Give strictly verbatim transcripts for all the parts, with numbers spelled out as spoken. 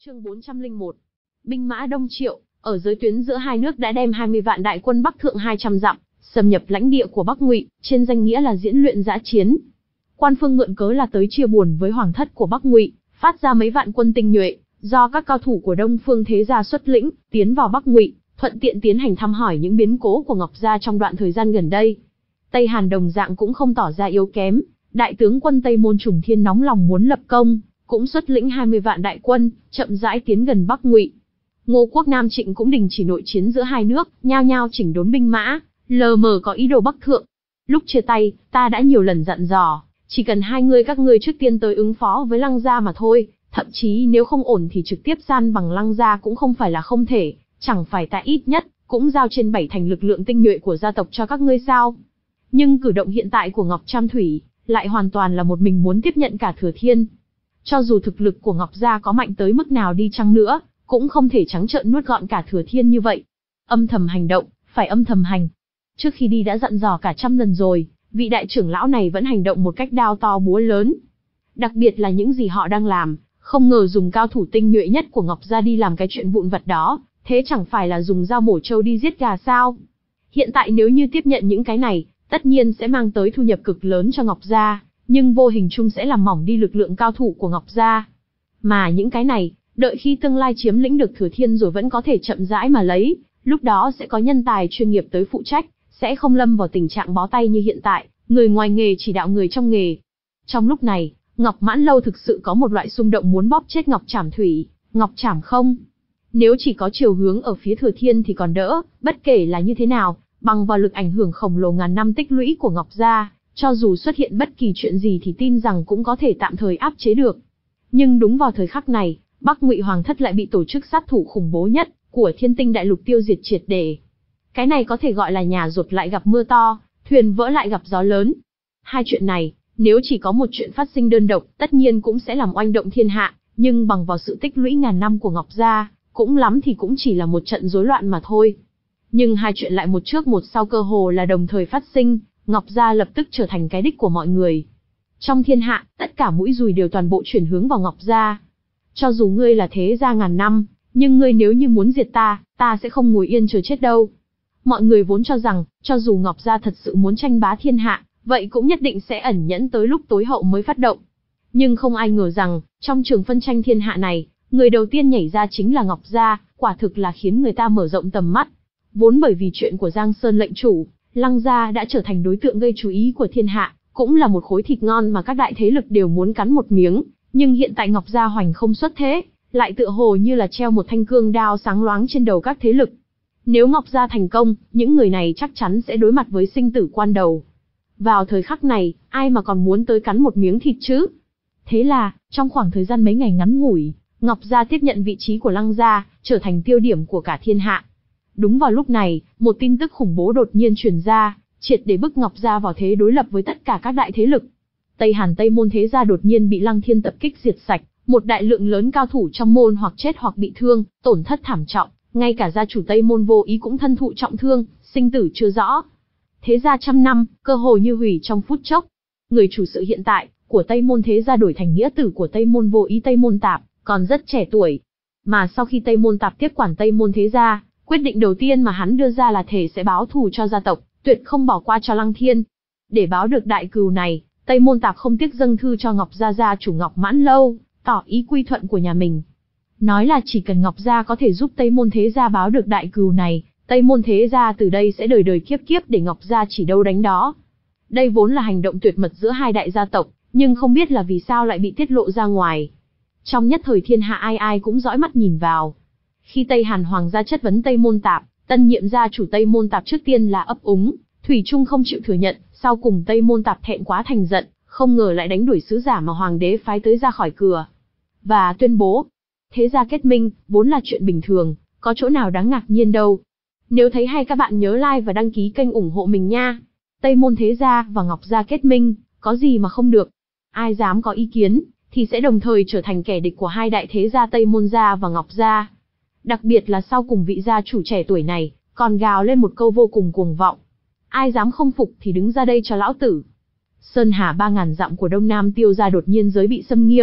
Chương bốn trăm lẻ một. Binh mã Đông Triệu, ở giới tuyến giữa hai nước đã đem hai mươi vạn đại quân Bắc thượng hai trăm dặm, xâm nhập lãnh địa của Bắc Ngụy, trên danh nghĩa là diễn luyện dã chiến. Quan Phương mượn cớ là tới chia buồn với hoàng thất của Bắc Ngụy, phát ra mấy vạn quân tinh nhuệ, do các cao thủ của Đông Phương thế gia xuất lĩnh, tiến vào Bắc Ngụy, thuận tiện tiến hành thăm hỏi những biến cố của Ngọc gia trong đoạn thời gian gần đây. Tây Hàn đồng dạng cũng không tỏ ra yếu kém, đại tướng quân Tây Môn Trùng Thiên nóng lòng muốn lập công, cũng xuất lĩnh hai mươi vạn đại quân, chậm rãi tiến gần Bắc Ngụy. Ngô Quốc Nam Trịnh cũng đình chỉ nội chiến giữa hai nước, nhao nhao chỉnh đốn binh mã, lờ mờ có ý đồ Bắc thượng. Lúc chia tay, ta đã nhiều lần dặn dò, chỉ cần hai người các ngươi trước tiên tới ứng phó với Lăng gia mà thôi, thậm chí nếu không ổn thì trực tiếp san bằng Lăng gia cũng không phải là không thể, chẳng phải ta ít nhất cũng giao trên bảy thành lực lượng tinh nhuệ của gia tộc cho các ngươi sao? Nhưng cử động hiện tại của Ngọc Trăm Thủy lại hoàn toàn là một mình muốn tiếp nhận cả Thừa Thiên. Cho dù thực lực của Ngọc gia có mạnh tới mức nào đi chăng nữa, cũng không thể trắng trợn nuốt gọn cả Thừa Thiên như vậy. Âm thầm hành động, phải âm thầm hành. Trước khi đi đã dặn dò cả trăm lần rồi, vị đại trưởng lão này vẫn hành động một cách đao to búa lớn. Đặc biệt là những gì họ đang làm, không ngờ dùng cao thủ tinh nhuệ nhất của Ngọc gia đi làm cái chuyện vụn vặt đó, thế chẳng phải là dùng dao mổ trâu đi giết gà sao? Hiện tại nếu như tiếp nhận những cái này, tất nhiên sẽ mang tới thu nhập cực lớn cho Ngọc gia, nhưng vô hình chung sẽ làm mỏng đi lực lượng cao thủ của Ngọc gia. Mà những cái này, đợi khi tương lai chiếm lĩnh được Thừa Thiên rồi vẫn có thể chậm rãi mà lấy, lúc đó sẽ có nhân tài chuyên nghiệp tới phụ trách, sẽ không lâm vào tình trạng bó tay như hiện tại, người ngoài nghề chỉ đạo người trong nghề. Trong lúc này, Ngọc Mãn Lâu thực sự có một loại xung động muốn bóp chết Ngọc Trảm Thủy, Ngọc Trảm không. Nếu chỉ có chiều hướng ở phía Thừa Thiên thì còn đỡ, bất kể là như thế nào, bằng vào lực ảnh hưởng khổng lồ ngàn năm tích lũy của Ngọc gia, cho dù xuất hiện bất kỳ chuyện gì thì tin rằng cũng có thể tạm thời áp chế được. Nhưng đúng vào thời khắc này, Bắc Ngụy Hoàng thất lại bị tổ chức sát thủ khủng bố nhất của Thiên Tinh Đại Lục tiêu diệt triệt để. Cái này có thể gọi là nhà rột lại gặp mưa to, thuyền vỡ lại gặp gió lớn. Hai chuyện này, nếu chỉ có một chuyện phát sinh đơn độc, tất nhiên cũng sẽ làm oanh động thiên hạ, nhưng bằng vào sự tích lũy ngàn năm của Ngọc gia, cũng lắm thì cũng chỉ là một trận rối loạn mà thôi. Nhưng hai chuyện lại một trước một sau cơ hồ là đồng thời phát sinh, Ngọc gia lập tức trở thành cái đích của mọi người. Trong thiên hạ, tất cả mũi dùi đều toàn bộ chuyển hướng vào Ngọc gia. Cho dù ngươi là thế gia ngàn năm, nhưng ngươi nếu như muốn diệt ta, ta sẽ không ngồi yên chờ chết đâu. Mọi người vốn cho rằng, cho dù Ngọc gia thật sự muốn tranh bá thiên hạ, vậy cũng nhất định sẽ ẩn nhẫn tới lúc tối hậu mới phát động. Nhưng không ai ngờ rằng, trong trường phân tranh thiên hạ này, người đầu tiên nhảy ra chính là Ngọc gia, quả thực là khiến người ta mở rộng tầm mắt. Vốn bởi vì chuyện của Giang Sơn lệnh chủ, Lăng gia đã trở thành đối tượng gây chú ý của thiên hạ, cũng là một khối thịt ngon mà các đại thế lực đều muốn cắn một miếng, nhưng hiện tại Ngọc gia hoành không xuất thế, lại tựa hồ như là treo một thanh cương đao sáng loáng trên đầu các thế lực. Nếu Ngọc gia thành công, những người này chắc chắn sẽ đối mặt với sinh tử quan đầu. Vào thời khắc này, ai mà còn muốn tới cắn một miếng thịt chứ? Thế là, trong khoảng thời gian mấy ngày ngắn ngủi, Ngọc gia tiếp nhận vị trí của Lăng gia, trở thành tiêu điểm của cả thiên hạ. Đúng vào lúc này, một tin tức khủng bố đột nhiên truyền ra, triệt để bức Ngọc gia vào thế đối lập với tất cả các đại thế lực. Tây Hàn Tây Môn thế gia đột nhiên bị Lăng Thiên tập kích diệt sạch, một đại lượng lớn cao thủ trong môn hoặc chết hoặc bị thương, tổn thất thảm trọng, ngay cả gia chủ Tây Môn Vô Ý cũng thân thụ trọng thương, sinh tử chưa rõ. Thế gia trăm năm, cơ hồ như hủy trong phút chốc. Người chủ sự hiện tại của Tây Môn thế gia đổi thành nghĩa tử của Tây Môn Vô Ý Tây Môn Tạp, còn rất trẻ tuổi. Mà sau khi Tây Môn Tạp tiếp quản Tây Môn thế gia, quyết định đầu tiên mà hắn đưa ra là thề sẽ báo thù cho gia tộc, tuyệt không bỏ qua cho Lăng Thiên. Để báo được đại cừu này, Tây Môn Tạp không tiếc dâng thư cho Ngọc gia gia chủ Ngọc Mãn Lâu, tỏ ý quy thuận của nhà mình. Nói là chỉ cần Ngọc gia có thể giúp Tây Môn thế gia báo được đại cừu này, Tây Môn thế gia từ đây sẽ đời đời kiếp kiếp để Ngọc gia chỉ đâu đánh đó. Đây vốn là hành động tuyệt mật giữa hai đại gia tộc, nhưng không biết là vì sao lại bị tiết lộ ra ngoài. Trong nhất thời thiên hạ ai ai cũng dõi mắt nhìn vào. Khi Tây Hàn Hoàng gia chất vấn Tây Môn Tạp, tân nhiệm gia chủ Tây Môn Tạp trước tiên là ấp úng, thủy chung không chịu thừa nhận, sau cùng Tây Môn Tạp thẹn quá thành giận, không ngờ lại đánh đuổi sứ giả mà hoàng đế phái tới ra khỏi cửa. Và tuyên bố, thế gia kết minh, vốn là chuyện bình thường, có chỗ nào đáng ngạc nhiên đâu. Nếu thấy hay các bạn nhớ like và đăng ký kênh ủng hộ mình nha. Tây Môn thế gia và Ngọc gia kết minh, có gì mà không được. Ai dám có ý kiến, thì sẽ đồng thời trở thành kẻ địch của hai đại thế gia Tây Môn gia và Ngọc gia. Đặc biệt là sau cùng vị gia chủ trẻ tuổi này, còn gào lên một câu vô cùng cuồng vọng. Ai dám không phục thì đứng ra đây cho lão tử. Sơn hà ba ngàn dặm của Đông Nam Tiêu gia đột nhiên giới bị xâm nghiêm,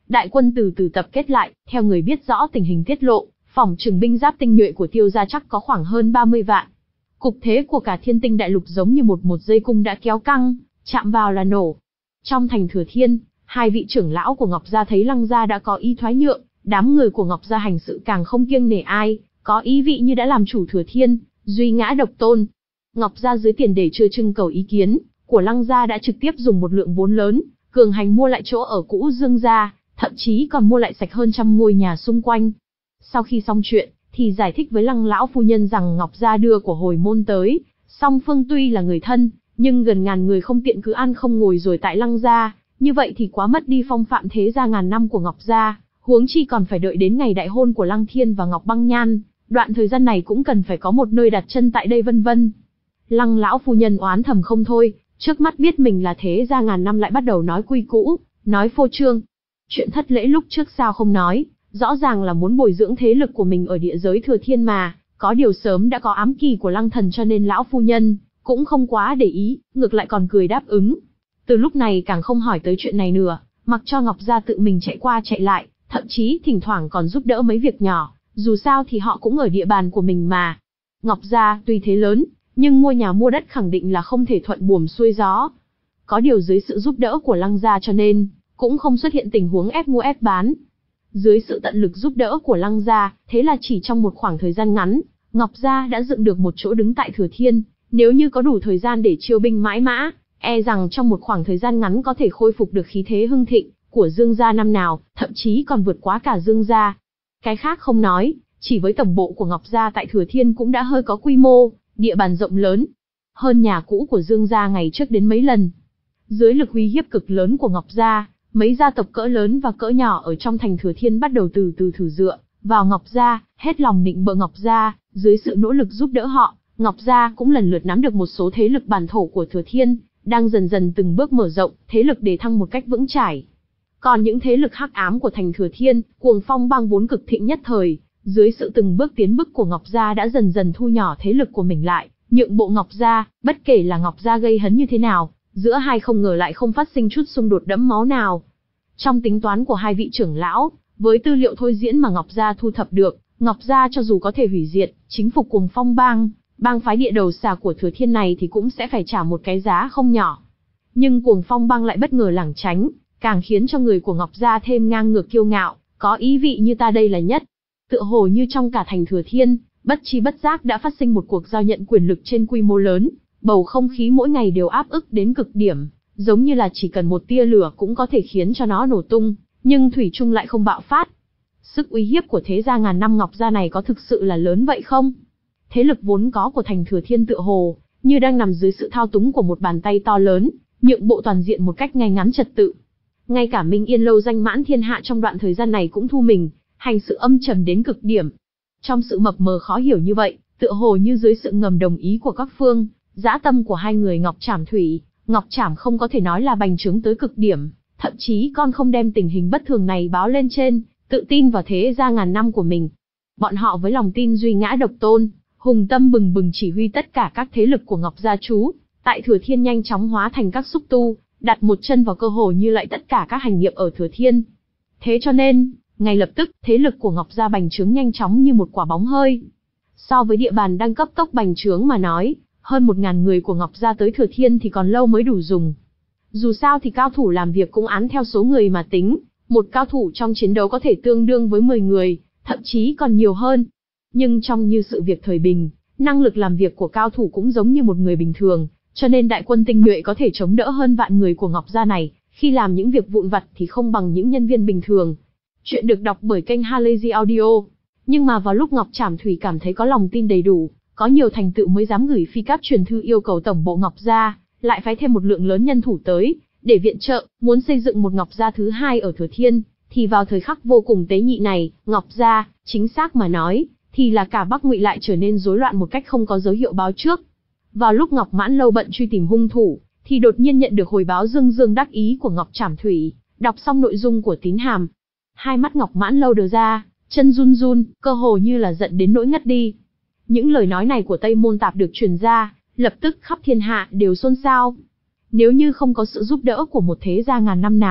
Đại quân từ từ tập kết lại, theo người biết rõ tình hình tiết lộ, phỏng chừng binh giáp tinh nhuệ của Tiêu gia chắc có khoảng hơn ba mươi vạn. Cục thế của cả Thiên Tinh đại lục giống như một một dây cung đã kéo căng, chạm vào là nổ. Trong thành Thừa Thiên, hai vị trưởng lão của Ngọc gia thấy Lăng gia đã có ý thoái nhượng, đám người của Ngọc gia hành sự càng không kiêng nể ai, có ý vị như đã làm chủ Thừa Thiên, duy ngã độc tôn. Ngọc gia dưới tiền đề chưa trưng cầu ý kiến của Lăng gia đã trực tiếp dùng một lượng vốn lớn, cường hành mua lại chỗ ở cũ Dương gia, thậm chí còn mua lại sạch hơn trăm ngôi nhà xung quanh. Sau khi xong chuyện, thì giải thích với Lăng lão phu nhân rằng Ngọc gia đưa của hồi môn tới, song phương tuy là người thân, nhưng gần ngàn người không tiện cứ ăn không ngồi rồi tại Lăng gia, như vậy thì quá mất đi phong phạm thế gia ngàn năm của Ngọc gia, huống chi còn phải đợi đến ngày đại hôn của Lăng Thiên và Ngọc Băng Nhan, đoạn thời gian này cũng cần phải có một nơi đặt chân tại đây vân vân. Lăng lão phu nhân oán thầm không thôi, trước mắt biết mình là thế gia ngàn năm lại bắt đầu nói quy cũ, nói phô trương. Chuyện thất lễ lúc trước sao không nói, rõ ràng là muốn bồi dưỡng thế lực của mình ở địa giới Thừa Thiên mà, có điều sớm đã có ám kỳ của Lăng thần cho nên lão phu nhân cũng không quá để ý, ngược lại còn cười đáp ứng. Từ lúc này càng không hỏi tới chuyện này nữa, mặc cho Ngọc gia tự mình chạy qua chạy lại, thậm chí thỉnh thoảng còn giúp đỡ mấy việc nhỏ, dù sao thì họ cũng ở địa bàn của mình mà. Ngọc gia tuy thế lớn, nhưng mua nhà mua đất khẳng định là không thể thuận buồm xuôi gió. Có điều dưới sự giúp đỡ của Lăng gia cho nên cũng không xuất hiện tình huống ép mua ép bán. Dưới sự tận lực giúp đỡ của Lăng gia, thế là chỉ trong một khoảng thời gian ngắn, Ngọc gia đã dựng được một chỗ đứng tại Thừa Thiên, nếu như có đủ thời gian để chiêu binh mãi mã, e rằng trong một khoảng thời gian ngắn có thể khôi phục được khí thế hưng thịnh của Dương gia năm nào, thậm chí còn vượt quá cả Dương gia. Cái khác không nói, chỉ với tổng bộ của Ngọc gia tại Thừa Thiên cũng đã hơi có quy mô, địa bàn rộng lớn, hơn nhà cũ của Dương gia ngày trước đến mấy lần. Dưới lực uy hiếp cực lớn của Ngọc gia, mấy gia tộc cỡ lớn và cỡ nhỏ ở trong thành Thừa Thiên bắt đầu từ từ thử dựa vào Ngọc gia, hết lòng nịnh bợ Ngọc gia, dưới sự nỗ lực giúp đỡ họ, Ngọc gia cũng lần lượt nắm được một số thế lực bản thổ của Thừa Thiên, đang dần dần từng bước mở rộng, thế lực đề thăng một cách vững chãi. Còn những thế lực hắc ám của thành Thừa Thiên, Cuồng Phong bang vốn cực thịnh nhất thời, dưới sự từng bước tiến bước của Ngọc gia đã dần dần thu nhỏ thế lực của mình lại, nhượng bộ Ngọc gia, bất kể là Ngọc gia gây hấn như thế nào, giữa hai không ngờ lại không phát sinh chút xung đột đẫm máu nào. Trong tính toán của hai vị trưởng lão, với tư liệu thôi diễn mà Ngọc gia thu thập được, Ngọc gia cho dù có thể hủy diệt, chính phục Cuồng Phong bang, bang phái địa đầu xà của Thừa Thiên này thì cũng sẽ phải trả một cái giá không nhỏ. Nhưng Cuồng Phong bang lại bất ngờ lảng tránh, càng khiến cho người của Ngọc gia thêm ngang ngược kiêu ngạo, có ý vị như ta đây là nhất. Tựa hồ như trong cả thành Thừa Thiên, bất chi bất giác đã phát sinh một cuộc giao nhận quyền lực trên quy mô lớn, bầu không khí mỗi ngày đều áp ức đến cực điểm, giống như là chỉ cần một tia lửa cũng có thể khiến cho nó nổ tung, nhưng thủy chung lại không bạo phát. Sức uy hiếp của thế gia ngàn năm Ngọc gia này có thực sự là lớn vậy không? Thế lực vốn có của thành Thừa Thiên tựa hồ như đang nằm dưới sự thao túng của một bàn tay to lớn, nhượng bộ toàn diện một cách ngay ngắn trật tự. Ngay cả Minh Yên lâu danh mãn thiên hạ trong đoạn thời gian này cũng thu mình, hành sự âm trầm đến cực điểm. Trong sự mập mờ khó hiểu như vậy, tựa hồ như dưới sự ngầm đồng ý của các phương, dã tâm của hai người Ngọc Trảm Thủy, Ngọc Trảm không có thể nói là bành trướng tới cực điểm, thậm chí con không đem tình hình bất thường này báo lên trên, tự tin vào thế gia ngàn năm của mình. Bọn họ với lòng tin duy ngã độc tôn, hùng tâm bừng bừng chỉ huy tất cả các thế lực của Ngọc gia chú, tại Thừa Thiên nhanh chóng hóa thành các xúc tu, đặt một chân vào cơ hồ như lại tất cả các hành nghiệp ở Thừa Thiên. Thế cho nên, ngay lập tức, thế lực của Ngọc gia bành trướng nhanh chóng như một quả bóng hơi. So với địa bàn đang cấp tốc bành trướng mà nói, hơn một ngàn người của Ngọc gia tới Thừa Thiên thì còn lâu mới đủ dùng. Dù sao thì cao thủ làm việc cũng án theo số người mà tính, một cao thủ trong chiến đấu có thể tương đương với mười người, thậm chí còn nhiều hơn. Nhưng trong như sự việc thời bình, năng lực làm việc của cao thủ cũng giống như một người bình thường, cho nên đại quân tinh nhuệ có thể chống đỡ hơn vạn người của Ngọc gia này, khi làm những việc vụn vặt thì không bằng những nhân viên bình thường. Chuyện được đọc bởi kênh Halazy Audio. Nhưng mà vào lúc Ngọc Trảm Thủy cảm thấy có lòng tin đầy đủ, có nhiều thành tựu mới dám gửi phi cáp truyền thư yêu cầu tổng bộ Ngọc gia, lại phái thêm một lượng lớn nhân thủ tới, để viện trợ, muốn xây dựng một Ngọc gia thứ hai ở Thừa Thiên, thì vào thời khắc vô cùng tế nhị này, Ngọc gia, chính xác mà nói, thì là cả Bắc Ngụy lại trở nên rối loạn một cách không có dấu hiệu báo trước. Vào lúc Ngọc Mãn Lâu bận truy tìm hung thủ, thì đột nhiên nhận được hồi báo dương dương đắc ý của Ngọc Trảm Thủy, đọc xong nội dung của tín hàm. Hai mắt Ngọc Mãn Lâu đờ ra, chân run run, cơ hồ như là giận đến nỗi ngất đi. Những lời nói này của Tây Môn Tạp được truyền ra, lập tức khắp thiên hạ đều xôn xao. Nếu như không có sự giúp đỡ của một thế gia ngàn năm nào,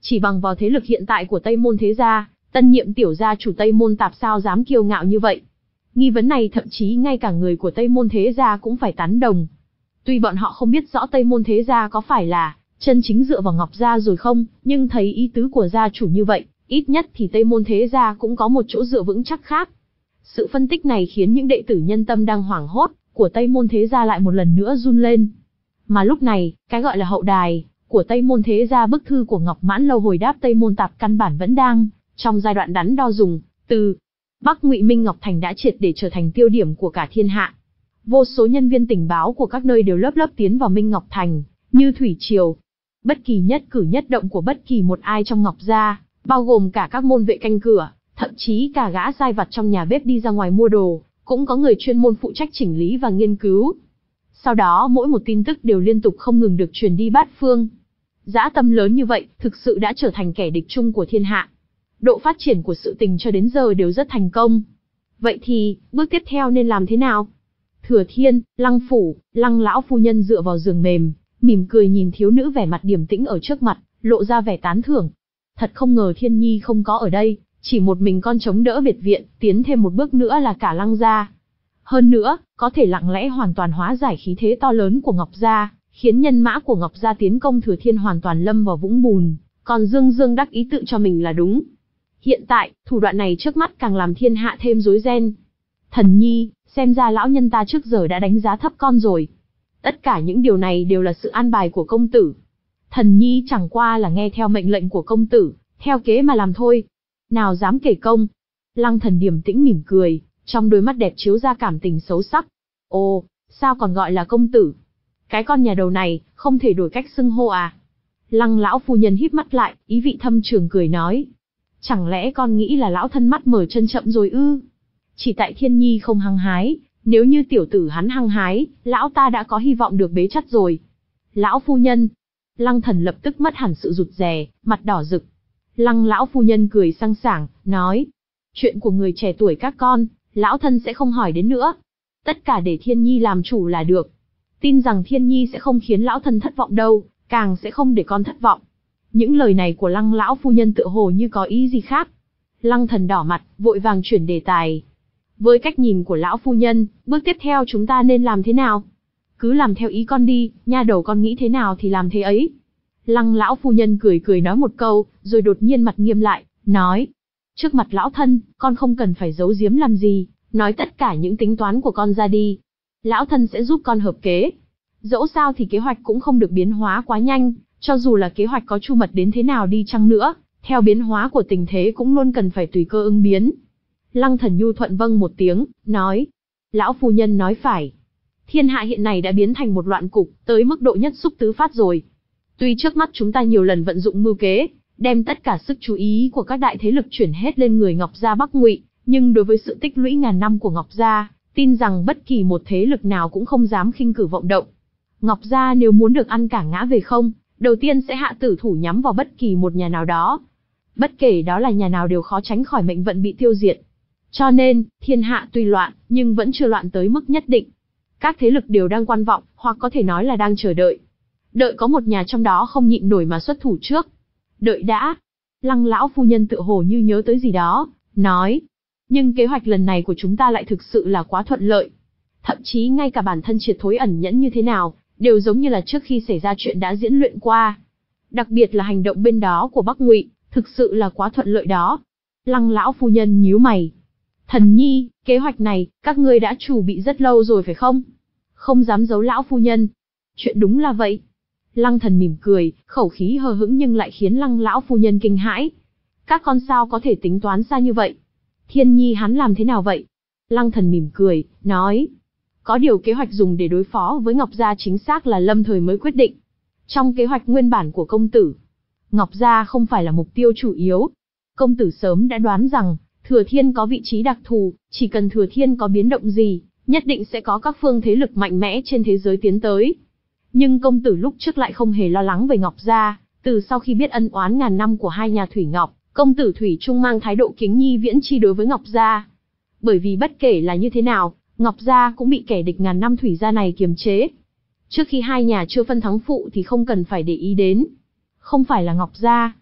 Chỉ bằng vào thế lực hiện tại của Tây Môn thế gia, tân nhiệm tiểu gia chủ Tây Môn Tạp sao dám kiêu ngạo như vậy? Nghi vấn này thậm chí ngay cả người của Tây Môn thế gia cũng phải tán đồng. Tuy bọn họ không biết rõ Tây Môn thế gia có phải là chân chính dựa vào Ngọc gia rồi không, nhưng thấy ý tứ của gia chủ như vậy, ít nhất thì Tây Môn thế gia cũng có một chỗ dựa vững chắc khác. Sự phân tích này khiến những đệ tử nhân tâm đang hoảng hốt của Tây Môn thế gia lại một lần nữa run lên. Mà lúc này, cái gọi là hậu đài của Tây Môn thế gia, bức thư của Ngọc Mãn Lâu hồi đáp Tây Môn Tạp căn bản vẫn đang trong giai đoạn đắn đo dùng từ. Bắc Ngụy Minh Ngọc Thành đã triệt để trở thành tiêu điểm của cả thiên hạ. Vô số nhân viên tình báo của các nơi đều lớp lớp tiến vào Minh Ngọc Thành, như thủy triều. Bất kỳ nhất cử nhất động của bất kỳ một ai trong Ngọc gia, bao gồm cả các môn vệ canh cửa, thậm chí cả gã sai vặt trong nhà bếp đi ra ngoài mua đồ, cũng có người chuyên môn phụ trách chỉnh lý và nghiên cứu. Sau đó mỗi một tin tức đều liên tục không ngừng được truyền đi bát phương. Dã tâm lớn như vậy, thực sự đã trở thành kẻ địch chung của thiên hạ. Độ phát triển của sự tình cho đến giờ đều rất thành công. Vậy thì, bước tiếp theo nên làm thế nào? Thừa Thiên, Lăng phủ, Lăng lão phu nhân dựa vào giường mềm, mỉm cười nhìn thiếu nữ vẻ mặt điềm tĩnh ở trước mặt, lộ ra vẻ tán thưởng. Thật không ngờ Thiên Nhi không có ở đây, chỉ một mình con chống đỡ biệt viện, tiến thêm một bước nữa là cả Lăng gia. Hơn nữa, có thể lặng lẽ hoàn toàn hóa giải khí thế to lớn của Ngọc gia, khiến nhân mã của Ngọc gia tiến công Thừa Thiên hoàn toàn lâm vào vũng bùn, còn dương dương đắc ý tự cho mình là đúng. Hiện tại, thủ đoạn này trước mắt càng làm thiên hạ thêm rối ren. Thần Nhi, xem ra lão nhân ta trước giờ đã đánh giá thấp con rồi. Tất cả những điều này đều là sự an bài của công tử. Thần Nhi chẳng qua là nghe theo mệnh lệnh của công tử, theo kế mà làm thôi. Nào dám kể công. Lăng Thần điềm tĩnh mỉm cười, trong đôi mắt đẹp chiếu ra cảm tình xấu sắc. Ồ, sao còn gọi là công tử? Cái con nhà đầu này, không thể đổi cách xưng hô à? Lăng lão phu nhân híp mắt lại, ý vị thâm trường cười nói. Chẳng lẽ con nghĩ là lão thân mắt mở chân chậm rồi ư? Chỉ tại Thiên Nhi không hăng hái, nếu như tiểu tử hắn hăng hái, lão ta đã có hy vọng được bế chắc rồi. Lão phu nhân. Lăng Thần lập tức mất hẳn sự rụt rè, mặt đỏ rực. Lăng lão phu nhân cười sang sảng, nói. Chuyện của người trẻ tuổi các con, lão thân sẽ không hỏi đến nữa. Tất cả để Thiên Nhi làm chủ là được. Tin rằng Thiên Nhi sẽ không khiến lão thân thất vọng đâu, càng sẽ không để con thất vọng. Những lời này của Lăng lão phu nhân tựa hồ như có ý gì khác. Lăng Thần đỏ mặt, vội vàng chuyển đề tài. Với cách nhìn của lão phu nhân, bước tiếp theo chúng ta nên làm thế nào? Cứ làm theo ý con đi, nha đầu con nghĩ thế nào thì làm thế ấy. Lăng lão phu nhân cười cười nói một câu, rồi đột nhiên mặt nghiêm lại, nói. Trước mặt lão thân, con không cần phải giấu giếm làm gì, nói tất cả những tính toán của con ra đi. Lão thân sẽ giúp con hợp kế. Dẫu sao thì kế hoạch cũng không được biến hóa quá nhanh, cho dù là kế hoạch có chu mật đến thế nào đi chăng nữa, theo biến hóa của tình thế cũng luôn cần phải tùy cơ ứng biến. Lăng Thần nhu thuận vâng một tiếng, nói. Lão phu nhân nói phải. Thiên hạ hiện nay đã biến thành một loạn cục, tới mức độ nhất xúc tứ phát rồi. Tuy trước mắt chúng ta nhiều lần vận dụng mưu kế, đem tất cả sức chú ý của các đại thế lực chuyển hết lên người Ngọc gia Bắc Ngụy, nhưng đối với sự tích lũy ngàn năm của Ngọc gia, tin rằng bất kỳ một thế lực nào cũng không dám khinh cử vọng động. Ngọc gia nếu muốn được ăn cả ngã về không, đầu tiên sẽ hạ tử thủ nhắm vào bất kỳ một nhà nào đó. Bất kể đó là nhà nào đều khó tránh khỏi mệnh vận bị tiêu diệt. Cho nên, thiên hạ tuy loạn, nhưng vẫn chưa loạn tới mức nhất định. Các thế lực đều đang quan vọng, hoặc có thể nói là đang chờ đợi. Đợi có một nhà trong đó không nhịn nổi mà xuất thủ trước. Đợi đã. Lăng lão phu nhân tựa hồ như nhớ tới gì đó, nói. Nhưng kế hoạch lần này của chúng ta lại thực sự là quá thuận lợi. Thậm chí ngay cả bản thân Triệt Thối ẩn nhẫn như thế nào, đều giống như là trước khi xảy ra chuyện đã diễn luyện qua. Đặc biệt là hành động bên đó của Bắc Ngụy, thực sự là quá thuận lợi đó. Lăng lão phu nhân nhíu mày. Thần Nhi, kế hoạch này, các ngươi đã chuẩn bị rất lâu rồi phải không? Không dám giấu lão phu nhân. Chuyện đúng là vậy. Lăng Thần mỉm cười, khẩu khí hờ hững nhưng lại khiến Lăng lão phu nhân kinh hãi. Các con sao có thể tính toán xa như vậy? Thiên Nhi hắn làm thế nào vậy? Lăng Thần mỉm cười, nói. Có điều kế hoạch dùng để đối phó với Ngọc gia chính xác là lâm thời mới quyết định. Trong kế hoạch nguyên bản của công tử, Ngọc gia không phải là mục tiêu chủ yếu. Công tử sớm đã đoán rằng, Thừa Thiên có vị trí đặc thù, chỉ cần Thừa Thiên có biến động gì, nhất định sẽ có các phương thế lực mạnh mẽ trên thế giới tiến tới. Nhưng công tử lúc trước lại không hề lo lắng về Ngọc gia, từ sau khi biết ân oán ngàn năm của hai nhà Thủy Ngọc, công tử Thủy Trung mang thái độ kính nhi viễn chi đối với Ngọc gia. Bởi vì bất kể là như thế nào, Ngọc gia cũng bị kẻ địch ngàn năm Thủy gia này kiềm chế. Trước khi hai nhà chưa phân thắng phụ thì không cần phải để ý đến. Không phải là Ngọc gia,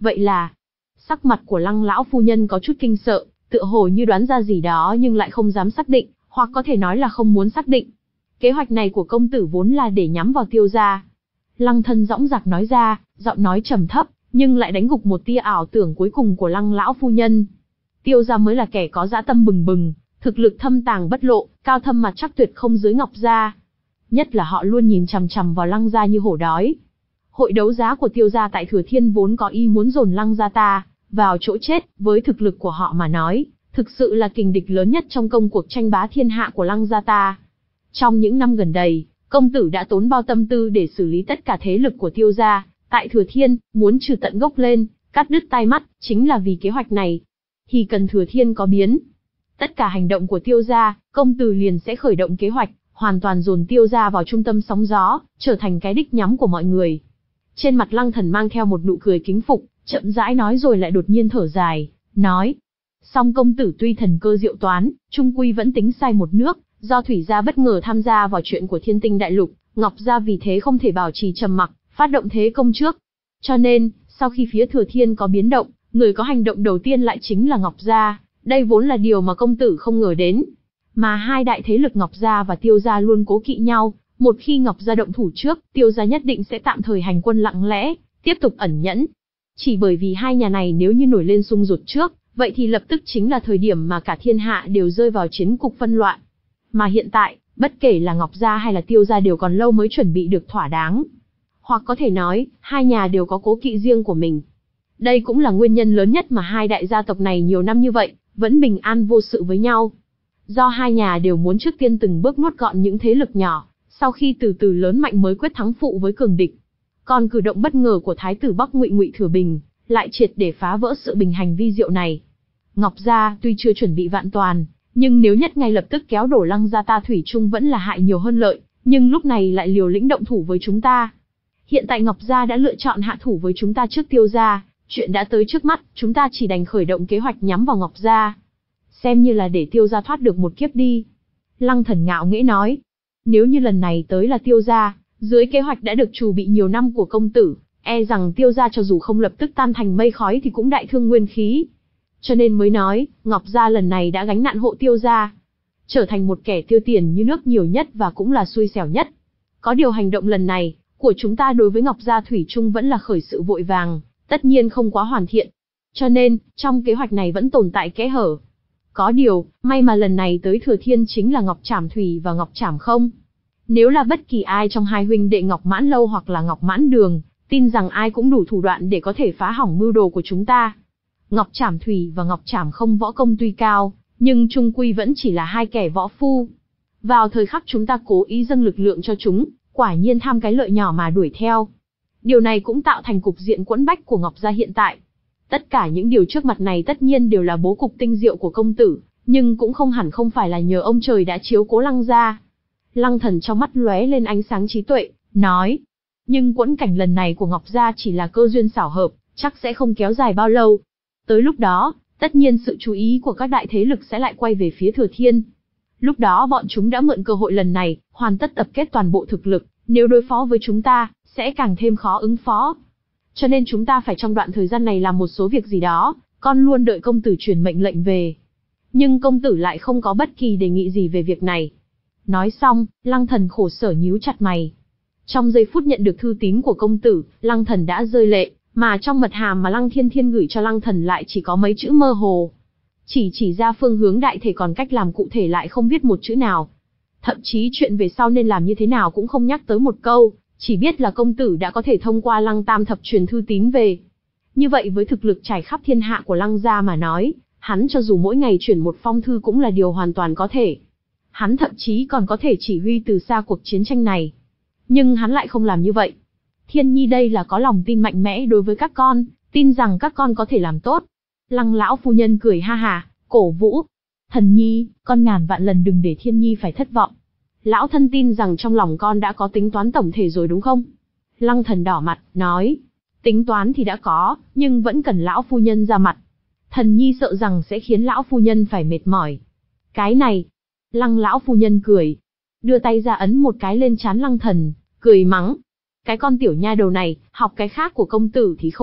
Vậy là, sắc mặt của Lăng lão phu nhân có chút kinh sợ, tựa hồ như đoán ra gì đó nhưng lại không dám xác định, hoặc có thể nói là không muốn xác định. Kế hoạch này của công tử vốn là để nhắm vào Tiêu gia. Lăng Thân dõng dạc nói ra, giọng nói trầm thấp, nhưng lại đánh gục một tia ảo tưởng cuối cùng của Lăng lão phu nhân. Tiêu gia mới là kẻ có dã tâm bừng bừng, thực lực thâm tàng bất lộ, cao thâm mặt chắc tuyệt không dưới Ngọc gia. Nhất là họ luôn nhìn chằm chằm vào Lăng gia như hổ đói. Hội đấu giá của Tiêu gia tại Thừa Thiên vốn có ý muốn dồn Lăng gia ta vào chỗ chết, với thực lực của họ mà nói, thực sự là kình địch lớn nhất trong công cuộc tranh bá thiên hạ của Lăng gia ta. Trong những năm gần đây, công tử đã tốn bao tâm tư để xử lý tất cả thế lực của Tiêu gia tại Thừa Thiên, muốn trừ tận gốc lên, cắt đứt tai mắt, chính là vì kế hoạch này. Thì cần Thừa Thiên có biến, tất cả hành động của Tiêu gia, công tử liền sẽ khởi động kế hoạch, hoàn toàn dồn Tiêu gia vào trung tâm sóng gió, trở thành cái đích nhắm của mọi người. Trên mặt Lăng Thần mang theo một nụ cười kính phục, chậm rãi nói rồi lại đột nhiên thở dài, nói: song công tử tuy thần cơ diệu toán, trung quy vẫn tính sai một nước, do Thủy gia bất ngờ tham gia vào chuyện của Thiên Tinh Đại Lục, Ngọc gia vì thế không thể bảo trì trầm mặc, phát động thế công trước. Cho nên, sau khi phía Thừa Thiên có biến động, người có hành động đầu tiên lại chính là Ngọc gia. Đây vốn là điều mà công tử không ngờ đến. Mà hai đại thế lực Ngọc gia và Tiêu gia luôn cố kỵ nhau, một khi Ngọc gia động thủ trước, Tiêu gia nhất định sẽ tạm thời hành quân lặng lẽ, tiếp tục ẩn nhẫn. Chỉ bởi vì hai nhà này nếu như nổi lên xung đột trước, vậy thì lập tức chính là thời điểm mà cả thiên hạ đều rơi vào chiến cục phân loạn. Mà hiện tại, bất kể là Ngọc gia hay là Tiêu gia đều còn lâu mới chuẩn bị được thỏa đáng. Hoặc có thể nói, hai nhà đều có cố kỵ riêng của mình. Đây cũng là nguyên nhân lớn nhất mà hai đại gia tộc này nhiều năm như vậy, vẫn bình an vô sự với nhau. Do hai nhà đều muốn trước tiên từng bước nuốt gọn những thế lực nhỏ, sau khi từ từ lớn mạnh mới quyết thắng phụ với cường địch. Còn cử động bất ngờ của Thái tử Bắc Ngụy Ngụy Thừa Bình, lại triệt để phá vỡ sự bình hành vi diệu này. Ngọc gia tuy chưa chuẩn bị vạn toàn, nhưng nếu nhất ngay lập tức kéo đổ Lăng gia ta thủy chung vẫn là hại nhiều hơn lợi, nhưng lúc này lại liều lĩnh động thủ với chúng ta. Hiện tại Ngọc gia đã lựa chọn hạ thủ với chúng ta trước Tiêu gia, chuyện đã tới trước mắt, chúng ta chỉ đành khởi động kế hoạch nhắm vào Ngọc gia. Xem như là để Tiêu gia thoát được một kiếp đi. Lăng Thần ngạo nghễ nói, nếu như lần này tới là Tiêu gia, dưới kế hoạch đã được chuẩn bị nhiều năm của công tử, e rằng Tiêu gia cho dù không lập tức tan thành mây khói thì cũng đại thương nguyên khí. Cho nên mới nói, Ngọc gia lần này đã gánh nạn hộ Tiêu gia, trở thành một kẻ tiêu tiền như nước nhiều nhất và cũng là xui xẻo nhất. Có điều hành động lần này của chúng ta đối với Ngọc gia thủy chung vẫn là khởi sự vội vàng, tất nhiên không quá hoàn thiện. Cho nên, trong kế hoạch này vẫn tồn tại kẽ hở. Có điều, may mà lần này tới Thừa Thiên chính là Ngọc Trảm Thủy và Ngọc Trảm Không. Nếu là bất kỳ ai trong hai huynh đệ Ngọc Mãn Lâu hoặc là Ngọc Mãn Đường, tin rằng ai cũng đủ thủ đoạn để có thể phá hỏng mưu đồ của chúng ta. Ngọc Trảm Thủy và Ngọc Trảm Không võ công tuy cao, nhưng chung quy vẫn chỉ là hai kẻ võ phu. Vào thời khắc chúng ta cố ý dâng lực lượng cho chúng, quả nhiên tham cái lợi nhỏ mà đuổi theo. Điều này cũng tạo thành cục diện quẫn bách của Ngọc gia hiện tại. Tất cả những điều trước mặt này tất nhiên đều là bố cục tinh diệu của công tử, nhưng cũng không hẳn không phải là nhờ ông trời đã chiếu cố Lăng gia. Lăng Thần trong mắt lóe lên ánh sáng trí tuệ, nói, nhưng quẫn cảnh lần này của Ngọc gia chỉ là cơ duyên xảo hợp, chắc sẽ không kéo dài bao lâu. Tới lúc đó, tất nhiên sự chú ý của các đại thế lực sẽ lại quay về phía Thừa Thiên. Lúc đó bọn chúng đã mượn cơ hội lần này, hoàn tất tập kết toàn bộ thực lực, nếu đối phó với chúng ta, sẽ càng thêm khó ứng phó. Cho nên chúng ta phải trong đoạn thời gian này làm một số việc gì đó, con luôn đợi công tử truyền mệnh lệnh về. Nhưng công tử lại không có bất kỳ đề nghị gì về việc này. Nói xong, Lăng Thần khổ sở nhíu chặt mày. Trong giây phút nhận được thư tín của công tử, Lăng Thần đã rơi lệ, mà trong mật hàm mà Lăng Thiên Thiên gửi cho Lăng Thần lại chỉ có mấy chữ mơ hồ. Chỉ chỉ ra phương hướng đại thể, còn cách làm cụ thể lại không viết một chữ nào. Thậm chí chuyện về sau nên làm như thế nào cũng không nhắc tới một câu, chỉ biết là công tử đã có thể thông qua Lăng Tam Thập truyền thư tín về. Như vậy với thực lực trải khắp thiên hạ của Lăng gia mà nói, hắn cho dù mỗi ngày chuyển một phong thư cũng là điều hoàn toàn có thể. Hắn thậm chí còn có thể chỉ huy từ xa cuộc chiến tranh này. Nhưng hắn lại không làm như vậy. Thiên Nhi đây là có lòng tin mạnh mẽ đối với các con, tin rằng các con có thể làm tốt. Lăng lão phu nhân cười ha hà, cổ vũ. Thần Nhi, con ngàn vạn lần đừng để Thiên Nhi phải thất vọng. Lão thân tin rằng trong lòng con đã có tính toán tổng thể rồi đúng không? Lăng Thần đỏ mặt, nói. Tính toán thì đã có, nhưng vẫn cần lão phu nhân ra mặt. Thần Nhi sợ rằng sẽ khiến lão phu nhân phải mệt mỏi. Cái này. Lăng lão phu nhân cười. Đưa tay ra ấn một cái lên trán Lăng Thần, cười mắng. Cái con tiểu nha đầu này, học cái khác của công tử thì không học,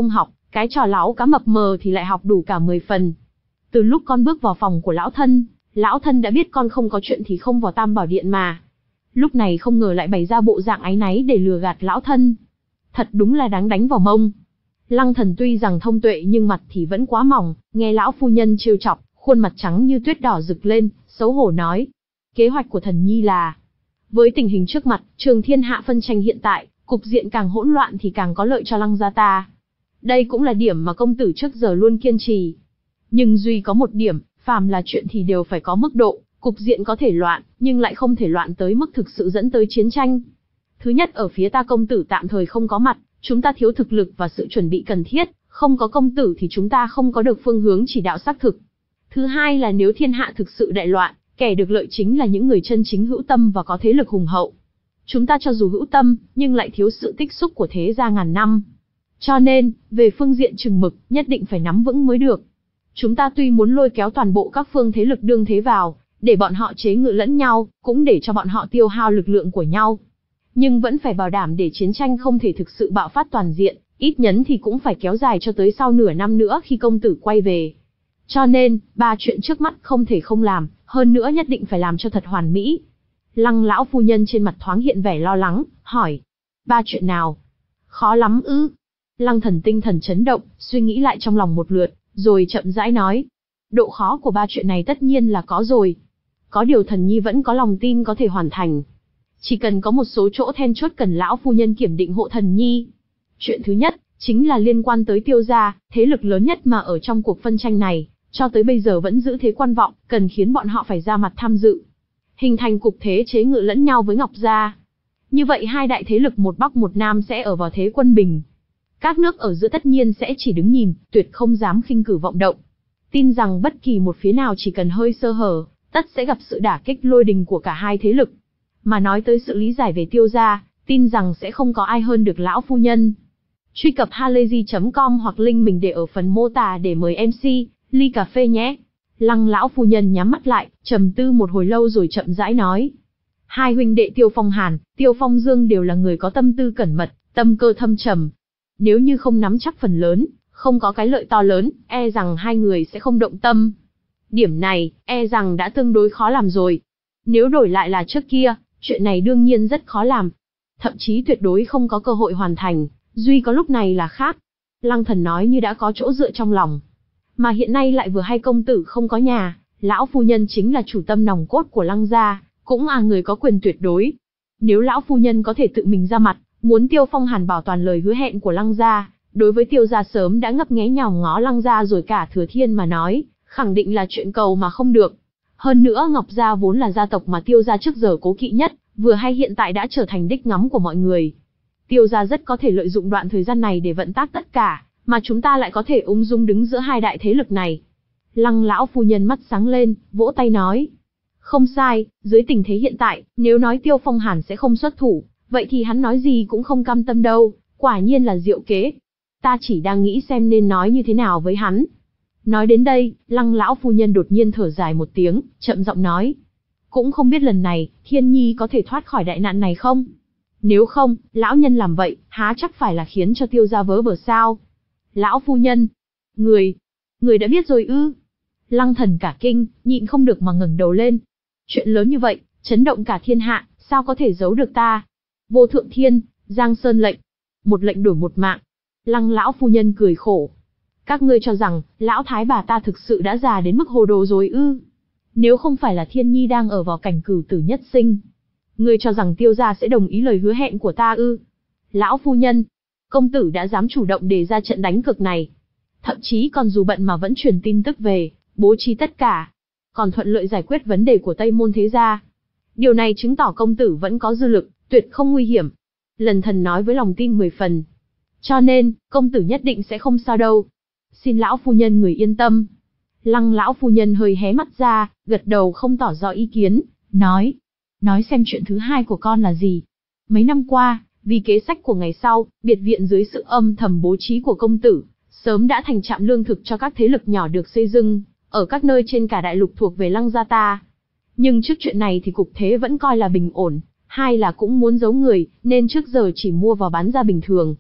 Cái trò láo cá mập mờ thì lại học đủ cả mười phần. Từ lúc con bước vào phòng của lão thân, lão thân đã biết con không có chuyện thì không vào Tam Bảo Điện mà. Lúc này không ngờ lại bày ra bộ dạng áy náy để lừa gạt lão thân. Thật đúng là đáng đánh vào mông. Lăng Thần tuy rằng thông tuệ nhưng mặt thì vẫn quá mỏng, nghe lão phu nhân trêu chọc, khuôn mặt trắng như tuyết đỏ rực lên, xấu hổ nói. Kế hoạch của thần nhi là, với tình hình trước mặt, trường thiên hạ phân tranh hiện tại, cục diện càng hỗn loạn thì càng có lợi cho Lăng gia ta. Đây cũng là điểm mà công tử trước giờ luôn kiên trì. Nhưng duy có một điểm, phàm là chuyện thì đều phải có mức độ, cục diện có thể loạn, nhưng lại không thể loạn tới mức thực sự dẫn tới chiến tranh. Thứ nhất, ở phía ta công tử tạm thời không có mặt, chúng ta thiếu thực lực và sự chuẩn bị cần thiết, không có công tử thì chúng ta không có được phương hướng chỉ đạo xác thực. Thứ hai là nếu thiên hạ thực sự đại loạn, kẻ được lợi chính là những người chân chính hữu tâm và có thế lực hùng hậu. Chúng ta cho dù hữu tâm, nhưng lại thiếu sự tích xúc của thế gia ngàn năm. Cho nên, về phương diện chừng mực, nhất định phải nắm vững mới được. Chúng ta tuy muốn lôi kéo toàn bộ các phương thế lực đương thế vào, để bọn họ chế ngự lẫn nhau, cũng để cho bọn họ tiêu hao lực lượng của nhau. Nhưng vẫn phải bảo đảm để chiến tranh không thể thực sự bạo phát toàn diện, ít nhấn thì cũng phải kéo dài cho tới sau nửa năm nữa khi công tử quay về. Cho nên, ba chuyện trước mắt không thể không làm, hơn nữa nhất định phải làm cho thật hoàn mỹ. Lăng lão phu nhân trên mặt thoáng hiện vẻ lo lắng, hỏi. Ba chuyện nào? Khó lắm ư? Lăng Thần tinh thần chấn động, suy nghĩ lại trong lòng một lượt, rồi chậm rãi nói. Độ khó của ba chuyện này tất nhiên là có rồi. Có điều thần nhi vẫn có lòng tin có thể hoàn thành. Chỉ cần có một số chỗ then chốt cần lão phu nhân kiểm định hộ thần nhi. Chuyện thứ nhất, chính là liên quan tới Tiêu gia, thế lực lớn nhất mà ở trong cuộc phân tranh này, cho tới bây giờ vẫn giữ thế quan vọng, cần khiến bọn họ phải ra mặt tham dự. Hình thành cục thế chế ngự lẫn nhau với Ngọc gia. Như vậy hai đại thế lực một Bắc một Nam sẽ ở vào thế quân bình. Các nước ở giữa tất nhiên sẽ chỉ đứng nhìn, tuyệt không dám khinh cử vọng động. Tin rằng bất kỳ một phía nào chỉ cần hơi sơ hở, tất sẽ gặp sự đả kích lôi đình của cả hai thế lực. Mà nói tới sự lý giải về Tiêu gia, tin rằng sẽ không có ai hơn được lão phu nhân. Truy cập halayzi chấm com hoặc link mình để ở phần mô tả để mời em xê, ly cà phê nhé. Lăng lão phu nhân nhắm mắt lại, trầm tư một hồi lâu rồi chậm rãi nói. Hai huynh đệ Tiêu Phong Hàn, Tiêu Phong Dương đều là người có tâm tư cẩn mật, tâm cơ thâm trầm. Nếu như không nắm chắc phần lớn, không có cái lợi to lớn, e rằng hai người sẽ không động tâm. Điểm này, e rằng đã tương đối khó làm rồi. Nếu đổi lại là trước kia, chuyện này đương nhiên rất khó làm. Thậm chí tuyệt đối không có cơ hội hoàn thành, duy có lúc này là khác. Lăng Thần nói như đã có chỗ dựa trong lòng. Mà hiện nay lại vừa hay công tử không có nhà, lão phu nhân chính là chủ tâm nòng cốt của Lăng gia, cũng là người có quyền tuyệt đối. Nếu lão phu nhân có thể tự mình ra mặt, muốn Tiêu Phong Hàn bảo toàn lời hứa hẹn của Lăng gia, đối với Tiêu gia sớm đã ngấp nghé nhòm ngó Lăng gia rồi cả Thừa Thiên mà nói, khẳng định là chuyện cầu mà không được. Hơn nữa Ngọc gia vốn là gia tộc mà Tiêu gia trước giờ cố kỵ nhất, vừa hay hiện tại đã trở thành đích ngắm của mọi người. Tiêu gia rất có thể lợi dụng đoạn thời gian này để vận tác tất cả, mà chúng ta lại có thể ung dung đứng giữa hai đại thế lực này. Lăng lão phu nhân mắt sáng lên, vỗ tay nói. Không sai, dưới tình thế hiện tại, nếu nói Tiêu Phong Hàn sẽ không xuất thủ, vậy thì hắn nói gì cũng không cam tâm đâu, quả nhiên là diệu kế. Ta chỉ đang nghĩ xem nên nói như thế nào với hắn. Nói đến đây, Lăng lão phu nhân đột nhiên thở dài một tiếng, chậm giọng nói. Cũng không biết lần này, Thiên Nhi có thể thoát khỏi đại nạn này không? Nếu không, lão nhân làm vậy, há chắc phải là khiến cho Tiêu gia vớ vẩn sao? Lão phu nhân, người, người đã biết rồi ư? Lăng Thần cả kinh, nhịn không được mà ngẩng đầu lên. Chuyện lớn như vậy, chấn động cả thiên hạ, sao có thể giấu được ta? Vô thượng thiên, Giang Sơn lệnh, một lệnh đổi một mạng. Lăng lão phu nhân cười khổ. Các ngươi cho rằng, lão thái bà ta thực sự đã già đến mức hồ đồ rồi ư? Nếu không phải là Thiên Nhi đang ở vào cảnh cửu tử nhất sinh, ngươi cho rằng Tiêu gia sẽ đồng ý lời hứa hẹn của ta ư? Lão phu nhân, công tử đã dám chủ động đề ra trận đánh cực này. Thậm chí còn dù bận mà vẫn truyền tin tức về, bố trí tất cả. Còn thuận lợi giải quyết vấn đề của Tây Môn thế gia. Điều này chứng tỏ công tử vẫn có dư lực, tuyệt không nguy hiểm. Lần Thần nói với lòng tin mười phần. Cho nên, công tử nhất định sẽ không sao đâu. Xin lão phu nhân người yên tâm. Lăng lão phu nhân hơi hé mắt ra, gật đầu không tỏ rõ ý kiến, nói. Nói xem chuyện thứ hai của con là gì. Mấy năm qua, vì kế sách của ngày sau, biệt viện dưới sự âm thầm bố trí của công tử, sớm đã thành trạm lương thực cho các thế lực nhỏ được xây dựng, ở các nơi trên cả đại lục thuộc về Lăng gia ta. Nhưng trước chuyện này thì cục thế vẫn coi là bình ổn, hai là cũng muốn giấu người, nên trước giờ chỉ mua vào bán ra bình thường.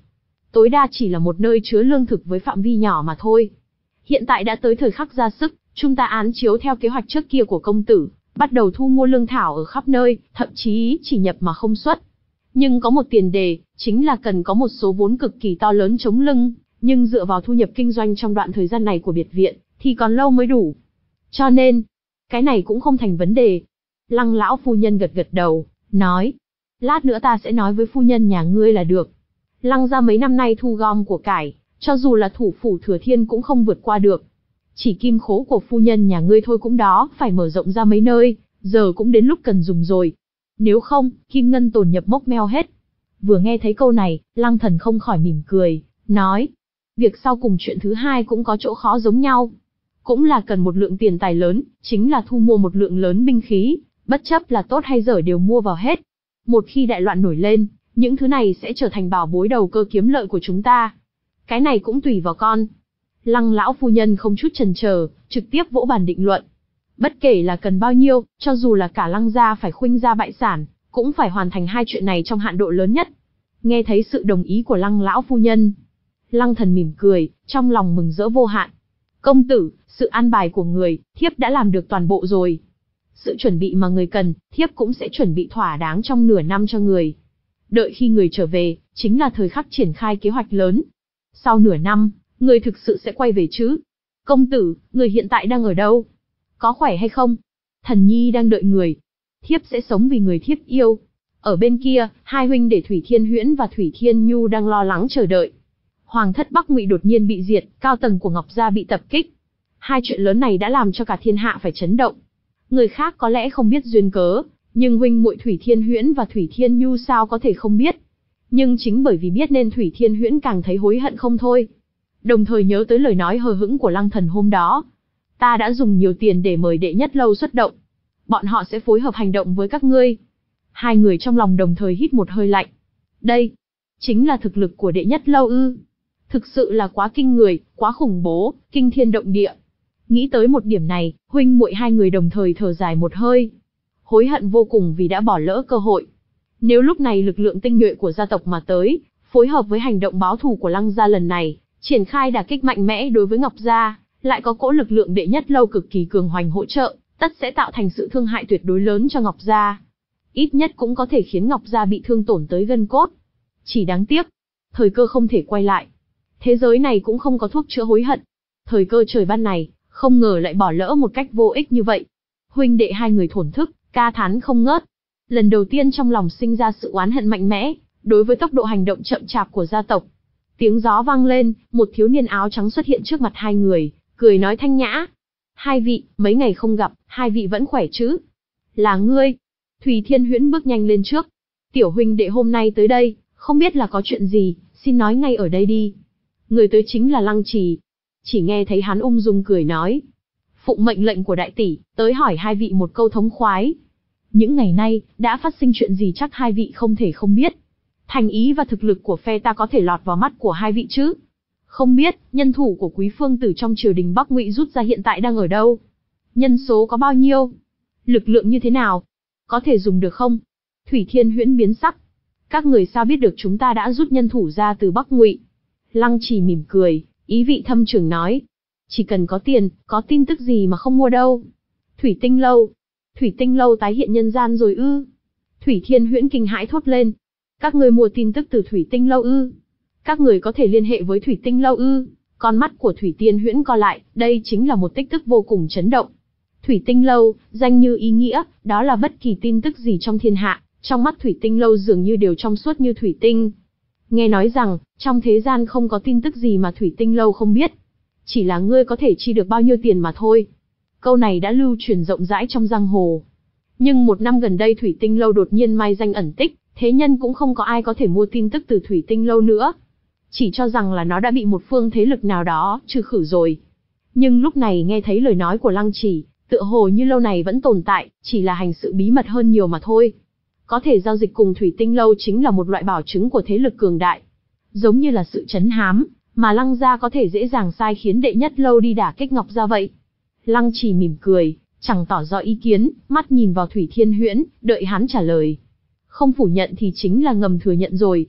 tối đa chỉ là một nơi chứa lương thực với phạm vi nhỏ mà thôi. Hiện tại đã tới thời khắc ra sức, chúng ta án chiếu theo kế hoạch trước kia của công tử, bắt đầu thu mua lương thảo ở khắp nơi, thậm chí chỉ nhập mà không xuất. Nhưng có một tiền đề, chính là cần có một số vốn cực kỳ to lớn chống lưng, nhưng dựa vào thu nhập kinh doanh trong đoạn thời gian này của biệt viện, thì còn lâu mới đủ. Cho nên, cái này cũng không thành vấn đề. Lăng lão phu nhân gật gật đầu, nói, lát nữa ta sẽ nói với phu nhân nhà ngươi là được. Lăng gia mấy năm nay thu gom của cải, cho dù là thủ phủ Thừa Thiên cũng không vượt qua được. Chỉ kim khố của phu nhân nhà ngươi thôi cũng đó, phải mở rộng ra mấy nơi, giờ cũng đến lúc cần dùng rồi. Nếu không, kim ngân tồn nhập mốc meo hết. Vừa nghe thấy câu này, Lăng Thần không khỏi mỉm cười, nói, việc sau cùng chuyện thứ hai cũng có chỗ khó giống nhau. Cũng là cần một lượng tiền tài lớn, chính là thu mua một lượng lớn binh khí, bất chấp là tốt hay dở đều mua vào hết. Một khi đại loạn nổi lên, những thứ này sẽ trở thành bảo bối đầu cơ kiếm lợi của chúng ta. Cái này cũng tùy vào con. Lăng lão phu nhân không chút chần chờ, trực tiếp vỗ bàn định luận. Bất kể là cần bao nhiêu, cho dù là cả Lăng gia phải khuynh gia bại sản, cũng phải hoàn thành hai chuyện này trong hạn độ lớn nhất. Nghe thấy sự đồng ý của Lăng lão phu nhân, Lăng Thần mỉm cười, trong lòng mừng rỡ vô hạn. Công tử, sự an bài của người, thiếp đã làm được toàn bộ rồi. Sự chuẩn bị mà người cần, thiếp cũng sẽ chuẩn bị thỏa đáng trong nửa năm cho người. Đợi khi người trở về, chính là thời khắc triển khai kế hoạch lớn. Sau nửa năm, người thực sự sẽ quay về chứ? Công tử, người hiện tại đang ở đâu? Có khỏe hay không? Thần nhi đang đợi người. Thiếp sẽ sống vì người thiếp yêu. Ở bên kia, hai huynh đệ Thủy Thiên Huyễn và Thủy Thiên Nhu đang lo lắng chờ đợi. Hoàng thất Bắc Ngụy đột nhiên bị diệt, cao tầng của Ngọc gia bị tập kích. Hai chuyện lớn này đã làm cho cả thiên hạ phải chấn động. Người khác có lẽ không biết duyên cớ, nhưng huynh muội Thủy Thiên Huyễn và Thủy Thiên Nhu sao có thể không biết. Nhưng chính bởi vì biết nên Thủy Thiên Huyễn càng thấy hối hận không thôi. Đồng thời nhớ tới lời nói hờ hững của Lăng Thần hôm đó. Ta đã dùng nhiều tiền để mời đệ nhất lâu xuất động. Bọn họ sẽ phối hợp hành động với các ngươi. Hai người trong lòng đồng thời hít một hơi lạnh. Đây, chính là thực lực của đệ nhất lâu ư. Thực sự là quá kinh người, quá khủng bố, kinh thiên động địa. Nghĩ tới một điểm này, huynh muội hai người đồng thời thở dài một hơi. Hối hận vô cùng vì đã bỏ lỡ cơ hội. Nếu lúc này lực lượng tinh nhuệ của gia tộc mà tới, phối hợp với hành động báo thù của Lăng gia lần này, triển khai đả kích mạnh mẽ đối với Ngọc gia, lại có cỗ lực lượng đệ nhất lâu cực kỳ cường hoành hỗ trợ, tất sẽ tạo thành sự thương hại tuyệt đối lớn cho Ngọc gia. Ít nhất cũng có thể khiến Ngọc gia bị thương tổn tới gân cốt. Chỉ đáng tiếc, thời cơ không thể quay lại. Thế giới này cũng không có thuốc chữa hối hận. Thời cơ trời ban này, không ngờ lại bỏ lỡ một cách vô ích như vậy. Huynh đệ hai người thổn thức, ca thán không ngớt. Lần đầu tiên trong lòng sinh ra sự oán hận mạnh mẽ, đối với tốc độ hành động chậm chạp của gia tộc. Tiếng gió vang lên, một thiếu niên áo trắng xuất hiện trước mặt hai người, cười nói thanh nhã. Hai vị, mấy ngày không gặp, hai vị vẫn khỏe chứ? Là ngươi. Thủy Thiên Huyễn bước nhanh lên trước. Tiểu huynh đệ hôm nay tới đây, không biết là có chuyện gì, xin nói ngay ở đây đi. Người tới chính là Lăng Trì. Chỉ nghe thấy hắn ung dung cười nói. Phụng mệnh lệnh của đại tỷ, tới hỏi hai vị một câu thống khoái. Những ngày nay, đã phát sinh chuyện gì chắc hai vị không thể không biết. Thành ý và thực lực của phe ta có thể lọt vào mắt của hai vị chứ? Không biết, nhân thủ của quý phương tử trong triều đình Bắc Ngụy rút ra hiện tại đang ở đâu? Nhân số có bao nhiêu? Lực lượng như thế nào? Có thể dùng được không? Thủy Thiên Huyễn biến sắc. Các người sao biết được chúng ta đã rút nhân thủ ra từ Bắc Ngụy? Lăng Trì mỉm cười, ý vị thâm trường nói. Chỉ cần có tiền, có tin tức gì mà không mua đâu. Thủy Tinh Lâu. Thủy Tinh Lâu tái hiện nhân gian rồi ư? Thủy Thiên Huyễn kinh hãi thốt lên. Các người mua tin tức từ Thủy Tinh Lâu ư? Các người có thể liên hệ với Thủy Tinh Lâu ư? Con mắt của Thủy Thiên Huyễn co lại, đây chính là một tích tức vô cùng chấn động. Thủy Tinh Lâu, danh như ý nghĩa, đó là bất kỳ tin tức gì trong thiên hạ, trong mắt Thủy Tinh Lâu dường như đều trong suốt như thủy tinh. Nghe nói rằng, trong thế gian không có tin tức gì mà Thủy Tinh Lâu không biết. Chỉ là ngươi có thể chi được bao nhiêu tiền mà thôi. Câu này đã lưu truyền rộng rãi trong giang hồ. Nhưng một năm gần đây Thủy Tinh Lâu đột nhiên mai danh ẩn tích, thế nhân cũng không có ai có thể mua tin tức từ Thủy Tinh Lâu nữa. Chỉ cho rằng là nó đã bị một phương thế lực nào đó trừ khử rồi. Nhưng lúc này nghe thấy lời nói của Lăng Trì, tựa hồ như lâu này vẫn tồn tại, chỉ là hành sự bí mật hơn nhiều mà thôi. Có thể giao dịch cùng Thủy Tinh Lâu chính là một loại bảo chứng của thế lực cường đại. Giống như là sự trấn hám, mà Lăng gia có thể dễ dàng sai khiến đệ nhất lâu đi đả kích Ngọc gia vậy. Lăng Trì mỉm cười, chẳng tỏ rõ ý kiến, mắt nhìn vào Thủy Thiên Huyễn, đợi hắn trả lời. Không phủ nhận thì chính là ngầm thừa nhận rồi.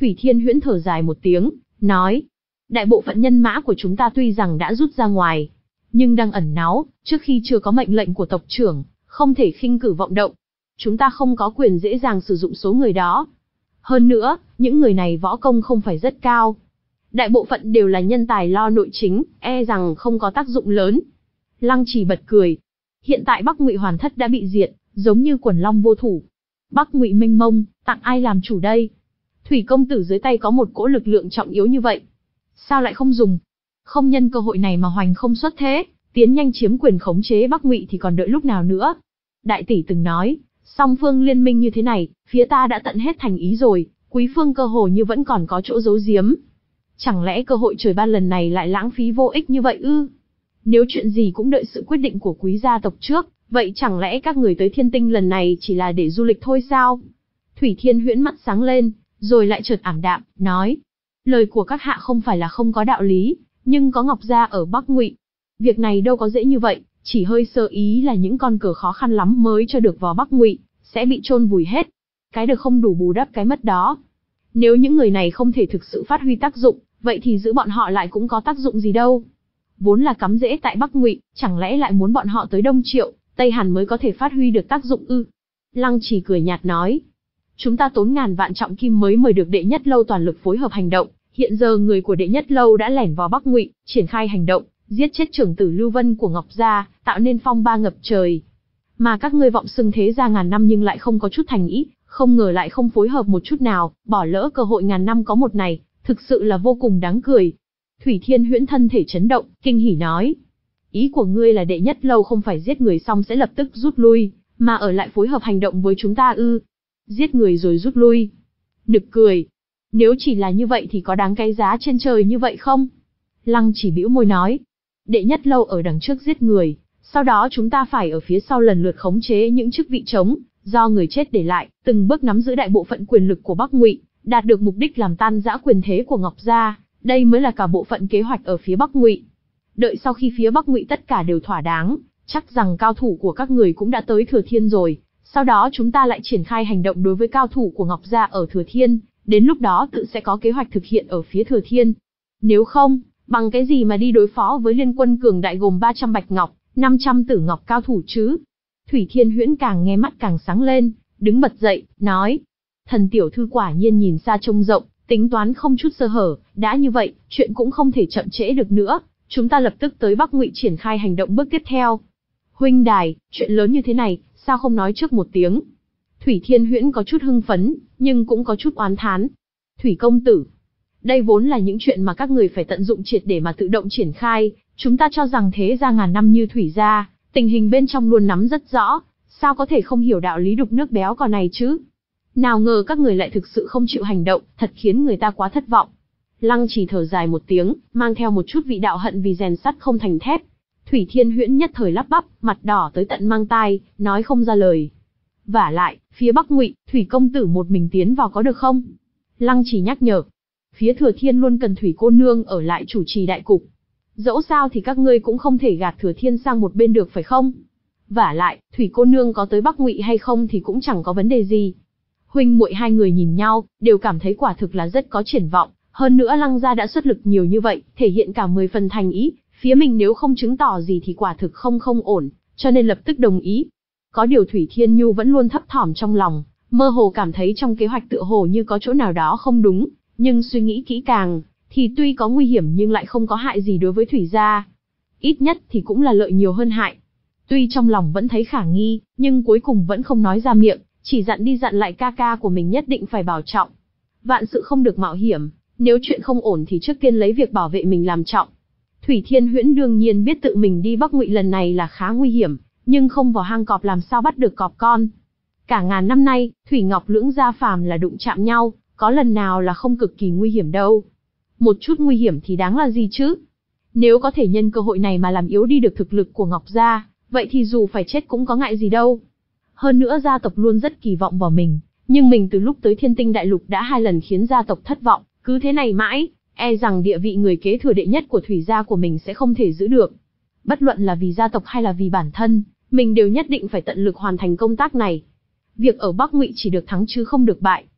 Thủy Thiên Huyễn thở dài một tiếng, nói, đại bộ phận nhân mã của chúng ta tuy rằng đã rút ra ngoài, nhưng đang ẩn náu, trước khi chưa có mệnh lệnh của tộc trưởng, không thể khinh cử vọng động. Chúng ta không có quyền dễ dàng sử dụng số người đó. Hơn nữa, những người này võ công không phải rất cao. Đại bộ phận đều là nhân tài lo nội chính, e rằng không có tác dụng lớn. Lăng Trì bật cười. Hiện tại Bắc Ngụy Hoàn Thất đã bị diệt, giống như quần long vô thủ. Bắc Ngụy mênh mông, tặng ai làm chủ đây? Thủy công tử dưới tay có một cỗ lực lượng trọng yếu như vậy. Sao lại không dùng? Không nhân cơ hội này mà hoành không xuất thế, tiến nhanh chiếm quyền khống chế Bắc Ngụy thì còn đợi lúc nào nữa? Đại tỷ từng nói, song phương liên minh như thế này, phía ta đã tận hết thành ý rồi, quý phương cơ hồ như vẫn còn có chỗ giấu giếm. Chẳng lẽ cơ hội trời ban lần này lại lãng phí vô ích như vậy ư? Nếu chuyện gì cũng đợi sự quyết định của quý gia tộc trước, vậy chẳng lẽ các người tới Thiên Tinh lần này chỉ là để du lịch thôi sao? Thủy Thiên Huyễn mắt sáng lên, rồi lại chợt ảm đạm, nói, lời của các hạ không phải là không có đạo lý, nhưng có Ngọc gia ở Bắc Ngụy, việc này đâu có dễ như vậy, chỉ hơi sơ ý là những con cờ khó khăn lắm mới cho được vào Bắc Ngụy, sẽ bị chôn vùi hết. Cái được không đủ bù đắp cái mất đó. Nếu những người này không thể thực sự phát huy tác dụng, vậy thì giữ bọn họ lại cũng có tác dụng gì đâu. Vốn là cắm rễ tại Bắc Ngụy, chẳng lẽ lại muốn bọn họ tới Đông Triệu, Tây Hàn mới có thể phát huy được tác dụng ư? Lăng Trì cười nhạt nói, chúng ta tốn ngàn vạn trọng kim mới mời được đệ nhất lâu toàn lực phối hợp hành động, hiện giờ người của đệ nhất lâu đã lẻn vào Bắc Ngụy, triển khai hành động, giết chết trưởng tử Lưu Vân của Ngọc gia, tạo nên phong ba ngập trời. Mà các ngươi vọng xưng thế gia ngàn năm nhưng lại không có chút thành ý, không ngờ lại không phối hợp một chút nào, bỏ lỡ cơ hội ngàn năm có một này, thực sự là vô cùng đáng cười. Thủy Thiên Huyễn thân thể chấn động, kinh hỉ nói, ý của ngươi là đệ nhất lâu không phải giết người xong sẽ lập tức rút lui, mà ở lại phối hợp hành động với chúng ta ư? Giết người rồi rút lui? Nực cười. Nếu chỉ là như vậy thì có đáng cái giá trên trời như vậy không? Lăng Chỉ bĩu môi nói, đệ nhất lâu ở đằng trước giết người, sau đó chúng ta phải ở phía sau lần lượt khống chế những chức vị trống, do người chết để lại, từng bước nắm giữ đại bộ phận quyền lực của Bắc Ngụy, đạt được mục đích làm tan rã quyền thế của Ngọc gia, đây mới là cả bộ phận kế hoạch ở phía Bắc Ngụy. Đợi sau khi phía Bắc Ngụy tất cả đều thỏa đáng, chắc rằng cao thủ của các người cũng đã tới Thừa Thiên rồi, sau đó chúng ta lại triển khai hành động đối với cao thủ của Ngọc gia ở Thừa Thiên, đến lúc đó tự sẽ có kế hoạch thực hiện ở phía Thừa Thiên. Nếu không, bằng cái gì mà đi đối phó với liên quân cường đại gồm ba trăm bạch ngọc, năm trăm tử ngọc cao thủ chứ? Thủy Thiên Huyễn càng nghe mắt càng sáng lên, đứng bật dậy, nói, thần tiểu thư quả nhiên nhìn xa trông rộng, tính toán không chút sơ hở, đã như vậy, chuyện cũng không thể chậm trễ được nữa, chúng ta lập tức tới Bắc Ngụy triển khai hành động bước tiếp theo. Huynh đài, chuyện lớn như thế này, sao không nói trước một tiếng? Thủy Thiên Huyễn có chút hưng phấn, nhưng cũng có chút oán thán. Thủy công tử, đây vốn là những chuyện mà các người phải tận dụng triệt để mà tự động triển khai, chúng ta cho rằng thế gia ngàn năm như Thủy gia, tình hình bên trong luôn nắm rất rõ, sao có thể không hiểu đạo lý đục nước béo cò này chứ? Nào ngờ các người lại thực sự không chịu hành động, thật khiến người ta quá thất vọng. Lăng Chỉ thở dài một tiếng, mang theo một chút vị đạo hận vì rèn sắt không thành thép. Thủy Thiên Huyễn nhất thời lắp bắp, mặt đỏ tới tận mang tai, nói không ra lời. Vả lại, phía Bắc Ngụy, Thủy công tử một mình tiến vào có được không? Lăng Chỉ nhắc nhở. Phía Thừa Thiên luôn cần Thủy cô nương ở lại chủ trì đại cục. Dẫu sao thì các ngươi cũng không thể gạt Thừa Thiên sang một bên được phải không? Vả lại, Thủy cô nương có tới Bắc Ngụy hay không thì cũng chẳng có vấn đề gì. Huynh muội hai người nhìn nhau, đều cảm thấy quả thực là rất có triển vọng. Hơn nữa Lăng gia đã xuất lực nhiều như vậy, thể hiện cả mười phần thành ý. Phía mình nếu không chứng tỏ gì thì quả thực không không ổn, cho nên lập tức đồng ý. Có điều Thủy Thiên Nhu vẫn luôn thấp thỏm trong lòng, mơ hồ cảm thấy trong kế hoạch tựa hồ như có chỗ nào đó không đúng, nhưng suy nghĩ kỹ càng, thì tuy có nguy hiểm nhưng lại không có hại gì đối với Thủy gia. Ít nhất thì cũng là lợi nhiều hơn hại. Tuy trong lòng vẫn thấy khả nghi, nhưng cuối cùng vẫn không nói ra miệng, chỉ dặn đi dặn lại ca ca của mình nhất định phải bảo trọng. Vạn sự không được mạo hiểm, nếu chuyện không ổn thì trước tiên lấy việc bảo vệ mình làm trọng. Thủy Thiên Huyễn đương nhiên biết tự mình đi Bắc Ngụy lần này là khá nguy hiểm, nhưng không vào hang cọp làm sao bắt được cọp con. Cả ngàn năm nay, Thủy Ngọc lưỡng gia phàm là đụng chạm nhau, có lần nào là không cực kỳ nguy hiểm đâu. Một chút nguy hiểm thì đáng là gì chứ? Nếu có thể nhân cơ hội này mà làm yếu đi được thực lực của Ngọc gia, vậy thì dù phải chết cũng có ngại gì đâu. Hơn nữa gia tộc luôn rất kỳ vọng vào mình, nhưng mình từ lúc tới Thiên Tinh Đại Lục đã hai lần khiến gia tộc thất vọng, cứ thế này mãi, e rằng địa vị người kế thừa đệ nhất của Thủy gia của mình sẽ không thể giữ được. Bất luận là vì gia tộc hay là vì bản thân, mình đều nhất định phải tận lực hoàn thành công tác này. Việc ở Bắc Ngụy chỉ được thắng chứ không được bại.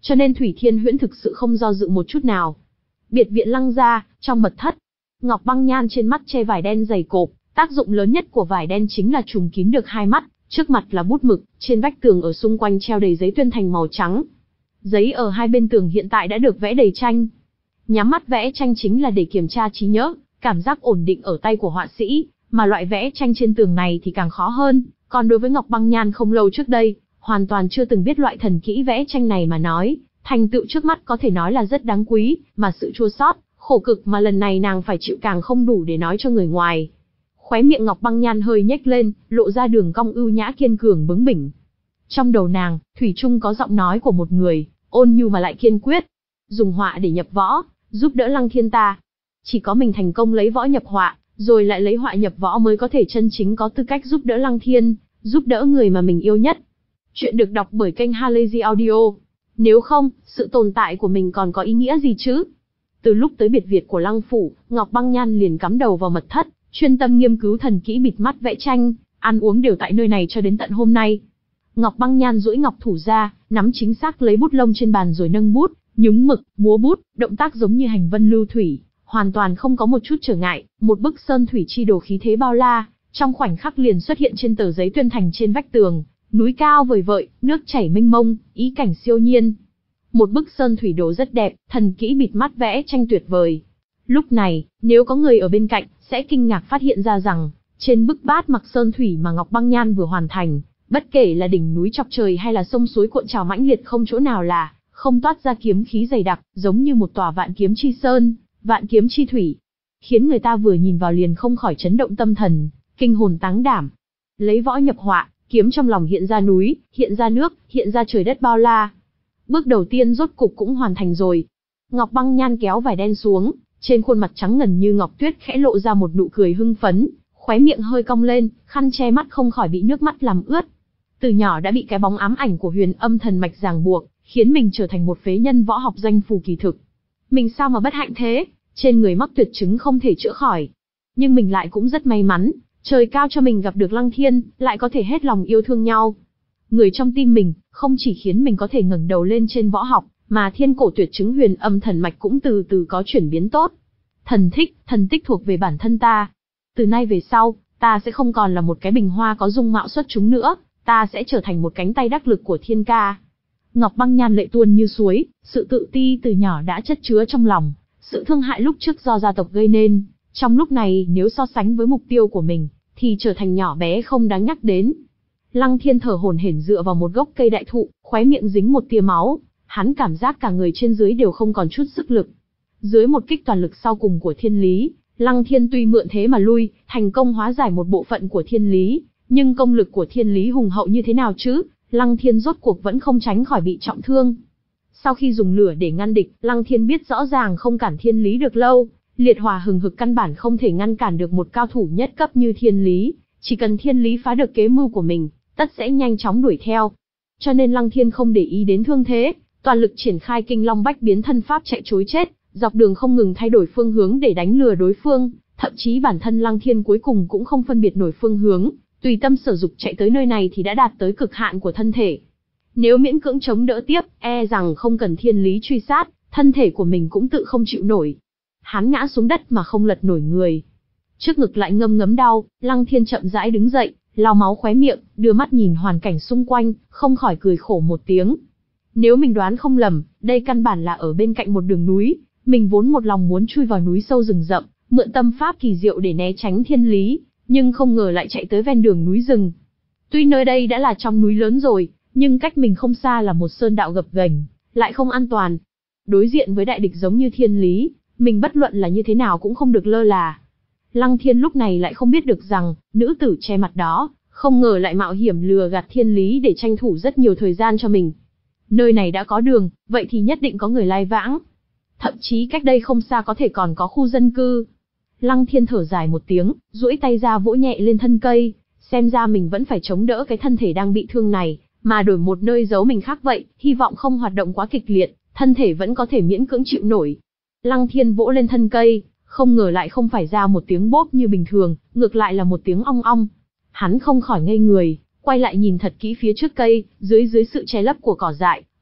cho nên Thủy Thiên Huyễn thực sự không do dự một chút nào. Biệt viện Lăng gia, trong mật thất, Ngọc Băng Nhan trên mắt che vải đen dày cộp, tác dụng lớn nhất của vải đen chính là trùm kín được hai mắt, trước mặt là bút mực, trên vách tường ở xung quanh treo đầy giấy tuyên thành màu trắng. Giấy ở hai bên tường hiện tại đã được vẽ đầy tranh. Nhắm mắt vẽ tranh chính là để kiểm tra trí nhớ, cảm giác ổn định ở tay của họa sĩ, mà loại vẽ tranh trên tường này thì càng khó hơn, còn đối với Ngọc Băng Nhan không lâu trước đây, hoàn toàn chưa từng biết loại thần kỹ vẽ tranh này mà nói, thành tựu trước mắt có thể nói là rất đáng quý, mà sự chua xót, khổ cực mà lần này nàng phải chịu càng không đủ để nói cho người ngoài. Khóe miệng Ngọc Băng Nhan hơi nhếch lên, lộ ra đường cong ưu nhã kiên cường bướng bỉnh. Trong đầu nàng, thủy chung có giọng nói của một người, ôn nhu mà lại kiên quyết. Dùng họa để nhập võ, giúp đỡ Lăng Thiên ta. Chỉ có mình thành công lấy võ nhập họa, rồi lại lấy họa nhập võ mới có thể chân chính có tư cách giúp đỡ Lăng Thiên, giúp đỡ người mà mình yêu nhất. Chuyện được đọc bởi kênh Halazy Audio. Nếu không, sự tồn tại của mình còn có ý nghĩa gì chứ? Từ lúc tới biệt viện của Lăng phủ, Ngọc Băng Nhan liền cắm đầu vào mật thất, chuyên tâm nghiên cứu thần kỹ bịt mắt vẽ tranh, ăn uống đều tại nơi này cho đến tận hôm nay. Ngọc Băng Nhan duỗi ngọc thủ ra, nắm chính xác lấy bút lông trên bàn rồi nâng bút, nhúng mực, múa bút, động tác giống như hành vân lưu thủy, hoàn toàn không có một chút trở ngại, một bức sơn thủy chi đồ khí thế bao la, trong khoảnh khắc liền xuất hiện trên tờ giấy tuyên thành trên vách tường, núi cao vời vợi, nước chảy mênh mông, ý cảnh siêu nhiên. Một bức sơn thủy đồ rất đẹp, thần kỹ bịt mắt vẽ tranh tuyệt vời. Lúc này, nếu có người ở bên cạnh, sẽ kinh ngạc phát hiện ra rằng, trên bức bát mặc sơn thủy mà Ngọc Băng Nhan vừa hoàn thành, bất kể là đỉnh núi chọc trời hay là sông suối cuộn trào mãnh liệt không chỗ nào là không toát ra kiếm khí dày đặc, giống như một tòa vạn kiếm chi sơn, vạn kiếm chi thủy, khiến người ta vừa nhìn vào liền không khỏi chấn động tâm thần, kinh hồn táng đảm. Lấy võ nhập họa, kiếm trong lòng hiện ra núi, hiện ra nước, hiện ra trời đất bao la. Bước đầu tiên rốt cục cũng hoàn thành rồi. Ngọc Băng Nhan kéo vải đen xuống, trên khuôn mặt trắng ngần như ngọc tuyết khẽ lộ ra một nụ cười hưng phấn, khóe miệng hơi cong lên, khăn che mắt không khỏi bị nước mắt làm ướt. Từ nhỏ đã bị cái bóng ám ảnh của Huyền Âm Thần Mạch ràng buộc, khiến mình trở thành một phế nhân võ học danh phù kỳ thực. Mình sao mà bất hạnh thế, trên người mắc tuyệt chứng không thể chữa khỏi. Nhưng mình lại cũng rất may mắn, trời cao cho mình gặp được Lăng Thiên, lại có thể hết lòng yêu thương nhau. Người trong tim mình, không chỉ khiến mình có thể ngẩng đầu lên trên võ học, mà thiên cổ tuyệt chứng Huyền Âm Thần Mạch cũng từ từ có chuyển biến tốt. Thần thích, thần tích thuộc về bản thân ta. Từ nay về sau, ta sẽ không còn là một cái bình hoa có dung mạo xuất chúng nữa, ta sẽ trở thành một cánh tay đắc lực của thiên ca. Ngọc Băng Nhan lệ tuôn như suối, sự tự ti từ nhỏ đã chất chứa trong lòng, sự thương hại lúc trước do gia tộc gây nên, trong lúc này nếu so sánh với mục tiêu của mình, thì trở thành nhỏ bé không đáng nhắc đến. Lăng Thiên thở hổn hển dựa vào một gốc cây đại thụ, khóe miệng dính một tia máu, hắn cảm giác cả người trên dưới đều không còn chút sức lực. Dưới một kích toàn lực sau cùng của thiên lý, Lăng Thiên tuy mượn thế mà lui, thành công hóa giải một bộ phận của thiên lý, nhưng công lực của thiên lý hùng hậu như thế nào chứ, Lăng Thiên rốt cuộc vẫn không tránh khỏi bị trọng thương. Sau khi dùng lửa để ngăn địch, Lăng Thiên biết rõ ràng không cản thiên lý được lâu, liệt hỏa hừng hực căn bản không thể ngăn cản được một cao thủ nhất cấp như thiên lý, chỉ cần thiên lý phá được kế mưu của mình, tất sẽ nhanh chóng đuổi theo. Cho nên Lăng Thiên không để ý đến thương thế, toàn lực triển khai Kinh Long Bách biến thân pháp chạy trối chết, dọc đường không ngừng thay đổi phương hướng để đánh lừa đối phương, thậm chí bản thân Lăng Thiên cuối cùng cũng không phân biệt nổi phương hướng, tùy tâm sở dục chạy tới nơi này thì đã đạt tới cực hạn của thân thể. Nếu miễn cưỡng chống đỡ tiếp, e rằng không cần thiên lý truy sát, thân thể của mình cũng tự không chịu nổi. Hắn ngã xuống đất mà không lật nổi người. Trước ngực lại ngâm ngấm đau, Lăng Thiên chậm rãi đứng dậy, lau máu khóe miệng, đưa mắt nhìn hoàn cảnh xung quanh, không khỏi cười khổ một tiếng. Nếu mình đoán không lầm, đây căn bản là ở bên cạnh một đường núi, mình vốn một lòng muốn chui vào núi sâu rừng rậm, mượn tâm pháp kỳ diệu để né tránh thiên lý, nhưng không ngờ lại chạy tới ven đường núi rừng. Tuy nơi đây đã là trong núi lớn rồi, nhưng cách mình không xa là một sơn đạo gập ghềnh, lại không an toàn. Đối diện với đại địch giống như thiên lý, mình bất luận là như thế nào cũng không được lơ là. Lăng Thiên lúc này lại không biết được rằng, nữ tử che mặt đó, không ngờ lại mạo hiểm lừa gạt thiên lý để tranh thủ rất nhiều thời gian cho mình. Nơi này đã có đường, vậy thì nhất định có người lai vãng. Thậm chí cách đây không xa có thể còn có khu dân cư. Lăng Thiên thở dài một tiếng, duỗi tay ra vỗ nhẹ lên thân cây, xem ra mình vẫn phải chống đỡ cái thân thể đang bị thương này, mà đổi một nơi giấu mình khác vậy, hy vọng không hoạt động quá kịch liệt, thân thể vẫn có thể miễn cưỡng chịu nổi. Lăng Thiên vỗ lên thân cây, không ngờ lại không phải ra một tiếng bốp như bình thường, ngược lại là một tiếng ong ong. Hắn không khỏi ngây người, quay lại nhìn thật kỹ phía trước cây, dưới dưới sự che lấp của cỏ dại,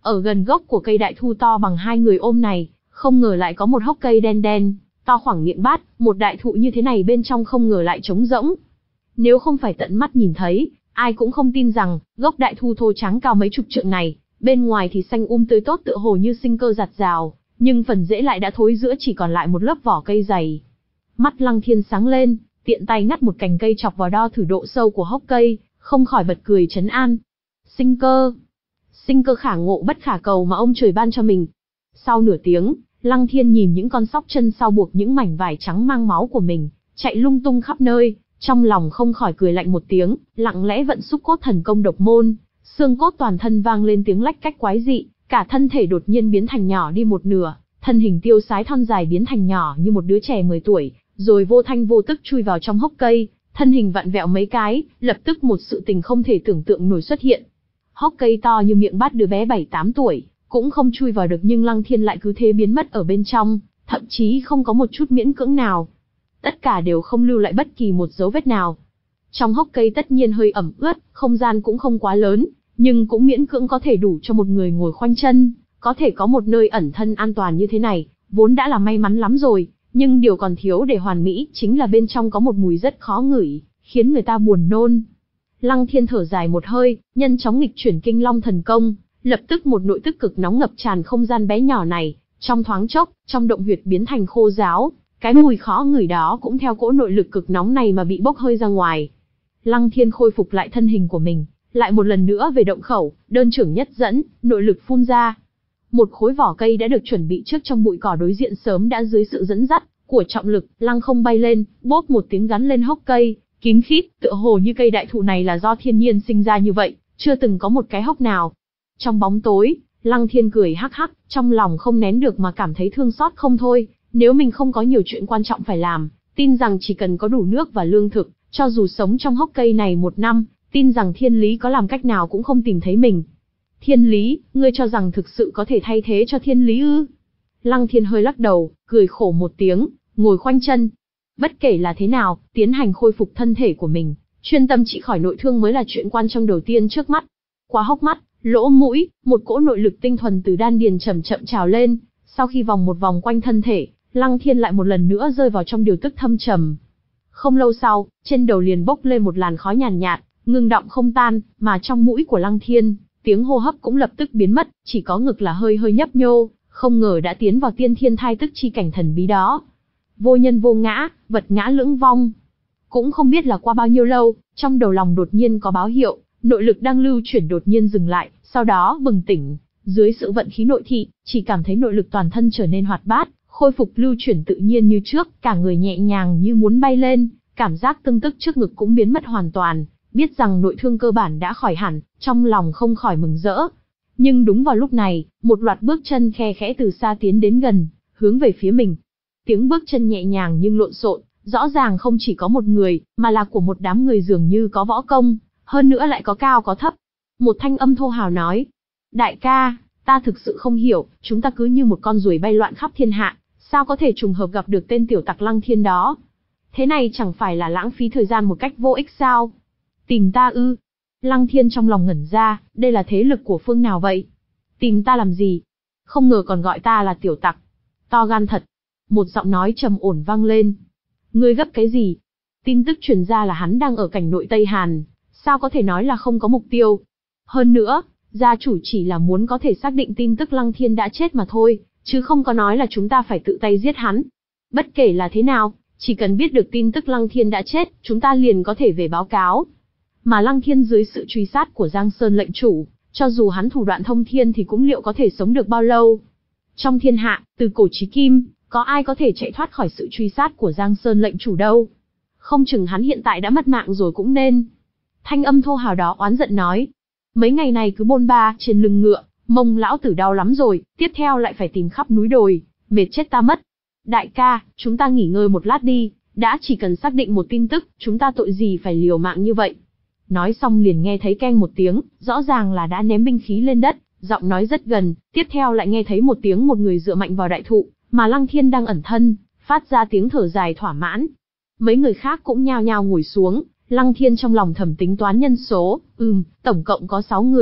Ở gần gốc của cây đại thụ to bằng hai người ôm này, không ngờ lại có một hốc cây đen đen, to khoảng miệng bát, một đại thụ như thế này bên trong không ngờ lại trống rỗng. Nếu không phải tận mắt nhìn thấy, ai cũng không tin rằng, gốc đại thụ thô trắng cao mấy chục trượng này, bên ngoài thì xanh um tươi tốt tựa hồ như sinh cơ rạt rào, nhưng phần rễ lại đã thối rữa chỉ còn lại một lớp vỏ cây dày. Mắt Lăng Thiên sáng lên, tiện tay ngắt một cành cây chọc vào đo thử độ sâu của hốc cây, không khỏi bật cười trấn an. Sinh cơ, sinh cơ khả ngộ bất khả cầu mà ông trời ban cho mình. Sau nửa tiếng, Lăng Thiên nhìn những con sóc chân sau buộc những mảnh vải trắng mang máu của mình, chạy lung tung khắp nơi, trong lòng không khỏi cười lạnh một tiếng, lặng lẽ vận xúc cốt thần công độc môn, xương cốt toàn thân vang lên tiếng lách cách quái dị, cả thân thể đột nhiên biến thành nhỏ đi một nửa, thân hình tiêu sái thon dài biến thành nhỏ như một đứa trẻ mười tuổi, rồi vô thanh vô tức chui vào trong hốc cây, thân hình vặn vẹo mấy cái, lập tức một sự tình không thể tưởng tượng nổi xuất hiện. Hốc cây to như miệng bát đứa bé bảy tám tuổi, cũng không chui vào được nhưng Lăng Thiên lại cứ thế biến mất ở bên trong, thậm chí không có một chút miễn cưỡng nào. Tất cả đều không lưu lại bất kỳ một dấu vết nào. Trong hốc cây tất nhiên hơi ẩm ướt, không gian cũng không quá lớn, nhưng cũng miễn cưỡng có thể đủ cho một người ngồi khoanh chân, có thể có một nơi ẩn thân an toàn như thế này, vốn đã là may mắn lắm rồi, nhưng điều còn thiếu để hoàn mỹ chính là bên trong có một mùi rất khó ngửi, khiến người ta buồn nôn. Lăng Thiên thở dài một hơi, nhanh chóng nghịch chuyển Kinh Long thần công, lập tức một nội tức cực nóng ngập tràn không gian bé nhỏ này, trong thoáng chốc, trong động huyệt biến thành khô ráo, cái mùi khó ngửi đó cũng theo cỗ nội lực cực nóng này mà bị bốc hơi ra ngoài. Lăng Thiên khôi phục lại thân hình của mình, lại một lần nữa về động khẩu, đơn trưởng nhất dẫn, nội lực phun ra. Một khối vỏ cây đã được chuẩn bị trước trong bụi cỏ đối diện sớm đã dưới sự dẫn dắt của trọng lực, lăng không bay lên, bốp một tiếng gắn lên hốc cây, kín khít, tựa hồ như cây đại thụ này là do thiên nhiên sinh ra như vậy, chưa từng có một cái hốc nào. Trong bóng tối, Lăng Thiên cười hắc hắc, trong lòng không nén được mà cảm thấy thương xót không thôi, nếu mình không có nhiều chuyện quan trọng phải làm, tin rằng chỉ cần có đủ nước và lương thực, cho dù sống trong hốc cây này một năm, tin rằng thiên lý có làm cách nào cũng không tìm thấy mình. Thiên lý, ngươi cho rằng thực sự có thể thay thế cho thiên lý ư? Lăng Thiên hơi lắc đầu, cười khổ một tiếng, ngồi khoanh chân. Bất kể là thế nào, tiến hành khôi phục thân thể của mình, chuyên tâm trị khỏi nội thương mới là chuyện quan trọng đầu tiên trước mắt. Qua hốc mắt, lỗ mũi, một cỗ nội lực tinh thuần từ đan điền chậm chậm trào lên, sau khi vòng một vòng quanh thân thể, Lăng Thiên lại một lần nữa rơi vào trong điều tức thâm trầm. Không lâu sau, trên đầu liền bốc lên một làn khói nhàn nhạt, nhạt, ngưng đọng không tan, mà trong mũi của Lăng Thiên, tiếng hô hấp cũng lập tức biến mất, chỉ có ngực là hơi hơi nhấp nhô, không ngờ đã tiến vào tiên thiên thai tức chi cảnh thần bí đó. Vô nhân vô ngã, vật ngã lưỡng vong. Cũng không biết là qua bao nhiêu lâu, trong đầu lòng đột nhiên có báo hiệu, nội lực đang lưu chuyển đột nhiên dừng lại, sau đó bừng tỉnh, dưới sự vận khí nội thị, chỉ cảm thấy nội lực toàn thân trở nên hoạt bát, khôi phục lưu chuyển tự nhiên như trước, cả người nhẹ nhàng như muốn bay lên, cảm giác tưng tức trước ngực cũng biến mất hoàn toàn, biết rằng nội thương cơ bản đã khỏi hẳn, trong lòng không khỏi mừng rỡ. Nhưng đúng vào lúc này, một loạt bước chân khe khẽ từ xa tiến đến gần, hướng về phía mình. Tiếng bước chân nhẹ nhàng nhưng lộn xộn, rõ ràng không chỉ có một người, mà là của một đám người dường như có võ công, hơn nữa lại có cao có thấp. Một thanh âm thô hào nói, đại ca, ta thực sự không hiểu, chúng ta cứ như một con ruồi bay loạn khắp thiên hạ, sao có thể trùng hợp gặp được tên tiểu tặc Lăng Thiên đó? Thế này chẳng phải là lãng phí thời gian một cách vô ích sao? Tìm ta ư? Lăng Thiên trong lòng ngẩn ra, đây là thế lực của phương nào vậy? Tìm ta làm gì? Không ngờ còn gọi ta là tiểu tặc. To gan thật. Một giọng nói trầm ổn vang lên. Ngươi gấp cái gì? Tin tức truyền ra là hắn đang ở cảnh nội Tây Hàn, sao có thể nói là không có mục tiêu? Hơn nữa, gia chủ chỉ là muốn có thể xác định tin tức Lăng Thiên đã chết mà thôi, chứ không có nói là chúng ta phải tự tay giết hắn. Bất kể là thế nào, chỉ cần biết được tin tức Lăng Thiên đã chết, chúng ta liền có thể về báo cáo. Mà Lăng Thiên dưới sự truy sát của Giang Sơn lệnh chủ, cho dù hắn thủ đoạn thông thiên thì cũng liệu có thể sống được bao lâu? Trong thiên hạ, từ cổ chí kim, có ai có thể chạy thoát khỏi sự truy sát của Giang Sơn lệnh chủ đâu? Không chừng hắn hiện tại đã mất mạng rồi cũng nên. Thanh âm thô hào đó oán giận nói. Mấy ngày này cứ bôn ba trên lưng ngựa, mông lão tử đau lắm rồi, tiếp theo lại phải tìm khắp núi đồi, mệt chết ta mất. Đại ca, chúng ta nghỉ ngơi một lát đi, đã chỉ cần xác định một tin tức, chúng ta tội gì phải liều mạng như vậy. Nói xong liền nghe thấy keng một tiếng, rõ ràng là đã ném binh khí lên đất, giọng nói rất gần, tiếp theo lại nghe thấy một tiếng một người dựa mạnh vào đại thụ, mà Lăng Thiên đang ẩn thân, phát ra tiếng thở dài thỏa mãn. Mấy người khác cũng nhao nhao ngồi xuống, Lăng Thiên trong lòng thầm tính toán nhân số, ừm, tổng cộng có sáu người,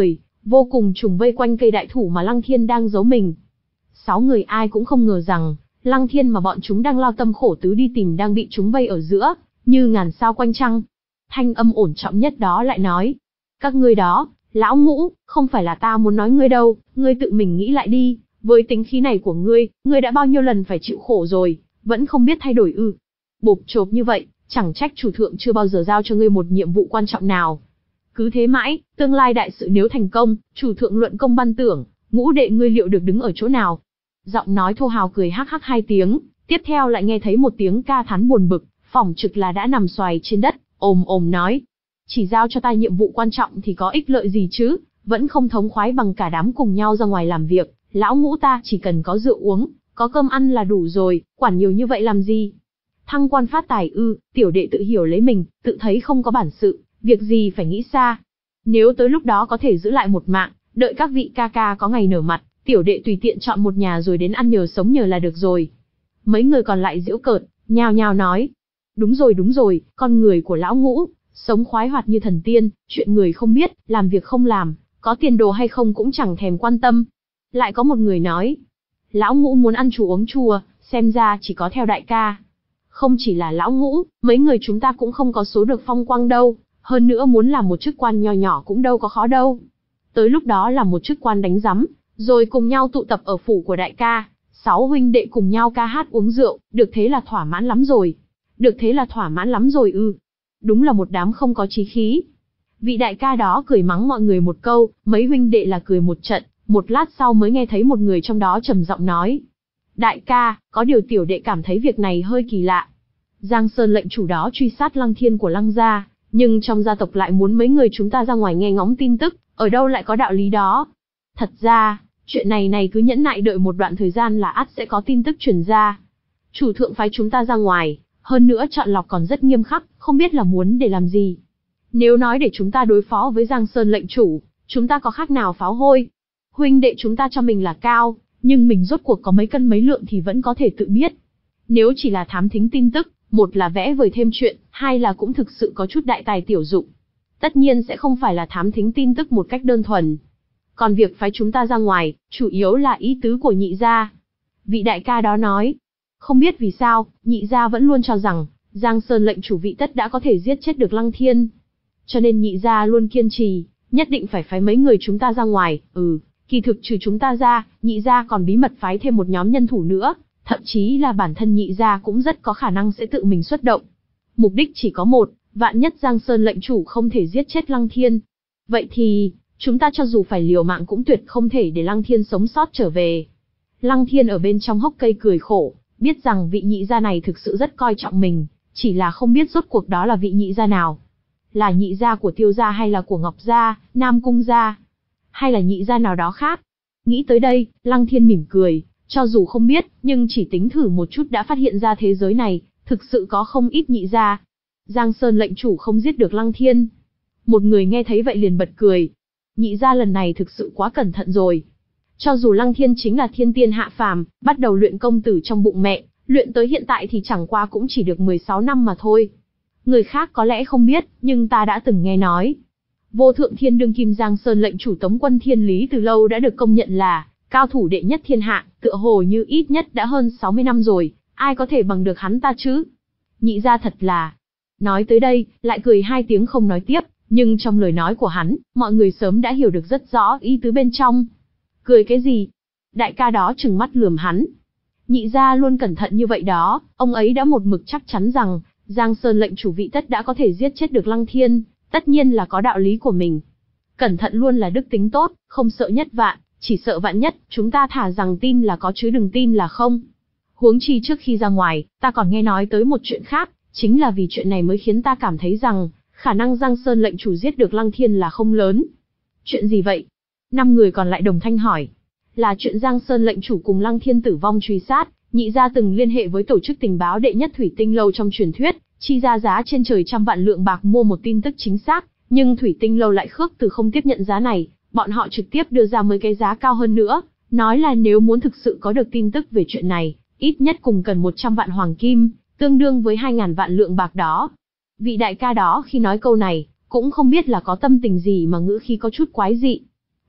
vô cùng trùng vây quanh cây đại thụ mà Lăng Thiên đang giấu mình. Sáu người ai cũng không ngờ rằng, Lăng Thiên mà bọn chúng đang lao tâm khổ tứ đi tìm đang bị chúng vây ở giữa, như ngàn sao quanh trăng. Thanh âm ổn trọng nhất đó lại nói, các ngươi đó, lão Ngũ, không phải là ta muốn nói ngươi đâu, ngươi tự mình nghĩ lại đi, với tính khí này của ngươi, ngươi đã bao nhiêu lần phải chịu khổ rồi, vẫn không biết thay đổi ư. Bộp chộp như vậy, chẳng trách chủ thượng chưa bao giờ giao cho ngươi một nhiệm vụ quan trọng nào. Cứ thế mãi, tương lai đại sự nếu thành công, chủ thượng luận công ban tưởng, Ngũ đệ ngươi liệu được đứng ở chỗ nào? Giọng nói thô hào cười hắc hắc hai tiếng, tiếp theo lại nghe thấy một tiếng ca thán buồn bực, phỏng trực là đã nằm xoài trên đất, ồm ồm nói. Chỉ giao cho ta nhiệm vụ quan trọng thì có ích lợi gì chứ, vẫn không thống khoái bằng cả đám cùng nhau ra ngoài làm việc, lão Ngũ ta chỉ cần có rượu uống, có cơm ăn là đủ rồi, quản nhiều như vậy làm gì? Thăng quan phát tài ư? Tiểu đệ tự hiểu lấy mình, tự thấy không có bản sự, việc gì phải nghĩ xa. Nếu tới lúc đó có thể giữ lại một mạng, đợi các vị ca ca có ngày nở mặt, tiểu đệ tùy tiện chọn một nhà rồi đến ăn nhờ sống nhờ là được rồi. Mấy người còn lại giễu cợt, nhao nhao nói. Đúng rồi đúng rồi, con người của lão Ngũ, sống khoái hoạt như thần tiên, chuyện người không biết, làm việc không làm, có tiền đồ hay không cũng chẳng thèm quan tâm. Lại có một người nói, lão Ngũ muốn ăn chùa uống chùa, xem ra chỉ có theo đại ca. Không chỉ là lão Ngũ, mấy người chúng ta cũng không có số được phong quang đâu, hơn nữa muốn làm một chức quan nho nhỏ cũng đâu có khó đâu. Tới lúc đó là một chức quan đánh rắm, rồi cùng nhau tụ tập ở phủ của đại ca, sáu huynh đệ cùng nhau ca hát uống rượu, được thế là thỏa mãn lắm rồi. Được thế là thỏa mãn lắm rồi ư. Đúng là một đám không có chí khí. Vị đại ca đó cười mắng mọi người một câu, mấy huynh đệ là cười một trận, một lát sau mới nghe thấy một người trong đó trầm giọng nói. Đại ca, có điều tiểu đệ cảm thấy việc này hơi kỳ lạ. Giang Sơn lệnh chủ đó truy sát Lăng Thiên của Lăng gia, nhưng trong gia tộc lại muốn mấy người chúng ta ra ngoài nghe ngóng tin tức, ở đâu lại có đạo lý đó. Thật ra, chuyện này này cứ nhẫn nại đợi một đoạn thời gian là ắt sẽ có tin tức truyền ra. Chủ thượng phái chúng ta ra ngoài, hơn nữa chọn lọc còn rất nghiêm khắc, không biết là muốn để làm gì. Nếu nói để chúng ta đối phó với Giang Sơn lệnh chủ, chúng ta có khác nào pháo hôi. Huynh đệ chúng ta cho mình là cao, nhưng mình rốt cuộc có mấy cân mấy lượng thì vẫn có thể tự biết. Nếu chỉ là thám thính tin tức, một là vẽ vời thêm chuyện, hai là cũng thực sự có chút đại tài tiểu dụng. Tất nhiên sẽ không phải là thám thính tin tức một cách đơn thuần. Còn việc phái chúng ta ra ngoài, chủ yếu là ý tứ của nhị gia. Vị đại ca đó nói, không biết vì sao, nhị gia vẫn luôn cho rằng, Giang Sơn lệnh chủ vị tất đã có thể giết chết được Lăng Thiên. Cho nên nhị gia luôn kiên trì, nhất định phải phái mấy người chúng ta ra ngoài, ừ, kỳ thực trừ chúng ta ra, nhị gia còn bí mật phái thêm một nhóm nhân thủ nữa, thậm chí là bản thân nhị gia cũng rất có khả năng sẽ tự mình xuất động. Mục đích chỉ có một, vạn nhất Giang Sơn lệnh chủ không thể giết chết Lăng Thiên. Vậy thì, chúng ta cho dù phải liều mạng cũng tuyệt không thể để Lăng Thiên sống sót trở về. Lăng Thiên ở bên trong hốc cây cười khổ, biết rằng vị nhị gia này thực sự rất coi trọng mình, chỉ là không biết rốt cuộc đó là vị nhị gia nào. Là nhị gia của Tiêu gia hay là của Ngọc gia, Nam Cung gia, hay là nhị gia nào đó khác. Nghĩ tới đây, Lăng Thiên mỉm cười, cho dù không biết, nhưng chỉ tính thử một chút đã phát hiện ra thế giới này, thực sự có không ít nhị gia. Giang Sơn lệnh chủ không giết được Lăng Thiên. Một người nghe thấy vậy liền bật cười. Nhị gia lần này thực sự quá cẩn thận rồi. Cho dù Lăng Thiên chính là thiên tiên hạ phàm, bắt đầu luyện công tử trong bụng mẹ, luyện tới hiện tại thì chẳng qua cũng chỉ được mười sáu năm mà thôi. Người khác có lẽ không biết, nhưng ta đã từng nghe nói. Vô thượng thiên đương kim Giang Sơn lệnh chủ Tống quân Thiên Lý từ lâu đã được công nhận là cao thủ đệ nhất thiên hạ, tựa hồ như ít nhất đã hơn sáu mươi năm rồi, ai có thể bằng được hắn ta chứ? Nhị gia thật là... Nói tới đây, lại cười hai tiếng không nói tiếp, nhưng trong lời nói của hắn, mọi người sớm đã hiểu được rất rõ ý tứ bên trong. Cười cái gì? Đại ca đó trừng mắt lườm hắn. Nhị gia luôn cẩn thận như vậy đó, ông ấy đã một mực chắc chắn rằng, Giang Sơn lệnh chủ vị tất đã có thể giết chết được Lăng Thiên, tất nhiên là có đạo lý của mình. Cẩn thận luôn là đức tính tốt, không sợ nhất vạn, chỉ sợ vạn nhất, chúng ta thả rằng tin là có chứ đừng tin là không. Huống chi trước khi ra ngoài, ta còn nghe nói tới một chuyện khác, chính là vì chuyện này mới khiến ta cảm thấy rằng, khả năng Giang Sơn lệnh chủ giết được Lăng Thiên là không lớn. Chuyện gì vậy? Năm người còn lại đồng thanh hỏi. Là chuyện Giang Sơn lệnh chủ cùng Lăng Thiên tử vong truy sát, nhị gia từng liên hệ với tổ chức tình báo đệ nhất Thủy Tinh Lâu trong truyền thuyết, chi ra giá trên trời trăm vạn lượng bạc mua một tin tức chính xác, nhưng Thủy Tinh Lâu lại khước từ không tiếp nhận giá này, bọn họ trực tiếp đưa ra mấy cái giá cao hơn nữa, nói là nếu muốn thực sự có được tin tức về chuyện này, ít nhất cùng cần một trăm vạn hoàng kim, tương đương với hai ngàn vạn lượng bạc đó. Vị đại ca đó khi nói câu này, cũng không biết là có tâm tình gì mà ngữ khí có chút quái dị.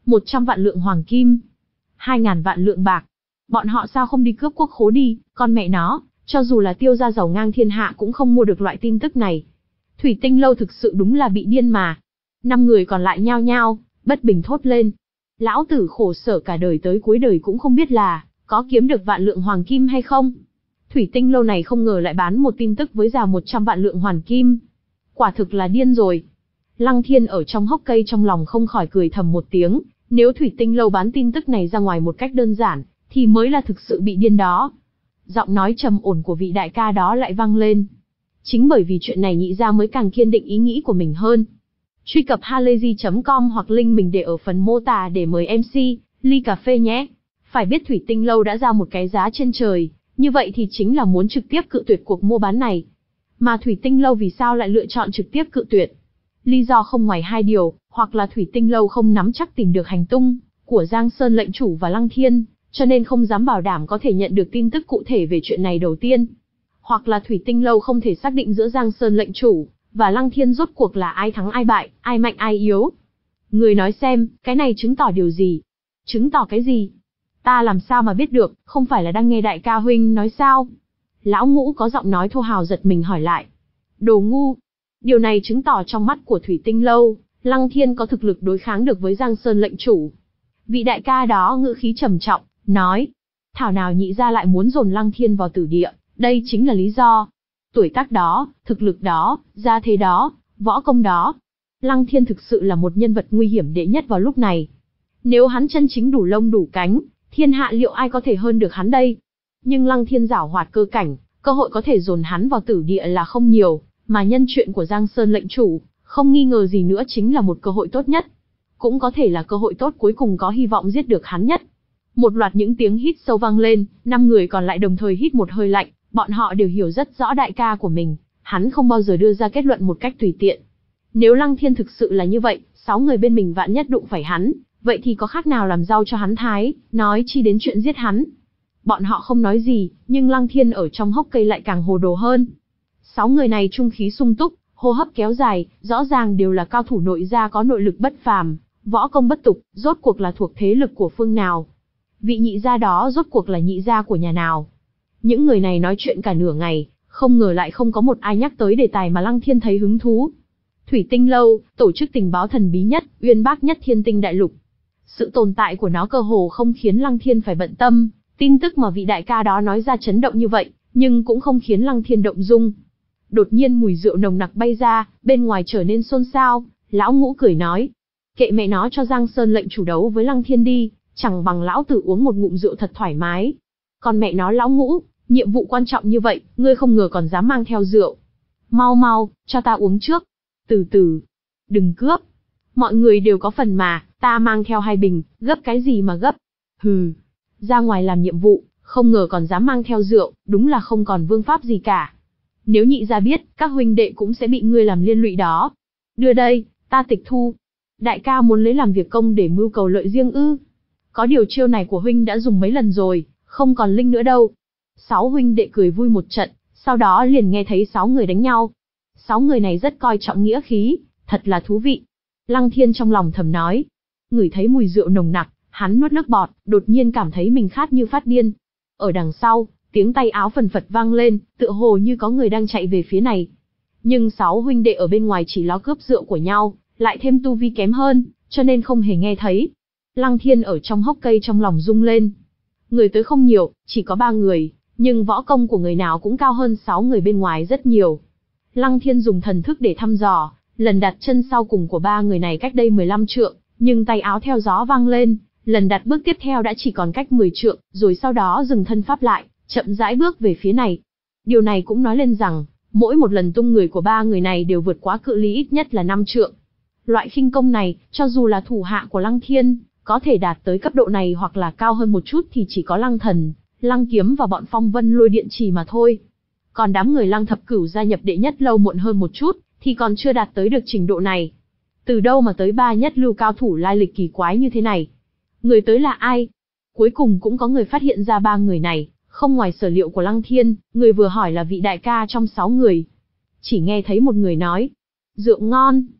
một trăm vạn lượng hoàng kim, hai ngàn vạn lượng bạc. Bọn họ sao không đi cướp quốc khố đi, con mẹ nó, cho dù là Tiêu gia giàu ngang thiên hạ cũng không mua được loại tin tức này. Thủy Tinh lâu thực sự đúng là bị điên mà. Năm người còn lại nhao nhao, bất bình thốt lên. Lão tử khổ sở cả đời tới cuối đời cũng không biết là, có kiếm được vạn lượng hoàng kim hay không. Thủy Tinh lâu này không ngờ lại bán một tin tức với giá một trăm vạn lượng hoàng kim. Quả thực là điên rồi. Lăng Thiên ở trong hốc cây trong lòng không khỏi cười thầm một tiếng, nếu Thủy Tinh lâu bán tin tức này ra ngoài một cách đơn giản, thì mới là thực sự bị điên đó. Giọng nói trầm ổn của vị đại ca đó lại vang lên. Chính bởi vì chuyện này Nhị gia mới càng kiên định ý nghĩ của mình hơn. Truy cập halayzi chấm com hoặc link mình để ở phần mô tả để mời em xê, ly cà phê nhé. Phải biết Thủy Tinh lâu đã ra một cái giá trên trời, như vậy thì chính là muốn trực tiếp cự tuyệt cuộc mua bán này. Mà Thủy Tinh lâu vì sao lại lựa chọn trực tiếp cự tuyệt? Lý do không ngoài hai điều, hoặc là Thủy Tinh lâu không nắm chắc tìm được hành tung của Giang Sơn lệnh chủ và Lăng Thiên, cho nên không dám bảo đảm có thể nhận được tin tức cụ thể về chuyện này đầu tiên. Hoặc là Thủy Tinh lâu không thể xác định giữa Giang Sơn lệnh chủ và Lăng Thiên rốt cuộc là ai thắng ai bại, ai mạnh ai yếu. Người nói xem, cái này chứng tỏ điều gì? Chứng tỏ cái gì? Ta làm sao mà biết được, không phải là đang nghe đại ca huynh nói sao? Lão Ngũ có giọng nói thô hào giật mình hỏi lại. Đồ ngu! Điều này chứng tỏ trong mắt của Thủy Tinh lâu, Lăng Thiên có thực lực đối kháng được với Giang Sơn lệnh chủ. Vị đại ca đó ngữ khí trầm trọng, nói. Thảo nào Nhị gia lại muốn dồn Lăng Thiên vào tử địa, đây chính là lý do. Tuổi tác đó, thực lực đó, gia thế đó, võ công đó. Lăng Thiên thực sự là một nhân vật nguy hiểm đệ nhất vào lúc này. Nếu hắn chân chính đủ lông đủ cánh, thiên hạ liệu ai có thể hơn được hắn đây? Nhưng Lăng Thiên giảo hoạt cơ cảnh, cơ hội có thể dồn hắn vào tử địa là không nhiều, mà nhân chuyện của Giang Sơn lệnh chủ, không nghi ngờ gì nữa chính là một cơ hội tốt nhất. Cũng có thể là cơ hội tốt cuối cùng có hy vọng giết được hắn nhất. Một loạt những tiếng hít sâu vang lên, năm người còn lại đồng thời hít một hơi lạnh, bọn họ đều hiểu rất rõ đại ca của mình, hắn không bao giờ đưa ra kết luận một cách tùy tiện. Nếu Lăng Thiên thực sự là như vậy, sáu người bên mình vạn nhất đụng phải hắn, vậy thì có khác nào làm rau cho hắn thái, nói chi đến chuyện giết hắn. Bọn họ không nói gì, nhưng Lăng Thiên ở trong hốc cây lại càng hồ đồ hơn. Sáu người này trung khí sung túc, hô hấp kéo dài, rõ ràng đều là cao thủ nội gia có nội lực bất phàm, võ công bất tục, rốt cuộc là thuộc thế lực của phương nào? Vị Nhị gia đó rốt cuộc là Nhị gia của nhà nào? Những người này nói chuyện cả nửa ngày, không ngờ lại không có một ai nhắc tới đề tài mà Lăng Thiên thấy hứng thú. Thủy Tinh lâu, tổ chức tình báo thần bí nhất, uyên bác nhất thiên tinh đại lục. Sự tồn tại của nó cơ hồ không khiến Lăng Thiên phải bận tâm, tin tức mà vị đại ca đó nói ra chấn động như vậy, nhưng cũng không khiến Lăng Thiên động dung. Đột nhiên mùi rượu nồng nặc bay ra, bên ngoài trở nên xôn xao, lão Ngũ cười nói. Kệ mẹ nó cho Giang Sơn lệnh chủ đấu với Lăng Thiên đi, chẳng bằng lão tử uống một ngụm rượu thật thoải mái. Còn mẹ nó lão Ngũ, nhiệm vụ quan trọng như vậy, ngươi không ngờ còn dám mang theo rượu. Mau mau, cho ta uống trước. Từ từ. Đừng cướp. Mọi người đều có phần mà, ta mang theo hai bình, gấp cái gì mà gấp. Hừ. Ra ngoài làm nhiệm vụ, không ngờ còn dám mang theo rượu, đúng là không còn vương pháp gì cả. Nếu Nhị gia biết, các huynh đệ cũng sẽ bị ngươi làm liên lụy đó. Đưa đây, ta tịch thu. Đại ca muốn lấy làm việc công để mưu cầu lợi riêng ư? Có điều chiêu này của huynh đã dùng mấy lần rồi, không còn linh nữa đâu. Sáu huynh đệ cười vui một trận, sau đó liền nghe thấy sáu người đánh nhau. Sáu người này rất coi trọng nghĩa khí, thật là thú vị. Lăng Thiên trong lòng thầm nói. Ngửi thấy mùi rượu nồng nặc, hắn nuốt nước bọt, đột nhiên cảm thấy mình khát như phát điên. Ở đằng sau, tiếng tay áo phần phật vang lên, tựa hồ như có người đang chạy về phía này. Nhưng sáu huynh đệ ở bên ngoài chỉ lo cướp rượu của nhau, lại thêm tu vi kém hơn, cho nên không hề nghe thấy. Lăng Thiên ở trong hốc cây trong lòng rung lên. Người tới không nhiều, chỉ có ba người, nhưng võ công của người nào cũng cao hơn sáu người bên ngoài rất nhiều. Lăng Thiên dùng thần thức để thăm dò, lần đặt chân sau cùng của ba người này cách đây mười lăm trượng, nhưng tay áo theo gió vang lên, lần đặt bước tiếp theo đã chỉ còn cách mười trượng, rồi sau đó dừng thân pháp lại, chậm rãi bước về phía này. Điều này cũng nói lên rằng, mỗi một lần tung người của ba người này đều vượt quá cự ly ít nhất là năm trượng. Loại khinh công này, cho dù là thủ hạ của Lăng Thiên, có thể đạt tới cấp độ này hoặc là cao hơn một chút thì chỉ có Lăng Thần, Lăng Kiếm và bọn Phong Vân Lôi Điện Chỉ mà thôi. Còn đám người Lăng Thập Cửu gia nhập đệ nhất lâu muộn hơn một chút, thì còn chưa đạt tới được trình độ này. Từ đâu mà tới ba nhất lưu cao thủ lai lịch kỳ quái như thế này? Người tới là ai? Cuối cùng cũng có người phát hiện ra ba người này, không ngoài sở liệu của Lăng Thiên, người vừa hỏi là vị đại ca trong sáu người. Chỉ nghe thấy một người nói, rượu ngon.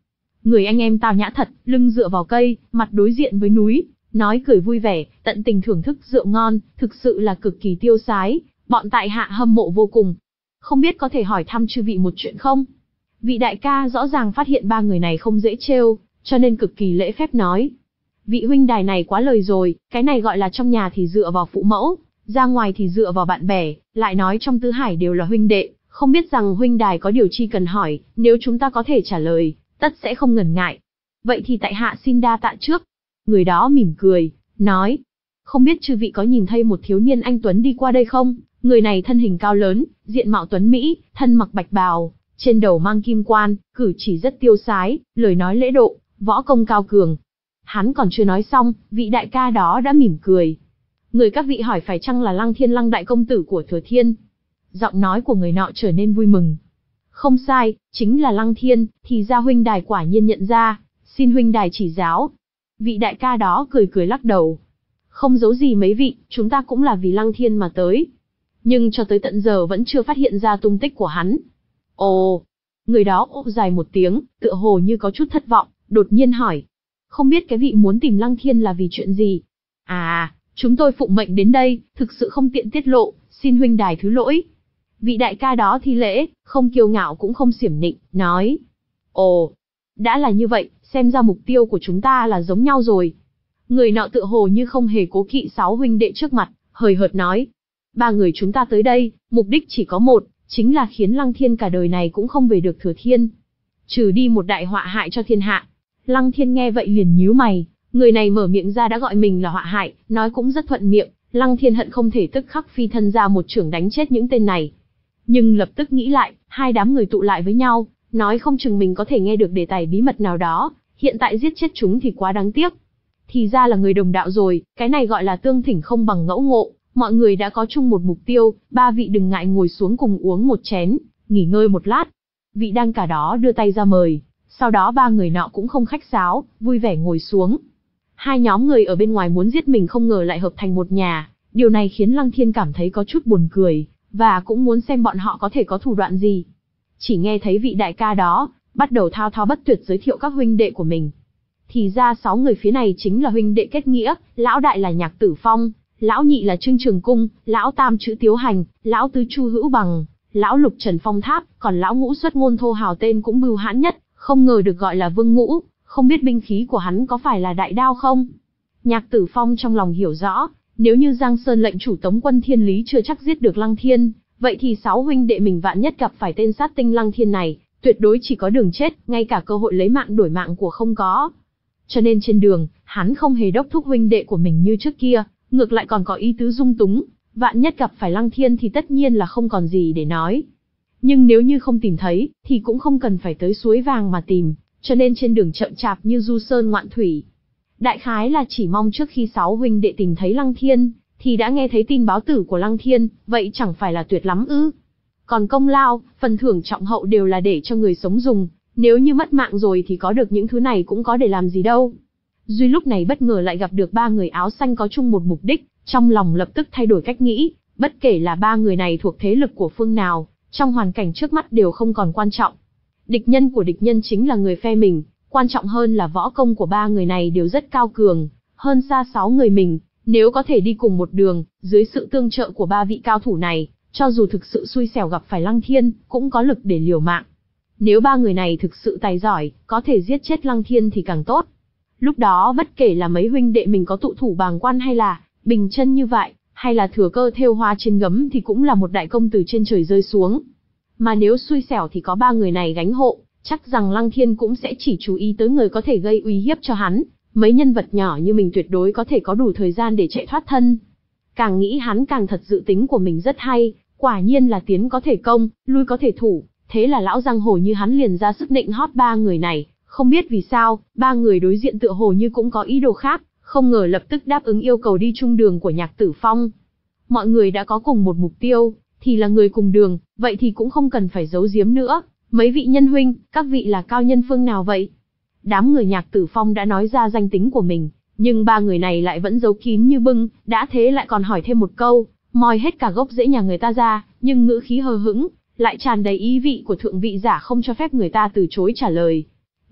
Người anh em tao nhã thật, lưng dựa vào cây, mặt đối diện với núi, nói cười vui vẻ, tận tình thưởng thức rượu ngon, thực sự là cực kỳ tiêu sái, bọn tại hạ hâm mộ vô cùng. Không biết có thể hỏi thăm chư vị một chuyện không? Vị đại ca rõ ràng phát hiện ba người này không dễ trêu, cho nên cực kỳ lễ phép nói. Vị huynh đài này quá lời rồi, cái này gọi là trong nhà thì dựa vào phụ mẫu, ra ngoài thì dựa vào bạn bè, lại nói trong tứ hải đều là huynh đệ, không biết rằng huynh đài có điều chi cần hỏi, nếu chúng ta có thể trả lời, tất sẽ không ngần ngại. Vậy thì tại hạ xin đa tạ trước. Người đó mỉm cười, nói, không biết chư vị có nhìn thấy một thiếu niên anh tuấn đi qua đây không? Người này thân hình cao lớn, diện mạo tuấn mỹ, thân mặc bạch bào, trên đầu mang kim quan, cử chỉ rất tiêu sái, lời nói lễ độ, võ công cao cường. Hắn còn chưa nói xong, vị đại ca đó đã mỉm cười. Người các vị hỏi phải chăng là Lăng Thiên Lăng đại công tử của Thừa Thiên? Giọng nói của người nọ trở nên vui mừng. Không sai, chính là Lăng Thiên, thì ra huynh đài quả nhiên nhận ra, xin huynh đài chỉ giáo. Vị đại ca đó cười cười lắc đầu. Không giấu gì mấy vị, chúng ta cũng là vì Lăng Thiên mà tới. Nhưng cho tới tận giờ vẫn chưa phát hiện ra tung tích của hắn. Ồ, người đó ồ dài một tiếng, tựa hồ như có chút thất vọng, đột nhiên hỏi. Không biết cái vị muốn tìm Lăng Thiên là vì chuyện gì? À, chúng tôi phụng mệnh đến đây, thực sự không tiện tiết lộ, xin huynh đài thứ lỗi. Vị đại ca đó thi lễ, không kiêu ngạo cũng không xiểm nịnh, nói. Ồ, đã là như vậy, xem ra mục tiêu của chúng ta là giống nhau rồi. Người nọ tựa hồ như không hề cố kỵ sáu huynh đệ trước mặt, hời hợt nói. Ba người chúng ta tới đây, mục đích chỉ có một, chính là khiến Lăng Thiên cả đời này cũng không về được Thừa Thiên. Trừ đi một đại họa hại cho thiên hạ. Lăng Thiên nghe vậy liền nhíu mày, người này mở miệng ra đã gọi mình là họa hại, nói cũng rất thuận miệng, Lăng Thiên hận không thể tức khắc phi thân ra một chưởng đánh chết những tên này. Nhưng lập tức nghĩ lại, hai đám người tụ lại với nhau, nói không chừng mình có thể nghe được đề tài bí mật nào đó, hiện tại giết chết chúng thì quá đáng tiếc. Thì ra là người đồng đạo rồi, cái này gọi là tương thỉnh không bằng ngẫu ngộ, mọi người đã có chung một mục tiêu, ba vị đừng ngại ngồi xuống cùng uống một chén, nghỉ ngơi một lát. Vị đang cả đó đưa tay ra mời, sau đó ba người nọ cũng không khách sáo, vui vẻ ngồi xuống. Hai nhóm người ở bên ngoài muốn giết mình không ngờ lại hợp thành một nhà, điều này khiến Lăng Thiên cảm thấy có chút buồn cười, và cũng muốn xem bọn họ có thể có thủ đoạn gì. Chỉ nghe thấy vị đại ca đó, bắt đầu thao thao bất tuyệt giới thiệu các huynh đệ của mình. Thì ra sáu người phía này chính là huynh đệ kết nghĩa, lão đại là Nhạc Tử Phong, lão nhị là Trương Trường Cung, lão tam Chữ Tiếu Hành, lão tứ Chu Hữu Bằng, lão lục Trần Phong Tháp, còn lão ngũ xuất ngôn thô hào tên cũng bưu hãn nhất, không ngờ được gọi là Vương Ngũ, không biết binh khí của hắn có phải là đại đao không? Nhạc Tử Phong trong lòng hiểu rõ, nếu như Giang Sơn lệnh chủ Tống quân Thiên Lý chưa chắc giết được Lăng Thiên, vậy thì sáu huynh đệ mình vạn nhất gặp phải tên sát tinh Lăng Thiên này, tuyệt đối chỉ có đường chết, ngay cả cơ hội lấy mạng đổi mạng của không có. Cho nên trên đường, hắn không hề đốc thúc huynh đệ của mình như trước kia, ngược lại còn có ý tứ dung túng, vạn nhất gặp phải Lăng Thiên thì tất nhiên là không còn gì để nói. Nhưng nếu như không tìm thấy, thì cũng không cần phải tới suối vàng mà tìm, cho nên trên đường chậm chạp như du sơn ngoạn thủy. Đại khái là chỉ mong trước khi sáu huynh đệ tìm thấy Lăng Thiên, thì đã nghe thấy tin báo tử của Lăng Thiên, vậy chẳng phải là tuyệt lắm ư? Còn công lao, phần thưởng trọng hậu đều là để cho người sống dùng, nếu như mất mạng rồi thì có được những thứ này cũng có để làm gì đâu. Duy lúc này bất ngờ lại gặp được ba người áo xanh có chung một mục đích, trong lòng lập tức thay đổi cách nghĩ, bất kể là ba người này thuộc thế lực của phương nào, trong hoàn cảnh trước mắt đều không còn quan trọng. Địch nhân của địch nhân chính là người phe mình, quan trọng hơn là võ công của ba người này đều rất cao cường, hơn xa sáu người mình, nếu có thể đi cùng một đường, dưới sự tương trợ của ba vị cao thủ này, cho dù thực sự xui xẻo gặp phải Lăng Thiên, cũng có lực để liều mạng. Nếu ba người này thực sự tài giỏi, có thể giết chết Lăng Thiên thì càng tốt. Lúc đó bất kể là mấy huynh đệ mình có tụ thủ bàng quan hay là bình chân như vậy, hay là thừa cơ thêu hoa trên gấm thì cũng là một đại công từ trên trời rơi xuống. Mà nếu xui xẻo thì có ba người này gánh hộ, chắc rằng Lăng Thiên cũng sẽ chỉ chú ý tới người có thể gây uy hiếp cho hắn, mấy nhân vật nhỏ như mình tuyệt đối có thể có đủ thời gian để chạy thoát thân. Càng nghĩ hắn càng thật dự tính của mình rất hay, quả nhiên là tiến có thể công, lui có thể thủ, thế là lão giang hồ như hắn liền ra sức định hót ba người này, không biết vì sao, ba người đối diện tựa hồ như cũng có ý đồ khác, không ngờ lập tức đáp ứng yêu cầu đi chung đường của Nhạc Tử Phong. Mọi người đã có cùng một mục tiêu, thì là người cùng đường, vậy thì cũng không cần phải giấu giếm nữa. Mấy vị nhân huynh, các vị là cao nhân phương nào vậy? Đám người Nhạc Tử Phong đã nói ra danh tính của mình, nhưng ba người này lại vẫn giấu kín như bưng, đã thế lại còn hỏi thêm một câu, moi hết cả gốc rễ nhà người ta ra, nhưng ngữ khí hờ hững, lại tràn đầy ý vị của thượng vị giả không cho phép người ta từ chối trả lời.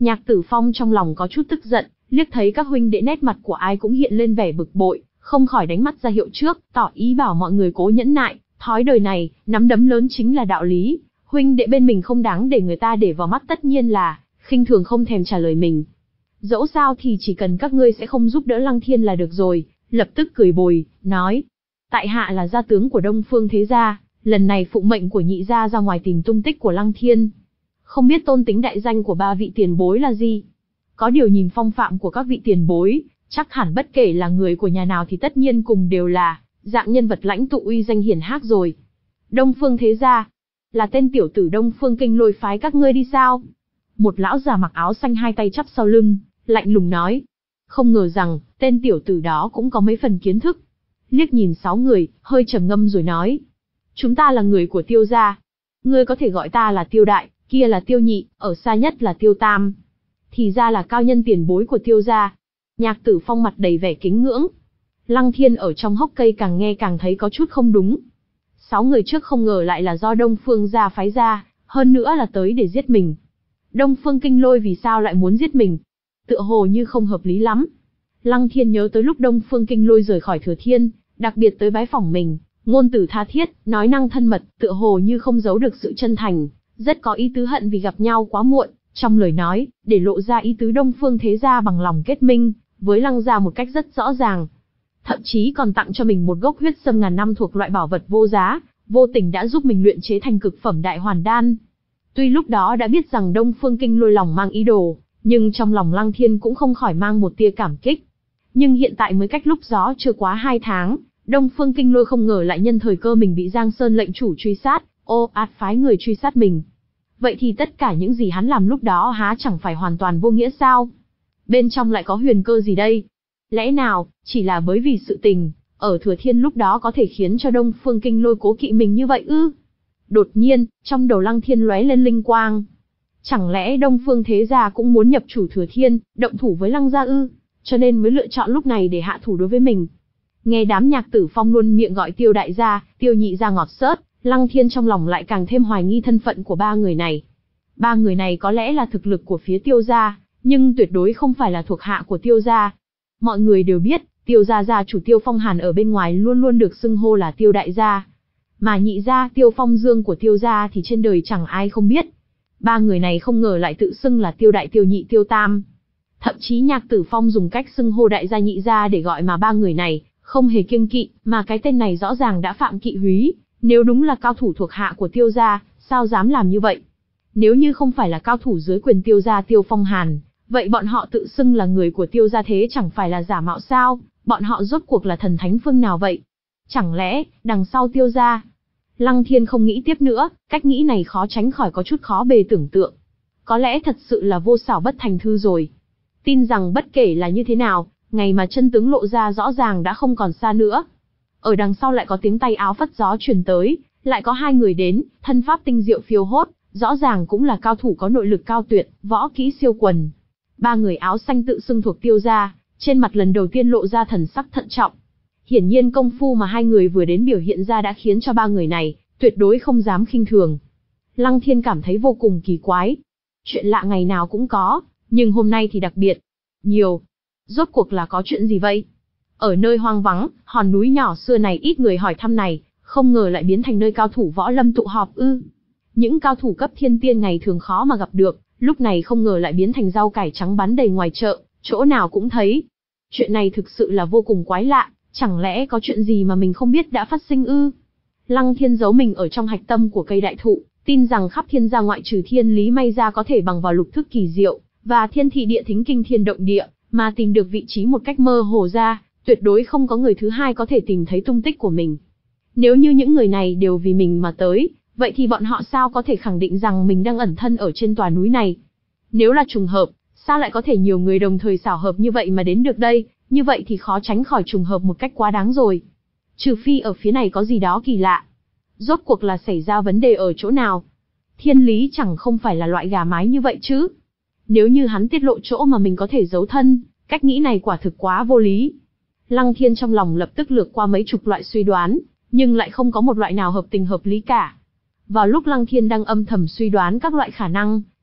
Nhạc Tử Phong trong lòng có chút tức giận, liếc thấy các huynh đệ nét mặt của ai cũng hiện lên vẻ bực bội, không khỏi đánh mắt ra hiệu trước, tỏ ý bảo mọi người cố nhẫn nại, thói đời này, nắm đấm lớn chính là đạo lý, huynh đệ bên mình không đáng để người ta để vào mắt, tất nhiên là khinh thường không thèm trả lời mình. Dẫu sao thì chỉ cần các ngươi sẽ không giúp đỡ Lăng Thiên là được rồi, lập tức cười bồi, nói. Tại hạ là gia tướng của Đông Phương thế gia, lần này phụng mệnh của nhị gia ra ngoài tìm tung tích của Lăng Thiên. Không biết tôn tính đại danh của ba vị tiền bối là gì? Có điều nhìn phong phạm của các vị tiền bối, chắc hẳn bất kể là người của nhà nào thì tất nhiên cùng đều là dạng nhân vật lãnh tụ uy danh hiển hách rồi. Đông Phương thế gia, là tên tiểu tử Đông Phương Kinh Lôi phái các ngươi đi sao? Một lão già mặc áo xanh hai tay chắp sau lưng, lạnh lùng nói. Không ngờ rằng, tên tiểu tử đó cũng có mấy phần kiến thức. Liếc nhìn sáu người, hơi trầm ngâm rồi nói. Chúng ta là người của Tiêu gia. Ngươi có thể gọi ta là Tiêu đại, kia là Tiêu nhị, ở xa nhất là Tiêu tam. Thì ra là cao nhân tiền bối của Tiêu gia. Nhạc Tử Phong mặt đầy vẻ kính ngưỡng. Lăng Thiên ở trong hốc cây càng nghe càng thấy có chút không đúng. Sáu người trước không ngờ lại là do Đông Phương gia phái ra, hơn nữa là tới để giết mình. Đông Phương Kinh Lôi vì sao lại muốn giết mình? Tựa hồ như không hợp lý lắm. Lăng Thiên nhớ tới lúc Đông Phương Kinh Lôi rời khỏi Thừa Thiên, đặc biệt tới bái phỏng mình, ngôn từ tha thiết, nói năng thân mật, tựa hồ như không giấu được sự chân thành, rất có ý tứ hận vì gặp nhau quá muộn, trong lời nói, để lộ ra ý tứ Đông Phương thế gia bằng lòng kết minh với Lăng gia một cách rất rõ ràng. Thậm chí còn tặng cho mình một gốc huyết sâm ngàn năm thuộc loại bảo vật vô giá, vô tình đã giúp mình luyện chế thành cực phẩm đại hoàn đan. Tuy lúc đó đã biết rằng Đông Phương Kinh Lôi lòng mang ý đồ, nhưng trong lòng Lăng Thiên cũng không khỏi mang một tia cảm kích. Nhưng hiện tại mới cách lúc gió chưa quá hai tháng, Đông Phương Kinh Lôi không ngờ lại nhân thời cơ mình bị Giang Sơn lệnh chủ truy sát, ô ạt phái người truy sát mình. Vậy thì tất cả những gì hắn làm lúc đó há chẳng phải hoàn toàn vô nghĩa sao? Bên trong lại có huyền cơ gì đây? Lẽ nào, chỉ là bởi vì sự tình, ở Thừa Thiên lúc đó có thể khiến cho Đông Phương Kinh Lôi cố kỵ mình như vậy ư? Đột nhiên, trong đầu Lăng Thiên lóe lên linh quang. Chẳng lẽ Đông Phương thế gia cũng muốn nhập chủ Thừa Thiên, động thủ với Lăng gia ư? Cho nên mới lựa chọn lúc này để hạ thủ đối với mình. Nghe đám Nhạc Tử Phong luôn miệng gọi Tiêu đại gia, Tiêu nhị gia ngọt xớt, Lăng Thiên trong lòng lại càng thêm hoài nghi thân phận của ba người này. Ba người này có lẽ là thực lực của phía Tiêu gia, nhưng tuyệt đối không phải là thuộc hạ của Tiêu gia. Mọi người đều biết, Tiêu gia gia chủ Tiêu Phong Hàn ở bên ngoài luôn luôn được xưng hô là Tiêu đại gia. Mà nhị gia Tiêu Phong Dương của Tiêu gia thì trên đời chẳng ai không biết. Ba người này không ngờ lại tự xưng là Tiêu đại, Tiêu nhị, Tiêu tam. Thậm chí Nhạc Tử Phong dùng cách xưng hô đại gia nhị gia để gọi mà ba người này không hề kiêng kỵ, mà cái tên này rõ ràng đã phạm kỵ húy. Nếu đúng là cao thủ thuộc hạ của Tiêu gia, sao dám làm như vậy? Nếu như không phải là cao thủ dưới quyền Tiêu gia Tiêu Phong Hàn, vậy bọn họ tự xưng là người của Tiêu gia thế chẳng phải là giả mạo sao? Bọn họ rốt cuộc là thần thánh phương nào vậy? Chẳng lẽ, đằng sau Tiêu gia? Lăng Thiên không nghĩ tiếp nữa, cách nghĩ này khó tránh khỏi có chút khó bề tưởng tượng. Có lẽ thật sự là vô xảo bất thành thư rồi. Tin rằng bất kể là như thế nào, ngày mà chân tướng lộ ra rõ ràng đã không còn xa nữa. Ở đằng sau lại có tiếng tay áo phất gió truyền tới, lại có hai người đến, thân pháp tinh diệu phiêu hốt, rõ ràng cũng là cao thủ có nội lực cao tuyệt, võ kỹ siêu quần. Ba người áo xanh tự xưng thuộc Tiêu gia, trên mặt lần đầu tiên lộ ra thần sắc thận trọng. Hiển nhiên công phu mà hai người vừa đến biểu hiện ra đã khiến cho ba người này tuyệt đối không dám khinh thường. Lăng Thiên cảm thấy vô cùng kỳ quái. Chuyện lạ ngày nào cũng có, nhưng hôm nay thì đặc biệt nhiều. Rốt cuộc là có chuyện gì vậy? Ở nơi hoang vắng, hòn núi nhỏ xưa này ít người hỏi thăm này, không ngờ lại biến thành nơi cao thủ võ lâm tụ họp ư? Những cao thủ cấp thiên tiên ngày thường khó mà gặp được, lúc này không ngờ lại biến thành rau cải trắng bắn đầy ngoài chợ, chỗ nào cũng thấy. Chuyện này thực sự là vô cùng quái lạ, chẳng lẽ có chuyện gì mà mình không biết đã phát sinh ư? Lăng Thiên giấu mình ở trong hạch tâm của cây đại thụ, tin rằng khắp thiên gia ngoại trừ Thiên Lý may ra có thể bằng vào lục thức kỳ diệu và thiên thị địa thính kinh thiên động địa mà tìm được vị trí một cách mơ hồ ra, tuyệt đối không có người thứ hai có thể tìm thấy tung tích của mình. Nếu như những người này đều vì mình mà tới, vậy thì bọn họ sao có thể khẳng định rằng mình đang ẩn thân ở trên tòa núi này? Nếu là trùng hợp, sao lại có thể nhiều người đồng thời xảo hợp như vậy mà đến được đây? Như vậy thì khó tránh khỏi trùng hợp một cách quá đáng rồi. Trừ phi ở phía này có gì đó kỳ lạ. Rốt cuộc là xảy ra vấn đề ở chỗ nào? Thiên Lý chẳng không phải là loại gà mái như vậy chứ. Nếu như hắn tiết lộ chỗ mà mình có thể giấu thân, cách nghĩ này quả thực quá vô lý. Lăng Thiên trong lòng lập tức lược qua mấy chục loại suy đoán, nhưng lại không có một loại nào hợp tình hợp lý cả. Vào lúc Lăng Thiên đang âm thầm suy đoán các loại khả năng,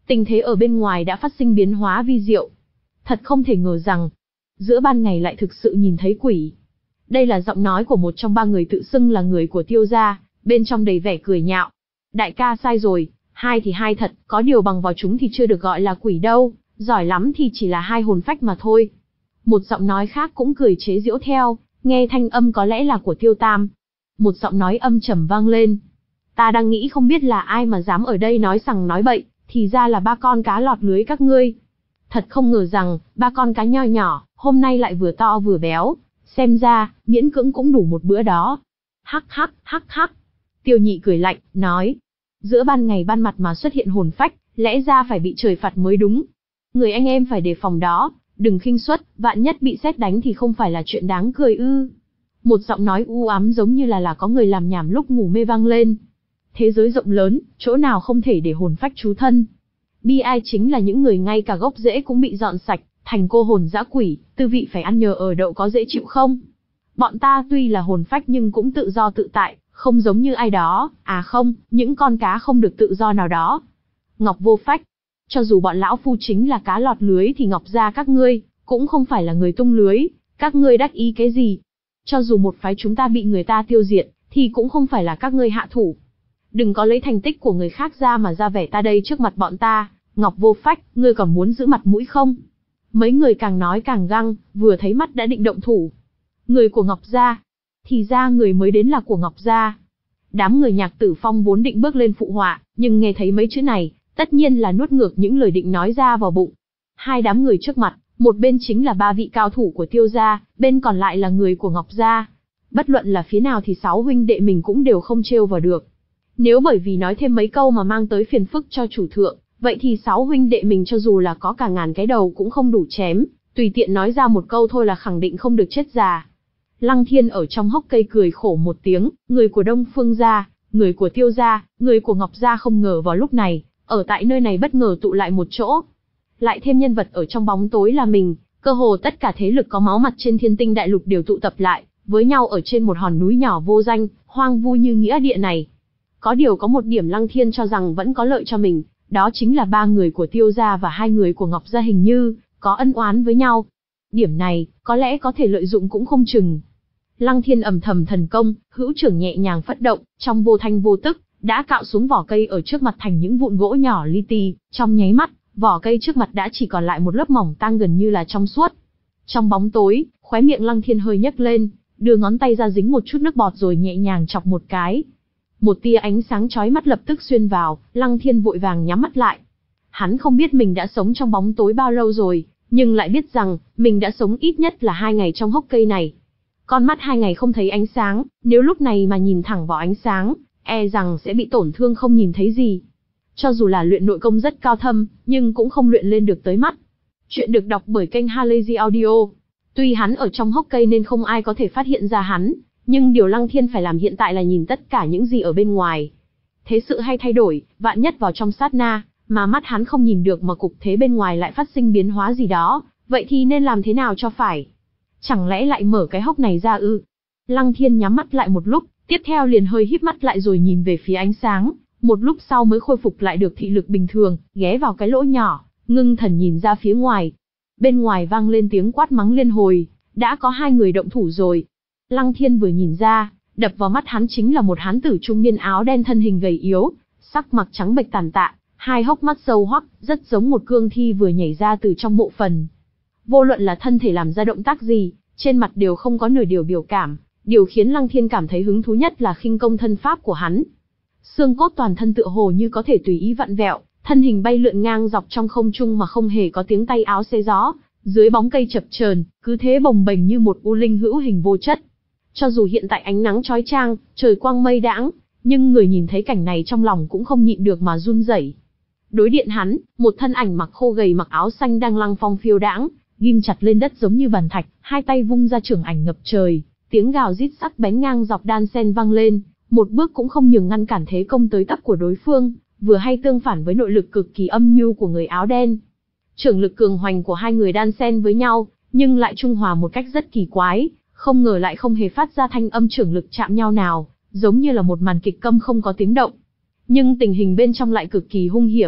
Tình thế ở bên ngoài đã phát sinh biến hóa vi diệu. Thật không thể ngờ rằng, giữa ban ngày lại thực sự nhìn thấy quỷ. Đây là giọng nói của một trong ba người tự xưng là người của Tiêu gia, bên trong đầy vẻ cười nhạo. Đại ca sai rồi, hai thì hai thật, có điều bằng vào chúng thì chưa được gọi là quỷ đâu, giỏi lắm thì chỉ là hai hồn phách mà thôi. Một giọng nói khác cũng cười chế giễu theo, nghe thanh âm có lẽ là của Tiêu Tam. Một giọng nói âm trầm vang lên. Ta đang nghĩ không biết là ai mà dám ở đây nói sằng nói bậy, thì ra là ba con cá lọt lưới các ngươi. Thật không ngờ rằng, ba con cá nho nhỏ, hôm nay lại vừa to vừa béo, xem ra, miễn cưỡng cũng đủ một bữa đó. Hắc hắc, hắc hắc. Tiêu Nhị cười lạnh, nói. Giữa ban ngày ban mặt mà xuất hiện hồn phách, lẽ ra phải bị trời phạt mới đúng. Người anh em phải đề phòng đó, đừng khinh suất, vạn nhất bị sét đánh thì không phải là chuyện đáng cười ư. Một giọng nói u ám giống như là là có người làm nhảm lúc ngủ mê vang lên. Thế giới rộng lớn, chỗ nào không thể để hồn phách trú thân. Bi ai chính là những người ngay cả gốc rễ cũng bị dọn sạch, thành cô hồn dã quỷ, tư vị phải ăn nhờ ở đậu có dễ chịu không? Bọn ta tuy là hồn phách nhưng cũng tự do tự tại, không giống như ai đó, à không, những con cá không được tự do nào đó. Ngọc Vô Phách, cho dù bọn lão phu chính là cá lọt lưới thì Ngọc gia các ngươi, cũng không phải là người tung lưới, các ngươi đắc ý cái gì? Cho dù một phái chúng ta bị người ta tiêu diệt, thì cũng không phải là các ngươi hạ thủ. Đừng có lấy thành tích của người khác ra mà ra vẻ ta đây trước mặt bọn ta, Ngọc Vô Phách, ngươi còn muốn giữ mặt mũi không? Mấy người càng nói càng găng, vừa thấy mắt đã định động thủ. Người của Ngọc gia, thì ra người mới đến là của Ngọc gia. Đám người Nhạc Tử Phong vốn định bước lên phụ họa, nhưng nghe thấy mấy chữ này, tất nhiên là nuốt ngược những lời định nói ra vào bụng. Hai đám người trước mặt, một bên chính là ba vị cao thủ của Tiêu gia, bên còn lại là người của Ngọc gia. Bất luận là phía nào thì sáu huynh đệ mình cũng đều không trêu vào được. Nếu bởi vì nói thêm mấy câu mà mang tới phiền phức cho chủ thượng, vậy thì sáu huynh đệ mình cho dù là có cả ngàn cái đầu cũng không đủ chém, tùy tiện nói ra một câu thôi là khẳng định không được chết già. Lăng Thiên ở trong hốc cây cười khổ một tiếng, người của Đông Phương gia, người của Tiêu gia, người của Ngọc gia không ngờ vào lúc này, ở tại nơi này bất ngờ tụ lại một chỗ. Lại thêm nhân vật ở trong bóng tối là mình, cơ hồ tất cả thế lực có máu mặt trên thiên tinh đại lục đều tụ tập lại, với nhau ở trên một hòn núi nhỏ vô danh, hoang vu như nghĩa địa này. Có điều có một điểm Lăng Thiên cho rằng vẫn có lợi cho mình, đó chính là ba người của Tiêu gia và hai người của Ngọc gia hình như có ân oán với nhau. Điểm này, có lẽ có thể lợi dụng cũng không chừng. Lăng Thiên ầm thầm thần công, hữu trưởng nhẹ nhàng phất động, trong vô thanh vô tức, đã cạo xuống vỏ cây ở trước mặt thành những vụn gỗ nhỏ li ti, trong nháy mắt, vỏ cây trước mặt đã chỉ còn lại một lớp mỏng tang gần như là trong suốt. Trong bóng tối, khóe miệng Lăng Thiên hơi nhếch lên, đưa ngón tay ra dính một chút nước bọt rồi nhẹ nhàng chọc một cái. Một tia ánh sáng chói mắt lập tức xuyên vào, Lăng Thiên vội vàng nhắm mắt lại. Hắn không biết mình đã sống trong bóng tối bao lâu rồi, nhưng lại biết rằng, mình đã sống ít nhất là hai ngày trong hốc cây này. Con mắt hai ngày không thấy ánh sáng, nếu lúc này mà nhìn thẳng vào ánh sáng, e rằng sẽ bị tổn thương không nhìn thấy gì. Cho dù là luyện nội công rất cao thâm, nhưng cũng không luyện lên được tới mắt. Chuyện được đọc bởi kênh Halazy Audio. Tuy hắn ở trong hốc cây nên không ai có thể phát hiện ra hắn, nhưng điều Lăng Thiên phải làm hiện tại là nhìn tất cả những gì ở bên ngoài. Thế sự hay thay đổi, vạn nhất vào trong sát na, mà mắt hắn không nhìn được mà cục thế bên ngoài lại phát sinh biến hóa gì đó, vậy thì nên làm thế nào cho phải? Chẳng lẽ lại mở cái hốc này ra ư? Lăng Thiên nhắm mắt lại một lúc, tiếp theo liền hơi híp mắt lại rồi nhìn về phía ánh sáng, một lúc sau mới khôi phục lại được thị lực bình thường, ghé vào cái lỗ nhỏ, ngưng thần nhìn ra phía ngoài. Bên ngoài vang lên tiếng quát mắng liên hồi, đã có hai người động thủ rồi. Lăng Thiên vừa nhìn ra, đập vào mắt hắn chính là một hán tử trung niên áo đen thân hình gầy yếu, sắc mặt trắng bệch tàn tạ, hai hốc mắt sâu hoắc, rất giống một cương thi vừa nhảy ra từ trong mộ phần. Vô luận là thân thể làm ra động tác gì, trên mặt đều không có nửa điều biểu cảm, điều khiến Lăng Thiên cảm thấy hứng thú nhất là khinh công thân pháp của hắn. Xương cốt toàn thân tựa hồ như có thể tùy ý vặn vẹo, thân hình bay lượn ngang dọc trong không trung mà không hề có tiếng tay áo xé gió, dưới bóng cây chập chờn, cứ thế bồng bềnh như một u linh hữu hình vô chất. Cho dù hiện tại ánh nắng chói chang, trời quang mây đãng, nhưng người nhìn thấy cảnh này trong lòng cũng không nhịn được mà run rẩy. Đối điện hắn, một thân ảnh mặc khô gầy mặc áo xanh đang lăng phong phiêu đãng, ghim chặt lên đất giống như bàn thạch, hai tay vung ra trưởng ảnh ngập trời, tiếng gào rít sắc bén ngang dọc đan sen vang lên, một bước cũng không nhường ngăn cản thế công tới tấp của đối phương, vừa hay tương phản với nội lực cực kỳ âm nhu của người áo đen. Trưởng lực cường hoành của hai người đan xen với nhau, nhưng lại trung hòa một cách rất kỳ quái, không ngờ lại không hề phát ra thanh âm trưởng lực chạm nhau nào, giống như là một màn kịch câm không có tiếng động. Nhưng tình hình bên trong lại cực kỳ hung hiểm.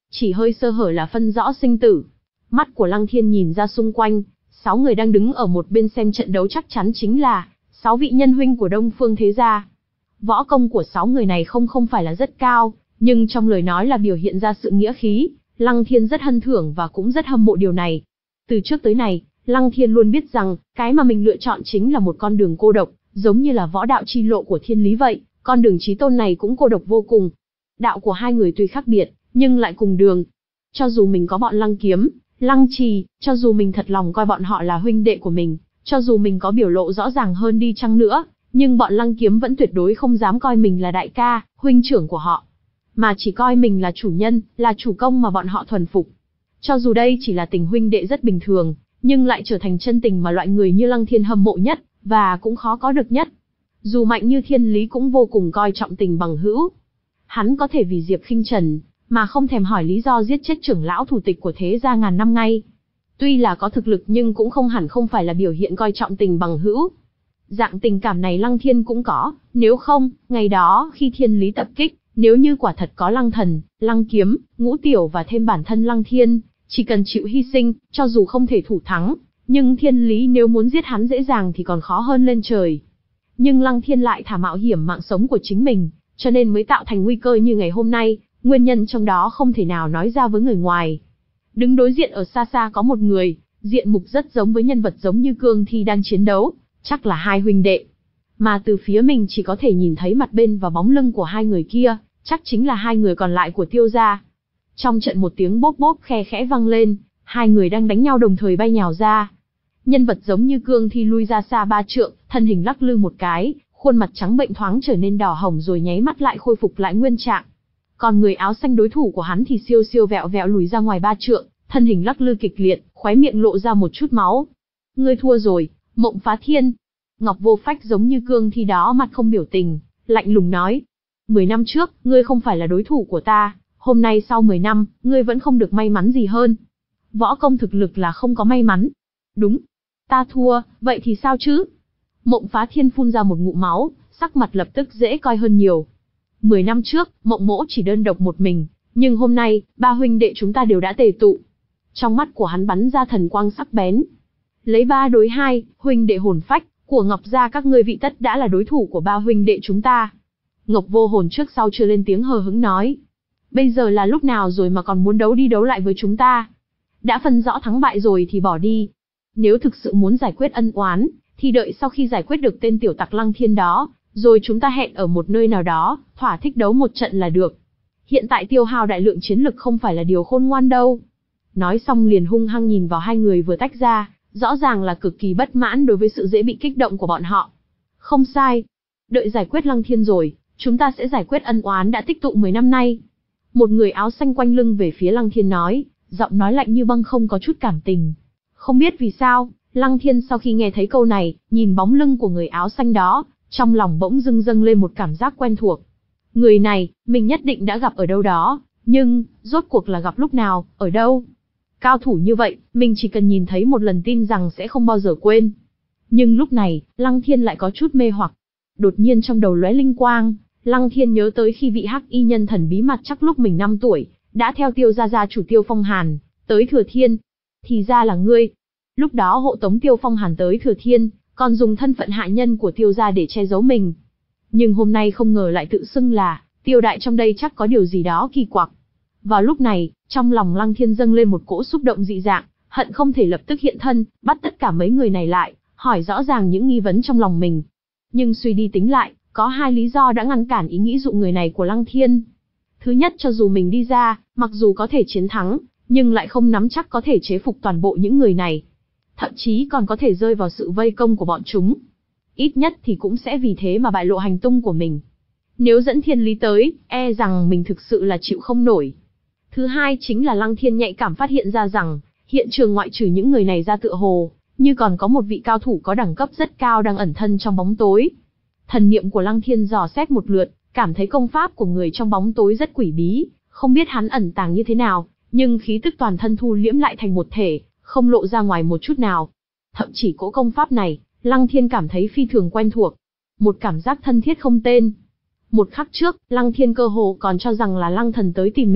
chỉ hơi sơ hở là phân rõ sinh tử. Mắt của Lăng Thiên nhìn ra xung quanh, sáu người đang đứng ở một bên xem trận đấu chắc chắn chính là sáu vị nhân huynh của Đông Phương thế gia. Võ công của sáu người này không không phải là rất cao, nhưng trong lời nói là biểu hiện ra sự nghĩa khí, Lăng Thiên rất hân thưởng và cũng rất hâm mộ điều này. Từ trước tới nay, Lăng Thiên luôn biết rằng, cái mà mình lựa chọn chính là một con đường cô độc, giống như là võ đạo chi lộ của thiên lý vậy, con đường chí tôn này cũng cô độc vô cùng. Đạo của hai người tuy khác biệt, nhưng lại cùng đường. Cho dù mình có bọn Lăng Kiếm, Lăng Trì, cho dù mình thật lòng coi bọn họ là huynh đệ của mình, cho dù mình có biểu lộ rõ ràng hơn đi chăng nữa, nhưng bọn Lăng Kiếm vẫn tuyệt đối không dám coi mình là đại ca, huynh trưởng của họ, mà chỉ coi mình là chủ nhân, là chủ công mà bọn họ thuần phục. Cho dù đây chỉ là tình huynh đệ rất bình thường, nhưng lại trở thành chân tình mà loại người như Lăng Thiên hâm mộ nhất, và cũng khó có được nhất. Dù mạnh như thiên lý cũng vô cùng coi trọng tình bằng hữu. Hắn có thể vì Diệp Khinh Trần, mà không thèm hỏi lý do giết chết trưởng lão thủ tịch của thế gia ngàn năm ngay. Tuy là có thực lực nhưng cũng không hẳn không phải là biểu hiện coi trọng tình bằng hữu. Dạng tình cảm này Lăng Thiên cũng có, nếu không, ngày đó khi thiên lý tập kích, nếu như quả thật có Lăng Thần, Lăng Kiếm, Ngũ Tiểu và thêm bản thân Lăng Thiên, chỉ cần chịu hy sinh, cho dù không thể thủ thắng, nhưng thiên lý nếu muốn giết hắn dễ dàng thì còn khó hơn lên trời. Nhưng Lăng Thiên lại thả mạo hiểm mạng sống của chính mình, cho nên mới tạo thành nguy cơ như ngày hôm nay, nguyên nhân trong đó không thể nào nói ra với người ngoài. Đứng đối diện ở xa xa có một người, diện mục rất giống với nhân vật giống như cương thi đang chiến đấu, chắc là hai huynh đệ. Mà từ phía mình chỉ có thể nhìn thấy mặt bên và bóng lưng của hai người kia, chắc chính là hai người còn lại của Tiêu gia. Trong trận một tiếng bốp bốp khe khẽ vang lên, hai người đang đánh nhau đồng thời bay nhào ra. Nhân vật giống như cương thi lui ra xa ba trượng, thân hình lắc lư một cái, khuôn mặt trắng bệnh thoáng trở nên đỏ hồng rồi nháy mắt lại khôi phục lại nguyên trạng. Còn người áo xanh đối thủ của hắn thì siêu siêu vẹo vẹo lùi ra ngoài ba trượng, thân hình lắc lư kịch liệt, khóe miệng lộ ra một chút máu. Ngươi thua rồi, Mộng Phá Thiên. Ngọc Vô Phách giống như cương thi đó mặt không biểu tình, lạnh lùng nói. Mười năm trước, ngươi không phải là đối thủ của ta, hôm nay sau mười năm, ngươi vẫn không được may mắn gì hơn. Võ công thực lực là không có may mắn. Đúng. Ta thua, vậy thì sao chứ? Mộng Phá Thiên phun ra một ngụm máu, sắc mặt lập tức dễ coi hơn nhiều. Mười năm trước, Mộng Mỗ chỉ đơn độc một mình, nhưng hôm nay, ba huynh đệ chúng ta đều đã tề tụ. Trong mắt của hắn bắn ra thần quang sắc bén. Lấy ba đối hai, huynh đệ hồn phách của Ngọc gia các ngươi vị tất đã là đối thủ của ba huynh đệ chúng ta. Ngọc Vô Hồn trước sau chưa lên tiếng hờ hững nói. Bây giờ là lúc nào rồi mà còn muốn đấu đi đấu lại với chúng ta? Đã phân rõ thắng bại rồi thì bỏ đi. Nếu thực sự muốn giải quyết ân oán, thì đợi sau khi giải quyết được tên tiểu tặc Lăng Thiên đó, rồi chúng ta hẹn ở một nơi nào đó, thỏa thích đấu một trận là được. Hiện tại tiêu hao đại lượng chiến lực không phải là điều khôn ngoan đâu. Nói xong liền hung hăng nhìn vào hai người vừa tách ra, rõ ràng là cực kỳ bất mãn đối với sự dễ bị kích động của bọn họ. Không sai. Đợi giải quyết Lăng Thiên rồi, chúng ta sẽ giải quyết ân oán đã tích tụ mười năm nay. Một người áo xanh quanh lưng về phía Lăng Thiên nói, giọng nói lạnh như băng không có chút cảm tình. Không biết vì sao, Lăng Thiên sau khi nghe thấy câu này, nhìn bóng lưng của người áo xanh đó, trong lòng bỗng dưng dâng lên một cảm giác quen thuộc. Người này, mình nhất định đã gặp ở đâu đó, nhưng, rốt cuộc là gặp lúc nào, ở đâu? Cao thủ như vậy, mình chỉ cần nhìn thấy một lần tin rằng sẽ không bao giờ quên. Nhưng lúc này, Lăng Thiên lại có chút mê hoặc. Đột nhiên trong đầu lóe linh quang, Lăng Thiên nhớ tới khi vị hắc y nhân thần bí mặt chắc lúc mình năm tuổi, đã theo Tiêu gia gia chủ Tiêu Phong Hàn, tới Thừa Thiên. Thì ra là ngươi. Lúc đó hộ tống Tiêu Phong Hàn tới Thừa Thiên, còn dùng thân phận hạ nhân của Tiêu gia để che giấu mình. Nhưng hôm nay không ngờ lại tự xưng là, Tiêu đại trong đây chắc có điều gì đó kỳ quặc. Vào lúc này, trong lòng Lăng Thiên dâng lên một cỗ xúc động dị dạng, hận không thể lập tức hiện thân, bắt tất cả mấy người này lại, hỏi rõ ràng những nghi vấn trong lòng mình. Nhưng suy đi tính lại, có hai lý do đã ngăn cản ý nghĩ dụ người này của Lăng Thiên. Thứ nhất, cho dù mình đi ra, mặc dù có thể chiến thắng, nhưng lại không nắm chắc có thể chế phục toàn bộ những người này. Thậm chí còn có thể rơi vào sự vây công của bọn chúng. Ít nhất thì cũng sẽ vì thế mà bại lộ hành tung của mình. Nếu dẫn thiên lý tới, e rằng mình thực sự là chịu không nổi. Thứ hai chính là Lăng Thiên nhạy cảm phát hiện ra rằng, hiện trường ngoại trừ những người này ra tựa hồ, như còn có một vị cao thủ có đẳng cấp rất cao đang ẩn thân trong bóng tối. Thần niệm của Lăng Thiên dò xét một lượt, cảm thấy công pháp của người trong bóng tối rất quỷ bí, không biết hắn ẩn tàng như thế nào, nhưng khí tức toàn thân thu liễm lại thành một thể, không lộ ra ngoài một chút nào. Thậm chỉ cỗ công pháp này, Lăng Thiên cảm thấy phi thường quen thuộc. Một cảm giác thân thiết không tên. Một khắc trước, Lăng Thiên cơ hồ còn cho rằng là Lăng Thần tới tìm mình,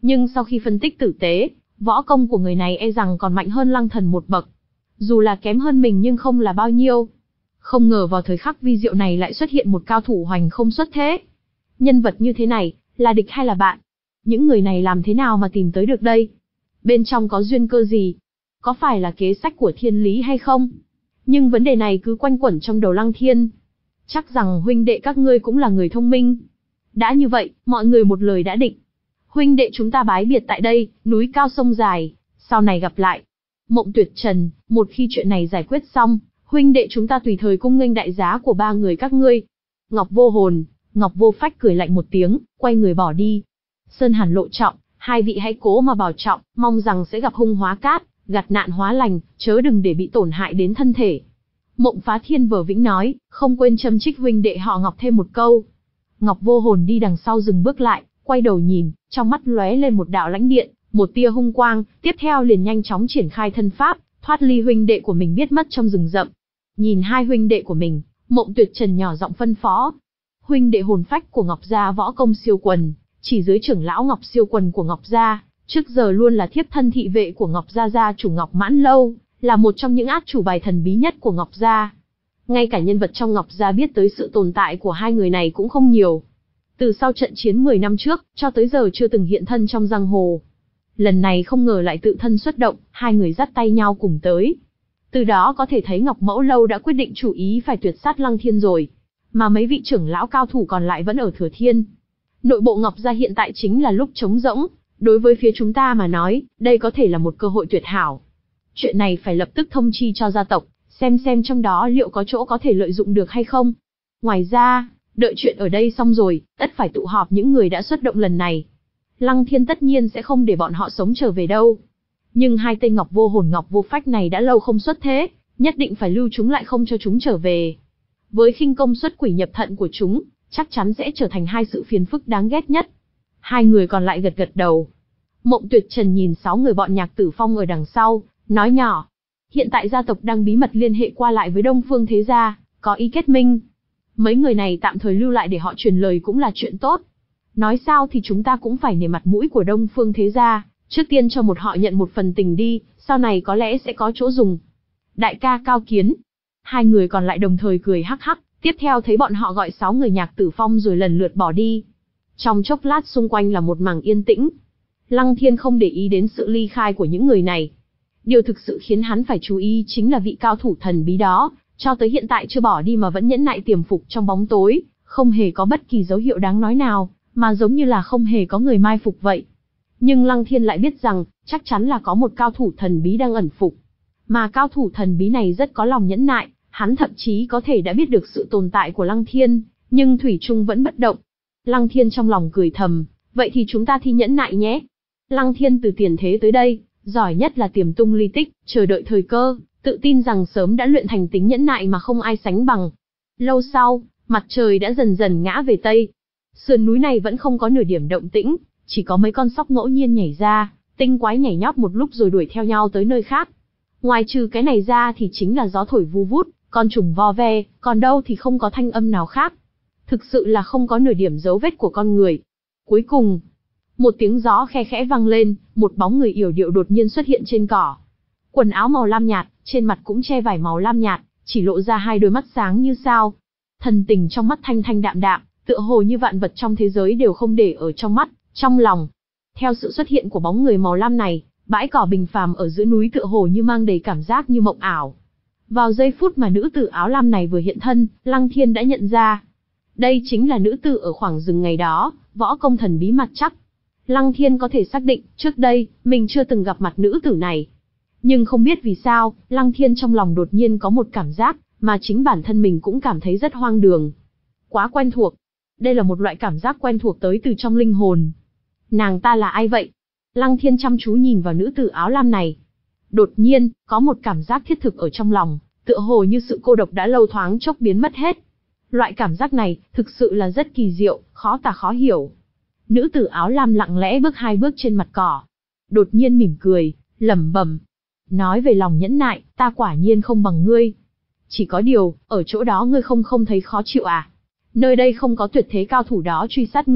Nhưng sau khi phân tích tử tế, võ công của người này e rằng còn mạnh hơn Lăng Thần một bậc. Dù là kém hơn mình nhưng không là bao nhiêu. Không ngờ vào thời khắc vi diệu này lại xuất hiện một cao thủ hoành không xuất thế. Nhân vật như thế này, là địch hay là bạn? Những người này làm thế nào mà tìm tới được đây? Bên trong có duyên cơ gì? Có phải là kế sách của thiên lý hay không? Nhưng vấn đề này cứ quanh quẩn trong đầu Lăng Thiên. Chắc rằng huynh đệ các ngươi cũng là người thông minh. Đã như vậy, mọi người một lời đã định. Huynh đệ chúng ta bái biệt tại đây, núi cao sông dài, sau này gặp lại. Mộng Tuyệt Trần, một khi chuyện này giải quyết xong, huynh đệ chúng ta tùy thời cung nghênh đại giá của ba người các ngươi. Ngọc Vô Hồn, Ngọc Vô Phách cười lạnh một tiếng, quay người bỏ đi. Sơn Hàn Lộ Trọng, hai vị hãy cố mà bảo trọng, mong rằng sẽ gặp hung hóa cát, gặt nạn hóa lành, chớ đừng để bị tổn hại đến thân thể. Mộng Phá Thiên Vở Vĩnh nói, không quên châm chích huynh đệ họ Ngọc thêm một câu. Ngọc Vô Hồn đi đằng sau dừng bước lại, quay đầu nhìn, trong mắt lóe lên một đạo lãnh điện, một tia hung quang, tiếp theo liền nhanh chóng triển khai thân pháp, thoát ly huynh đệ của mình biết mất trong rừng rậm. Nhìn hai huynh đệ của mình, Mộng Tuyệt Trần nhỏ giọng phân phó. Huynh đệ hồn phách của Ngọc gia võ công siêu quần, chỉ dưới trưởng lão Ngọc siêu quần của Ngọc gia, trước giờ luôn là thiếp thân thị vệ của Ngọc gia gia chủ Ngọc Mãn Lâu, là một trong những át chủ bài thần bí nhất của Ngọc gia. Ngay cả nhân vật trong Ngọc gia biết tới sự tồn tại của hai người này cũng không nhiều. Từ sau trận chiến mười năm trước, cho tới giờ chưa từng hiện thân trong giang hồ. Lần này không ngờ lại tự thân xuất động, hai người dắt tay nhau cùng tới. Từ đó có thể thấy Ngọc Mẫu Lâu đã quyết định chủ ý phải tuyệt sát Lăng Thiên rồi. Mà mấy vị trưởng lão cao thủ còn lại vẫn ở Thừa Thiên. Nội bộ Ngọc gia hiện tại chính là lúc trống rỗng, đối với phía chúng ta mà nói, đây có thể là một cơ hội tuyệt hảo. Chuyện này phải lập tức thông chi cho gia tộc, xem xem trong đó liệu có chỗ có thể lợi dụng được hay không. Ngoài ra, đợi chuyện ở đây xong rồi, tất phải tụ họp những người đã xuất động lần này. Lăng Thiên tất nhiên sẽ không để bọn họ sống trở về đâu. Nhưng hai tên Ngọc Vô Hồn Ngọc Vô Phách này đã lâu không xuất thế, nhất định phải lưu chúng lại không cho chúng trở về. Với khinh công xuất quỷ nhập thận của chúng, chắc chắn sẽ trở thành hai sự phiền phức đáng ghét nhất. Hai người còn lại gật gật đầu. Mộng Tuyệt Trần nhìn sáu người bọn Nhạc Tử Phong ở đằng sau, nói nhỏ. Hiện tại gia tộc đang bí mật liên hệ qua lại với Đông Phương Thế Gia, có ý kết minh. Mấy người này tạm thời lưu lại để họ truyền lời cũng là chuyện tốt. Nói sao thì chúng ta cũng phải nể mặt mũi của Đông Phương Thế Gia, trước tiên cho một họ nhận một phần tình đi, sau này có lẽ sẽ có chỗ dùng. Đại ca cao kiến. Hai người còn lại đồng thời cười hắc hắc, tiếp theo thấy bọn họ gọi sáu người Nhạc Tử Phong rồi lần lượt bỏ đi. Trong chốc lát xung quanh là một mảng yên tĩnh. Lăng Thiên không để ý đến sự ly khai của những người này. Điều thực sự khiến hắn phải chú ý chính là vị cao thủ thần bí đó, cho tới hiện tại chưa bỏ đi mà vẫn nhẫn nại tiềm phục trong bóng tối, không hề có bất kỳ dấu hiệu đáng nói nào, mà giống như là không hề có người mai phục vậy. Nhưng Lăng Thiên lại biết rằng, chắc chắn là có một cao thủ thần bí đang ẩn phục. Mà cao thủ thần bí này rất có lòng nhẫn nại, hắn thậm chí có thể đã biết được sự tồn tại của Lăng Thiên, nhưng thủy chung vẫn bất động. Lăng Thiên trong lòng cười thầm, vậy thì chúng ta thi nhẫn nại nhé. Lăng Thiên từ tiền thế tới đây, giỏi nhất là tiềm tung ly tích, chờ đợi thời cơ, tự tin rằng sớm đã luyện thành tính nhẫn nại mà không ai sánh bằng. Lâu sau, mặt trời đã dần dần ngã về tây. Sườn núi này vẫn không có nửa điểm động tĩnh, chỉ có mấy con sóc ngẫu nhiên nhảy ra, tinh quái nhảy nhót một lúc rồi đuổi theo nhau tới nơi khác. Ngoài trừ cái này ra thì chính là gió thổi vu vút, con trùng vo ve, còn đâu thì không có thanh âm nào khác. Thực sự là không có nửa điểm dấu vết của con người. Cuối cùng, một tiếng gió khe khẽ vang lên, một bóng người yểu điệu đột nhiên xuất hiện trên cỏ. Quần áo màu lam nhạt, trên mặt cũng che vải màu lam nhạt, chỉ lộ ra hai đôi mắt sáng như sao. Thần tình trong mắt thanh thanh đạm đạm, tựa hồ như vạn vật trong thế giới đều không để ở trong mắt, trong lòng. Theo sự xuất hiện của bóng người màu lam này, bãi cỏ bình phàm ở giữa núi tựa hồ như mang đầy cảm giác như mộng ảo. Vào giây phút mà nữ tử áo lam này vừa hiện thân, Lăng Thiên đã nhận ra. Đây chính là nữ tử ở khoảng rừng ngày đó, võ công thần bí mặt chắc. Lăng Thiên có thể xác định, trước đây, mình chưa từng gặp mặt nữ tử này. Nhưng không biết vì sao, Lăng Thiên trong lòng đột nhiên có một cảm giác, mà chính bản thân mình cũng cảm thấy rất hoang đường. Quá quen thuộc. Đây là một loại cảm giác quen thuộc tới từ trong linh hồn. Nàng ta là ai vậy? Lăng Thiên chăm chú nhìn vào nữ tử áo lam này. Đột nhiên, có một cảm giác thiết thực ở trong lòng, tựa hồ như sự cô độc đã lâu thoáng chốc biến mất hết. Loại cảm giác này, thực sự là rất kỳ diệu, khó tả khó hiểu. Nữ tử áo lam lặng lẽ bước hai bước trên mặt cỏ. Đột nhiên mỉm cười, lẩm bẩm. Nói về lòng nhẫn nại, ta quả nhiên không bằng ngươi. Chỉ có điều, ở chỗ đó ngươi không không thấy khó chịu à? Nơi đây không có tuyệt thế cao thủ đó truy sát ngươi,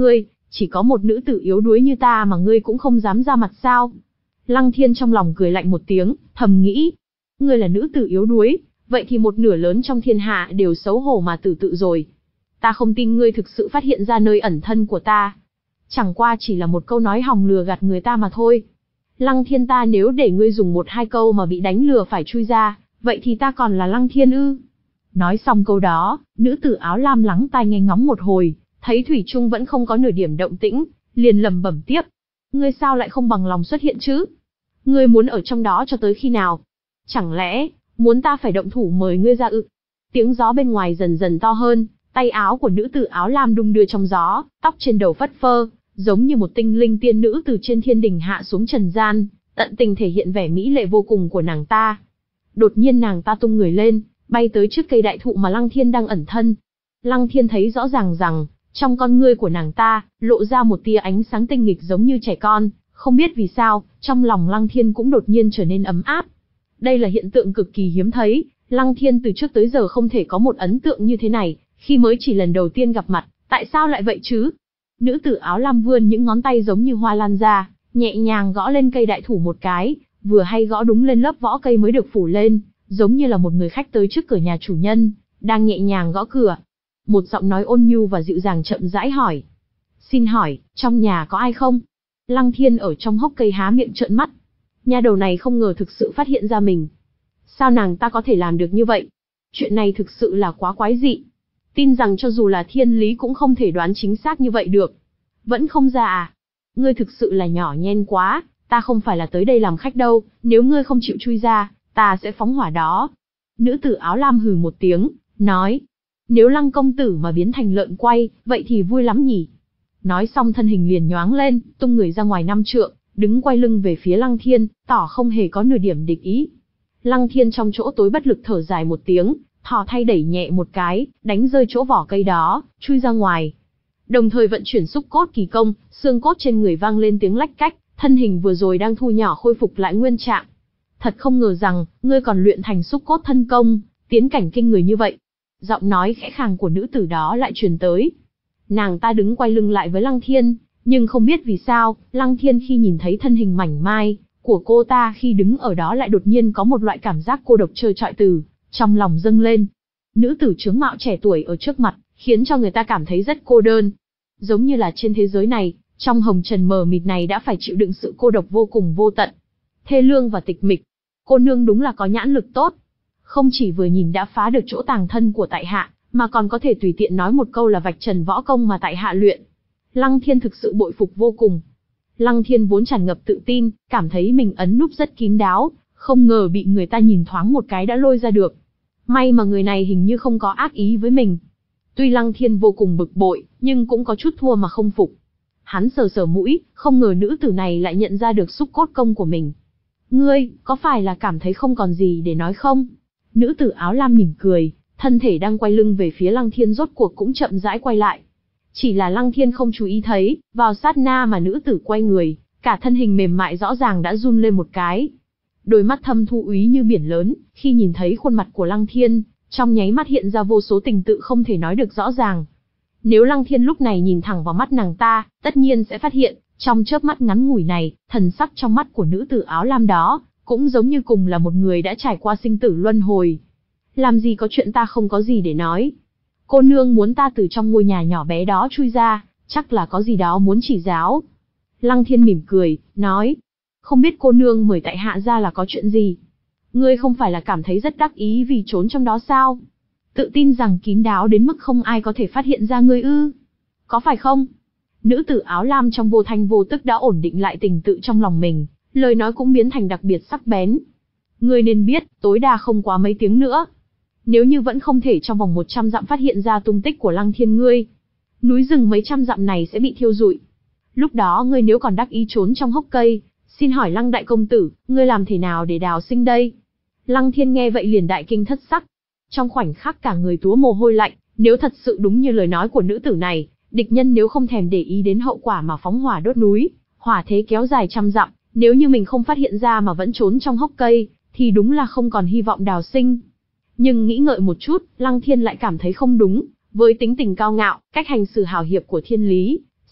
Chỉ có một nữ tử yếu đuối như ta mà ngươi cũng không dám ra mặt sao? Lăng Thiên trong lòng cười lạnh một tiếng, thầm nghĩ. Ngươi là nữ tử yếu đuối, vậy thì một nửa lớn trong thiên hạ đều xấu hổ mà tử tự rồi. Ta không tin ngươi thực sự phát hiện ra nơi ẩn thân của ta. Chẳng qua chỉ là một câu nói hòng lừa gạt người ta mà thôi. Lăng Thiên ta nếu để ngươi dùng một hai câu mà bị đánh lừa phải chui ra, vậy thì ta còn là Lăng Thiên ư? Nói xong câu đó, nữ tử áo lam lắng tai nghe ngóng một hồi, thấy thủy chung vẫn không có nửa điểm động tĩnh, liền lẩm bẩm tiếp. Ngươi sao lại không bằng lòng xuất hiện chứ? Ngươi muốn ở trong đó cho tới khi nào? Chẳng lẽ, muốn ta phải động thủ mời ngươi ra ư? Tiếng gió bên ngoài dần dần to hơn, tay áo của nữ tử áo lam đung đưa trong gió, tóc trên đầu phất phơ, giống như một tinh linh tiên nữ từ trên thiên đình hạ xuống trần gian, tận tình thể hiện vẻ mỹ lệ vô cùng của nàng ta. Đột nhiên nàng ta tung người lên, bay tới trước cây đại thụ mà Lăng Thiên đang ẩn thân. Lăng Thiên thấy rõ ràng rằng, trong con ngươi của nàng ta, lộ ra một tia ánh sáng tinh nghịch giống như trẻ con, không biết vì sao, trong lòng Lăng Thiên cũng đột nhiên trở nên ấm áp. Đây là hiện tượng cực kỳ hiếm thấy, Lăng Thiên từ trước tới giờ không thể có một ấn tượng như thế này, khi mới chỉ lần đầu tiên gặp mặt, tại sao lại vậy chứ? Nữ tử áo lam vươn những ngón tay giống như hoa lan ra, nhẹ nhàng gõ lên cây đại thụ một cái, vừa hay gõ đúng lên lớp võ cây mới được phủ lên, giống như là một người khách tới trước cửa nhà chủ nhân, đang nhẹ nhàng gõ cửa. Một giọng nói ôn nhu và dịu dàng chậm rãi hỏi. Xin hỏi, trong nhà có ai không? Lăng Thiên ở trong hốc cây há miệng trợn mắt. Nha đầu này không ngờ thực sự phát hiện ra mình. Sao nàng ta có thể làm được như vậy? Chuyện này thực sự là quá quái dị. Tin rằng cho dù là thiên lý cũng không thể đoán chính xác như vậy được. Vẫn không ra à? Ngươi thực sự là nhỏ nhen quá, ta không phải là tới đây làm khách đâu, nếu ngươi không chịu chui ra, ta sẽ phóng hỏa đó. Nữ tử áo lam hừ một tiếng, nói. Nếu Lăng công tử mà biến thành lợn quay, vậy thì vui lắm nhỉ? Nói xong thân hình liền nhoáng lên, tung người ra ngoài năm trượng, đứng quay lưng về phía Lăng Thiên, tỏ không hề có nửa điểm địch ý. Lăng Thiên trong chỗ tối bất lực thở dài một tiếng, thò thay đẩy nhẹ một cái, đánh rơi chỗ vỏ cây đó, chui ra ngoài. Đồng thời vận chuyển xúc cốt kỳ công, xương cốt trên người vang lên tiếng lách cách, thân hình vừa rồi đang thu nhỏ khôi phục lại nguyên trạng. Thật không ngờ rằng, ngươi còn luyện thành xúc cốt thân công, tiến cảnh kinh người như vậy. Giọng nói khẽ khàng của nữ tử đó lại truyền tới. Nàng ta đứng quay lưng lại với Lăng Thiên, nhưng không biết vì sao, Lăng Thiên khi nhìn thấy thân hình mảnh mai của cô ta khi đứng ở đó lại đột nhiên có một loại cảm giác cô độc trơ trọi từ trong lòng dâng lên. Nữ tử chướng mạo trẻ tuổi ở trước mặt, khiến cho người ta cảm thấy rất cô đơn. Giống như là trên thế giới này, trong hồng trần mờ mịt này đã phải chịu đựng sự cô độc vô cùng vô tận, thê lương và tịch mịch. Cô nương đúng là có nhãn lực tốt. Không chỉ vừa nhìn đã phá được chỗ tàng thân của tại hạ, mà còn có thể tùy tiện nói một câu là vạch trần võ công mà tại hạ luyện. Lăng Thiên thực sự bội phục vô cùng. Lăng Thiên vốn tràn ngập tự tin, cảm thấy mình ấn núp rất kín đáo, không ngờ bị người ta nhìn thoáng một cái đã lôi ra được. May mà người này hình như không có ác ý với mình. Tuy Lăng Thiên vô cùng bực bội, nhưng cũng có chút thua mà không phục. Hắn sờ sờ mũi, không ngờ nữ tử này lại nhận ra được xúc cốt công của mình. Ngươi, có phải là cảm thấy không còn gì để nói không? Nữ tử áo lam mỉm cười, thân thể đang quay lưng về phía Lăng Thiên rốt cuộc cũng chậm rãi quay lại. Chỉ là Lăng Thiên không chú ý thấy, vào sát na mà nữ tử quay người, cả thân hình mềm mại rõ ràng đã run lên một cái. Đôi mắt thâm thu úy như biển lớn, khi nhìn thấy khuôn mặt của Lăng Thiên, trong nháy mắt hiện ra vô số tình tự không thể nói được rõ ràng. Nếu Lăng Thiên lúc này nhìn thẳng vào mắt nàng ta, tất nhiên sẽ phát hiện, trong chớp mắt ngắn ngủi này, thần sắc trong mắt của nữ tử áo lam đó, cũng giống như cùng là một người đã trải qua sinh tử luân hồi. Làm gì có chuyện ta không có gì để nói. Cô nương muốn ta từ trong ngôi nhà nhỏ bé đó chui ra, chắc là có gì đó muốn chỉ giáo. Lăng Thiên mỉm cười, nói. Không biết cô nương mời tại hạ ra là có chuyện gì? Ngươi không phải là cảm thấy rất đắc ý vì trốn trong đó sao? Tự tin rằng kín đáo đến mức không ai có thể phát hiện ra ngươi ư? Có phải không? Nữ tử áo lam trong vô thanh vô tức đã ổn định lại tình tự trong lòng mình, lời nói cũng biến thành đặc biệt sắc bén. Ngươi nên biết, tối đa không quá mấy tiếng nữa. Nếu như vẫn không thể trong vòng một trăm dặm phát hiện ra tung tích của Lăng Thiên ngươi, núi rừng mấy trăm dặm này sẽ bị thiêu rụi. Lúc đó ngươi nếu còn đắc ý trốn trong hốc cây, xin hỏi Lăng đại công tử, ngươi làm thế nào để đào sinh đây? Lăng Thiên nghe vậy liền đại kinh thất sắc. Trong khoảnh khắc cả người túa mồ hôi lạnh, nếu thật sự đúng như lời nói của nữ tử này, địch nhân nếu không thèm để ý đến hậu quả mà phóng hỏa đốt núi, hỏa thế kéo dài trăm dặm, nếu như mình không phát hiện ra mà vẫn trốn trong hốc cây, thì đúng là không còn hy vọng đào sinh. Nhưng nghĩ ngợi một chút, Lăng Thiên lại cảm thấy không đúng, với tính tình cao ngạo, cách hành xử hào hiệp của thiên lý,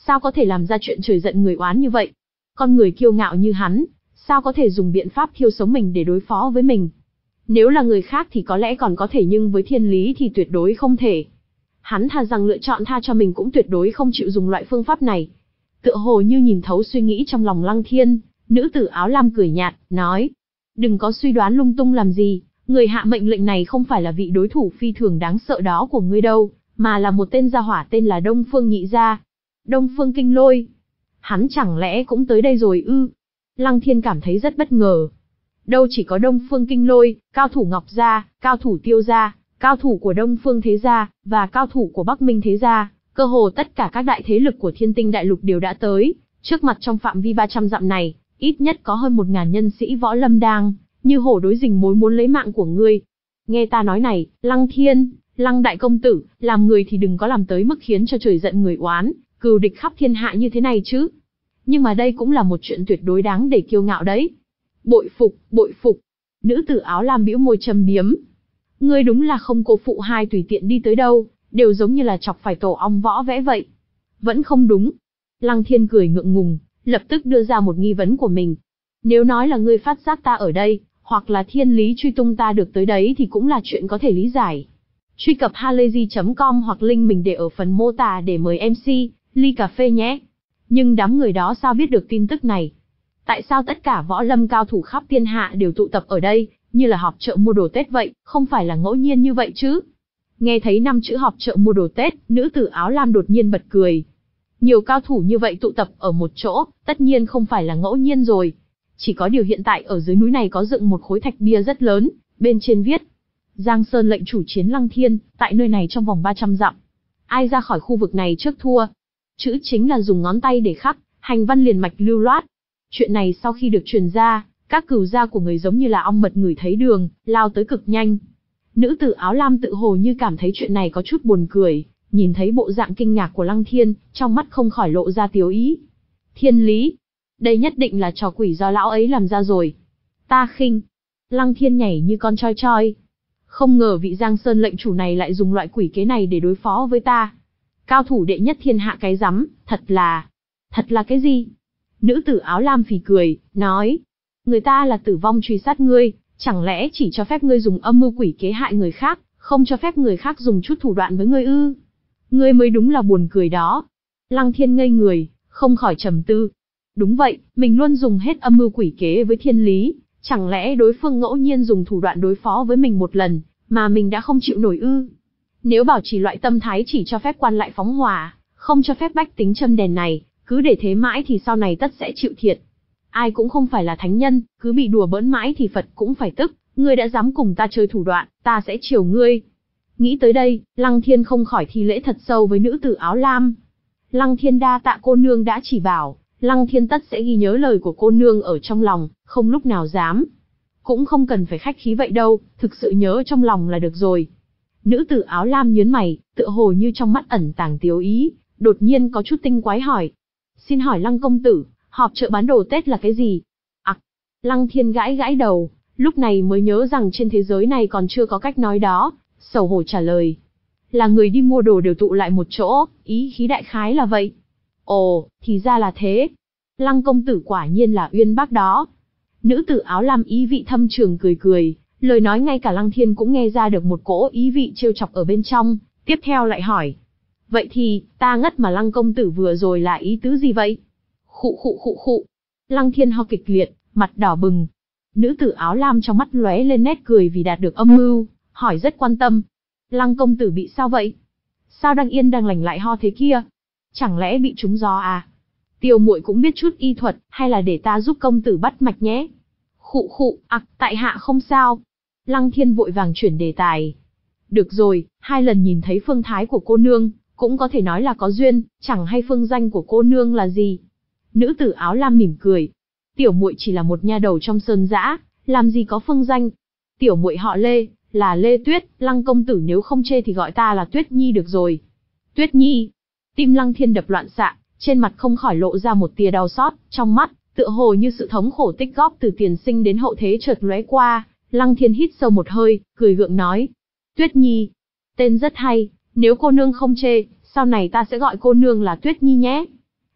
sao có thể làm ra chuyện trời giận người oán như vậy? Con người kiêu ngạo như hắn, sao có thể dùng biện pháp thiêu sống mình để đối phó với mình? Nếu là người khác thì có lẽ còn có thể, nhưng với Thiên Lý thì tuyệt đối không thể. Hắn thà rằng lựa chọn tha cho mình cũng tuyệt đối không chịu dùng loại phương pháp này. Tựa hồ như nhìn thấu suy nghĩ trong lòng Lăng Thiên, nữ tử áo lam cười nhạt, nói: đừng có suy đoán lung tung làm gì, người hạ mệnh lệnh này không phải là vị đối thủ phi thường đáng sợ đó của ngươi đâu, mà là một tên gia hỏa tên là Đông Phương Nhị Gia. Đông Phương Kinh Lôi. Hắn chẳng lẽ cũng tới đây rồi ư? Lăng Thiên cảm thấy rất bất ngờ. Đâu chỉ có Đông Phương Kinh Lôi, cao thủ Ngọc Gia, cao thủ Tiêu Gia, cao thủ của Đông Phương Thế Gia, và cao thủ của Bắc Minh Thế Gia, cơ hồ tất cả các đại thế lực của Thiên Tinh Đại Lục đều đã tới. Trước mặt trong phạm vi ba trăm dặm này, ít nhất có hơn một ngàn nhân sĩ võ lâm đang như hổ đối rình mối muốn lấy mạng của ngươi. Nghe ta nói này, Lăng Thiên, Lăng đại công tử, làm người thì đừng có làm tới mức khiến cho trời giận người oán, cừu địch khắp thiên hạ như thế này chứ. Nhưng mà đây cũng là một chuyện tuyệt đối đáng để kiêu ngạo đấy. Bội phục, bội phục. Nữ tử áo lam bĩu môi châm biếm. Ngươi đúng là không cô phụ hai tùy tiện đi tới đâu, đều giống như là chọc phải tổ ong võ vẽ vậy. Vẫn không đúng. Lăng Thiên cười ngượng ngùng, lập tức đưa ra một nghi vấn của mình. Nếu nói là ngươi phát giác ta ở đây, hoặc là Thiên Lý truy tung ta được tới đấy thì cũng là chuyện có thể lý giải. Truy cập halayzi chấm com hoặc link mình để ở phần mô tả để mời em xê, ly cà phê nhé. Nhưng đám người đó sao biết được tin tức này? Tại sao tất cả võ lâm cao thủ khắp thiên hạ đều tụ tập ở đây, như là họp chợ mua đồ Tết vậy, không phải là ngẫu nhiên như vậy chứ? Nghe thấy năm chữ họp chợ mua đồ Tết, nữ tử áo lam đột nhiên bật cười. Nhiều cao thủ như vậy tụ tập ở một chỗ, tất nhiên không phải là ngẫu nhiên rồi. Chỉ có điều hiện tại ở dưới núi này có dựng một khối thạch bia rất lớn, bên trên viết: Giang Sơn lệnh chủ chiến Lăng Thiên, tại nơi này trong vòng ba trăm dặm. Ai ra khỏi khu vực này trước thua. Chữ chính là dùng ngón tay để khắc, hành văn liền mạch lưu loát. Chuyện này sau khi được truyền ra, các cừu gia của người giống như là ong mật ngửi thấy đường, lao tới cực nhanh. Nữ tử áo lam tự hồ như cảm thấy chuyện này có chút buồn cười, nhìn thấy bộ dạng kinh ngạc của Lăng Thiên, trong mắt không khỏi lộ ra tiếu ý. Thiên Lý, đây nhất định là trò quỷ do lão ấy làm ra rồi. Ta khinh. Lăng Thiên nhảy như con choi choi. Không ngờ vị Giang Sơn lệnh chủ này lại dùng loại quỷ kế này để đối phó với ta. Cao thủ đệ nhất thiên hạ cái rắm, thật là... Thật là cái gì? Nữ tử áo lam phì cười, nói. Người ta là tử vong truy sát ngươi, chẳng lẽ chỉ cho phép ngươi dùng âm mưu quỷ kế hại người khác, không cho phép người khác dùng chút thủ đoạn với ngươi ư? Ngươi mới đúng là buồn cười đó. Lăng Thiên ngây người, không khỏi trầm tư. Đúng vậy, mình luôn dùng hết âm mưu quỷ kế với Thiên Lý, chẳng lẽ đối phương ngẫu nhiên dùng thủ đoạn đối phó với mình một lần, mà mình đã không chịu nổi ư? Nếu bảo trì loại tâm thái chỉ cho phép quan lại phóng hỏa, không cho phép bách tính châm đèn này, cứ để thế mãi thì sau này tất sẽ chịu thiệt. Ai cũng không phải là thánh nhân, cứ bị đùa bỡn mãi thì Phật cũng phải tức, ngươi đã dám cùng ta chơi thủ đoạn, ta sẽ chiều ngươi. Nghĩ tới đây, Lăng Thiên không khỏi thi lễ thật sâu với nữ tử áo lam. Lăng Thiên đa tạ cô nương đã chỉ bảo, Lăng Thiên tất sẽ ghi nhớ lời của cô nương ở trong lòng, không lúc nào dám. Cũng không cần phải khách khí vậy đâu, thực sự nhớ trong lòng là được rồi. Nữ tử áo lam nhớn mày, tựa hồ như trong mắt ẩn tàng tiếu ý, đột nhiên có chút tinh quái hỏi. Xin hỏi Lăng công tử, họp chợ bán đồ Tết là cái gì? Ặc, à, Lăng Thiên gãi gãi đầu, lúc này mới nhớ rằng trên thế giới này còn chưa có cách nói đó, xấu hổ trả lời. Là người đi mua đồ đều tụ lại một chỗ, ý khí đại khái là vậy. Ồ, thì ra là thế. Lăng công tử quả nhiên là uyên bác đó. Nữ tử áo lam ý vị thâm trường cười cười, lời nói ngay cả Lăng Thiên cũng nghe ra được một cỗ ý vị trêu chọc ở bên trong, tiếp theo lại hỏi. Vậy thì, ta ngất mà Lăng công tử vừa rồi là ý tứ gì vậy? Khụ khụ khụ khụ. Lăng Thiên ho kịch liệt, mặt đỏ bừng. Nữ tử áo lam trong mắt lóe lên nét cười vì đạt được âm mưu, hỏi rất quan tâm. Lăng công tử bị sao vậy? Sao đang yên đang lành lại ho thế kia? Chẳng lẽ bị trúng gió à? Tiểu muội cũng biết chút y thuật, hay là để ta giúp công tử bắt mạch nhé? Khụ khụ, ặc, à, tại hạ không sao. Lăng Thiên vội vàng chuyển đề tài. Được rồi, hai lần nhìn thấy phương thái của cô nương, cũng có thể nói là có duyên, chẳng hay phương danh của cô nương là gì? Nữ tử áo lam mỉm cười. Tiểu muội chỉ là một nha đầu trong sơn dã, làm gì có phương danh. Tiểu muội họ Lê, là Lê Tuyết, Lăng công tử nếu không chê thì gọi ta là Tuyết Nhi được rồi. Tuyết Nhi. Tim Lăng Thiên đập loạn xạ, trên mặt không khỏi lộ ra một tia đau xót, trong mắt, tựa hồ như sự thống khổ tích góp từ tiền sinh đến hậu thế chợt lóe qua. Lăng Thiên hít sâu một hơi, cười gượng nói. Tuyết Nhi. Tên rất hay, nếu cô nương không chê, sau này ta sẽ gọi cô nương là Tuyết Nhi nhé.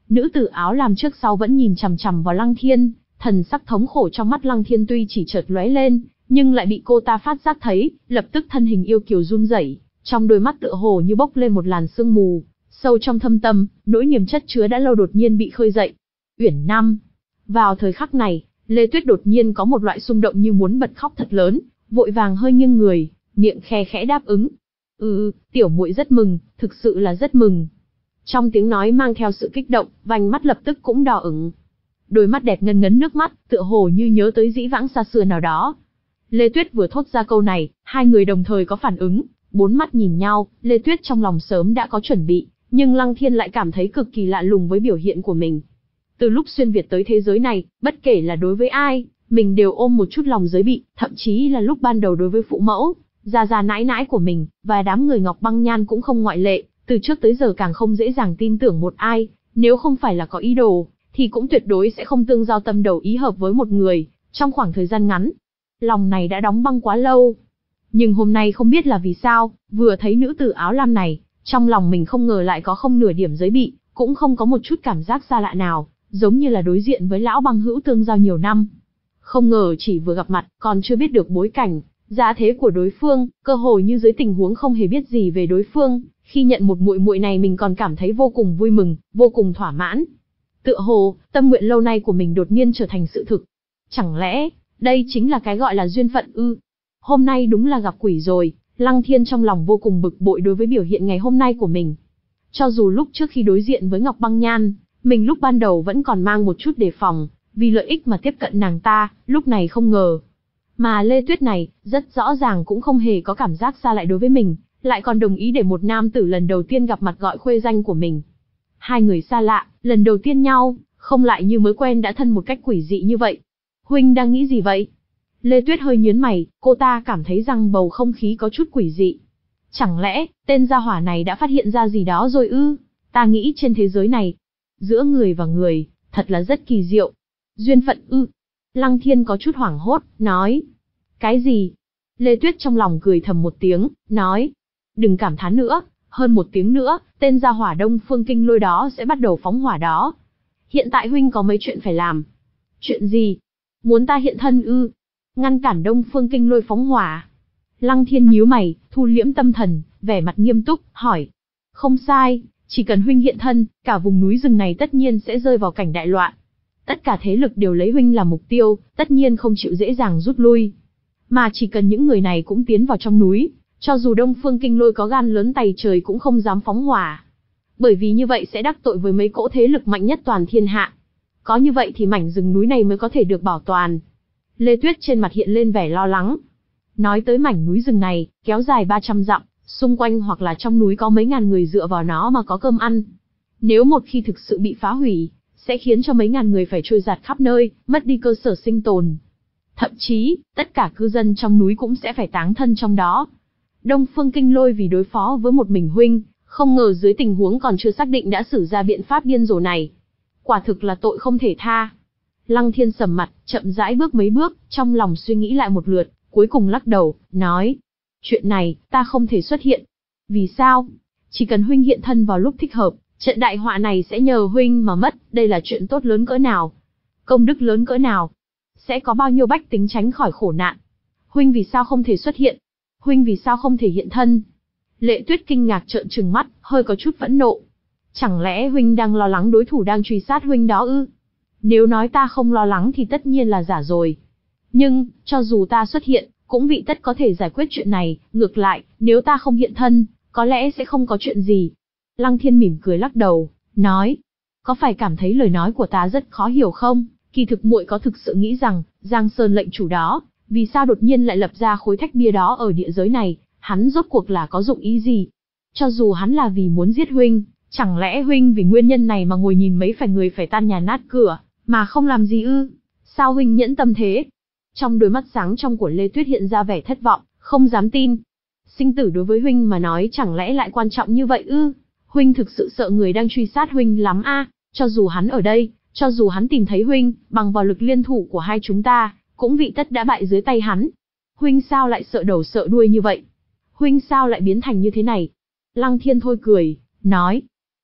Nữ tử áo lam trước sau vẫn nhìn chằm chằm vào Lăng Thiên, thần sắc thống khổ trong mắt Lăng Thiên tuy chỉ chợt lóe lên, nhưng lại bị cô ta phát giác thấy, lập tức thân hình yêu kiều run rẩy, trong đôi mắt tựa hồ như bốc lên một làn sương mù, sâu trong thâm tâm, nỗi niềm chất chứa đã lâu đột nhiên bị khơi dậy. Uyển Năm. Vào thời khắc này, Lê Tuyết đột nhiên có một loại xung động như muốn bật khóc thật lớn, vội vàng hơi nghiêng người, miệng khe khẽ đáp ứng. Ừ, tiểu muội rất mừng, thực sự là rất mừng. Trong tiếng nói mang theo sự kích động, vành mắt lập tức cũng đỏ ửng. Đôi mắt đẹp ngấn ngấn nước mắt, tựa hồ như nhớ tới dĩ vãng xa xưa nào đó. Lê Tuyết vừa thốt ra câu này, hai người đồng thời có phản ứng, bốn mắt nhìn nhau, Lê Tuyết trong lòng sớm đã có chuẩn bị, nhưng Lăng Thiên lại cảm thấy cực kỳ lạ lùng với biểu hiện của mình. Từ lúc xuyên Việt tới thế giới này, bất kể là đối với ai, mình đều ôm một chút lòng giới bị, thậm chí là lúc ban đầu đối với phụ mẫu, già già nãi nãi của mình, và đám người Ngọc Băng Nhan cũng không ngoại lệ, từ trước tới giờ càng không dễ dàng tin tưởng một ai, nếu không phải là có ý đồ, thì cũng tuyệt đối sẽ không tương giao tâm đầu ý hợp với một người, trong khoảng thời gian ngắn. Lòng này đã đóng băng quá lâu. Nhưng hôm nay không biết là vì sao, vừa thấy nữ tử áo lam này, trong lòng mình không ngờ lại có không nửa điểm giới bị, cũng không có một chút cảm giác xa lạ nào, giống như là đối diện với lão băng hữu tương giao nhiều năm. Không ngờ chỉ vừa gặp mặt, còn chưa biết được bối cảnh, giá thế của đối phương, cơ hồ như dưới tình huống không hề biết gì về đối phương, khi nhận một muội muội này mình còn cảm thấy vô cùng vui mừng, vô cùng thỏa mãn. Tựa hồ, tâm nguyện lâu nay của mình đột nhiên trở thành sự thực. Chẳng lẽ, đây chính là cái gọi là duyên phận ư? Hôm nay đúng là gặp quỷ rồi, Lăng Thiên trong lòng vô cùng bực bội đối với biểu hiện ngày hôm nay của mình. Cho dù lúc trước khi đối diện với Ngọc Băng Nhan, mình lúc ban đầu vẫn còn mang một chút đề phòng, vì lợi ích mà tiếp cận nàng ta, lúc này không ngờ. Mà Lê Tuyết này, rất rõ ràng cũng không hề có cảm giác xa lại đối với mình, lại còn đồng ý để một nam tử lần đầu tiên gặp mặt gọi khuê danh của mình. Hai người xa lạ, lần đầu tiên nhau, không lại như mới quen đã thân một cách quỷ dị như vậy. Huynh đang nghĩ gì vậy? Lê Tuyết hơi nhướng mày, cô ta cảm thấy rằng bầu không khí có chút quỷ dị. Chẳng lẽ, tên gia hỏa này đã phát hiện ra gì đó rồi ư? Ta nghĩ trên thế giới này, giữa người và người, thật là rất kỳ diệu. Duyên phận ư? Lăng Thiên có chút hoảng hốt, nói. Cái gì? Lê Tuyết trong lòng cười thầm một tiếng, nói. Đừng cảm thán nữa, hơn một tiếng nữa, tên gia hỏa Đông Phương Kinh Lôi đó sẽ bắt đầu phóng hỏa đó. Hiện tại huynh có mấy chuyện phải làm. Chuyện gì? Muốn ta hiện thân ư? Ngăn cản Đông Phương Kinh Lôi phóng hỏa. Lăng Thiên nhíu mày, thu liễm tâm thần, vẻ mặt nghiêm túc, hỏi. Không sai, chỉ cần huynh hiện thân, cả vùng núi rừng này tất nhiên sẽ rơi vào cảnh đại loạn. Tất cả thế lực đều lấy huynh làm mục tiêu, tất nhiên không chịu dễ dàng rút lui. Mà chỉ cần những người này cũng tiến vào trong núi, cho dù Đông Phương Kinh Lôi có gan lớn tày trời cũng không dám phóng hỏa. Bởi vì như vậy sẽ đắc tội với mấy cỗ thế lực mạnh nhất toàn thiên hạ. Có như vậy thì mảnh rừng núi này mới có thể được bảo toàn. Lê Tuyết trên mặt hiện lên vẻ lo lắng. Nói tới mảnh núi rừng này, kéo dài ba trăm dặm, xung quanh hoặc là trong núi có mấy ngàn người dựa vào nó mà có cơm ăn. Nếu một khi thực sự bị phá hủy, sẽ khiến cho mấy ngàn người phải trôi dạt khắp nơi, mất đi cơ sở sinh tồn. Thậm chí, tất cả cư dân trong núi cũng sẽ phải táng thân trong đó. Đông Phương Kinh Lôi vì đối phó với một mình huynh, không ngờ dưới tình huống còn chưa xác định đã sử ra biện pháp điên rồ này. Quả thực là tội không thể tha. Lăng Thiên sầm mặt, chậm rãi bước mấy bước, trong lòng suy nghĩ lại một lượt, cuối cùng lắc đầu, nói. Chuyện này, ta không thể xuất hiện. Vì sao? Chỉ cần huynh hiện thân vào lúc thích hợp, trận đại họa này sẽ nhờ huynh mà mất, đây là chuyện tốt lớn cỡ nào? Công đức lớn cỡ nào? Sẽ có bao nhiêu bách tính tránh khỏi khổ nạn? Huynh vì sao không thể xuất hiện? Huynh vì sao không thể hiện thân? Lệ Tuyết kinh ngạc trợn trừng mắt, hơi có chút phẫn nộ. Chẳng lẽ huynh đang lo lắng đối thủ đang truy sát huynh đó ư? Nếu nói ta không lo lắng thì tất nhiên là giả rồi. Nhưng, cho dù ta xuất hiện, cũng vị tất có thể giải quyết chuyện này, ngược lại, nếu ta không hiện thân, có lẽ sẽ không có chuyện gì. Lăng Thiên mỉm cười lắc đầu, nói. Có phải cảm thấy lời nói của ta rất khó hiểu không? Kỳ thực muội có thực sự nghĩ rằng, Giang Sơn lệnh chủ đó, vì sao đột nhiên lại lập ra khối thạch bia đó ở địa giới này, hắn rốt cuộc là có dụng ý gì? Cho dù hắn là vì muốn giết huynh, chẳng lẽ huynh vì nguyên nhân này mà ngồi nhìn mấy phải người phải tan nhà nát cửa, mà không làm gì ư? Sao huynh nhẫn tâm thế? Trong đôi mắt sáng trong của Lê Tuyết hiện ra vẻ thất vọng, không dám tin. Sinh tử đối với huynh mà nói chẳng lẽ lại quan trọng như vậy ư? Huynh thực sự sợ người đang truy sát huynh lắm a? À? Cho dù hắn ở đây, cho dù hắn tìm thấy huynh, bằng vào lực liên thủ của hai chúng ta, cũng vị tất đã bại dưới tay hắn. Huynh sao lại sợ đầu sợ đuôi như vậy? Huynh sao lại biến thành như thế này? Lăng Thiên thôi cười, nói.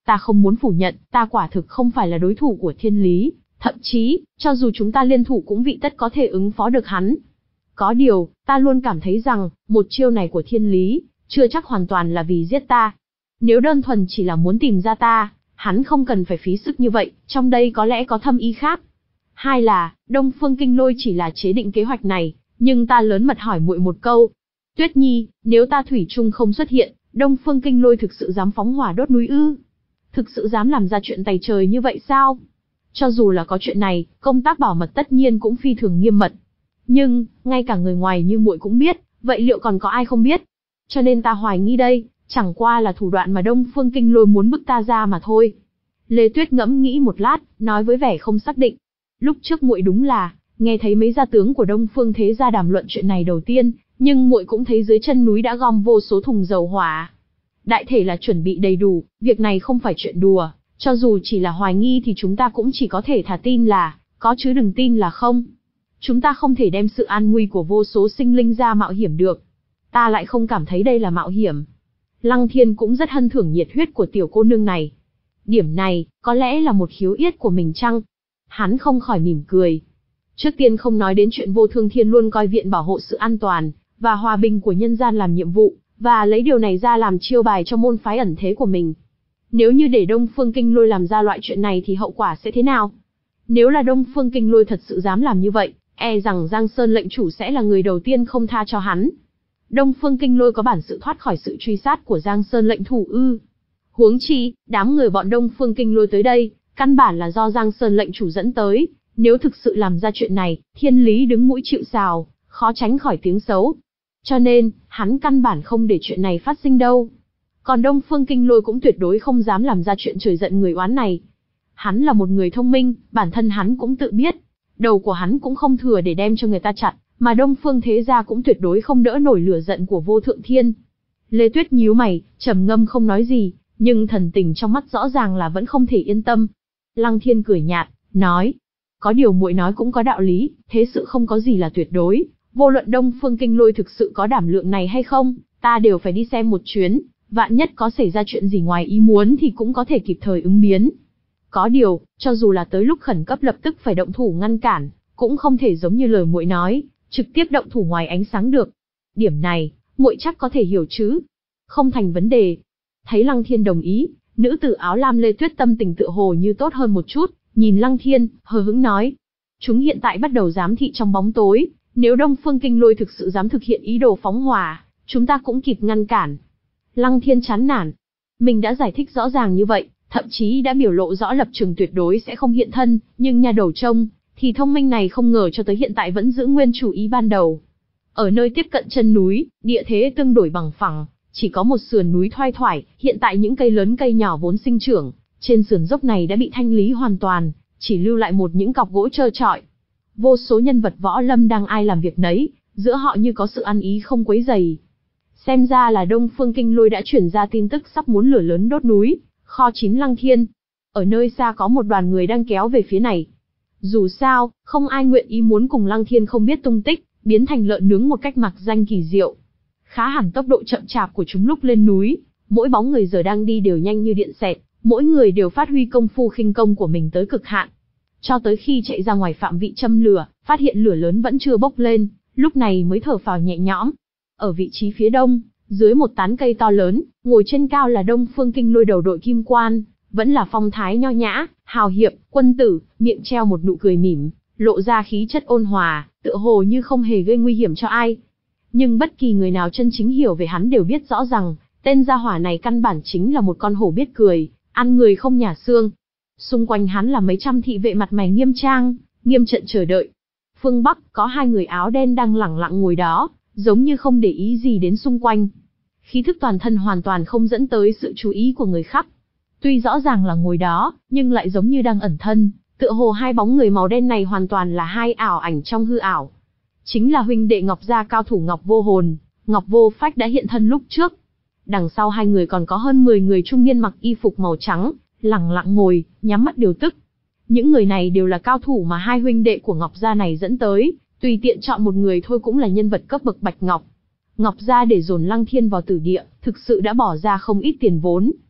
Ta không muốn phủ nhận, ta quả thực không phải là đối thủ của Thiên Lý, thậm chí, cho dù chúng ta liên thủ cũng vị tất có thể ứng phó được hắn. Có điều, ta luôn cảm thấy rằng, một chiêu này của Thiên Lý, chưa chắc hoàn toàn là vì giết ta. Nếu đơn thuần chỉ là muốn tìm ra ta, hắn không cần phải phí sức như vậy, trong đây có lẽ có thâm ý khác. Hai là, Đông Phương Kinh Lôi chỉ là chế định kế hoạch này, nhưng ta lớn mật hỏi muội một câu. Tuyết Nhi, nếu ta thủy chung không xuất hiện, Đông Phương Kinh Lôi thực sự dám phóng hỏa đốt núi ư? Thực sự dám làm ra chuyện tày trời như vậy sao? Cho dù là có chuyện này, công tác bảo mật tất nhiên cũng phi thường nghiêm mật. Nhưng, ngay cả người ngoài như muội cũng biết, vậy liệu còn có ai không biết? Cho nên ta hoài nghi đây, chẳng qua là thủ đoạn mà Đông Phương Kinh Lôi muốn bức ta ra mà thôi. Lê Tuyết ngẫm nghĩ một lát, nói với vẻ không xác định. Lúc trước muội đúng là, nghe thấy mấy gia tướng của Đông Phương thế gia đàm luận chuyện này đầu tiên, nhưng muội cũng thấy dưới chân núi đã gom vô số thùng dầu hỏa. Đại thể là chuẩn bị đầy đủ, việc này không phải chuyện đùa, cho dù chỉ là hoài nghi thì chúng ta cũng chỉ có thể thả tin là, có chứ đừng tin là không. Chúng ta không thể đem sự an nguy của vô số sinh linh ra mạo hiểm được. Ta lại không cảm thấy đây là mạo hiểm. Lăng Thiên cũng rất hân thưởng nhiệt huyết của tiểu cô nương này. Điểm này, có lẽ là một khiếu yết của mình chăng? Hắn không khỏi mỉm cười. Trước tiên không nói đến chuyện Vô Thương Thiên luôn coi viện bảo hộ sự an toàn và hòa bình của nhân gian làm nhiệm vụ, và lấy điều này ra làm chiêu bài cho môn phái ẩn thế của mình. Nếu như để Đông Phương Kinh Lôi làm ra loại chuyện này thì hậu quả sẽ thế nào? Nếu là Đông Phương Kinh Lôi thật sự dám làm như vậy, e rằng Giang Sơn lệnh chủ sẽ là người đầu tiên không tha cho hắn. Đông Phương Kinh Lôi có bản sự thoát khỏi sự truy sát của Giang Sơn lệnh thủ ư? Huống chi, đám người bọn Đông Phương Kinh Lôi tới đây, căn bản là do Giang Sơn lệnh chủ dẫn tới. Nếu thực sự làm ra chuyện này, Thiên Lý đứng mũi chịu sào, khó tránh khỏi tiếng xấu. Cho nên, hắn căn bản không để chuyện này phát sinh đâu. Còn Đông Phương Kinh Lôi cũng tuyệt đối không dám làm ra chuyện trời giận người oán này. Hắn là một người thông minh, bản thân hắn cũng tự biết. Đầu của hắn cũng không thừa để đem cho người ta chặt, mà Đông Phương thế gia cũng tuyệt đối không đỡ nổi lửa giận của Vô Thượng Thiên. Lê Tuyết nhíu mày, trầm ngâm không nói gì, nhưng thần tình trong mắt rõ ràng là vẫn không thể yên tâm. Lăng Thiên cười nhạt, nói, có điều muội nói cũng có đạo lý, thế sự không có gì là tuyệt đối, vô luận Đông Phương Kinh Lôi thực sự có đảm lượng này hay không, ta đều phải đi xem một chuyến, vạn nhất có xảy ra chuyện gì ngoài ý muốn thì cũng có thể kịp thời ứng biến. Có điều, cho dù là tới lúc khẩn cấp lập tức phải động thủ ngăn cản, cũng không thể giống như lời muội nói, trực tiếp động thủ ngoài ánh sáng được. Điểm này, muội chắc có thể hiểu chứ? Không thành vấn đề. Thấy Lăng Thiên đồng ý, nữ tử áo lam Lê Tuyết tâm tình tựa hồ như tốt hơn một chút, nhìn Lăng Thiên, hờ hững nói. Chúng hiện tại bắt đầu giám thị trong bóng tối, nếu Đông Phương Kinh Lôi thực sự dám thực hiện ý đồ phóng hỏa, chúng ta cũng kịp ngăn cản. Lăng Thiên chán nản. Mình đã giải thích rõ ràng như vậy, thậm chí đã biểu lộ rõ lập trường tuyệt đối sẽ không hiện thân, nhưng nhà đầu trông, thì thông minh này không ngờ cho tới hiện tại vẫn giữ nguyên chủ ý ban đầu. Ở nơi tiếp cận chân núi, địa thế tương đối bằng phẳng, chỉ có một sườn núi thoai thoải, hiện tại những cây lớn cây nhỏ vốn sinh trưởng, trên sườn dốc này đã bị thanh lý hoàn toàn, chỉ lưu lại một những cọc gỗ trơ trọi. Vô số nhân vật võ lâm đang ai làm việc nấy, giữa họ như có sự ăn ý không quấy rầy. Xem ra là Đông Phương Kinh Lôi đã chuyển ra tin tức sắp muốn lửa lớn đốt núi, kho chín Lăng Thiên. Ở nơi xa có một đoàn người đang kéo về phía này. Dù sao, không ai nguyện ý muốn cùng Lăng Thiên không biết tung tích, biến thành lợn nướng một cách mặc danh kỳ diệu. Khá hẳn tốc độ chậm chạp của chúng lúc lên núi, mỗi bóng người giờ đang đi đều nhanh như điện xẹt, mỗi người đều phát huy công phu khinh công của mình tới cực hạn. Cho tới khi chạy ra ngoài phạm vị châm lửa, phát hiện lửa lớn vẫn chưa bốc lên, lúc này mới thở phào nhẹ nhõm. Ở vị trí phía đông, dưới một tán cây to lớn, ngồi trên cao là Đông Phương Kinh Lôi đầu đội kim quan, vẫn là phong thái nho nhã, hào hiệp, quân tử, miệng treo một nụ cười mỉm, lộ ra khí chất ôn hòa, tựa hồ như không hề gây nguy hiểm cho ai. Nhưng bất kỳ người nào chân chính hiểu về hắn đều biết rõ rằng, tên gia hỏa này căn bản chính là một con hổ biết cười, ăn người không nhả xương. Xung quanh hắn là mấy trăm thị vệ mặt mày nghiêm trang, nghiêm trận chờ đợi. Phương Bắc có hai người áo đen đang lẳng lặng ngồi đó, giống như không để ý gì đến xung quanh. Khí thức toàn thân hoàn toàn không dẫn tới sự chú ý của người khác. Tuy rõ ràng là ngồi đó, nhưng lại giống như đang ẩn thân, tựa hồ hai bóng người màu đen này hoàn toàn là hai ảo ảnh trong hư ảo. Chính là huynh đệ Ngọc gia cao thủ Ngọc Vô Hồn, Ngọc Vô Phách đã hiện thân lúc trước. Đằng sau hai người còn có hơn mười người trung niên mặc y phục màu trắng, lẳng lặng ngồi, nhắm mắt điều tức. Những người này đều là cao thủ mà hai huynh đệ của Ngọc gia này dẫn tới, tùy tiện chọn một người thôi cũng là nhân vật cấp bậc bạch ngọc. Ngọc gia để dồn Lăng Thiên vào tử địa, thực sự đã bỏ ra không ít tiền vốn.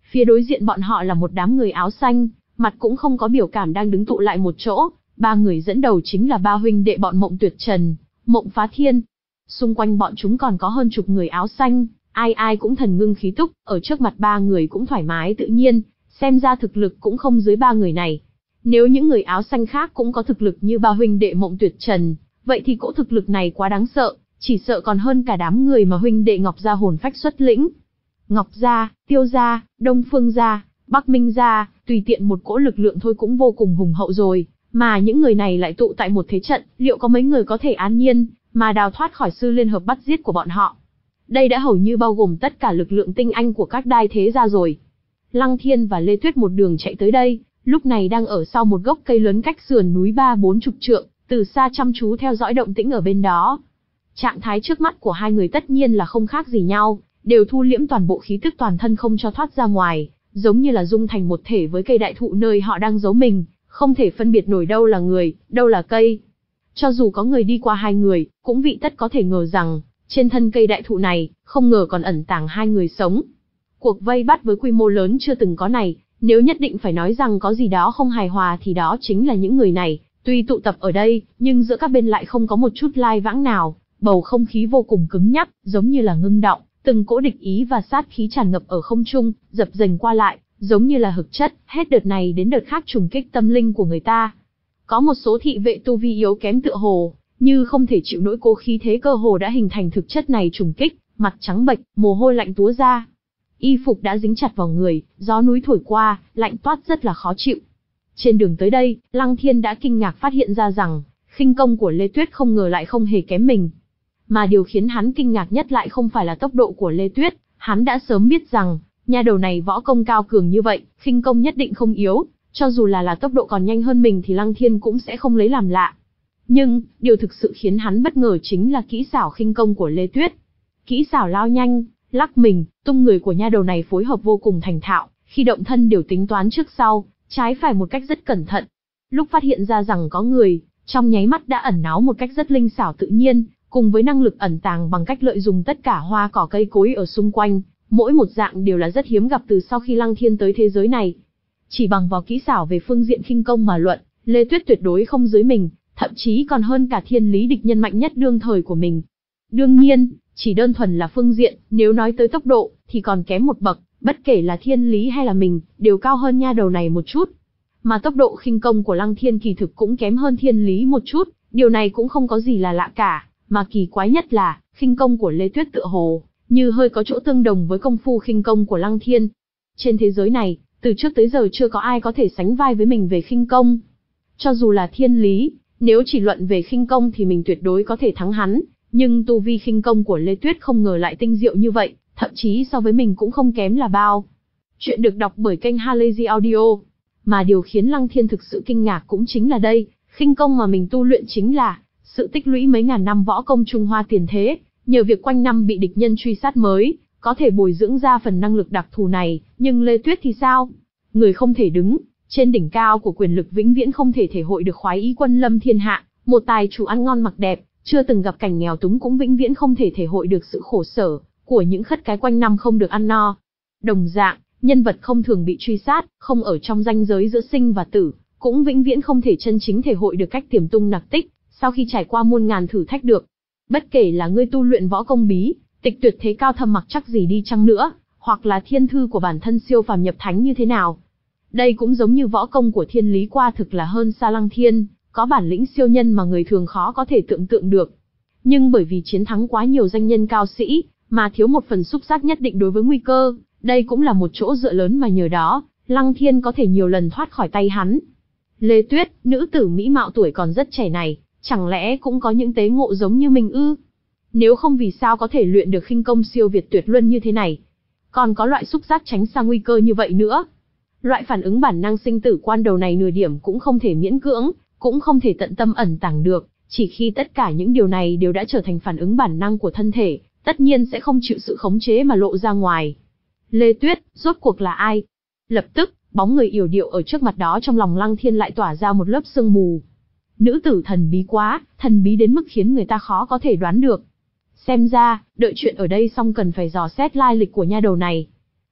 Phía đối diện bọn họ là một đám người áo xanh, mặt cũng không có biểu cảm đang đứng tụ lại một chỗ. Ba người dẫn đầu chính là ba huynh đệ bọn Mộng Tuyệt Trần, Mộng Phá Thiên. Xung quanh bọn chúng còn có hơn chục người áo xanh, ai ai cũng thần ngưng khí túc, ở trước mặt ba người cũng thoải mái tự nhiên, xem ra thực lực cũng không dưới ba người này. Nếu những người áo xanh khác cũng có thực lực như ba huynh đệ Mộng Tuyệt Trần, vậy thì cỗ thực lực này quá đáng sợ, chỉ sợ còn hơn cả đám người mà huynh đệ Ngọc gia hồn phách xuất lĩnh. Ngọc gia, Tiêu gia, Đông Phương gia, Bắc Minh gia, tùy tiện một cỗ lực lượng thôi cũng vô cùng hùng hậu rồi, mà những người này lại tụ tại một thế trận, liệu có mấy người có thể an nhiên mà đào thoát khỏi sư liên hợp bắt giết của bọn họ? Đây đã hầu như bao gồm tất cả lực lượng tinh anh của các đai thế gia rồi. Lăng Thiên và Lê Tuyết một đường chạy tới đây, lúc này đang ở sau một gốc cây lớn cách sườn núi ba bốn chục trượng, từ xa chăm chú theo dõi động tĩnh ở bên đó. Trạng thái trước mắt của hai người tất nhiên là không khác gì nhau, đều thu liễm toàn bộ khí tức toàn thân không cho thoát ra ngoài, giống như là dung thành một thể với cây đại thụ nơi họ đang giấu mình, không thể phân biệt nổi đâu là người, đâu là cây. Cho dù có người đi qua hai người, cũng vị tất có thể ngờ rằng, trên thân cây đại thụ này, không ngờ còn ẩn tàng hai người sống. Cuộc vây bắt với quy mô lớn chưa từng có này, nếu nhất định phải nói rằng có gì đó không hài hòa thì đó chính là những người này, tuy tụ tập ở đây, nhưng giữa các bên lại không có một chút lai vãng nào, bầu không khí vô cùng cứng nhắc, giống như là ngưng động, từng cỗ địch ý và sát khí tràn ngập ở không trung, dập dềnh qua lại, giống như là hực chất, hết đợt này đến đợt khác trùng kích tâm linh của người ta. Có một số thị vệ tu vi yếu kém tựa hồ, như không thể chịu nỗi cố khí thế cơ hồ đã hình thành thực chất này trùng kích, mặt trắng bệch, mồ hôi lạnh túa ra. Y phục đã dính chặt vào người, gió núi thổi qua, lạnh toát rất là khó chịu. Trên đường tới đây, Lăng Thiên đã kinh ngạc phát hiện ra rằng, khinh công của Lê Tuyết không ngờ lại không hề kém mình. Mà điều khiến hắn kinh ngạc nhất lại không phải là tốc độ của Lê Tuyết, hắn đã sớm biết rằng, nha đầu này võ công cao cường như vậy, khinh công nhất định không yếu, cho dù là là tốc độ còn nhanh hơn mình thì Lăng Thiên cũng sẽ không lấy làm lạ. Nhưng, điều thực sự khiến hắn bất ngờ chính là kỹ xảo khinh công của Lê Tuyết. Kỹ xảo lao nhanh, lắc mình, tung người của nha đầu này phối hợp vô cùng thành thạo, khi động thân đều tính toán trước sau, trái phải một cách rất cẩn thận. Lúc phát hiện ra rằng có người, trong nháy mắt đã ẩn náu một cách rất linh xảo tự nhiên, cùng với năng lực ẩn tàng bằng cách lợi dụng tất cả hoa cỏ cây cối ở xung quanh, mỗi một dạng đều là rất hiếm gặp từ sau khi Lăng Thiên tới thế giới này. Chỉ bằng vào kỹ xảo về phương diện khinh công mà luận, Lê Tuyết tuyệt đối không dưới mình, thậm chí còn hơn cả thiên lý địch nhân mạnh nhất đương thời của mình. Đương nhiên, chỉ đơn thuần là phương diện, nếu nói tới tốc độ, thì còn kém một bậc, bất kể là thiên lý hay là mình, đều cao hơn nha đầu này một chút. Mà tốc độ khinh công của Lăng Thiên kỳ thực cũng kém hơn thiên lý một chút, điều này cũng không có gì là lạ cả, mà kỳ quái nhất là, khinh công của Lê Tuyết tựa hồ, như hơi có chỗ tương đồng với công phu khinh công của Lăng Thiên. Trên thế giới này, từ trước tới giờ chưa có ai có thể sánh vai với mình về khinh công. Cho dù là thiên lý, nếu chỉ luận về khinh công thì mình tuyệt đối có thể thắng hắn, nhưng tu vi khinh công của Lê Tuyết không ngờ lại tinh diệu như vậy, thậm chí so với mình cũng không kém là bao. Chuyện được đọc bởi kênh Halazy Audio. Mà điều khiến Lăng Thiên thực sự kinh ngạc cũng chính là đây, khinh công mà mình tu luyện chính là sự tích lũy mấy ngàn năm võ công Trung Hoa tiền thế, nhờ việc quanh năm bị địch nhân truy sát mới, có thể bồi dưỡng ra phần năng lực đặc thù này, nhưng Lê Tuyết thì sao? Người không thể đứng, trên đỉnh cao của quyền lực vĩnh viễn không thể thể hội được khoái ý quân lâm thiên hạ, một tài chủ ăn ngon mặc đẹp, chưa từng gặp cảnh nghèo túng cũng vĩnh viễn không thể thể hội được sự khổ sở của những khất cái quanh năm không được ăn no. Đồng dạng, nhân vật không thường bị truy sát, không ở trong ranh giới giữa sinh và tử, cũng vĩnh viễn không thể chân chính thể hội được cách tiềm tung nặc tích, sau khi trải qua muôn ngàn thử thách được. Bất kể là ngươi tu luyện võ công bí, tịch tuyệt thế cao thâm mặc chắc gì đi chăng nữa, hoặc là thiên thư của bản thân siêu phàm nhập thánh như thế nào. Đây cũng giống như võ công của thiên lý qua thực là hơn xa Lăng Thiên, có bản lĩnh siêu nhân mà người thường khó có thể tưởng tượng được. Nhưng bởi vì chiến thắng quá nhiều danh nhân cao sĩ, mà thiếu một phần xúc giác nhất định đối với nguy cơ, đây cũng là một chỗ dựa lớn mà nhờ đó, Lăng Thiên có thể nhiều lần thoát khỏi tay hắn. Lê Tuyết, nữ tử mỹ mạo tuổi còn rất trẻ này, chẳng lẽ cũng có những tế ngộ giống như mình ư? Nếu không vì sao có thể luyện được khinh công siêu việt tuyệt luân như thế này? Còn có loại xúc giác tránh xa nguy cơ như vậy nữa. Loại phản ứng bản năng sinh tử quan đầu này nửa điểm cũng không thể miễn cưỡng, cũng không thể tận tâm ẩn tàng được, chỉ khi tất cả những điều này đều đã trở thành phản ứng bản năng của thân thể, tất nhiên sẽ không chịu sự khống chế mà lộ ra ngoài. Lê Tuyết, rốt cuộc là ai? Lập tức, bóng người yểu điệu ở trước mặt đó trong lòng Lăng Thiên lại tỏa ra một lớp sương mù. Nữ tử thần bí quá, thần bí đến mức khiến người ta khó có thể đoán được. Xem ra, đợi chuyện ở đây xong cần phải dò xét lai lịch của nha đầu này.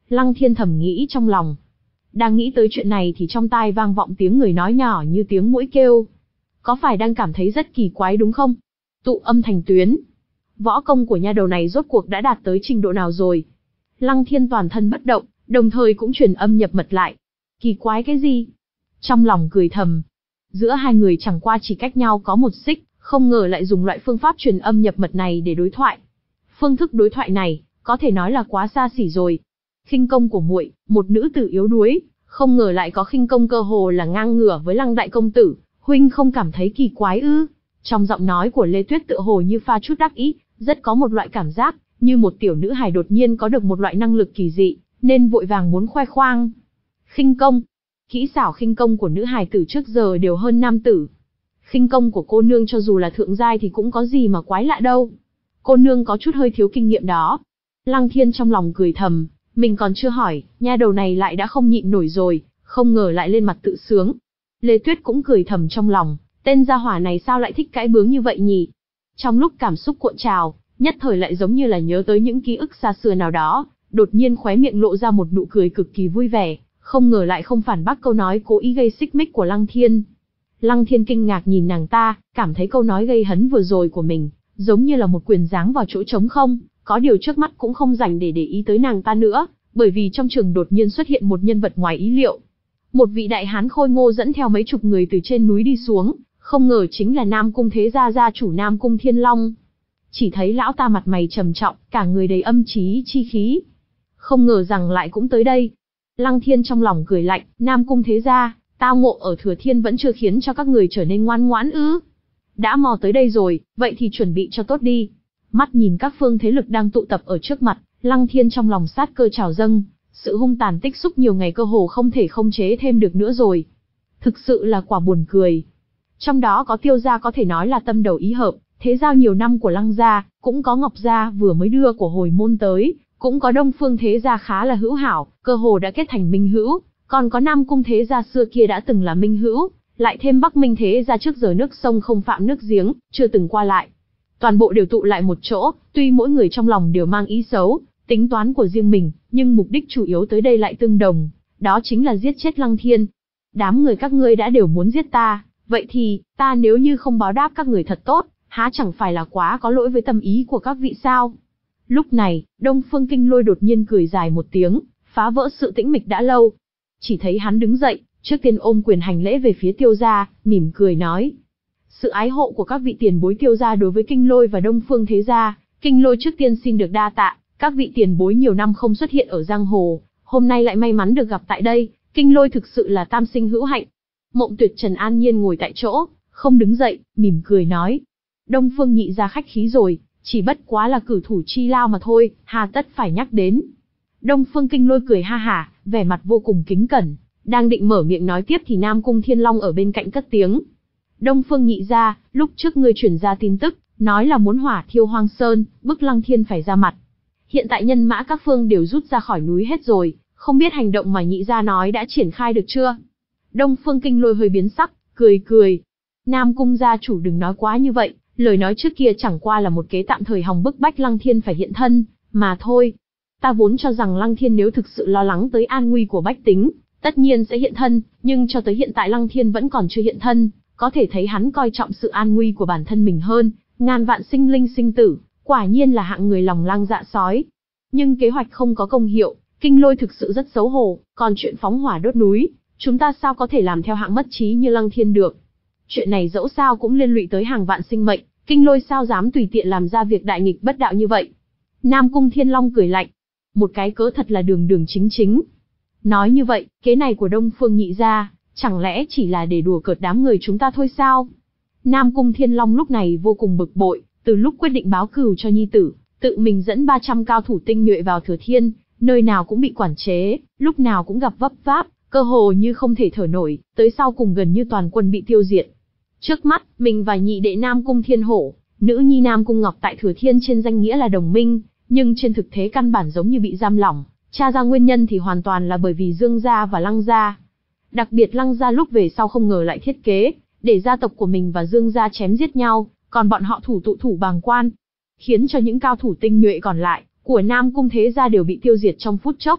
Lăng Thiên thầm nghĩ trong lòng. Đang nghĩ tới chuyện này thì trong tai vang vọng tiếng người nói nhỏ như tiếng muỗi kêu. Có phải đang cảm thấy rất kỳ quái đúng không? Tụ âm thành tuyến. Võ công của nha đầu này rốt cuộc đã đạt tới trình độ nào rồi? Lăng Thiên toàn thân bất động, đồng thời cũng truyền âm nhập mật lại. Kỳ quái cái gì? Trong lòng cười thầm. Giữa hai người chẳng qua chỉ cách nhau có một xích, không ngờ lại dùng loại phương pháp truyền âm nhập mật này để đối thoại. Phương thức đối thoại này, có thể nói là quá xa xỉ rồi. Khinh công của muội, một nữ tử yếu đuối, không ngờ lại có khinh công cơ hồ là ngang ngửa với Lăng đại công tử, huynh không cảm thấy kỳ quái ư? Trong giọng nói của Lê Tuyết tựa hồ như pha chút đắc ý, rất có một loại cảm giác, như một tiểu nữ hài đột nhiên có được một loại năng lực kỳ dị, nên vội vàng muốn khoe khoang. Khinh công, kỹ xảo khinh công của nữ hài tử trước giờ đều hơn nam tử. Khinh công của cô nương cho dù là thượng giai thì cũng có gì mà quái lạ đâu. Cô nương có chút hơi thiếu kinh nghiệm đó. Lăng Thiên trong lòng cười thầm, mình còn chưa hỏi, nha đầu này lại đã không nhịn nổi rồi, không ngờ lại lên mặt tự sướng. Lê Tuyết cũng cười thầm trong lòng, tên gia hỏa này sao lại thích cãi bướng như vậy nhỉ? Trong lúc cảm xúc cuộn trào, nhất thời lại giống như là nhớ tới những ký ức xa xưa nào đó, đột nhiên khóe miệng lộ ra một nụ cười cực kỳ vui vẻ, không ngờ lại không phản bác câu nói cố ý gây xích mích của Lăng Thiên. Lăng Thiên kinh ngạc nhìn nàng ta, cảm thấy câu nói gây hấn vừa rồi của mình, giống như là một quyền giáng vào chỗ trống không, có điều trước mắt cũng không rảnh để để ý tới nàng ta nữa, bởi vì trong trường đột nhiên xuất hiện một nhân vật ngoài ý liệu. Một vị đại hán khôi ngô dẫn theo mấy chục người từ trên núi đi xuống, không ngờ chính là Nam Cung Thế Gia gia chủ Nam Cung Thiên Long. Chỉ thấy lão ta mặt mày trầm trọng, cả người đầy âm trí chi khí. Không ngờ rằng lại cũng tới đây. Lăng Thiên trong lòng cười lạnh, Nam Cung Thế Gia, tao ngộ ở Thừa Thiên vẫn chưa khiến cho các người trở nên ngoan ngoãn ư? Đã mò tới đây rồi, vậy thì chuẩn bị cho tốt đi. Mắt nhìn các phương thế lực đang tụ tập ở trước mặt, Lăng Thiên trong lòng sát cơ trào dâng, sự hung tàn tích xúc nhiều ngày cơ hồ không thể không chế thêm được nữa rồi. Thực sự là quả buồn cười. Trong đó có Tiêu gia có thể nói là tâm đầu ý hợp, thế giao nhiều năm của Lăng gia, cũng có Ngọc gia vừa mới đưa của hồi môn tới, cũng có Đông Phương Thế gia khá là hữu hảo, cơ hồ đã kết thành minh hữu, còn có Nam Cung Thế gia xưa kia đã từng là minh hữu, lại thêm Bắc Minh Thế gia trước giờ nước sông không phạm nước giếng, chưa từng qua lại. Toàn bộ đều tụ lại một chỗ, tuy mỗi người trong lòng đều mang ý xấu, tính toán của riêng mình, nhưng mục đích chủ yếu tới đây lại tương đồng, đó chính là giết chết Lăng Thiên. Đám người các ngươi đã đều muốn giết ta, vậy thì, ta nếu như không báo đáp các người thật tốt, há chẳng phải là quá có lỗi với tâm ý của các vị sao? Lúc này, Đông Phương Kinh Lôi đột nhiên cười dài một tiếng, phá vỡ sự tĩnh mịch đã lâu. Chỉ thấy hắn đứng dậy, trước tiên ôm quyền hành lễ về phía Tiêu gia, mỉm cười nói. Sự ái hộ của các vị tiền bối Tiêu gia đối với Kinh Lôi và Đông Phương Thế gia, Kinh Lôi trước tiên xin được đa tạ, các vị tiền bối nhiều năm không xuất hiện ở giang hồ, hôm nay lại may mắn được gặp tại đây, Kinh Lôi thực sự là tam sinh hữu hạnh. Mộng Tuyệt Trần an nhiên ngồi tại chỗ, không đứng dậy, mỉm cười nói. Đông Phương nhị gia khách khí rồi, chỉ bất quá là cử thủ chi lao mà thôi, hà tất phải nhắc đến. Đông Phương Kinh Lôi cười ha hả, vẻ mặt vô cùng kính cẩn, đang định mở miệng nói tiếp thì Nam Cung Thiên Long ở bên cạnh cất tiếng. Đông Phương nhị gia, lúc trước ngươi chuyển ra tin tức, nói là muốn hỏa thiêu Hoang Sơn, bức Lăng Thiên phải ra mặt. Hiện tại nhân mã các phương đều rút ra khỏi núi hết rồi, không biết hành động mà nhị gia nói đã triển khai được chưa? Đông Phương Kinh Lôi hơi biến sắc, cười cười. Nam Cung gia chủ đừng nói quá như vậy, lời nói trước kia chẳng qua là một kế tạm thời hòng bức bách Lăng Thiên phải hiện thân, mà thôi. Ta vốn cho rằng Lăng Thiên nếu thực sự lo lắng tới an nguy của bách tính, tất nhiên sẽ hiện thân, nhưng cho tới hiện tại Lăng Thiên vẫn còn chưa hiện thân, có thể thấy hắn coi trọng sự an nguy của bản thân mình hơn, ngàn vạn sinh linh sinh tử, quả nhiên là hạng người lòng lang dạ sói. Nhưng kế hoạch không có công hiệu, Kinh Lôi thực sự rất xấu hổ, còn chuyện phóng hỏa đốt núi, chúng ta sao có thể làm theo hạng mất trí như Lăng Thiên được. Chuyện này dẫu sao cũng liên lụy tới hàng vạn sinh mệnh, Kinh Lôi sao dám tùy tiện làm ra việc đại nghịch bất đạo như vậy. Nam Cung Thiên Long cười lạnh, một cái cớ thật là đường đường chính chính. Nói như vậy, kế này của Đông Phương nhị gia, chẳng lẽ chỉ là để đùa cợt đám người chúng ta thôi sao? Nam Cung Thiên Long lúc này vô cùng bực bội, từ lúc quyết định báo cừu cho nhi tử, tự mình dẫn ba trăm cao thủ tinh nhuệ vào Thừa Thiên, nơi nào cũng bị quản chế, lúc nào cũng gặp vấp váp, cơ hồ như không thể thở nổi, tới sau cùng gần như toàn quân bị tiêu diệt. Trước mắt, mình và nhị đệ Nam Cung Thiên Hổ, nữ nhi Nam Cung Ngọc tại Thừa Thiên trên danh nghĩa là đồng minh, nhưng trên thực tế căn bản giống như bị giam lỏng, tra ra nguyên nhân thì hoàn toàn là bởi vì Dương gia và Lăng gia. Đặc biệt Lăng gia lúc về sau không ngờ lại thiết kế, để gia tộc của mình và Dương gia chém giết nhau, còn bọn họ thủ tụ thủ bàng quan, khiến cho những cao thủ tinh nhuệ còn lại của Nam Cung Thế gia đều bị tiêu diệt trong phút chốc.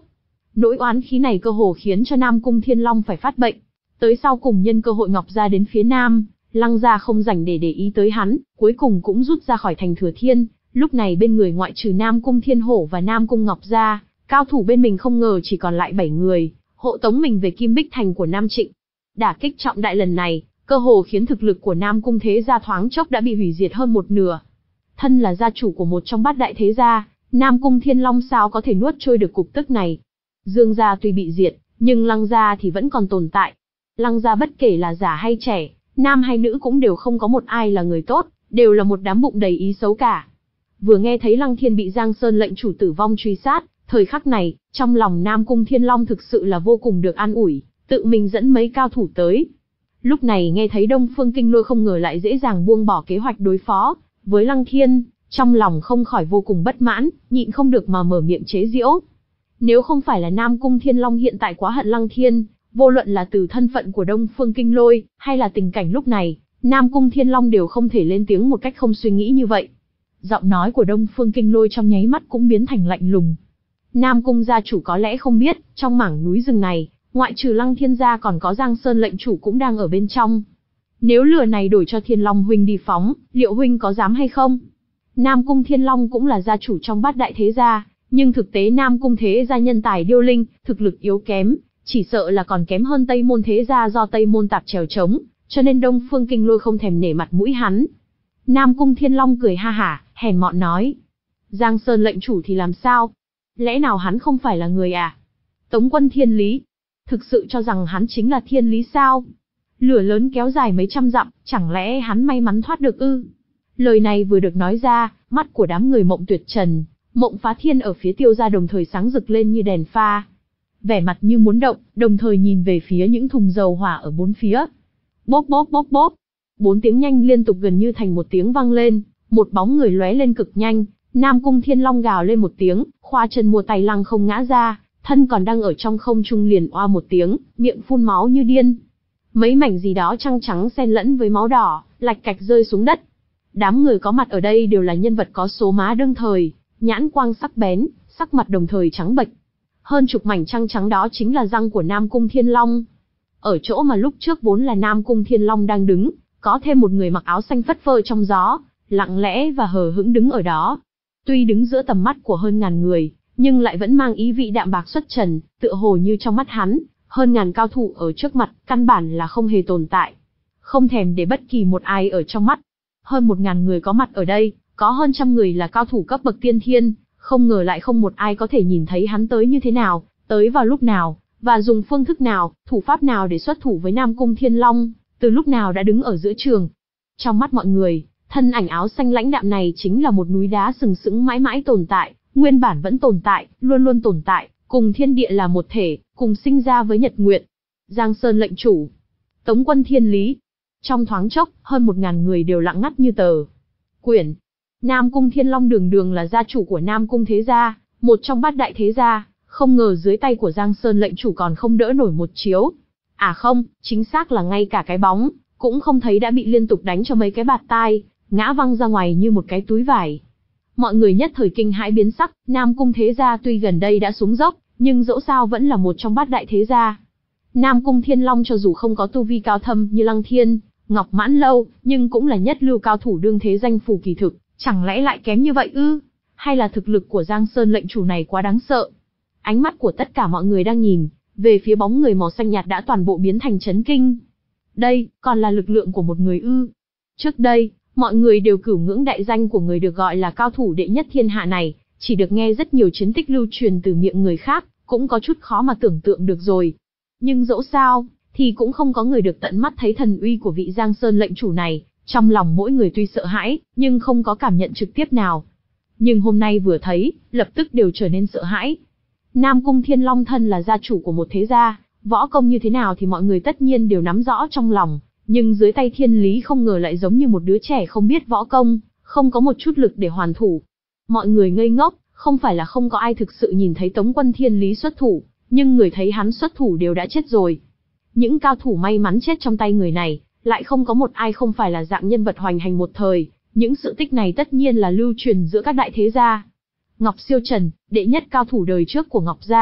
Nỗi oán khí này cơ hồ khiến cho Nam Cung Thiên Long phải phát bệnh. Tới sau cùng nhân cơ hội Ngọc Gia đến phía Nam, Lăng Gia không rảnh để để ý tới hắn, cuối cùng cũng rút ra khỏi thành Thừa Thiên. Lúc này bên người ngoại trừ Nam Cung Thiên Hổ và Nam Cung Ngọc Gia, cao thủ bên mình không ngờ chỉ còn lại bảy người, hộ tống mình về Kim Bích Thành của Nam Trịnh. Đả kích trọng đại lần này, cơ hồ khiến thực lực của Nam Cung thế gia thoáng chốc đã bị hủy diệt hơn một nửa. Thân là gia chủ của một trong bát đại thế gia, Nam Cung Thiên Long sao có thể nuốt trôi được cục tức này. Dương gia tuy bị diệt, nhưng Lăng gia thì vẫn còn tồn tại. Lăng gia bất kể là già hay trẻ, nam hay nữ cũng đều không có một ai là người tốt, đều là một đám bụng đầy ý xấu cả. Vừa nghe thấy Lăng Thiên bị Giang Sơn lệnh chủ tử vong truy sát, thời khắc này, trong lòng Nam Cung Thiên Long thực sự là vô cùng được an ủi, tự mình dẫn mấy cao thủ tới. Lúc này nghe thấy Đông Phương Kinh Lôi không ngờ lại dễ dàng buông bỏ kế hoạch đối phó với Lăng Thiên, trong lòng không khỏi vô cùng bất mãn, nhịn không được mà mở miệng chế giễu. Nếu không phải là Nam Cung Thiên Long hiện tại quá hận Lăng Thiên, vô luận là từ thân phận của Đông Phương Kinh Lôi, hay là tình cảnh lúc này, Nam Cung Thiên Long đều không thể lên tiếng một cách không suy nghĩ như vậy. Giọng nói của Đông Phương Kinh Lôi trong nháy mắt cũng biến thành lạnh lùng. Nam Cung gia chủ có lẽ không biết, trong mảng núi rừng này, ngoại trừ Lăng Thiên gia còn có Giang Sơn lệnh chủ cũng đang ở bên trong. Nếu lửa này đổi cho Thiên Long huynh đi phóng, liệu huynh có dám hay không? Nam Cung Thiên Long cũng là gia chủ trong bát đại thế gia, nhưng thực tế Nam Cung thế gia nhân tài điêu linh, thực lực yếu kém, chỉ sợ là còn kém hơn Tây Môn thế gia do Tây Môn tạp chèo chống, cho nên Đông Phương Kinh Lôi không thèm nể mặt mũi hắn. Nam Cung Thiên Long cười ha hả, hèn mọn nói: Giang Sơn lệnh chủ thì làm sao? Lẽ nào hắn không phải là người à? Tống quân Thiên Lý, thực sự cho rằng hắn chính là Thiên Lý sao? Lửa lớn kéo dài mấy trăm dặm, chẳng lẽ hắn may mắn thoát được ư? Lời này vừa được nói ra, mắt của đám người Mộng Tuyệt Trần, Mộng Phá Thiên ở phía Tiêu gia đồng thời sáng rực lên như đèn pha. Vẻ mặt như muốn động, đồng thời nhìn về phía những thùng dầu hỏa ở bốn phía. Bốp bốp bốp bốp. Bốn tiếng nhanh liên tục gần như thành một tiếng vang lên, một bóng người lóe lên cực nhanh, Nam Cung Thiên Long gào lên một tiếng, khoa chân mua tay lăng không ngã ra, thân còn đang ở trong không trung liền oa một tiếng, miệng phun máu như điên. Mấy mảnh gì đó trăng trắng xen lẫn với máu đỏ, lạch cạch rơi xuống đất. Đám người có mặt ở đây đều là nhân vật có số má đương thời, nhãn quang sắc bén, sắc mặt đồng thời trắng bệch. Hơn chục mảnh trăng trắng đó chính là răng của Nam Cung Thiên Long. Ở chỗ mà lúc trước vốn là Nam Cung Thiên Long đang đứng, có thêm một người mặc áo xanh phất phơ trong gió, lặng lẽ và hờ hững đứng ở đó. Tuy đứng giữa tầm mắt của hơn ngàn người, nhưng lại vẫn mang ý vị đạm bạc xuất trần, tựa hồ như trong mắt hắn, hơn ngàn cao thủ ở trước mặt, căn bản là không hề tồn tại. Không thèm để bất kỳ một ai ở trong mắt. Hơn một ngàn người có mặt ở đây, có hơn trăm người là cao thủ cấp bậc tiên thiên, không ngờ lại không một ai có thể nhìn thấy hắn tới như thế nào, tới vào lúc nào, và dùng phương thức nào, thủ pháp nào để xuất thủ với Nam Cung Thiên Long, từ lúc nào đã đứng ở giữa trường. Trong mắt mọi người, thân ảnh áo xanh lãnh đạm này chính là một núi đá sừng sững mãi mãi tồn tại, nguyên bản vẫn tồn tại, luôn luôn tồn tại, cùng thiên địa là một thể, cùng sinh ra với nhật nguyệt. Giang Sơn lệnh chủ, Tống quân Thiên Lý. Trong thoáng chốc, hơn một ngàn người đều lặng ngắt như tờ. Quyển. Nam Cung Thiên Long đường đường là gia chủ của Nam Cung thế gia, một trong bát đại thế gia, không ngờ dưới tay của Giang Sơn lệnh chủ còn không đỡ nổi một chiếu. À không, chính xác là ngay cả cái bóng, cũng không thấy đã bị liên tục đánh cho mấy cái bạt tai, ngã văng ra ngoài như một cái túi vải. Mọi người nhất thời kinh hãi biến sắc, Nam Cung thế gia tuy gần đây đã xuống dốc, nhưng dẫu sao vẫn là một trong bát đại thế gia. Nam Cung Thiên Long cho dù không có tu vi cao thâm như Lăng Thiên, Ngọc Mãn Lâu, nhưng cũng là nhất lưu cao thủ đương thế danh phù kỳ thực, chẳng lẽ lại kém như vậy ư? Hay là thực lực của Giang Sơn lệnh chủ này quá đáng sợ? Ánh mắt của tất cả mọi người đang nhìn về phía bóng người màu xanh nhạt đã toàn bộ biến thành chấn kinh. Đây, còn là lực lượng của một người ư? Trước đây, mọi người đều cửu ngưỡng đại danh của người được gọi là cao thủ đệ nhất thiên hạ này, chỉ được nghe rất nhiều chiến tích lưu truyền từ miệng người khác, cũng có chút khó mà tưởng tượng được rồi. Nhưng dẫu sao, thì cũng không có người được tận mắt thấy thần uy của vị Giang Sơn lệnh chủ này, trong lòng mỗi người tuy sợ hãi, nhưng không có cảm nhận trực tiếp nào. Nhưng hôm nay vừa thấy, lập tức đều trở nên sợ hãi. Nam Cung Thiên Long thân là gia chủ của một thế gia, võ công như thế nào thì mọi người tất nhiên đều nắm rõ trong lòng, nhưng dưới tay Thiên Lý không ngờ lại giống như một đứa trẻ không biết võ công, không có một chút lực để hoàn thủ. Mọi người ngây ngốc, không phải là không có ai thực sự nhìn thấy Tống quân Thiên Lý xuất thủ, nhưng người thấy hắn xuất thủ đều đã chết rồi. Những cao thủ may mắn chết trong tay người này, lại không có một ai không phải là dạng nhân vật hoành hành một thời, những sự tích này tất nhiên là lưu truyền giữa các đại thế gia. Ngọc Siêu Trần, đệ nhất cao thủ đời trước của Ngọc gia,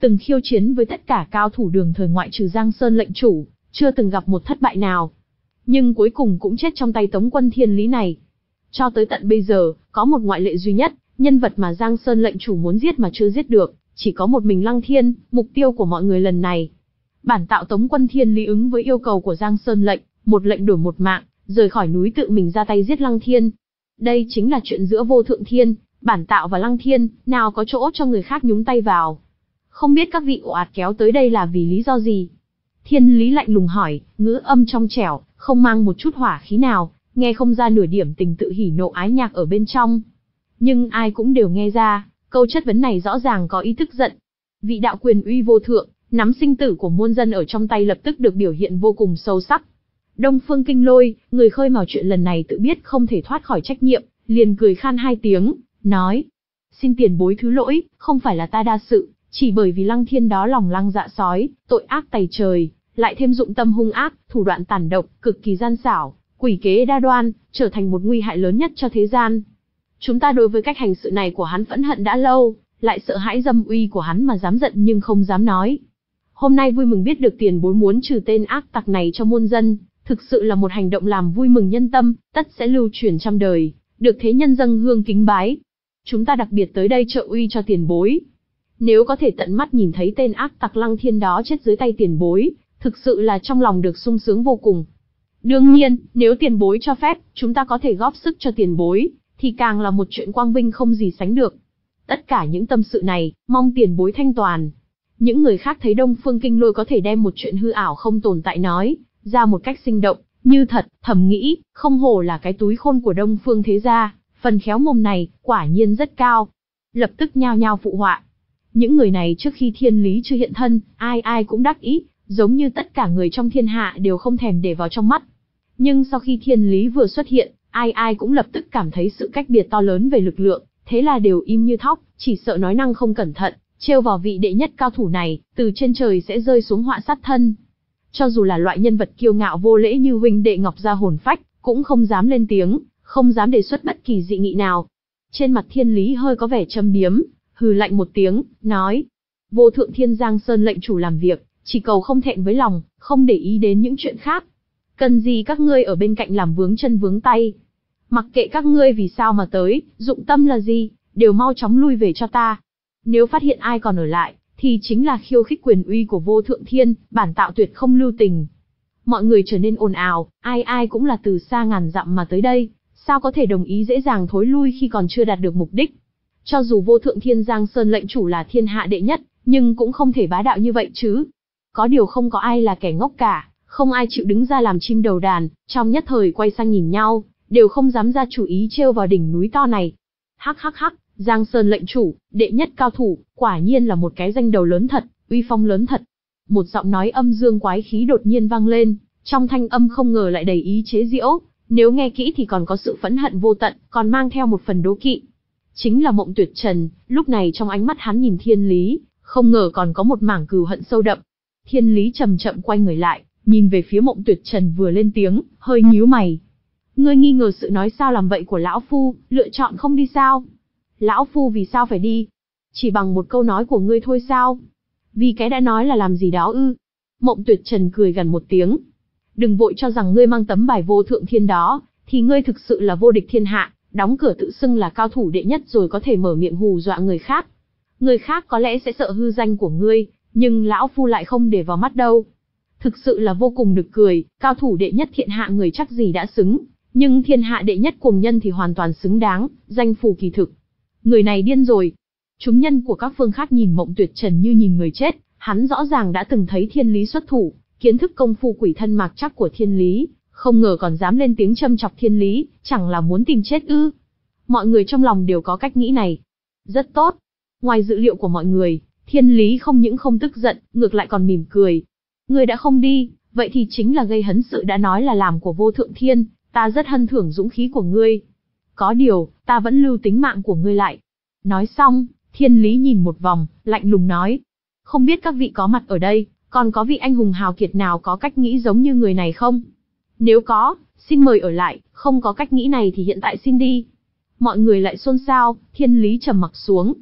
từng khiêu chiến với tất cả cao thủ đường thời ngoại trừ Giang Sơn lệnh chủ, chưa từng gặp một thất bại nào. Nhưng cuối cùng cũng chết trong tay Tống quân Thiên Lý này. Cho tới tận bây giờ, có một ngoại lệ duy nhất, nhân vật mà Giang Sơn lệnh chủ muốn giết mà chưa giết được, chỉ có một mình Lăng Thiên, mục tiêu của mọi người lần này. Bản tạo Tống quân Thiên Lý ứng với yêu cầu của Giang Sơn lệnh, một lệnh đổi một mạng, rời khỏi núi tự mình ra tay giết Lăng Thiên. Đây chính là chuyện giữa Vô Thượng Thiên, bản tạo và Lăng Thiên, nào có chỗ cho người khác nhúng tay vào. Không biết các vị ồ ạt kéo tới đây là vì lý do gì? Thiên Lý lạnh lùng hỏi, ngữ âm trong trẻo, không mang một chút hỏa khí nào, nghe không ra nửa điểm tình tự hỉ nộ ái nhạc ở bên trong. Nhưng ai cũng đều nghe ra, câu chất vấn này rõ ràng có ý tức giận. Vị đạo quyền uy vô thượng, nắm sinh tử của muôn dân ở trong tay lập tức được biểu hiện vô cùng sâu sắc. Đông Phương Kinh Lôi, người khơi mào chuyện lần này tự biết không thể thoát khỏi trách nhiệm, liền cười khan hai tiếng, nói: xin tiền bối thứ lỗi, không phải là ta đa sự, chỉ bởi vì Lăng Thiên đó lòng lăng dạ sói, tội ác tày trời, lại thêm dụng tâm hung ác, thủ đoạn tàn độc, cực kỳ gian xảo, quỷ kế đa đoan, trở thành một nguy hại lớn nhất cho thế gian. Chúng ta đối với cách hành sự này của hắn phẫn hận đã lâu, lại sợ hãi dâm uy của hắn mà dám giận nhưng không dám nói. Hôm nay vui mừng biết được tiền bối muốn trừ tên ác tặc này cho muôn dân, thực sự là một hành động làm vui mừng nhân tâm, tất sẽ lưu truyền trăm đời, được thế nhân dâng hương kính bái. Chúng ta đặc biệt tới đây trợ uy cho tiền bối. Nếu có thể tận mắt nhìn thấy tên ác tặc Lăng Thiên đó chết dưới tay tiền bối, thực sự là trong lòng được sung sướng vô cùng. Đương nhiên, nếu tiền bối cho phép, chúng ta có thể góp sức cho tiền bối, thì càng là một chuyện quang vinh không gì sánh được. Tất cả những tâm sự này, mong tiền bối thanh toàn. Những người khác thấy Đông Phương Kinh Lôi có thể đem một chuyện hư ảo không tồn tại nói ra một cách sinh động, như thật, thầm nghĩ, không hổ là cái túi khôn của Đông Phương thế gia, phần khéo mồm này, quả nhiên rất cao. Lập tức nhao nhao phụ họa. Những người này trước khi Thiên Lý chưa hiện thân, ai ai cũng đắc ý, giống như tất cả người trong thiên hạ đều không thèm để vào trong mắt. Nhưng sau khi Thiên Lý vừa xuất hiện, ai ai cũng lập tức cảm thấy sự cách biệt to lớn về lực lượng, thế là đều im như thóc, chỉ sợ nói năng không cẩn thận, trêu vào vị đệ nhất cao thủ này, từ trên trời sẽ rơi xuống họa sát thân. Cho dù là loại nhân vật kiêu ngạo vô lễ như huynh đệ Ngọc Gia hồn phách, cũng không dám lên tiếng, không dám đề xuất bất kỳ dị nghị nào. Trên mặt Thiên Lý hơi có vẻ châm biếm, hừ lạnh một tiếng, nói: Vô Thượng Thiên Giang Sơn lệnh chủ làm việc, chỉ cầu không thẹn với lòng, không để ý đến những chuyện khác. Cần gì các ngươi ở bên cạnh làm vướng chân vướng tay. Mặc kệ các ngươi vì sao mà tới, dụng tâm là gì, đều mau chóng lui về cho ta. Nếu phát hiện ai còn ở lại, thì chính là khiêu khích quyền uy của Vô Thượng Thiên, bản tạo tuyệt không lưu tình. Mọi người trở nên ồn ào, ai ai cũng là từ xa ngàn dặm mà tới đây, sao có thể đồng ý dễ dàng thối lui khi còn chưa đạt được mục đích. Cho dù Vô Thượng Thiên Giang Sơn lệnh chủ là thiên hạ đệ nhất, nhưng cũng không thể bá đạo như vậy chứ. Có điều không có ai là kẻ ngốc cả, không ai chịu đứng ra làm chim đầu đàn, trong nhất thời quay sang nhìn nhau, đều không dám ra chủ ý trêu vào đỉnh núi to này. Hắc hắc hắc, Giang Sơn lệnh chủ, đệ nhất cao thủ, quả nhiên là một cái danh đầu lớn thật, uy phong lớn thật. Một giọng nói âm dương quái khí đột nhiên vang lên, trong thanh âm không ngờ lại đầy ý chế giễu, nếu nghe kỹ thì còn có sự phẫn hận vô tận, còn mang theo một phần đố kỵ. Chính là Mộng Tuyệt Trần, lúc này trong ánh mắt hắn nhìn Thiên Lý, không ngờ còn có một mảng cừu hận sâu đậm. Thiên Lý chậm chậm quay người lại, nhìn về phía Mộng Tuyệt Trần vừa lên tiếng, hơi nhíu mày. Ngươi nghi ngờ sự nói sao làm vậy của lão phu, lựa chọn không đi sao? Lão phu vì sao phải đi? Chỉ bằng một câu nói của ngươi thôi sao? Vì cái đã nói là làm gì đó ư? Mộng Tuyệt Trần cười gần một tiếng. Đừng vội cho rằng ngươi mang tấm bài Vô Thượng Thiên đó, thì ngươi thực sự là vô địch thiên hạ, đóng cửa tự xưng là cao thủ đệ nhất rồi có thể mở miệng hù dọa người khác. Người khác có lẽ sẽ sợ hư danh của ngươi, nhưng lão phu lại không để vào mắt đâu. Thực sự là vô cùng nực cười, cao thủ đệ nhất thiên hạ người chắc gì đã xứng, nhưng thiên hạ đệ nhất cuồng nhân thì hoàn toàn xứng đáng, danh phù kỳ thực. Người này điên rồi. Chúng nhân của các phương khác nhìn Mộng Tuyệt Trần như nhìn người chết, hắn rõ ràng đã từng thấy Thiên Lý xuất thủ, kiến thức công phu quỷ thân mạc chắc của Thiên Lý, không ngờ còn dám lên tiếng châm chọc Thiên Lý, chẳng là muốn tìm chết ư? Mọi người trong lòng đều có cách nghĩ này. Rất tốt. Ngoài dự liệu của mọi người, Thiên Lý không những không tức giận, ngược lại còn mỉm cười. Ngươi đã không đi, vậy thì chính là gây hấn sự đã nói là làm của Vô Thượng Thiên, ta rất hân thưởng dũng khí của ngươi. Có điều, ta vẫn lưu tính mạng của ngươi lại. Nói xong, Thiên Lý nhìn một vòng, lạnh lùng nói. Không biết các vị có mặt ở đây, còn có vị anh hùng hào kiệt nào có cách nghĩ giống như người này không? Nếu có, xin mời ở lại, không có cách nghĩ này thì hiện tại xin đi. Mọi người lại xôn xao, Thiên Lý trầm mặc xuống.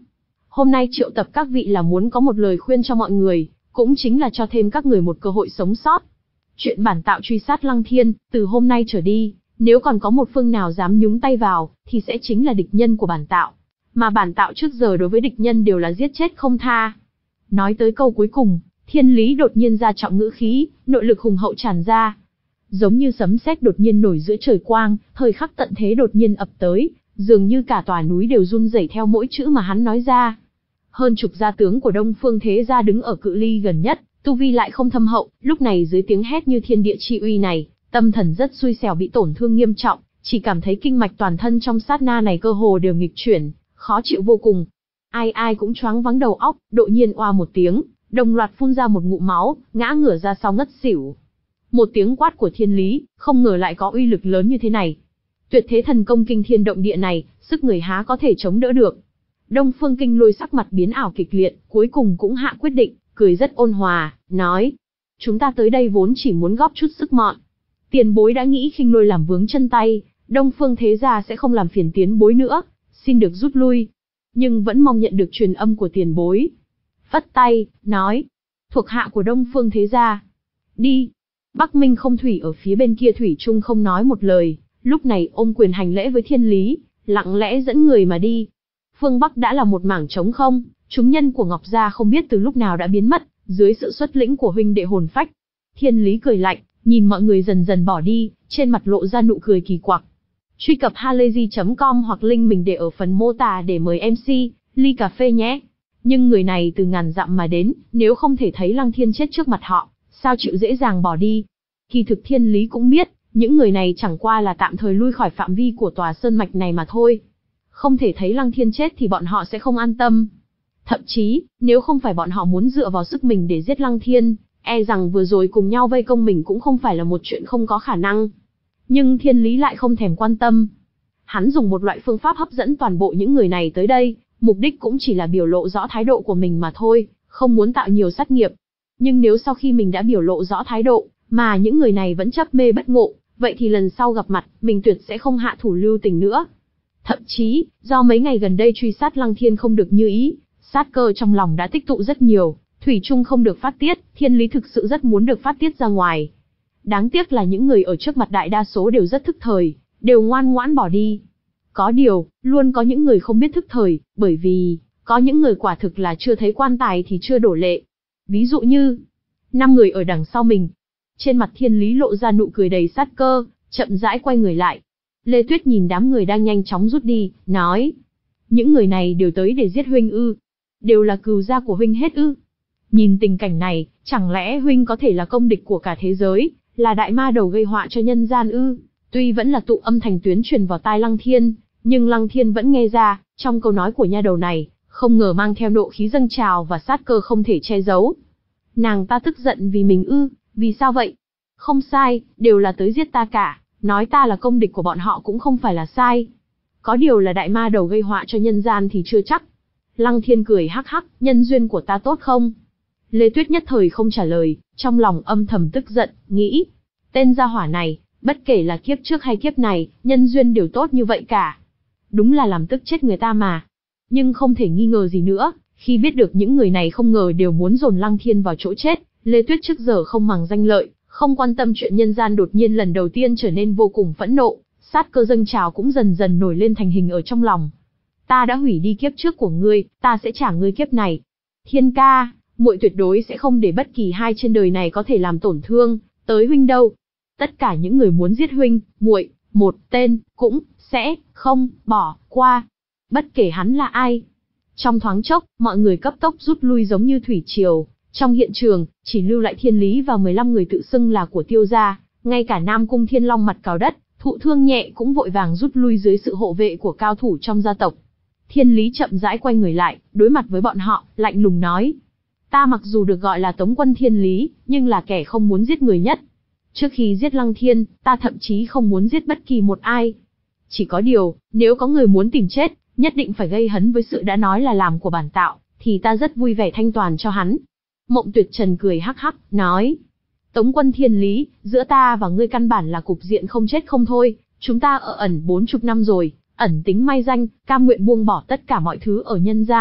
Hôm nay triệu tập các vị là muốn có một lời khuyên cho mọi người, cũng chính là cho thêm các người một cơ hội sống sót. Chuyện bản tạo truy sát Lăng Thiên, từ hôm nay trở đi, nếu còn có một phương nào dám nhúng tay vào, thì sẽ chính là địch nhân của bản tạo. Mà bản tạo trước giờ đối với địch nhân đều là giết chết không tha. Nói tới câu cuối cùng, Thiên Lý đột nhiên ra trọng ngữ khí, nội lực hùng hậu tràn ra. Giống như sấm sét đột nhiên nổi giữa trời quang, thời khắc tận thế đột nhiên ập tới, dường như cả tòa núi đều run rẩy theo mỗi chữ mà hắn nói ra. Hơn chục gia tướng của Đông Phương Thế Gia đứng ở cự ly gần nhất, tu vi lại không thâm hậu, lúc này dưới tiếng hét như thiên địa chi uy này, tâm thần rất xui xẻo bị tổn thương nghiêm trọng, chỉ cảm thấy kinh mạch toàn thân trong sát na này cơ hồ đều nghịch chuyển, khó chịu vô cùng. Ai ai cũng choáng váng đầu óc, đột nhiên oa một tiếng, đồng loạt phun ra một ngụm máu, ngã ngửa ra sau ngất xỉu. Một tiếng quát của Thiên Lý, không ngờ lại có uy lực lớn như thế này. Tuyệt thế thần công kinh thiên động địa này, sức người há có thể chống đỡ được. Đông Phương Kinh Lôi sắc mặt biến ảo kịch liệt, cuối cùng cũng hạ quyết định, cười rất ôn hòa, nói: chúng ta tới đây vốn chỉ muốn góp chút sức mọn. Tiền bối đã nghĩ Kinh Lôi làm vướng chân tay, Đông Phương Thế Gia sẽ không làm phiền tiền bối nữa, xin được rút lui. Nhưng vẫn mong nhận được truyền âm của tiền bối. Phất tay, nói: thuộc hạ của Đông Phương Thế Gia, đi. Bắc Minh Không Thủy ở phía bên kia thủy chung không nói một lời, lúc này ôm quyền hành lễ với Thiên Lý, lặng lẽ dẫn người mà đi. Phương Bắc đã là một mảng trống không, chúng nhân của Ngọc Gia không biết từ lúc nào đã biến mất, dưới sự xuất lĩnh của huynh đệ hồn phách. Thiên Lý cười lạnh, nhìn mọi người dần dần bỏ đi, trên mặt lộ ra nụ cười kỳ quặc. Truy cập halayzi chấm com hoặc link mình để ở phần mô tả để mời em xê, ly cà phê nhé. Nhưng người này từ ngàn dặm mà đến, nếu không thể thấy Lăng Thiên chết trước mặt họ, sao chịu dễ dàng bỏ đi. Kỳ thực Thiên Lý cũng biết, những người này chẳng qua là tạm thời lui khỏi phạm vi của tòa sơn mạch này mà thôi. Không thể thấy Lăng Thiên chết thì bọn họ sẽ không an tâm. Thậm chí, nếu không phải bọn họ muốn dựa vào sức mình để giết Lăng Thiên, e rằng vừa rồi cùng nhau vây công mình cũng không phải là một chuyện không có khả năng. Nhưng Thiên Lý lại không thèm quan tâm. Hắn dùng một loại phương pháp hấp dẫn toàn bộ những người này tới đây, mục đích cũng chỉ là biểu lộ rõ thái độ của mình mà thôi, không muốn tạo nhiều sát nghiệp. Nhưng nếu sau khi mình đã biểu lộ rõ thái độ, mà những người này vẫn chấp mê bất ngộ, vậy thì lần sau gặp mặt, mình tuyệt sẽ không hạ thủ lưu tình nữa. Thậm chí, do mấy ngày gần đây truy sát Lăng Thiên không được như ý, sát cơ trong lòng đã tích tụ rất nhiều, thủy chung không được phát tiết, Thiên Lý thực sự rất muốn được phát tiết ra ngoài. Đáng tiếc là những người ở trước mặt đại đa số đều rất thức thời, đều ngoan ngoãn bỏ đi. Có điều, luôn có những người không biết thức thời, bởi vì, có những người quả thực là chưa thấy quan tài thì chưa đổ lệ. Ví dụ như, năm người ở đằng sau mình. Trên mặt Thiên Lý lộ ra nụ cười đầy sát cơ, chậm rãi quay người lại. Lê Tuyết nhìn đám người đang nhanh chóng rút đi, nói: những người này đều tới để giết huynh ư? Đều là cừu gia của huynh hết ư? Nhìn tình cảnh này, chẳng lẽ huynh có thể là công địch của cả thế giới, là đại ma đầu gây họa cho nhân gian ư? Tuy vẫn là tụ âm thành tuyến truyền vào tai Lăng Thiên, nhưng Lăng Thiên vẫn nghe ra, trong câu nói của nha đầu này, không ngờ mang theo nộ khí dâng trào và sát cơ không thể che giấu. Nàng ta tức giận vì mình ư? Vì sao vậy? Không sai, đều là tới giết ta cả, nói ta là công địch của bọn họ cũng không phải là sai. Có điều là đại ma đầu gây họa cho nhân gian thì chưa chắc. Lăng Thiên cười hắc hắc, nhân duyên của ta tốt không? Lê Tuyết nhất thời không trả lời, trong lòng âm thầm tức giận, nghĩ, tên gia hỏa này, bất kể là kiếp trước hay kiếp này, nhân duyên đều tốt như vậy cả. Đúng là làm tức chết người ta mà. Nhưng không thể nghi ngờ gì nữa, khi biết được những người này không ngờ đều muốn dồn Lăng Thiên vào chỗ chết, Lê Tuyết trước giờ không màng danh lợi, không quan tâm chuyện nhân gian, đột nhiên lần đầu tiên trở nên vô cùng phẫn nộ, sát cơ dâng trào cũng dần dần nổi lên thành hình ở trong lòng. Ta đã hủy đi kiếp trước của ngươi, ta sẽ trả ngươi kiếp này. Thiên ca, muội tuyệt đối sẽ không để bất kỳ hai trên đời này có thể làm tổn thương tới huynh đâu. Tất cả những người muốn giết huynh, muội, một tên cũng sẽ không bỏ qua, bất kể hắn là ai. Trong thoáng chốc, mọi người cấp tốc rút lui giống như thủy triều. Trong hiện trường, chỉ lưu lại Thiên Lý và mười lăm người tự xưng là của Tiêu gia, ngay cả Nam Cung Thiên Long mặt cào đất, thụ thương nhẹ cũng vội vàng rút lui dưới sự hộ vệ của cao thủ trong gia tộc. Thiên Lý chậm rãi quay người lại, đối mặt với bọn họ, lạnh lùng nói: ta mặc dù được gọi là Tống quân Thiên Lý, nhưng là kẻ không muốn giết người nhất. Trước khi giết Lăng Thiên, ta thậm chí không muốn giết bất kỳ một ai. Chỉ có điều, nếu có người muốn tìm chết, nhất định phải gây hấn với sự đã nói là làm của bản tạo, thì ta rất vui vẻ thanh toàn cho hắn. Mộng Tuyệt Trần cười hắc hắc, nói: Tống quân Thiên Lý, giữa ta và ngươi căn bản là cục diện không chết không thôi, chúng ta ở ẩn bốn chục năm rồi, ẩn tính may danh, cam nguyện buông bỏ tất cả mọi thứ ở nhân gian,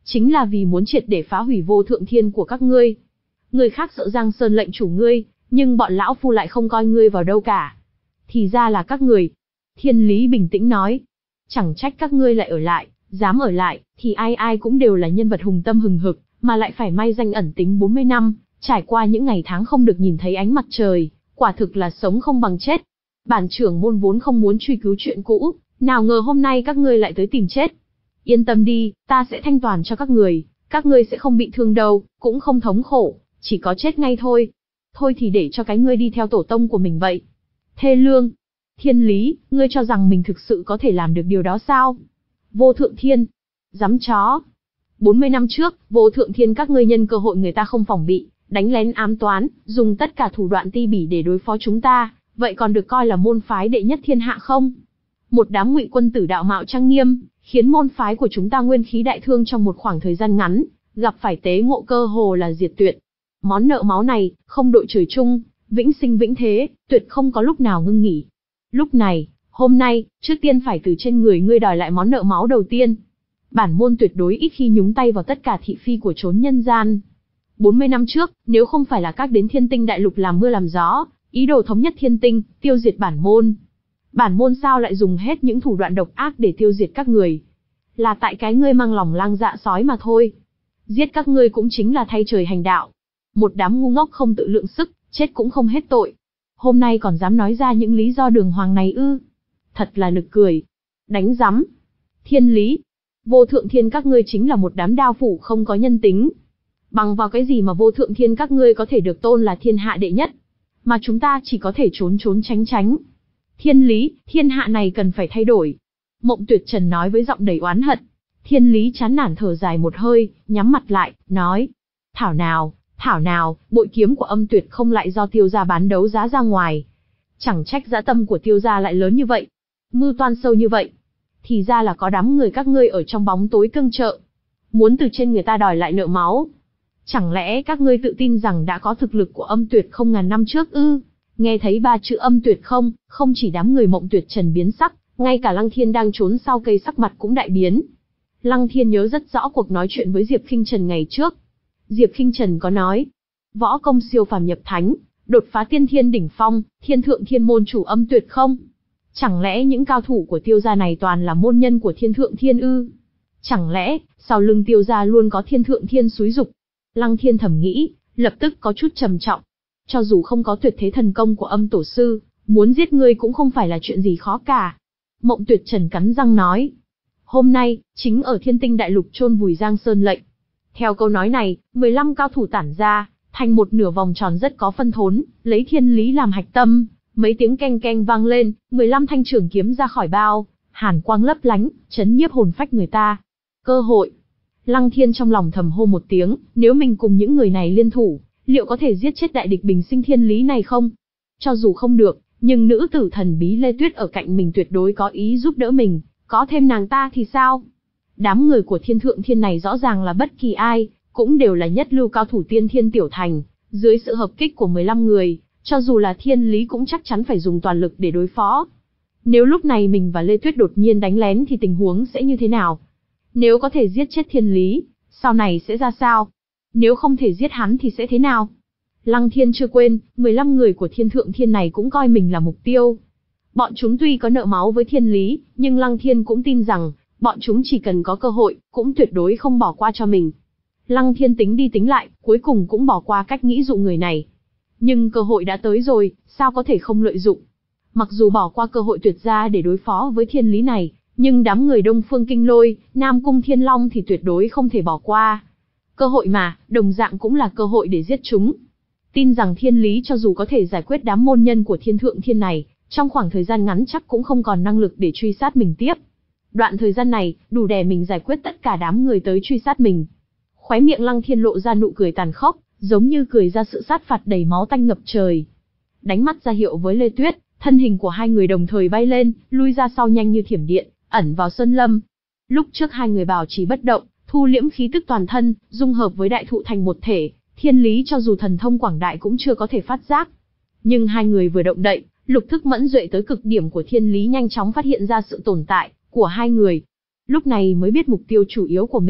chính là vì muốn triệt để phá hủy vô thượng thiên của các ngươi. Người khác sợ Giang Sơn lệnh chủ ngươi, nhưng bọn lão phu lại không coi ngươi vào đâu cả. Thì ra là các người. Thiên Lý bình tĩnh nói. Chẳng trách các ngươi lại ở lại, dám ở lại, thì ai ai cũng đều là nhân vật hùng tâm hừng hực, mà lại phải may danh ẩn tính bốn mươi năm, trải qua những ngày tháng không được nhìn thấy ánh mặt trời, quả thực là sống không bằng chết. Bản trưởng môn vốn không muốn truy cứu chuyện cũ, nào ngờ hôm nay các ngươi lại tới tìm chết. Yên tâm đi, ta sẽ thanh toàn cho các người, các ngươi sẽ không bị thương đâu, cũng không thống khổ, chỉ có chết ngay thôi. Thôi thì để cho cái ngươi đi theo tổ tông của mình vậy. Thê Lương, Thiên Lý, ngươi cho rằng mình thực sự có thể làm được điều đó sao? Vô Thượng Thiên, dám chó. bốn mươi năm trước, Vô Thượng Thiên các ngươi nhân cơ hội người ta không phòng bị, đánh lén ám toán, dùng tất cả thủ đoạn ti bỉ để đối phó chúng ta, vậy còn được coi là môn phái đệ nhất thiên hạ không? Một đám ngụy quân tử đạo mạo trang nghiêm, khiến môn phái của chúng ta nguyên khí đại thương trong một khoảng thời gian ngắn, gặp phải tế ngộ cơ hồ là diệt tuyệt. Món nợ máu này, không đội trời chung, vĩnh sinh vĩnh thế, tuyệt không có lúc nào ngưng nghỉ. Lúc này, hôm nay, trước tiên phải từ trên người ngươi đòi lại món nợ máu đầu tiên. Bản môn tuyệt đối ít khi nhúng tay vào tất cả thị phi của chốn nhân gian. bốn mươi năm trước, nếu không phải là các đến Thiên Tinh Đại Lục làm mưa làm gió, ý đồ thống nhất Thiên Tinh, tiêu diệt bản môn. Bản môn sao lại dùng hết những thủ đoạn độc ác để tiêu diệt các người? Là tại cái ngươi mang lòng lang dạ sói mà thôi. Giết các ngươi cũng chính là thay trời hành đạo. Một đám ngu ngốc không tự lượng sức, chết cũng không hết tội. Hôm nay còn dám nói ra những lý do đường hoàng này ư? Thật là nực cười. Đánh rắm. Thiên Lý, Vô Thượng Thiên các ngươi chính là một đám đao phủ không có nhân tính. Bằng vào cái gì mà Vô Thượng Thiên các ngươi có thể được tôn là thiên hạ đệ nhất, mà chúng ta chỉ có thể trốn trốn tránh tránh. Thiên Lý, thiên hạ này cần phải thay đổi. Mộng Tuyệt Trần nói với giọng đầy oán hận. Thiên Lý chán nản thở dài một hơi, nhắm mặt lại, nói. Thảo nào, thảo nào, bội kiếm của Âm Tuyệt không lại do Tiêu gia bán đấu giá ra ngoài. Chẳng trách dã tâm của Tiêu gia lại lớn như vậy, mưu toan sâu như vậy. Thì ra là có đám người các ngươi ở trong bóng tối cương trợ, muốn từ trên người ta đòi lại nợ máu. Chẳng lẽ các ngươi tự tin rằng đã có thực lực của Âm Tuyệt không ngàn năm trước ư? Nghe thấy ba chữ Âm Tuyệt không, không chỉ đám người Mộng Tuyệt Trần biến sắc, ngay cả Lăng Thiên đang trốn sau cây sắc mặt cũng đại biến. Lăng Thiên nhớ rất rõ cuộc nói chuyện với Diệp Khinh Trần ngày trước. Diệp Khinh Trần có nói, võ công siêu phàm nhập thánh, đột phá tiên thiên đỉnh phong, thiên thượng thiên môn chủ Âm Tuyệt không? Chẳng lẽ những cao thủ của Tiêu gia này toàn là môn nhân của thiên thượng thiên ư? Chẳng lẽ, sau lưng Tiêu gia luôn có thiên thượng thiên xúi dục? Lăng Thiên thầm nghĩ, lập tức có chút trầm trọng. Cho dù không có tuyệt thế thần công của Âm tổ sư, muốn giết ngươi cũng không phải là chuyện gì khó cả. Mộng Tuyệt Trần cắn răng nói. Hôm nay, chính ở Thiên Tinh Đại Lục chôn vùi Giang Sơn lệnh. Theo câu nói này, mười lăm cao thủ tản ra, thành một nửa vòng tròn rất có phân thốn, lấy Thiên Lý làm hạch tâm. Mấy tiếng keng keng vang lên, mười lăm thanh trường kiếm ra khỏi bao, hàn quang lấp lánh, chấn nhiếp hồn phách người ta. Cơ hội. Lăng Thiên trong lòng thầm hô một tiếng, nếu mình cùng những người này liên thủ, liệu có thể giết chết đại địch bình sinh Thiên Lý này không? Cho dù không được, nhưng nữ tử thần bí Lê Tuyết ở cạnh mình tuyệt đối có ý giúp đỡ mình, có thêm nàng ta thì sao? Đám người của Thiên Thượng Thiên này rõ ràng là bất kỳ ai, cũng đều là nhất lưu cao thủ tiên thiên tiểu thành, dưới sự hợp kích của mười lăm người, cho dù là Thiên Lý cũng chắc chắn phải dùng toàn lực để đối phó. Nếu lúc này mình và Lê Tuyết đột nhiên đánh lén thì tình huống sẽ như thế nào? Nếu có thể giết chết Thiên Lý, sau này sẽ ra sao? Nếu không thể giết hắn thì sẽ thế nào? Lăng Thiên chưa quên, mười lăm người của Thiên Thượng Thiên này cũng coi mình là mục tiêu. Bọn chúng tuy có nợ máu với Thiên Lý, nhưng Lăng Thiên cũng tin rằng, bọn chúng chỉ cần có cơ hội, cũng tuyệt đối không bỏ qua cho mình. Lăng Thiên tính đi tính lại, cuối cùng cũng bỏ qua cách nghĩ dụ người này. Nhưng cơ hội đã tới rồi, sao có thể không lợi dụng? Mặc dù bỏ qua cơ hội tuyệt ra để đối phó với Thiên Lý này, nhưng đám người Đông Phương Kinh Lôi, Nam Cung Thiên Long thì tuyệt đối không thể bỏ qua. Cơ hội mà, đồng dạng cũng là cơ hội để giết chúng. Tin rằng Thiên Lý cho dù có thể giải quyết đám môn nhân của Thiên Thượng Thiên này, trong khoảng thời gian ngắn chắc cũng không còn năng lực để truy sát mình tiếp. Đoạn thời gian này, đủ để mình giải quyết tất cả đám người tới truy sát mình. Khóe miệng Lăng Thiên lộ ra nụ cười tàn khốc, giống như cười ra sự sát phạt đầy máu tanh ngập trời. Đánh mắt ra hiệu với Lê Tuyết, thân hình của hai người đồng thời bay lên, lui ra sau nhanh như thiểm điện, ẩn vào sơn lâm. Lúc trước hai người bảo trì bất động, thu liễm khí tức toàn thân, dung hợp với đại thụ thành một thể, Thiên Lý cho dù thần thông quảng đại cũng chưa có thể phát giác. Nhưng hai người vừa động đậy, lục thức mẫn duệ tới cực điểm của Thiên Lý nhanh chóng phát hiện ra sự tồn tại của hai người. Lúc này mới biết mục tiêu chủ yếu của mình,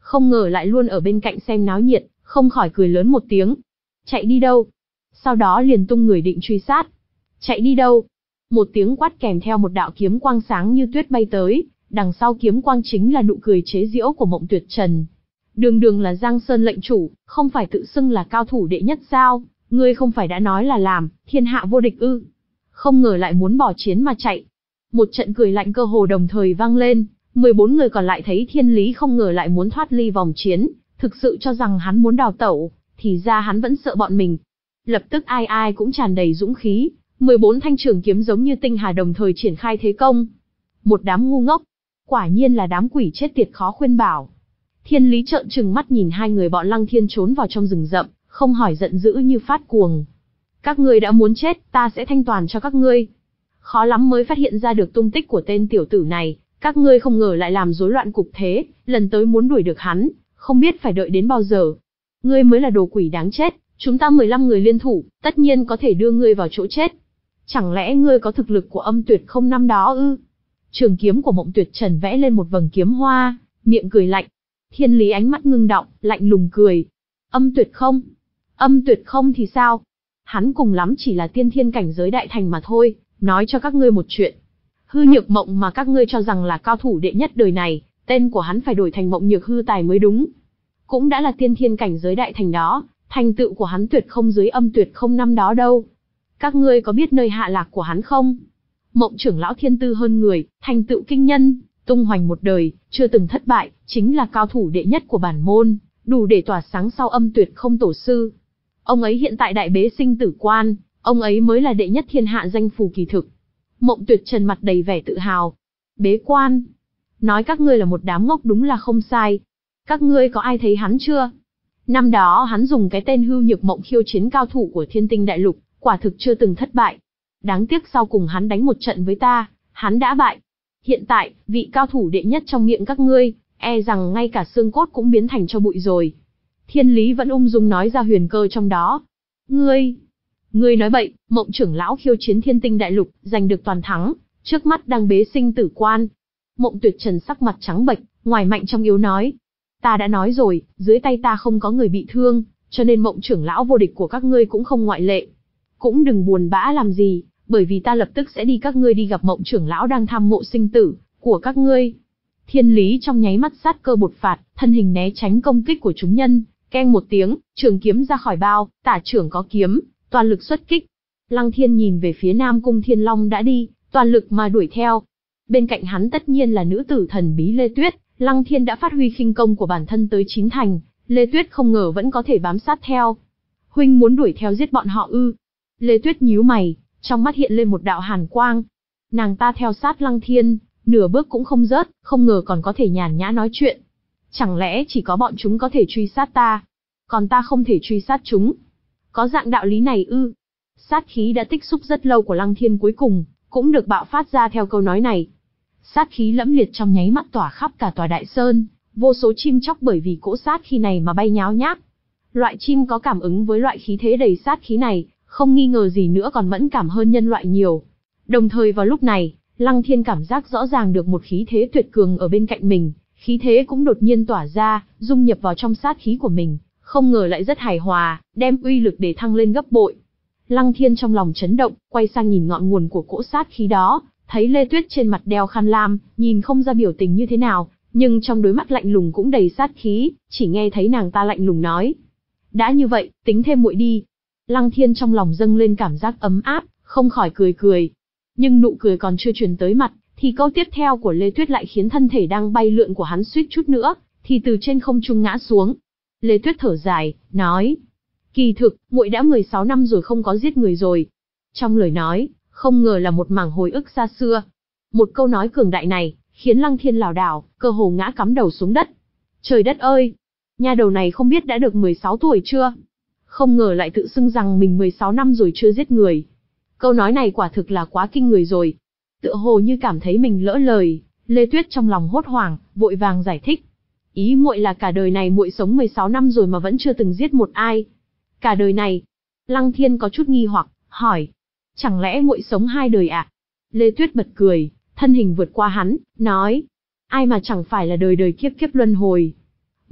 không ngờ lại luôn ở bên cạnh xem náo nhiệt, không khỏi cười lớn một tiếng. Chạy đi đâu? Sau đó liền tung người định truy sát. Chạy đi đâu? Một tiếng quát kèm theo một đạo kiếm quang sáng như tuyết bay tới, đằng sau kiếm quang chính là nụ cười chế giễu của Mộng Tuyệt Trần. Đường đường là Giang Sơn lệnh chủ, không phải tự xưng là cao thủ đệ nhất sao? Ngươi không phải đã nói là làm, thiên hạ vô địch ư? Không ngờ lại muốn bỏ chiến mà chạy. Một trận cười lạnh cơ hồ đồng thời vang lên, mười bốn người còn lại thấy Thiên Lý không ngờ lại muốn thoát ly vòng chiến, thực sự cho rằng hắn muốn đào tẩu, thì ra hắn vẫn sợ bọn mình. Lập tức ai ai cũng tràn đầy dũng khí, mười bốn thanh trường kiếm giống như tinh hà đồng thời triển khai thế công. Một đám ngu ngốc, quả nhiên là đám quỷ chết tiệt khó khuyên bảo. Thiên Lý trợn trừng mắt nhìn hai người bọn Lăng Thiên trốn vào trong rừng rậm, không hỏi giận dữ như phát cuồng. Các ngươi đã muốn chết, ta sẽ thanh toàn cho các ngươi. Khó lắm mới phát hiện ra được tung tích của tên tiểu tử này, các ngươi không ngờ lại làm rối loạn cục thế, lần tới muốn đuổi được hắn, không biết phải đợi đến bao giờ. Ngươi mới là đồ quỷ đáng chết, chúng ta mười lăm người liên thủ, tất nhiên có thể đưa ngươi vào chỗ chết. Chẳng lẽ ngươi có thực lực của Âm Tuyệt Không năm đó ư? Trường kiếm của Mộng Tuyệt Trần vẽ lên một vầng kiếm hoa, miệng cười lạnh. Thiên Lý ánh mắt ngưng động, lạnh lùng cười. Âm Tuyệt Không? Âm Tuyệt Không thì sao? Hắn cùng lắm chỉ là tiên thiên cảnh giới đại thành mà thôi, nói cho các ngươi một chuyện. Hư Nhược Mộng mà các ngươi cho rằng là cao thủ đệ nhất đời này, tên của hắn phải đổi thành Mộng Nhược Hư Tài mới đúng. Cũng đã là tiên thiên cảnh giới đại thành đó, thành tựu của hắn tuyệt không dưới Âm Tuyệt Không năm đó đâu. Các ngươi có biết nơi hạ lạc của hắn không? Mộng trưởng lão thiên tư hơn người, thành tựu kinh nhân, tung hoành một đời, chưa từng thất bại, chính là cao thủ đệ nhất của bản môn, đủ để tỏa sáng sau Âm Tuyệt Không tổ sư. Ông ấy hiện tại đại bế sinh tử quan, ông ấy mới là đệ nhất thiên hạ danh phù kỳ thực. Mộng Tuyệt Trần mặt đầy vẻ tự hào. Bế quan? Nói các ngươi là một đám ngốc đúng là không sai. Các ngươi có ai thấy hắn chưa? Năm đó hắn dùng cái tên Hư Nhược Mộng khiêu chiến cao thủ của Thiên Tinh Đại Lục, quả thực chưa từng thất bại. Đáng tiếc sau cùng hắn đánh một trận với ta, hắn đã bại. Hiện tại, vị cao thủ đệ nhất trong miệng các ngươi, e rằng ngay cả xương cốt cũng biến thành cho bụi rồi. Thiên Lý vẫn ung dung nói ra huyền cơ trong đó. Ngươi, ngươi nói bậy, Mộng trưởng lão khiêu chiến Thiên Tinh Đại Lục, giành được toàn thắng, trước mắt đang bế sinh tử quan. Mộng Tuyệt Trần sắc mặt trắng bệch, ngoài mạnh trong yếu nói. Ta đã nói rồi, dưới tay ta không có người bị thương, cho nên Mộng trưởng lão vô địch của các ngươi cũng không ngoại lệ. Cũng đừng buồn bã làm gì, bởi vì ta lập tức sẽ đi các ngươi đi gặp Mộng trưởng lão đang tham mộ sinh tử của các ngươi. Thiên Lý trong nháy mắt sát cơ bột phạt, thân hình né tránh công kích của chúng nhân, keng một tiếng, trường kiếm ra khỏi bao, tả trưởng có kiếm, toàn lực xuất kích. Lăng Thiên nhìn về phía Nam Cung Thiên Long đã đi, toàn lực mà đuổi theo. Bên cạnh hắn tất nhiên là nữ tử thần bí Lê Tuyết, Lăng Thiên đã phát huy khinh công của bản thân tới chín thành, Lê Tuyết không ngờ vẫn có thể bám sát theo. Huynh muốn đuổi theo giết bọn họ ư? Lê Tuyết nhíu mày, trong mắt hiện lên một đạo hàn quang. Nàng ta theo sát Lăng Thiên, nửa bước cũng không rớt, không ngờ còn có thể nhàn nhã nói chuyện. Chẳng lẽ chỉ có bọn chúng có thể truy sát ta, còn ta không thể truy sát chúng? Có dạng đạo lý này ư? Sát khí đã tích xúc rất lâu của Lăng Thiên cuối cùng cũng được bạo phát ra theo câu nói này. Sát khí lẫm liệt trong nháy mắt tỏa khắp cả tòa đại sơn, vô số chim chóc bởi vì cỗ sát khí này mà bay nháo nhác. Loại chim có cảm ứng với loại khí thế đầy sát khí này, không nghi ngờ gì nữa còn mẫn cảm hơn nhân loại nhiều. Đồng thời vào lúc này, Lăng Thiên cảm giác rõ ràng được một khí thế tuyệt cường ở bên cạnh mình, khí thế cũng đột nhiên tỏa ra, dung nhập vào trong sát khí của mình, không ngờ lại rất hài hòa, đem uy lực để thăng lên gấp bội. Lăng Thiên trong lòng chấn động, quay sang nhìn ngọn nguồn của cỗ sát khí đó, thấy Lê Tuyết trên mặt đeo khăn lam, nhìn không ra biểu tình như thế nào, nhưng trong đôi mắt lạnh lùng cũng đầy sát khí, chỉ nghe thấy nàng ta lạnh lùng nói. Đã như vậy, tính thêm muội đi. Lăng Thiên trong lòng dâng lên cảm giác ấm áp, không khỏi cười cười. Nhưng nụ cười còn chưa truyền tới mặt, thì câu tiếp theo của Lê Tuyết lại khiến thân thể đang bay lượn của hắn suýt chút nữa, thì từ trên không trung ngã xuống. Lê Tuyết thở dài, nói. Kỳ thực, muội đã mười sáu năm rồi không có giết người rồi. Trong lời nói, không ngờ là một mảng hồi ức xa xưa. Một câu nói cường đại này, khiến Lăng Thiên lảo đảo, cơ hồ ngã cắm đầu xuống đất. Trời đất ơi! Nha đầu này không biết đã được mười sáu tuổi chưa? Không ngờ lại tự xưng rằng mình mười sáu năm rồi chưa giết người. Câu nói này quả thực là quá kinh người rồi. Tựa hồ như cảm thấy mình lỡ lời, Lê Tuyết trong lòng hốt hoảng, vội vàng giải thích. Ý muội là cả đời này muội sống mười sáu năm rồi mà vẫn chưa từng giết một ai. Cả đời này? Lăng Thiên có chút nghi hoặc, hỏi. Chẳng lẽ muội sống hai đời ạ? À? Lê Tuyết bật cười, thân hình vượt qua hắn, nói. Ai mà chẳng phải là đời đời kiếp kiếp luân hồi.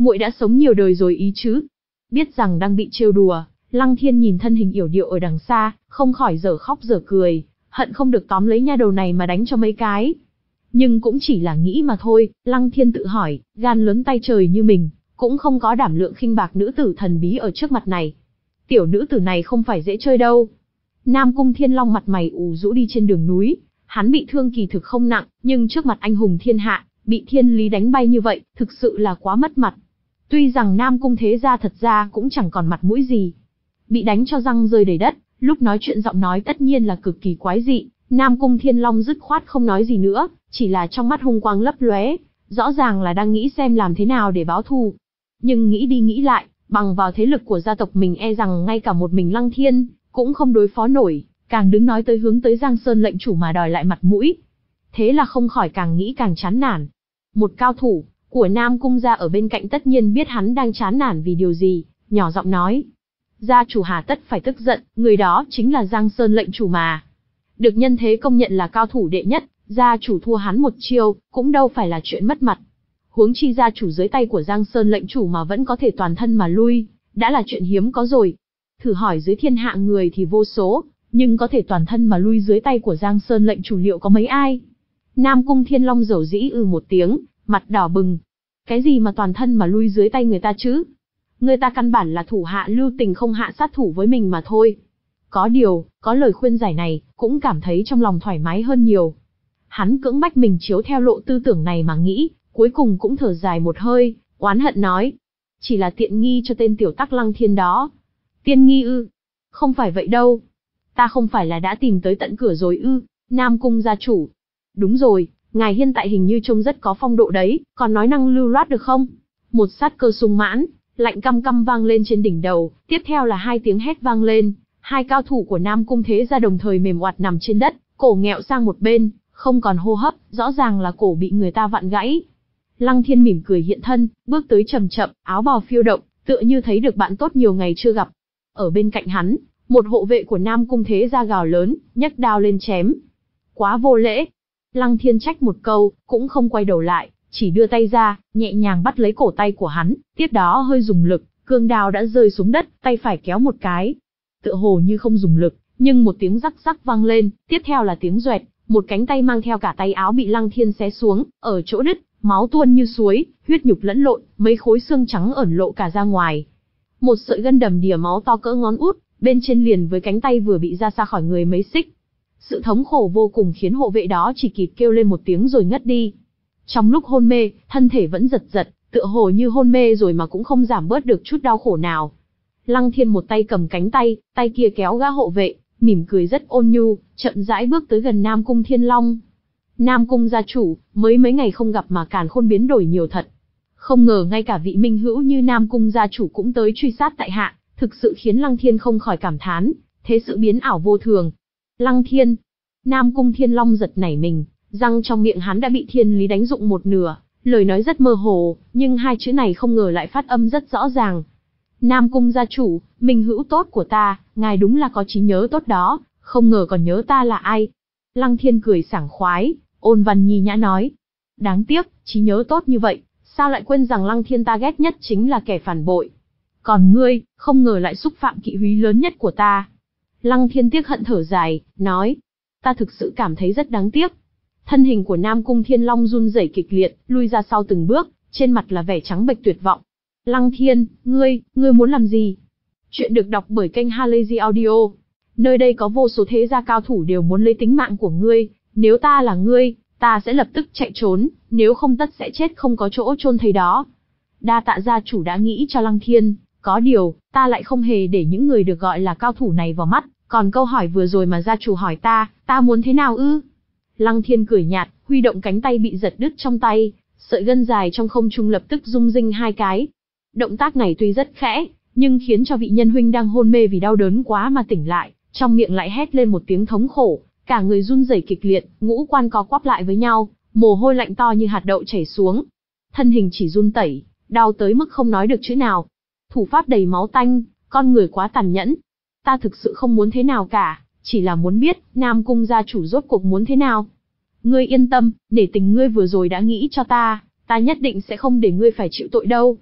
muội đã sống nhiều đời rồi ý chứ. Biết rằng đang bị trêu đùa, Lăng Thiên nhìn thân hình yểu điệu ở đằng xa, không khỏi dở khóc dở cười, hận không được tóm lấy nha đầu này mà đánh cho mấy cái. Nhưng cũng chỉ là nghĩ mà thôi, Lăng Thiên tự hỏi, gan lớn tay trời như mình, cũng không có đảm lượng khinh bạc nữ tử thần bí ở trước mặt này. Tiểu nữ tử này không phải dễ chơi đâu. Nam Cung Thiên Long mặt mày ủ rũ đi trên đường núi, hắn bị thương kỳ thực không nặng, nhưng trước mặt anh hùng thiên hạ, bị thiên lý đánh bay như vậy, thực sự là quá mất mặt. Tuy rằng Nam Cung thế gia thật ra cũng chẳng còn mặt mũi gì. Bị đánh cho răng rơi đầy đất, lúc nói chuyện giọng nói tất nhiên là cực kỳ quái dị, Nam Cung Thiên Long dứt khoát không nói gì nữa, chỉ là trong mắt hung quang lấp lóe, rõ ràng là đang nghĩ xem làm thế nào để báo thù. Nhưng nghĩ đi nghĩ lại, bằng vào thế lực của gia tộc mình e rằng ngay cả một mình Lăng Thiên, cũng không đối phó nổi, càng đứng nói tới hướng tới Giang Sơn lệnh chủ mà đòi lại mặt mũi. Thế là không khỏi càng nghĩ càng chán nản. Một cao thủ của Nam Cung gia ở bên cạnh tất nhiên biết hắn đang chán nản vì điều gì, nhỏ giọng nói. Gia chủ hà tất phải tức giận, người đó chính là Giang Sơn lệnh chủ mà. Được nhân thế công nhận là cao thủ đệ nhất, gia chủ thua hắn một chiêu, cũng đâu phải là chuyện mất mặt. Huống chi gia chủ dưới tay của Giang Sơn lệnh chủ mà vẫn có thể toàn thân mà lui, đã là chuyện hiếm có rồi. Thử hỏi dưới thiên hạ người thì vô số, nhưng có thể toàn thân mà lui dưới tay của Giang Sơn lệnh chủ liệu có mấy ai? Nam Cung Thiên Long dầu dĩ ư một tiếng, mặt đỏ bừng. Cái gì mà toàn thân mà lui dưới tay người ta chứ? Người ta căn bản là thủ hạ lưu tình không hạ sát thủ với mình mà thôi. Có điều, có lời khuyên giải này, cũng cảm thấy trong lòng thoải mái hơn nhiều. Hắn cưỡng bách mình chiếu theo lộ tư tưởng này mà nghĩ, cuối cùng cũng thở dài một hơi, oán hận nói. Chỉ là tiện nghi cho tên tiểu tắc Lăng Thiên đó. Tiên nghi ư? Không phải vậy đâu. Ta không phải là đã tìm tới tận cửa rồi ư? Nam Cung gia chủ. Đúng rồi, ngài hiện tại hình như trông rất có phong độ đấy, còn nói năng lưu loát được không? Một sát cơ sung mãn, lạnh căm căm vang lên trên đỉnh đầu, tiếp theo là hai tiếng hét vang lên, hai cao thủ của Nam Cung thế gia đồng thời mềm oặt nằm trên đất, cổ nghẹo sang một bên, không còn hô hấp, rõ ràng là cổ bị người ta vặn gãy. Lăng Thiên mỉm cười hiện thân, bước tới chậm chậm, áo bào phiêu động, tựa như thấy được bạn tốt nhiều ngày chưa gặp. Ở bên cạnh hắn, một hộ vệ của Nam Cung thế gia gào lớn, nhấc đao lên chém. Quá vô lễ. Lăng Thiên trách một câu, cũng không quay đầu lại, chỉ đưa tay ra, nhẹ nhàng bắt lấy cổ tay của hắn, tiếp đó hơi dùng lực, cương đao đã rơi xuống đất, tay phải kéo một cái. Tựa hồ như không dùng lực, nhưng một tiếng rắc rắc vang lên, tiếp theo là tiếng doẹt, một cánh tay mang theo cả tay áo bị Lăng Thiên xé xuống, ở chỗ đứt, máu tuôn như suối, huyết nhục lẫn lộn, mấy khối xương trắng ẩn lộ cả ra ngoài. Một sợi gân đầm đìa máu to cỡ ngón út, bên trên liền với cánh tay vừa bị ra xa khỏi người mấy xích. Sự thống khổ vô cùng khiến hộ vệ đó chỉ kịp kêu lên một tiếng rồi ngất đi. Trong lúc hôn mê, thân thể vẫn giật giật, tựa hồ như hôn mê rồi mà cũng không giảm bớt được chút đau khổ nào. Lăng Thiên một tay cầm cánh tay, tay kia kéo gã hộ vệ, mỉm cười rất ôn nhu, chậm rãi bước tới gần Nam Cung Thiên Long. Nam Cung gia chủ, mới mấy ngày không gặp mà càn khôn biến đổi nhiều thật. Không ngờ ngay cả vị minh hữu như Nam Cung gia chủ cũng tới truy sát tại hạ, thực sự khiến Lăng Thiên không khỏi cảm thán, thế sự biến ảo vô thường. Lăng Thiên, Nam Cung Thiên Long giật nảy mình, răng trong miệng hắn đã bị thiên lý đánh rụng một nửa, lời nói rất mơ hồ, nhưng hai chữ này không ngờ lại phát âm rất rõ ràng. Nam Cung gia chủ, minh hữu tốt của ta, ngài đúng là có trí nhớ tốt đó, không ngờ còn nhớ ta là ai. Lăng Thiên cười sảng khoái, ôn văn nhi nhã nói. Đáng tiếc, trí nhớ tốt như vậy, sao lại quên rằng Lăng Thiên ta ghét nhất chính là kẻ phản bội. Còn ngươi, không ngờ lại xúc phạm kỵ úy lớn nhất của ta. Lăng Thiên tiếc hận thở dài, nói. Ta thực sự cảm thấy rất đáng tiếc. Thân hình của Nam Cung Thiên Long run rẩy kịch liệt, lui ra sau từng bước, trên mặt là vẻ trắng bệch tuyệt vọng. Lăng Thiên, ngươi, ngươi muốn làm gì? Chuyện được đọc bởi kênh Halazy Audio. Nơi đây có vô số thế gia cao thủ đều muốn lấy tính mạng của ngươi, nếu ta là ngươi, ta sẽ lập tức chạy trốn, nếu không tất sẽ chết không có chỗ chôn thây đó. Đa tạ gia chủ đã nghĩ cho Lăng Thiên, có điều, ta lại không hề để những người được gọi là cao thủ này vào mắt, còn câu hỏi vừa rồi mà gia chủ hỏi ta, ta muốn thế nào ư? Lăng Thiên cười nhạt, huy động cánh tay bị giật đứt trong tay, sợi gân dài trong không trung lập tức rung rinh hai cái. Động tác này tuy rất khẽ, nhưng khiến cho vị nhân huynh đang hôn mê vì đau đớn quá mà tỉnh lại, trong miệng lại hét lên một tiếng thống khổ, cả người run rẩy kịch liệt, ngũ quan co quắp lại với nhau, mồ hôi lạnh to như hạt đậu chảy xuống. Thân hình chỉ run tẩy, đau tới mức không nói được chữ nào. Thủ pháp đầy máu tanh, con người quá tàn nhẫn. Ta thực sự không muốn thế nào cả, chỉ là muốn biết, Nam Cung gia chủ rốt cuộc muốn thế nào. Ngươi yên tâm, để tình ngươi vừa rồi đã nghĩ cho ta, ta nhất định sẽ không để ngươi phải chịu tội đâu.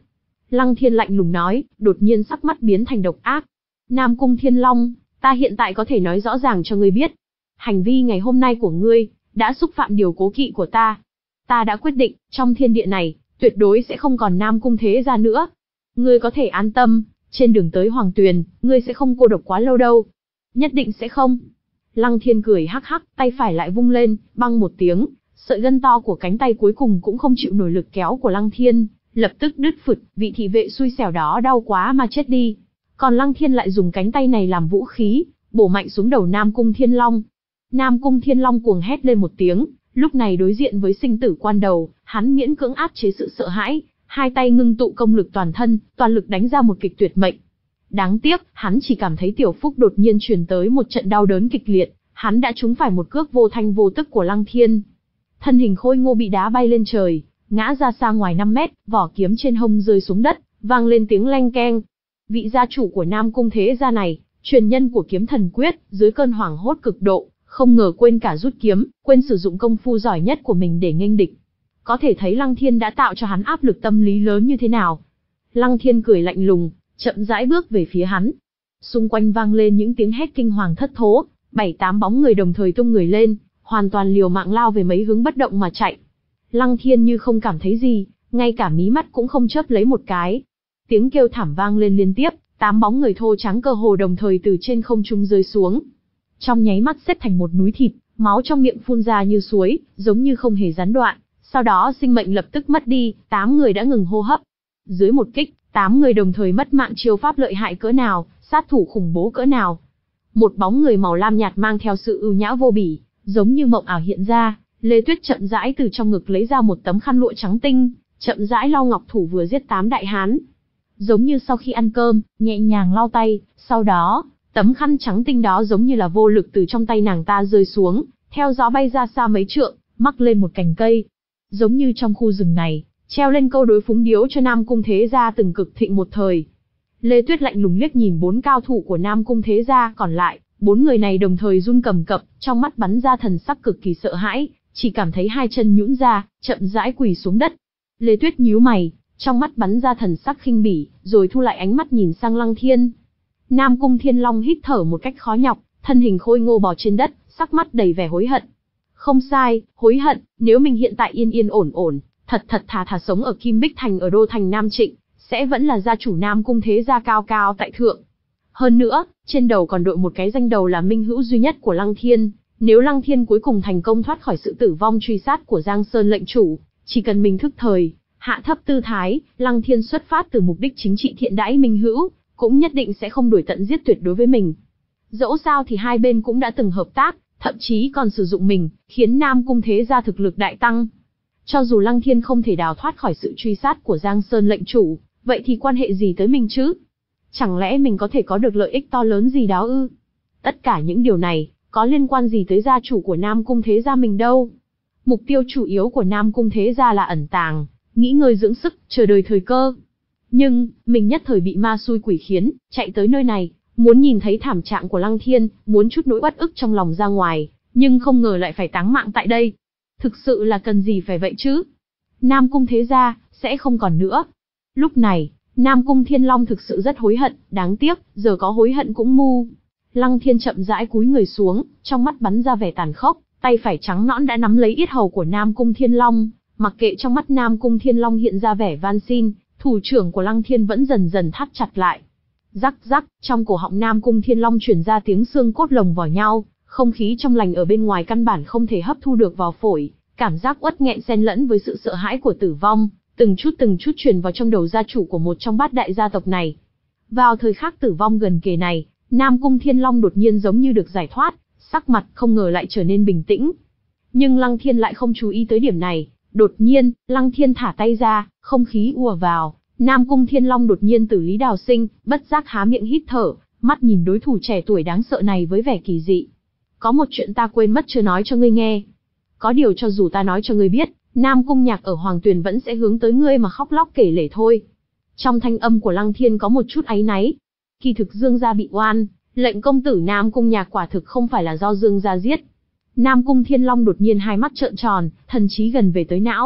Lăng Thiên lạnh lùng nói, đột nhiên sắc mắt biến thành độc ác. Nam Cung Thiên Long, ta hiện tại có thể nói rõ ràng cho ngươi biết. Hành vi ngày hôm nay của ngươi, đã xúc phạm điều cố kỵ của ta. Ta đã quyết định, trong thiên địa này, tuyệt đối sẽ không còn Nam Cung thế gia nữa. Ngươi có thể an tâm, trên đường tới Hoàng Tuyền, ngươi sẽ không cô độc quá lâu đâu. Nhất định sẽ không. Lăng Thiên cười hắc hắc, tay phải lại vung lên, băng một tiếng, sợi gân to của cánh tay cuối cùng cũng không chịu nổi lực kéo của Lăng Thiên, lập tức đứt phụt, vị thị vệ xui xẻo đó đau quá mà chết đi. Còn Lăng Thiên lại dùng cánh tay này làm vũ khí, bổ mạnh xuống đầu Nam Cung Thiên Long. Nam Cung Thiên Long cuồng hét lên một tiếng, lúc này đối diện với sinh tử quan đầu, hắn miễn cưỡng áp chế sự sợ hãi, hai tay ngưng tụ công lực toàn thân, toàn lực đánh ra một kích tuyệt mệnh. Đáng tiếc, hắn chỉ cảm thấy tiểu phúc đột nhiên truyền tới một trận đau đớn kịch liệt, hắn đã trúng phải một cước vô thanh vô tức của Lăng Thiên. Thân hình khôi ngô bị đá bay lên trời, ngã ra xa ngoài năm mét, vỏ kiếm trên hông rơi xuống đất, vang lên tiếng leng keng. Vị gia chủ của Nam Cung thế gia này, truyền nhân của kiếm thần quyết, dưới cơn hoảng hốt cực độ, không ngờ quên cả rút kiếm, quên sử dụng công phu giỏi nhất của mình để nghênh địch. Có thể thấy Lăng Thiên đã tạo cho hắn áp lực tâm lý lớn như thế nào. Lăng Thiên cười lạnh lùng, chậm rãi bước về phía hắn. Xung quanh vang lên những tiếng hét kinh hoàng thất thố, bảy tám bóng người đồng thời tung người lên, hoàn toàn liều mạng lao về mấy hướng bất động mà chạy. Lăng Thiên như không cảm thấy gì, ngay cả mí mắt cũng không chớp lấy một cái. Tiếng kêu thảm vang lên liên tiếp, tám bóng người thô trắng cơ hồ đồng thời từ trên không trung rơi xuống. Trong nháy mắt xếp thành một núi thịt, máu trong miệng phun ra như suối, giống như không hề gián đoạn. Sau đó sinh mệnh lập tức mất đi, tám người đã ngừng hô hấp. Dưới một kích, tám người đồng thời mất mạng, chiêu pháp lợi hại cỡ nào, sát thủ khủng bố cỡ nào. Một bóng người màu lam nhạt mang theo sự ưu nhã vô bỉ, giống như mộng ảo hiện ra. Lê Tuyết chậm rãi từ trong ngực lấy ra một tấm khăn lụa trắng tinh, chậm rãi lau ngọc thủ vừa giết tám đại hán. Giống như sau khi ăn cơm, nhẹ nhàng lau tay, sau đó, tấm khăn trắng tinh đó giống như là vô lực từ trong tay nàng ta rơi xuống, theo gió bay ra xa mấy trượng, mắc lên một cành cây. Giống như trong khu rừng này, treo lên câu đối phúng điếu cho Nam Cung thế gia từng cực thịnh một thời. Lê Tuyết lạnh lùng liếc nhìn bốn cao thủ của Nam Cung thế gia còn lại, bốn người này đồng thời run cầm cập, trong mắt bắn ra thần sắc cực kỳ sợ hãi, chỉ cảm thấy hai chân nhũn ra, chậm rãi quỳ xuống đất. Lê Tuyết nhíu mày, trong mắt bắn ra thần sắc khinh bỉ, rồi thu lại ánh mắt nhìn sang Lăng Thiên. Nam Cung Thiên Long hít thở một cách khó nhọc, thân hình khôi ngô bò trên đất, sắc mắt đầy vẻ hối hận. Không sai, hối hận, nếu mình hiện tại yên yên ổn ổn, thật thật thà thà sống ở Kim Bích Thành ở đô thành Nam Trịnh, sẽ vẫn là gia chủ Nam Cung thế gia cao cao tại thượng. Hơn nữa, trên đầu còn đội một cái danh đầu là minh hữu duy nhất của Lăng Thiên. Nếu Lăng Thiên cuối cùng thành công thoát khỏi sự tử vong truy sát của Giang Sơn lệnh chủ, chỉ cần mình thức thời, hạ thấp tư thái, Lăng Thiên xuất phát từ mục đích chính trị thiện đãi minh hữu, cũng nhất định sẽ không đuổi tận giết tuyệt đối với mình. Dẫu sao thì hai bên cũng đã từng hợp tác, thậm chí còn sử dụng mình, khiến Nam Cung thế gia thực lực đại tăng. Cho dù Lăng Thiên không thể đào thoát khỏi sự truy sát của Giang Sơn lệnh chủ, vậy thì quan hệ gì tới mình chứ? Chẳng lẽ mình có thể có được lợi ích to lớn gì đó ư? Tất cả những điều này, có liên quan gì tới gia chủ của Nam Cung thế gia mình đâu? Mục tiêu chủ yếu của Nam Cung thế gia là ẩn tàng, nghĩ ngơi dưỡng sức, chờ đợi thời cơ. Nhưng, mình nhất thời bị ma xui quỷ khiến, chạy tới nơi này, muốn nhìn thấy thảm trạng của Lăng Thiên, muốn chút nỗi uất ức trong lòng ra ngoài, nhưng không ngờ lại phải táng mạng tại đây. Thực sự là cần gì phải vậy chứ? Nam Cung thế gia, sẽ không còn nữa. Lúc này, Nam Cung Thiên Long thực sự rất hối hận, đáng tiếc, giờ có hối hận cũng ngu. Lăng Thiên chậm rãi cúi người xuống, trong mắt bắn ra vẻ tàn khốc, tay phải trắng nõn đã nắm lấy yết hầu của Nam Cung Thiên Long, mặc kệ trong mắt Nam Cung Thiên Long hiện ra vẻ van xin, thủ trưởng của Lăng Thiên vẫn dần dần thắt chặt lại. Rắc rắc, trong cổ họng Nam Cung Thiên Long truyền ra tiếng xương cốt lồng vào nhau, không khí trong lành ở bên ngoài căn bản không thể hấp thu được vào phổi, cảm giác uất nghẹn xen lẫn với sự sợ hãi của tử vong, từng chút từng chút truyền vào trong đầu gia chủ của một trong bát đại gia tộc này. Vào thời khắc tử vong gần kề này, Nam Cung Thiên Long đột nhiên giống như được giải thoát, sắc mặt không ngờ lại trở nên bình tĩnh. Nhưng Lăng Thiên lại không chú ý tới điểm này, đột nhiên, Lăng Thiên thả tay ra, không khí ùa vào, Nam Cung Thiên Long đột nhiên tử lý đào sinh, bất giác há miệng hít thở, mắt nhìn đối thủ trẻ tuổi đáng sợ này với vẻ kỳ dị. Có một chuyện ta quên mất chưa nói cho ngươi nghe. Có điều cho dù ta nói cho ngươi biết, Nam Cung Nhạc ở Hoàng Tuyền vẫn sẽ hướng tới ngươi mà khóc lóc kể lể thôi. Trong thanh âm của Lăng Thiên có một chút áy náy. Kỳ thực Dương gia bị oan, lệnh công tử Nam Cung Nhạc quả thực không phải là do Dương gia giết. Nam Cung Thiên Long đột nhiên hai mắt trợn tròn, thần trí gần về tới não,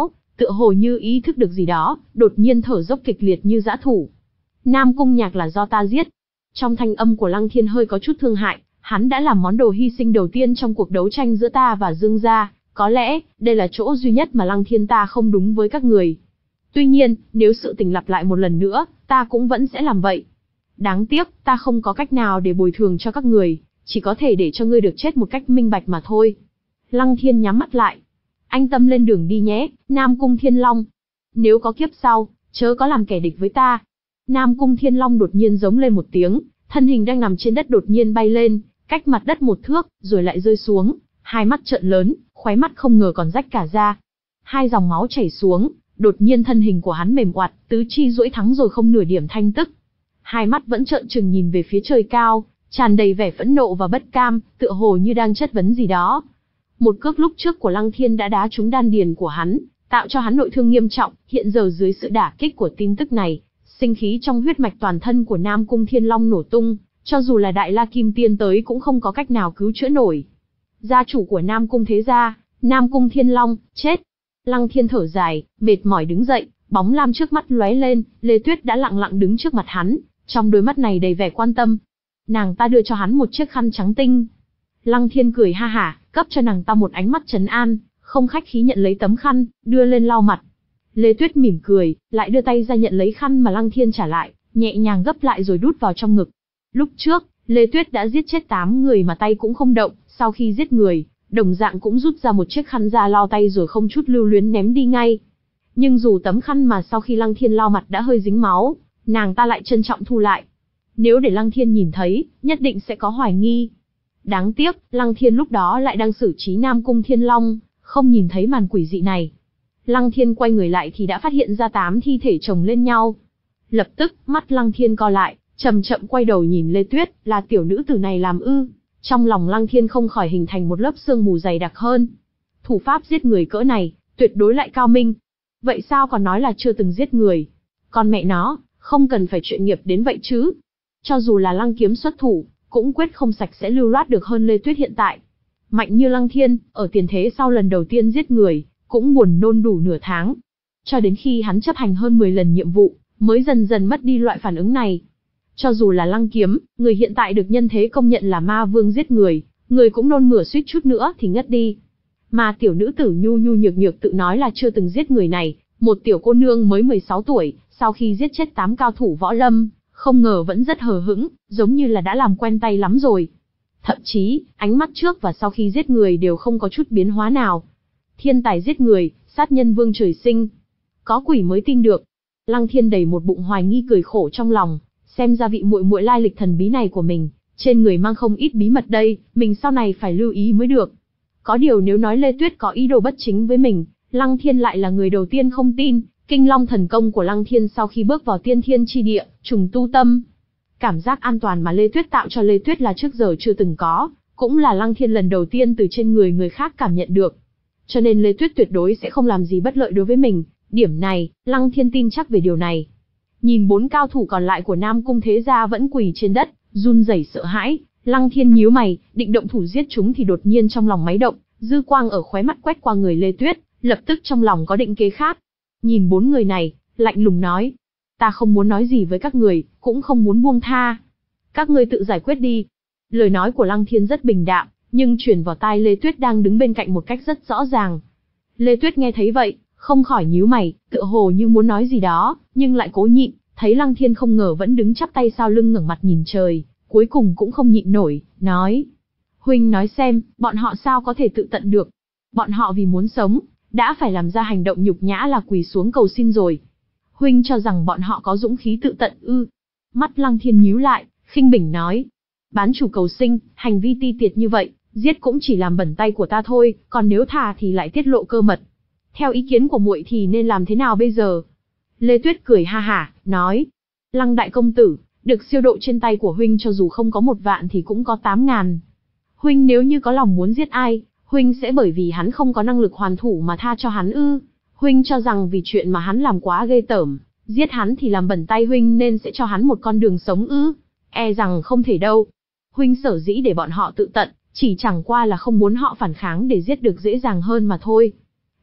tựa hồ như ý thức được gì đó, đột nhiên thở dốc kịch liệt như dã thủ. Nam Cung Nhạc là do ta giết. Trong thanh âm của Lăng Thiên hơi có chút thương hại, hắn đã làm món đồ hy sinh đầu tiên trong cuộc đấu tranh giữa ta và Dương gia, có lẽ, đây là chỗ duy nhất mà Lăng Thiên ta không đúng với các người. Tuy nhiên, nếu sự tình lặp lại một lần nữa, ta cũng vẫn sẽ làm vậy. Đáng tiếc, ta không có cách nào để bồi thường cho các người, chỉ có thể để cho ngươi được chết một cách minh bạch mà thôi. Lăng Thiên nhắm mắt lại. Anh tâm lên đường đi nhé, Nam Cung Thiên Long. Nếu có kiếp sau, chớ có làm kẻ địch với ta. Nam Cung Thiên Long đột nhiên giống lên một tiếng, thân hình đang nằm trên đất đột nhiên bay lên, cách mặt đất một thước, rồi lại rơi xuống, hai mắt trợn lớn, khóe mắt không ngờ còn rách cả ra. Hai dòng máu chảy xuống, đột nhiên thân hình của hắn mềm oặt, tứ chi duỗi thắng rồi không nửa điểm thanh tức. Hai mắt vẫn trợn trừng nhìn về phía trời cao, tràn đầy vẻ phẫn nộ và bất cam, tựa hồ như đang chất vấn gì đó. Một cước lúc trước của Lăng Thiên đã đá trúng đan điền của hắn, tạo cho hắn nội thương nghiêm trọng, hiện giờ dưới sự đả kích của tin tức này, sinh khí trong huyết mạch toàn thân của Nam Cung Thiên Long nổ tung, cho dù là Đại La Kim Tiên tới cũng không có cách nào cứu chữa nổi. Gia chủ của Nam Cung thế gia, Nam Cung Thiên Long, chết. Lăng Thiên thở dài, mệt mỏi đứng dậy, bóng lam trước mắt lóe lên, Lê Tuyết đã lặng lặng đứng trước mặt hắn, trong đôi mắt này đầy vẻ quan tâm. Nàng ta đưa cho hắn một chiếc khăn trắng tinh. Lăng Thiên cười ha hả, cấp cho nàng ta một ánh mắt trấn an, không khách khí nhận lấy tấm khăn, đưa lên lau mặt. Lê Tuyết mỉm cười, lại đưa tay ra nhận lấy khăn mà Lăng Thiên trả lại, nhẹ nhàng gấp lại rồi đút vào trong ngực. Lúc trước, Lê Tuyết đã giết chết tám người mà tay cũng không động, sau khi giết người, đồng dạng cũng rút ra một chiếc khăn ra lau tay rồi không chút lưu luyến ném đi ngay. Nhưng dù tấm khăn mà sau khi Lăng Thiên lau mặt đã hơi dính máu, nàng ta lại trân trọng thu lại. Nếu để Lăng Thiên nhìn thấy, nhất định sẽ có hoài nghi. Đáng tiếc, Lăng Thiên lúc đó lại đang xử trí Nam Cung Thiên Long, không nhìn thấy màn quỷ dị này. Lăng Thiên quay người lại thì đã phát hiện ra tám thi thể chồng lên nhau. Lập tức, mắt Lăng Thiên co lại, chậm chậm quay đầu nhìn Lê Tuyết, là tiểu nữ tử này làm ư? Trong lòng Lăng Thiên không khỏi hình thành một lớp sương mù dày đặc hơn. Thủ pháp giết người cỡ này, tuyệt đối lại cao minh. Vậy sao còn nói là chưa từng giết người? Con mẹ nó, không cần phải chuyện nghiệp đến vậy chứ. Cho dù là Lăng Kiếm xuất thủ, cũng quyết không sạch sẽ lưu loát được hơn Lê Tuyết hiện tại. Mạnh như Lăng Thiên, ở tiền thế sau lần đầu tiên giết người, cũng buồn nôn đủ nửa tháng. Cho đến khi hắn chấp hành hơn mười lần nhiệm vụ, mới dần dần mất đi loại phản ứng này. Cho dù là Lăng Kiếm, người hiện tại được nhân thế công nhận là ma vương giết người, người cũng nôn mửa suýt chút nữa thì ngất đi. Mà tiểu nữ tử nhu nhu nhược nhược tự nói là chưa từng giết người này, một tiểu cô nương mới mười sáu tuổi, sau khi giết chết tám cao thủ võ lâm, không ngờ vẫn rất hờ hững, giống như là đã làm quen tay lắm rồi. Thậm chí, ánh mắt trước và sau khi giết người đều không có chút biến hóa nào. Thiên tài giết người, sát nhân vương trời sinh. Có quỷ mới tin được. Lăng Thiên đầy một bụng hoài nghi cười khổ trong lòng, xem ra vị muội muội lai lịch thần bí này của mình, trên người mang không ít bí mật đây, mình sau này phải lưu ý mới được. Có điều nếu nói Lê Tuyết có ý đồ bất chính với mình, Lăng Thiên lại là người đầu tiên không tin. Kinh Long thần công của Lăng Thiên sau khi bước vào tiên thiên chi địa, trùng tu tâm. Cảm giác an toàn mà Lê Tuyết tạo cho Lê Tuyết là trước giờ chưa từng có, cũng là Lăng Thiên lần đầu tiên từ trên người người khác cảm nhận được. Cho nên Lê Tuyết tuyệt đối sẽ không làm gì bất lợi đối với mình, điểm này, Lăng Thiên tin chắc về điều này. Nhìn bốn cao thủ còn lại của Nam Cung thế gia vẫn quỳ trên đất, run rẩy sợ hãi, Lăng Thiên nhíu mày, định động thủ giết chúng thì đột nhiên trong lòng máy động, dư quang ở khóe mắt quét qua người Lê Tuyết, lập tức trong lòng có định kế khác. Nhìn bốn người này, lạnh lùng nói, ta không muốn nói gì với các người, cũng không muốn buông tha. Các ngươi tự giải quyết đi. Lời nói của Lăng Thiên rất bình đạm, nhưng truyền vào tai Lê Tuyết đang đứng bên cạnh một cách rất rõ ràng. Lê Tuyết nghe thấy vậy, không khỏi nhíu mày, tựa hồ như muốn nói gì đó, nhưng lại cố nhịn, thấy Lăng Thiên không ngờ vẫn đứng chắp tay sau lưng ngẩng mặt nhìn trời, cuối cùng cũng không nhịn nổi, nói. Huynh nói xem, bọn họ sao có thể tự tận được? Bọn họ vì muốn sống, đã phải làm ra hành động nhục nhã là quỳ xuống cầu xin rồi. Huynh cho rằng bọn họ có dũng khí tự tận ư? Mắt Lăng Thiên nhíu lại, khinh bỉnh nói. Bán chủ cầu sinh, hành vi ti tiệt như vậy, giết cũng chỉ làm bẩn tay của ta thôi, còn nếu thà thì lại tiết lộ cơ mật. Theo ý kiến của muội thì nên làm thế nào bây giờ? Lê Tuyết cười ha hả, nói. Lăng đại công tử, được siêu độ trên tay của huynh cho dù không có một vạn thì cũng có tám ngàn. Huynh nếu như có lòng muốn giết ai, huynh sẽ bởi vì hắn không có năng lực hoàn thủ mà tha cho hắn ư? Huynh cho rằng vì chuyện mà hắn làm quá ghê tởm, giết hắn thì làm bẩn tay huynh nên sẽ cho hắn một con đường sống ư? E rằng không thể đâu. Huynh sở dĩ để bọn họ tự tận, chỉ chẳng qua là không muốn họ phản kháng để giết được dễ dàng hơn mà thôi.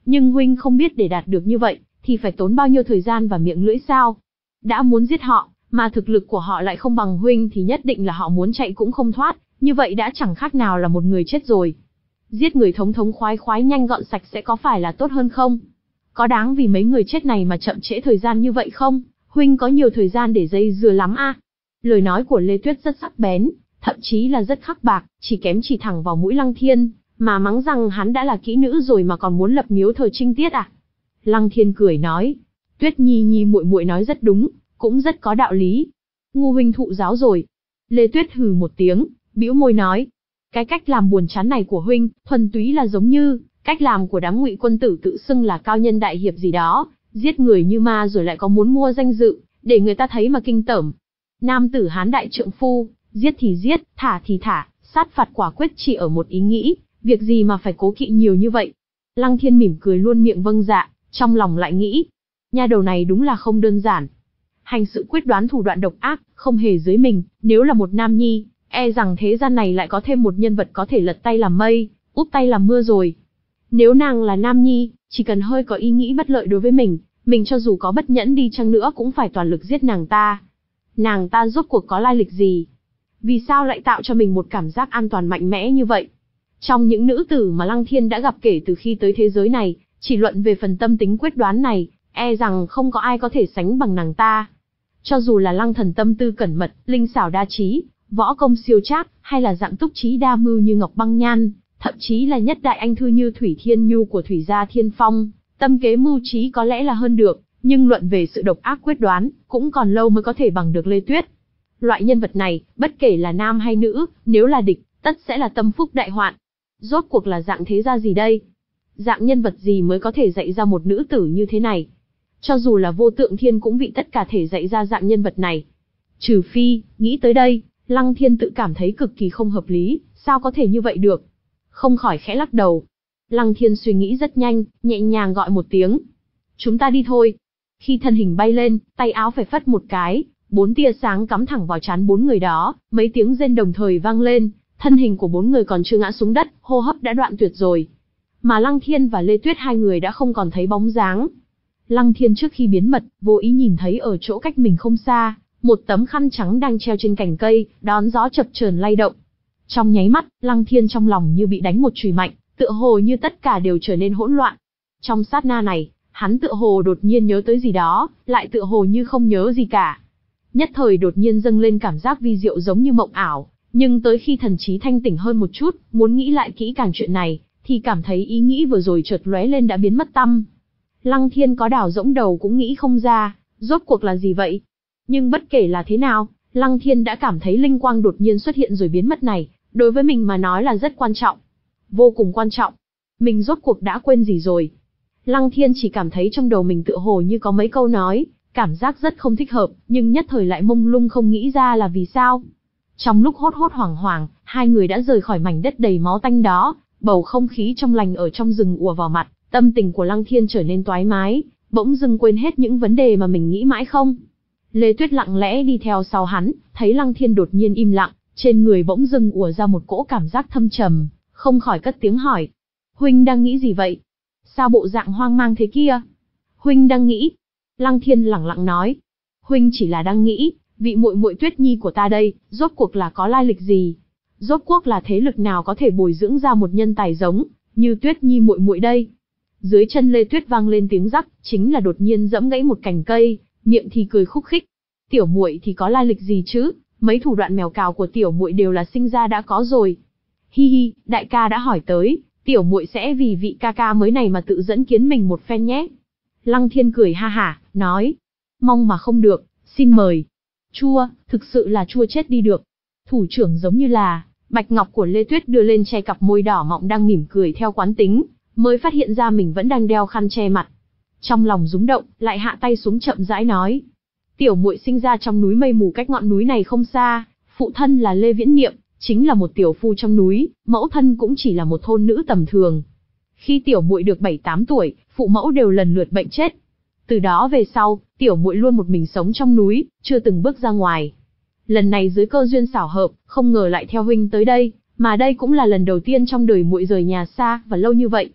Nhưng huynh không biết để đạt được như vậy, thì phải tốn bao nhiêu thời gian và miệng lưỡi sao? Đã muốn giết họ, mà thực lực của họ lại không bằng huynh thì nhất định là họ muốn chạy cũng không thoát, như vậy đã chẳng khác nào là một người chết rồi. Giết người thống thống khoái khoái nhanh gọn sạch sẽ có phải là tốt hơn không? Có đáng vì mấy người chết này mà chậm trễ thời gian như vậy không? Huynh có nhiều thời gian để dây dưa lắm a. Lời nói của Lê Tuyết rất sắc bén, thậm chí là rất khắc bạc, chỉ kém chỉ thẳng vào mũi Lăng Thiên, mà mắng rằng hắn đã là kỹ nữ rồi mà còn muốn lập miếu thờ Trinh Tiết à? Lăng Thiên cười nói, Tuyết Nhi Nhi muội muội nói rất đúng, cũng rất có đạo lý. Ngu huynh thụ giáo rồi. Lê Tuyết hừ một tiếng, bĩu môi nói, cái cách làm buồn chán này của huynh, thuần túy là giống như cách làm của đám ngụy quân tử tự xưng là cao nhân đại hiệp gì đó, giết người như ma rồi lại có muốn mua danh dự, để người ta thấy mà kinh tởm. Nam tử Hán đại trượng phu, giết thì giết, thả thì thả, sát phạt quả quyết chỉ ở một ý nghĩ, việc gì mà phải cố kỵ nhiều như vậy. Lăng Thiên mỉm cười luôn miệng vâng dạ, trong lòng lại nghĩ, nha đầu này đúng là không đơn giản. Hành sự quyết đoán thủ đoạn độc ác, không hề dưới mình, nếu là một nam nhi, e rằng thế gian này lại có thêm một nhân vật có thể lật tay làm mây, úp tay làm mưa rồi. Nếu nàng là nam nhi, chỉ cần hơi có ý nghĩ bất lợi đối với mình, mình cho dù có bất nhẫn đi chăng nữa cũng phải toàn lực giết nàng ta. Nàng ta rốt cuộc có lai lịch gì? Vì sao lại tạo cho mình một cảm giác an toàn mạnh mẽ như vậy? Trong những nữ tử mà Lăng Thiên đã gặp kể từ khi tới thế giới này, chỉ luận về phần tâm tính quyết đoán này, e rằng không có ai có thể sánh bằng nàng ta. Cho dù là Lăng Thần tâm tư cẩn mật, linh xảo đa trí, võ công siêu trác, hay là dạng túc trí đa mưu như Ngọc Băng Nhan, thậm chí là nhất đại anh thư như Thủy Thiên Nhu của Thủy gia Thiên Phong, tâm kế mưu trí có lẽ là hơn được, nhưng luận về sự độc ác quyết đoán, cũng còn lâu mới có thể bằng được Lê Tuyết. Loại nhân vật này, bất kể là nam hay nữ, nếu là địch, tất sẽ là tâm phúc đại hoạn. Rốt cuộc là dạng thế gia gì đây? Dạng nhân vật gì mới có thể dạy ra một nữ tử như thế này? Cho dù là Vô Tượng Thiên cũng vị tất cả thể dạy ra dạng nhân vật này. Trừ phi, nghĩ tới đây, Lăng Thiên tự cảm thấy cực kỳ không hợp lý, sao có thể như vậy được? Không khỏi khẽ lắc đầu. Lăng Thiên suy nghĩ rất nhanh, nhẹ nhàng gọi một tiếng. Chúng ta đi thôi. Khi thân hình bay lên, tay áo phải phất một cái, bốn tia sáng cắm thẳng vào trán bốn người đó, mấy tiếng rên đồng thời vang lên, thân hình của bốn người còn chưa ngã xuống đất, hô hấp đã đoạn tuyệt rồi. Mà Lăng Thiên và Lê Tuyết hai người đã không còn thấy bóng dáng. Lăng Thiên trước khi biến mật, vô ý nhìn thấy ở chỗ cách mình không xa, một tấm khăn trắng đang treo trên cành cây, đón gió chập chờn lay động. Trong nháy mắt, Lăng Thiên trong lòng như bị đánh một chùy mạnh, tựa hồ như tất cả đều trở nên hỗn loạn. Trong sát na này, hắn tựa hồ đột nhiên nhớ tới gì đó, lại tựa hồ như không nhớ gì cả. Nhất thời đột nhiên dâng lên cảm giác vi diệu giống như mộng ảo, nhưng tới khi thần trí thanh tỉnh hơn một chút, muốn nghĩ lại kỹ càng chuyện này, thì cảm thấy ý nghĩ vừa rồi chợt lóe lên đã biến mất tăm. Lăng Thiên có đảo rỗng đầu cũng nghĩ không ra, rốt cuộc là gì vậy? Nhưng bất kể là thế nào, Lăng Thiên đã cảm thấy linh quang đột nhiên xuất hiện rồi biến mất này, đối với mình mà nói là rất quan trọng. Vô cùng quan trọng. Mình rốt cuộc đã quên gì rồi? Lăng Thiên chỉ cảm thấy trong đầu mình tựa hồ như có mấy câu nói, cảm giác rất không thích hợp, nhưng nhất thời lại mông lung không nghĩ ra là vì sao. Trong lúc hốt hốt hoảng hoảng, hai người đã rời khỏi mảnh đất đầy máu tanh đó, bầu không khí trong lành ở trong rừng ùa vào mặt, tâm tình của Lăng Thiên trở nên toái mái, bỗng dưng quên hết những vấn đề mà mình nghĩ mãi không. Lê Tuyết lặng lẽ đi theo sau hắn, thấy Lăng Thiên đột nhiên im lặng, trên người bỗng dưng ùa ra một cỗ cảm giác thâm trầm, không khỏi cất tiếng hỏi. Huynh đang nghĩ gì vậy? Sao bộ dạng hoang mang thế kia? Huynh đang nghĩ. Lăng Thiên lẳng lặng nói. Huynh chỉ là đang nghĩ, vị muội muội Tuyết Nhi của ta đây, rốt cuộc là có lai lịch gì? Rốt cuộc là thế lực nào có thể bồi dưỡng ra một nhân tài giống như Tuyết Nhi muội muội đây? Dưới chân Lê Tuyết vang lên tiếng rắc, chính là đột nhiên giẫm gãy một cành cây, miệng thì cười khúc khích. Tiểu muội thì có lai lịch gì chứ? Mấy thủ đoạn mèo cào của tiểu muội đều là sinh ra đã có rồi. Hi hi, đại ca đã hỏi tới, tiểu muội sẽ vì vị ca ca mới này mà tự dẫn kiến mình một phen nhé. Lăng Thiên cười ha hả, nói. Mong mà không được, xin mời. Chua, thực sự là chua chết đi được. Thủ trưởng giống như là, bạch ngọc của Lê Tuyết đưa lên che cặp môi đỏ mọng đang mỉm cười theo quán tính, mới phát hiện ra mình vẫn đang đeo khăn che mặt. Trong lòng rúng động, lại hạ tay xuống chậm rãi nói. Tiểu muội sinh ra trong núi mây mù cách ngọn núi này không xa, phụ thân là Lê Viễn Niệm, chính là một tiểu phu trong núi, mẫu thân cũng chỉ là một thôn nữ tầm thường. Khi tiểu muội được bảy tám tuổi, phụ mẫu đều lần lượt bệnh chết. Từ đó về sau, tiểu muội luôn một mình sống trong núi, chưa từng bước ra ngoài. Lần này dưới cơ duyên xảo hợp, không ngờ lại theo huynh tới đây, mà đây cũng là lần đầu tiên trong đời muội rời nhà xa và lâu như vậy.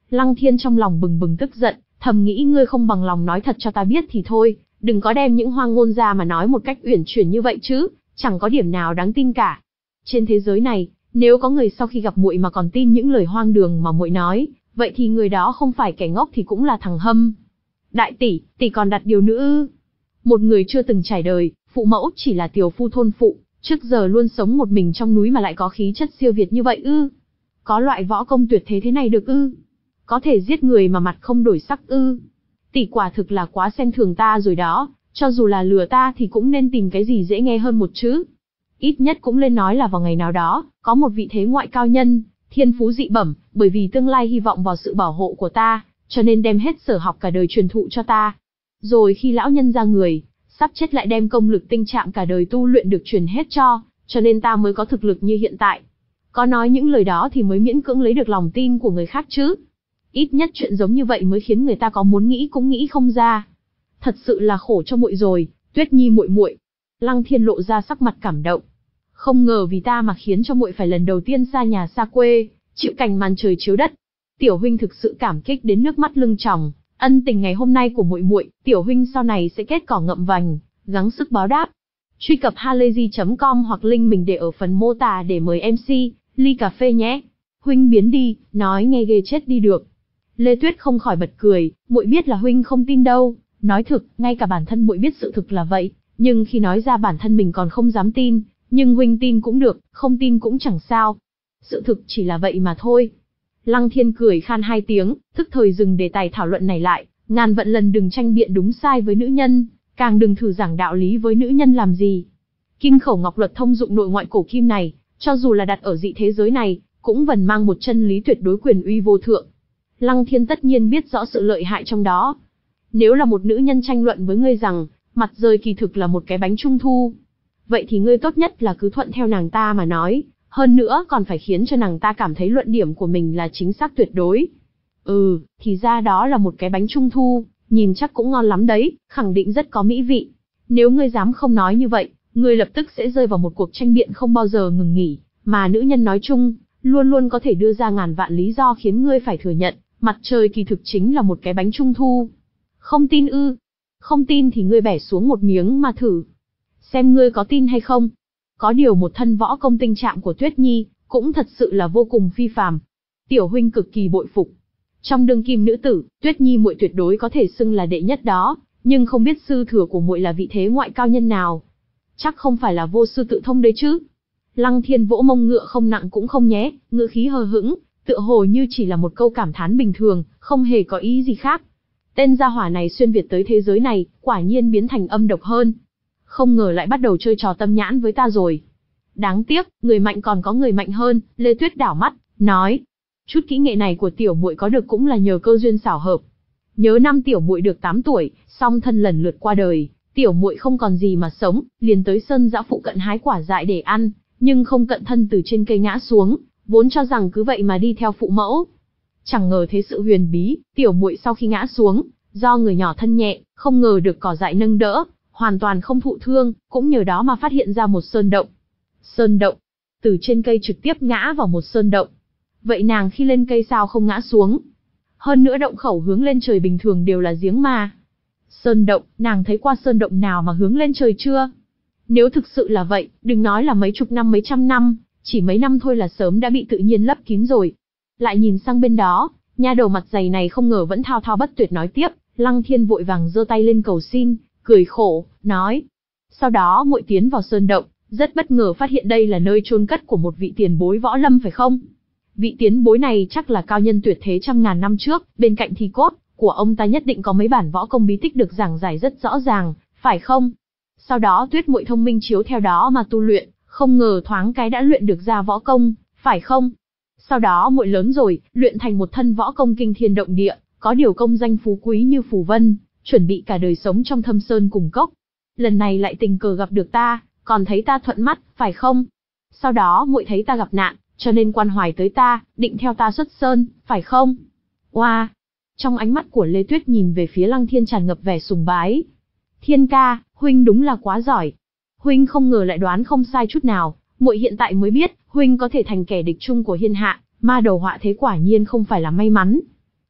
Lăng Thiên trong lòng bừng bừng tức giận, thầm nghĩ ngươi không bằng lòng nói thật cho ta biết thì thôi, đừng có đem những hoang ngôn ra mà nói một cách uyển chuyển như vậy chứ, chẳng có điểm nào đáng tin cả. Trên thế giới này, nếu có người sau khi gặp muội mà còn tin những lời hoang đường mà muội nói, vậy thì người đó không phải kẻ ngốc thì cũng là thằng hâm. Đại tỷ, tỷ còn đặt điều nữa ư? Một người chưa từng trải đời, phụ mẫu chỉ là tiểu phu thôn phụ, trước giờ luôn sống một mình trong núi mà lại có khí chất siêu việt như vậy ư? Có loại võ công tuyệt thế thế này được ư? Có thể giết người mà mặt không đổi sắc ư? Tỷ quả thực là quá xem thường ta rồi đó, cho dù là lừa ta thì cũng nên tìm cái gì dễ nghe hơn một chứ. Ít nhất cũng lên nói là vào ngày nào đó, có một vị thế ngoại cao nhân, thiên phú dị bẩm, bởi vì tương lai hy vọng vào sự bảo hộ của ta, cho nên đem hết sở học cả đời truyền thụ cho ta. Rồi khi lão nhân ra người, sắp chết lại đem công lực tinh trạng cả đời tu luyện được truyền hết cho, cho nên ta mới có thực lực như hiện tại. Có nói những lời đó thì mới miễn cưỡng lấy được lòng tin của người khác chứ. Ít nhất chuyện giống như vậy mới khiến người ta có muốn nghĩ cũng nghĩ không ra. Thật sự là khổ cho muội rồi, Tuyết Nhi muội muội. Lăng Thiên lộ ra sắc mặt cảm động. Không ngờ vì ta mà khiến cho muội phải lần đầu tiên xa nhà xa quê, chịu cảnh màn trời chiếu đất. Tiểu huynh thực sự cảm kích đến nước mắt lưng tròng, ân tình ngày hôm nay của muội muội, tiểu huynh sau này sẽ kết cỏ ngậm vành, gắng sức báo đáp. Truy cập halayzi chấm com hoặc link mình để ở phần mô tả để mời em xê, ly cà phê nhé. Huynh biến đi, nói nghe ghê chết đi được. Lê Tuyết không khỏi bật cười, muội biết là huynh không tin đâu, nói thực, ngay cả bản thân muội biết sự thực là vậy, nhưng khi nói ra bản thân mình còn không dám tin, nhưng huynh tin cũng được, không tin cũng chẳng sao. Sự thực chỉ là vậy mà thôi. Lăng Thiên cười khan hai tiếng, thức thời dừng đề tài thảo luận này lại, ngàn vạn lần đừng tranh biện đúng sai với nữ nhân, càng đừng thử giảng đạo lý với nữ nhân làm gì. Kim khẩu ngọc luật thông dụng nội ngoại cổ kim này, cho dù là đặt ở dị thế giới này, cũng vần mang một chân lý tuyệt đối quyền uy vô thượng. Lăng Thiên tất nhiên biết rõ sự lợi hại trong đó. Nếu là một nữ nhân tranh luận với ngươi rằng, mặt rơi kỳ thực là một cái bánh trung thu, vậy thì ngươi tốt nhất là cứ thuận theo nàng ta mà nói, hơn nữa còn phải khiến cho nàng ta cảm thấy luận điểm của mình là chính xác tuyệt đối. Ừ, thì ra đó là một cái bánh trung thu, nhìn chắc cũng ngon lắm đấy, khẳng định rất có mỹ vị. Nếu ngươi dám không nói như vậy, ngươi lập tức sẽ rơi vào một cuộc tranh biện không bao giờ ngừng nghỉ, mà nữ nhân nói chung, luôn luôn có thể đưa ra ngàn vạn lý do khiến ngươi phải thừa nhận, mặt trời kỳ thực chính là một cái bánh trung thu. Không tin ư? Không tin thì ngươi bẻ xuống một miếng mà thử. Xem ngươi có tin hay không. Có điều một thân võ công tinh trạng của Tuyết Nhi, cũng thật sự là vô cùng phi phàm. Tiểu huynh cực kỳ bội phục. Trong đương kim nữ tử, Tuyết Nhi muội tuyệt đối có thể xưng là đệ nhất đó, nhưng không biết sư thừa của muội là vị thế ngoại cao nhân nào. Chắc không phải là vô sư tự thông đấy chứ. Lăng Thiên vỗ mông ngựa không nặng cũng không nhé, ngựa khí hờ hững, tựa hồ như chỉ là một câu cảm thán bình thường, không hề có ý gì khác. Tên gia hỏa này xuyên việt tới thế giới này, quả nhiên biến thành âm độc hơn. Không ngờ lại bắt đầu chơi trò tâm nhãn với ta rồi. Đáng tiếc, người mạnh còn có người mạnh hơn. Lê Tuyết đảo mắt, nói, chút kỹ nghệ này của tiểu muội có được cũng là nhờ cơ duyên xảo hợp. Nhớ năm tiểu muội được tám tuổi, song thân lần lượt qua đời, tiểu muội không còn gì mà sống, liền tới sơn dã phụ cận hái quả dại để ăn, nhưng không cận thân từ trên cây ngã xuống, vốn cho rằng cứ vậy mà đi theo phụ mẫu. Chẳng ngờ thế sự huyền bí, tiểu muội sau khi ngã xuống, do người nhỏ thân nhẹ, không ngờ được cỏ dại nâng đỡ, hoàn toàn không thụ thương, cũng nhờ đó mà phát hiện ra một sơn động. Sơn động, từ trên cây trực tiếp ngã vào một sơn động. Vậy nàng khi lên cây sao không ngã xuống? Hơn nữa động khẩu hướng lên trời bình thường đều là giếng mà. Sơn động, nàng thấy qua sơn động nào mà hướng lên trời chưa? Nếu thực sự là vậy, đừng nói là mấy chục năm mấy trăm năm, chỉ mấy năm thôi là sớm đã bị tự nhiên lấp kín rồi. Lại nhìn sang bên đó, nha đầu mặt dày này không ngờ vẫn thao thao bất tuyệt nói tiếp. Lăng Thiên vội vàng giơ tay lên cầu xin, cười khổ, nói. Sau đó muội tiến vào sơn động, rất bất ngờ phát hiện đây là nơi chôn cất của một vị tiền bối võ lâm phải không? Vị tiền bối này chắc là cao nhân tuyệt thế trăm ngàn năm trước, bên cạnh thi cốt của ông ta nhất định có mấy bản võ công bí tích được giảng giải rất rõ ràng, phải không? Sau đó Tuyết muội thông minh chiếu theo đó mà tu luyện, không ngờ thoáng cái đã luyện được ra võ công, phải không? Sau đó muội lớn rồi, luyện thành một thân võ công kinh thiên động địa, có điều công danh phú quý như phù vân, chuẩn bị cả đời sống trong thâm sơn cùng cốc. Lần này lại tình cờ gặp được ta, còn thấy ta thuận mắt, phải không? Sau đó muội thấy ta gặp nạn, cho nên quan hoài tới ta, định theo ta xuất sơn, phải không? Oa! Wow. Trong ánh mắt của Lê Tuyết nhìn về phía Lăng Thiên tràn ngập vẻ sùng bái. Thiên ca, huynh đúng là quá giỏi. Huynh không ngờ lại đoán không sai chút nào, muội hiện tại mới biết, huynh có thể thành kẻ địch chung của thiên hạ, ma đầu họa thế quả nhiên không phải là may mắn.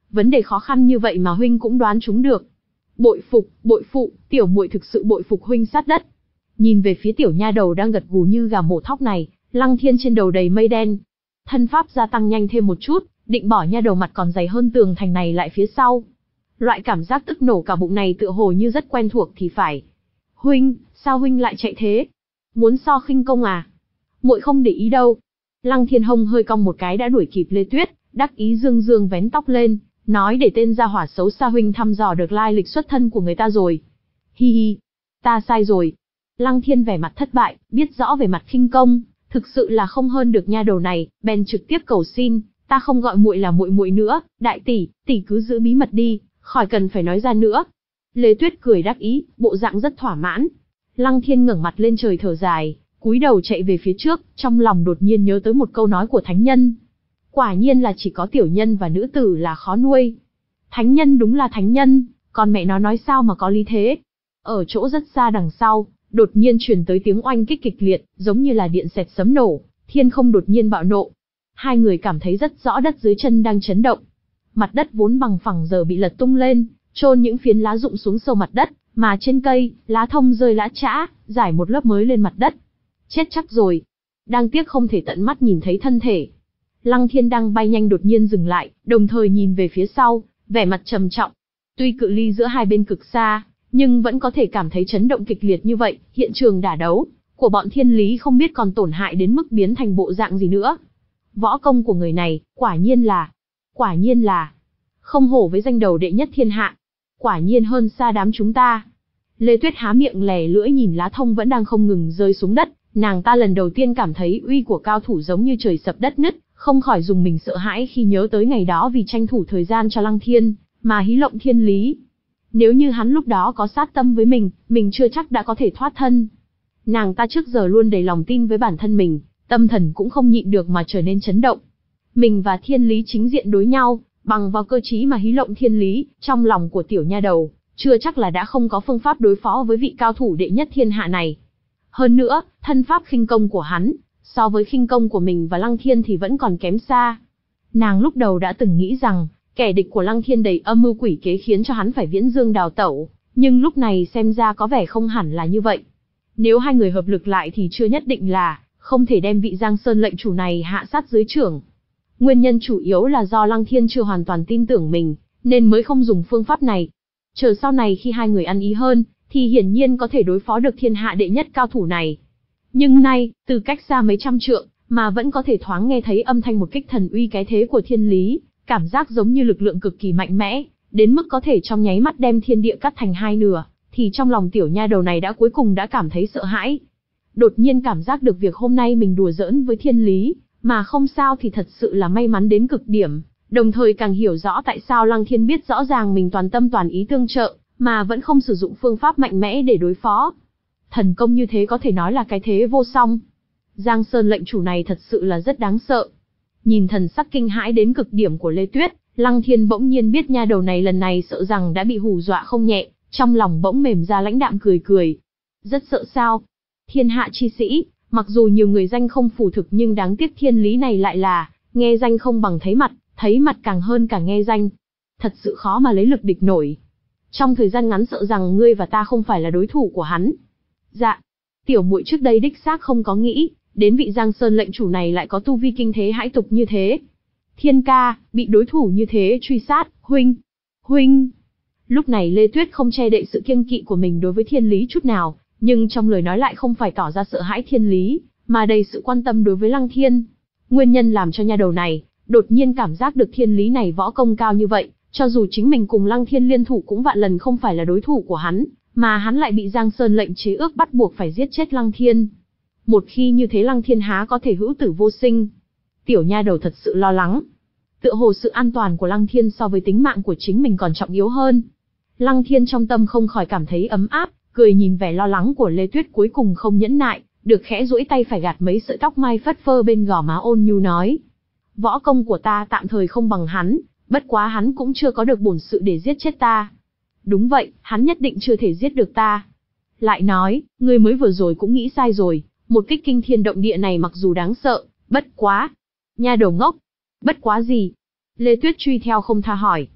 vấn đề khó khăn như vậy mà huynh cũng đoán trúng được. Bội phục, bội phụ, tiểu muội thực sự bội phục huynh sát đất. Nhìn về phía tiểu nha đầu đang gật gù như gà mổ thóc này, Lăng Thiên trên đầu đầy mây đen. Thân pháp gia tăng nhanh thêm một chút, định bỏ nha đầu mặt còn dày hơn tường thành này lại phía sau. Loại cảm giác tức nổ cả bụng này tựa hồ như rất quen thuộc thì phải. Huynh, sao huynh lại chạy thế? Muốn so khinh công à? Muội không để ý đâu. Lăng Thiên hông hơi cong một cái đã đuổi kịp Lê Tuyết, đắc ý dương dương vén tóc lên, nói để tên gia hỏa xấu xa huynh thăm dò được lai lịch xuất thân của người ta rồi. Hi hi, ta sai rồi. Lăng Thiên vẻ mặt thất bại, biết rõ về mặt khinh công, thực sự là không hơn được nha đầu này, bèn trực tiếp cầu xin, ta không gọi muội là muội muội nữa, đại tỷ, tỷ cứ giữ bí mật đi, khỏi cần phải nói ra nữa. Lê Tuyết cười đắc ý, bộ dạng rất thỏa mãn. Lăng Thiên ngẩng mặt lên trời thở dài, cúi đầu chạy về phía trước, trong lòng đột nhiên nhớ tới một câu nói của thánh nhân. Quả nhiên là chỉ có tiểu nhân và nữ tử là khó nuôi. Thánh nhân đúng là thánh nhân, còn mẹ nó nói sao mà có lý thế. Ở chỗ rất xa đằng sau, đột nhiên truyền tới tiếng oanh kích kịch liệt, giống như là điện xẹt sấm nổ, thiên không đột nhiên bạo nộ. Hai người cảm thấy rất rõ đất dưới chân đang chấn động. Mặt đất vốn bằng phẳng giờ bị lật tung lên, chôn những phiến lá rụng xuống sâu mặt đất, mà trên cây, lá thông rơi lã chã, rải một lớp mới lên mặt đất. Chết chắc rồi. Đáng tiếc không thể tận mắt nhìn thấy thân thể. Lăng Thiên đang bay nhanh đột nhiên dừng lại, đồng thời nhìn về phía sau, vẻ mặt trầm trọng. Tuy cự ly giữa hai bên cực xa, nhưng vẫn có thể cảm thấy chấn động kịch liệt như vậy, hiện trường đả đấu của bọn thiên lý không biết còn tổn hại đến mức biến thành bộ dạng gì nữa. Võ công của người này, quả nhiên là, quả nhiên là, không hổ với danh đầu đệ nhất thiên hạ. Quả nhiên hơn xa đám chúng ta. Lê Tuyết há miệng lè lưỡi nhìn lá thông vẫn đang không ngừng rơi xuống đất, nàng ta lần đầu tiên cảm thấy uy của cao thủ giống như trời sập đất nứt, không khỏi dùng mình sợ hãi khi nhớ tới ngày đó vì tranh thủ thời gian cho Lăng Thiên, mà hí lộng thiên lý. Nếu như hắn lúc đó có sát tâm với mình, mình chưa chắc đã có thể thoát thân. Nàng ta trước giờ luôn đầy lòng tin với bản thân mình, tâm thần cũng không nhịn được mà trở nên chấn động. Mình và thiên lý chính diện đối nhau, bằng vào cơ trí mà hí lộng thiên lý, trong lòng của tiểu nha đầu, chưa chắc là đã không có phương pháp đối phó với vị cao thủ đệ nhất thiên hạ này. Hơn nữa, thân pháp khinh công của hắn, so với khinh công của mình và Lăng Thiên thì vẫn còn kém xa. Nàng lúc đầu đã từng nghĩ rằng, kẻ địch của Lăng Thiên đầy âm mưu quỷ kế khiến cho hắn phải viễn dương đào tẩu, nhưng lúc này xem ra có vẻ không hẳn là như vậy. Nếu hai người hợp lực lại thì chưa nhất định là không thể đem vị Giang Sơn lệnh chủ này hạ sát dưới chưởng. Nguyên nhân chủ yếu là do Lăng Thiên chưa hoàn toàn tin tưởng mình, nên mới không dùng phương pháp này. Chờ sau này khi hai người ăn ý hơn, thì hiển nhiên có thể đối phó được thiên hạ đệ nhất cao thủ này. Nhưng nay, từ cách xa mấy trăm trượng, mà vẫn có thể thoáng nghe thấy âm thanh một kích thần uy cái thế của thiên lý, cảm giác giống như lực lượng cực kỳ mạnh mẽ, đến mức có thể trong nháy mắt đem thiên địa cắt thành hai nửa, thì trong lòng tiểu nha đầu này đã cuối cùng đã cảm thấy sợ hãi. Đột nhiên cảm giác được việc hôm nay mình đùa giỡn với thiên lý, mà không sao thì thật sự là may mắn đến cực điểm, đồng thời càng hiểu rõ tại sao Lăng Thiên biết rõ ràng mình toàn tâm toàn ý tương trợ, mà vẫn không sử dụng phương pháp mạnh mẽ để đối phó. Thần công như thế có thể nói là cái thế vô song. Giang Sơn lệnh chủ này thật sự là rất đáng sợ. Nhìn thần sắc kinh hãi đến cực điểm của Lê Tuyết, Lăng Thiên bỗng nhiên biết nha đầu này lần này sợ rằng đã bị hù dọa không nhẹ, trong lòng bỗng mềm ra lãnh đạm cười cười. Rất sợ sao? Thiên hạ chi sĩ, mặc dù nhiều người danh không phù thực nhưng đáng tiếc thiên lý này lại là, nghe danh không bằng thấy mặt, thấy mặt càng hơn cả nghe danh. Thật sự khó mà lấy lực địch nổi. Trong thời gian ngắn sợ rằng ngươi và ta không phải là đối thủ của hắn. Dạ, tiểu muội trước đây đích xác không có nghĩ, đến vị Giang Sơn lệnh chủ này lại có tu vi kinh thế hãi tục như thế. Thiên ca, bị đối thủ như thế truy sát, huynh, huynh. Lúc này Lê Tuyết không che đậy sự kiêng kỵ của mình đối với thiên lý chút nào, nhưng trong lời nói lại không phải tỏ ra sợ hãi thiên lý, mà đầy sự quan tâm đối với Lăng Thiên. Nguyên nhân làm cho nha đầu này, đột nhiên cảm giác được thiên lý này võ công cao như vậy, cho dù chính mình cùng Lăng Thiên liên thủ cũng vạn lần không phải là đối thủ của hắn, mà hắn lại bị Giang Sơn lệnh chế ước bắt buộc phải giết chết Lăng Thiên. Một khi như thế Lăng Thiên há có thể hữu tử vô sinh. Tiểu nha đầu thật sự lo lắng. Tựa hồ sự an toàn của Lăng Thiên so với tính mạng của chính mình còn trọng yếu hơn. Lăng Thiên trong tâm không khỏi cảm thấy ấm áp, cười nhìn vẻ lo lắng của Lê Tuyết cuối cùng không nhẫn nại, được khẽ duỗi tay phải gạt mấy sợi tóc mai phất phơ bên gò má ôn nhu nói. Võ công của ta tạm thời không bằng hắn, bất quá hắn cũng chưa có được bổn sự để giết chết ta. Đúng vậy, hắn nhất định chưa thể giết được ta. Lại nói, ngươi mới vừa rồi cũng nghĩ sai rồi, một kích kinh thiên động địa này mặc dù đáng sợ, bất quá. Nha đầu ngốc, bất quá gì? Lê Tuyết truy theo không tha hỏi.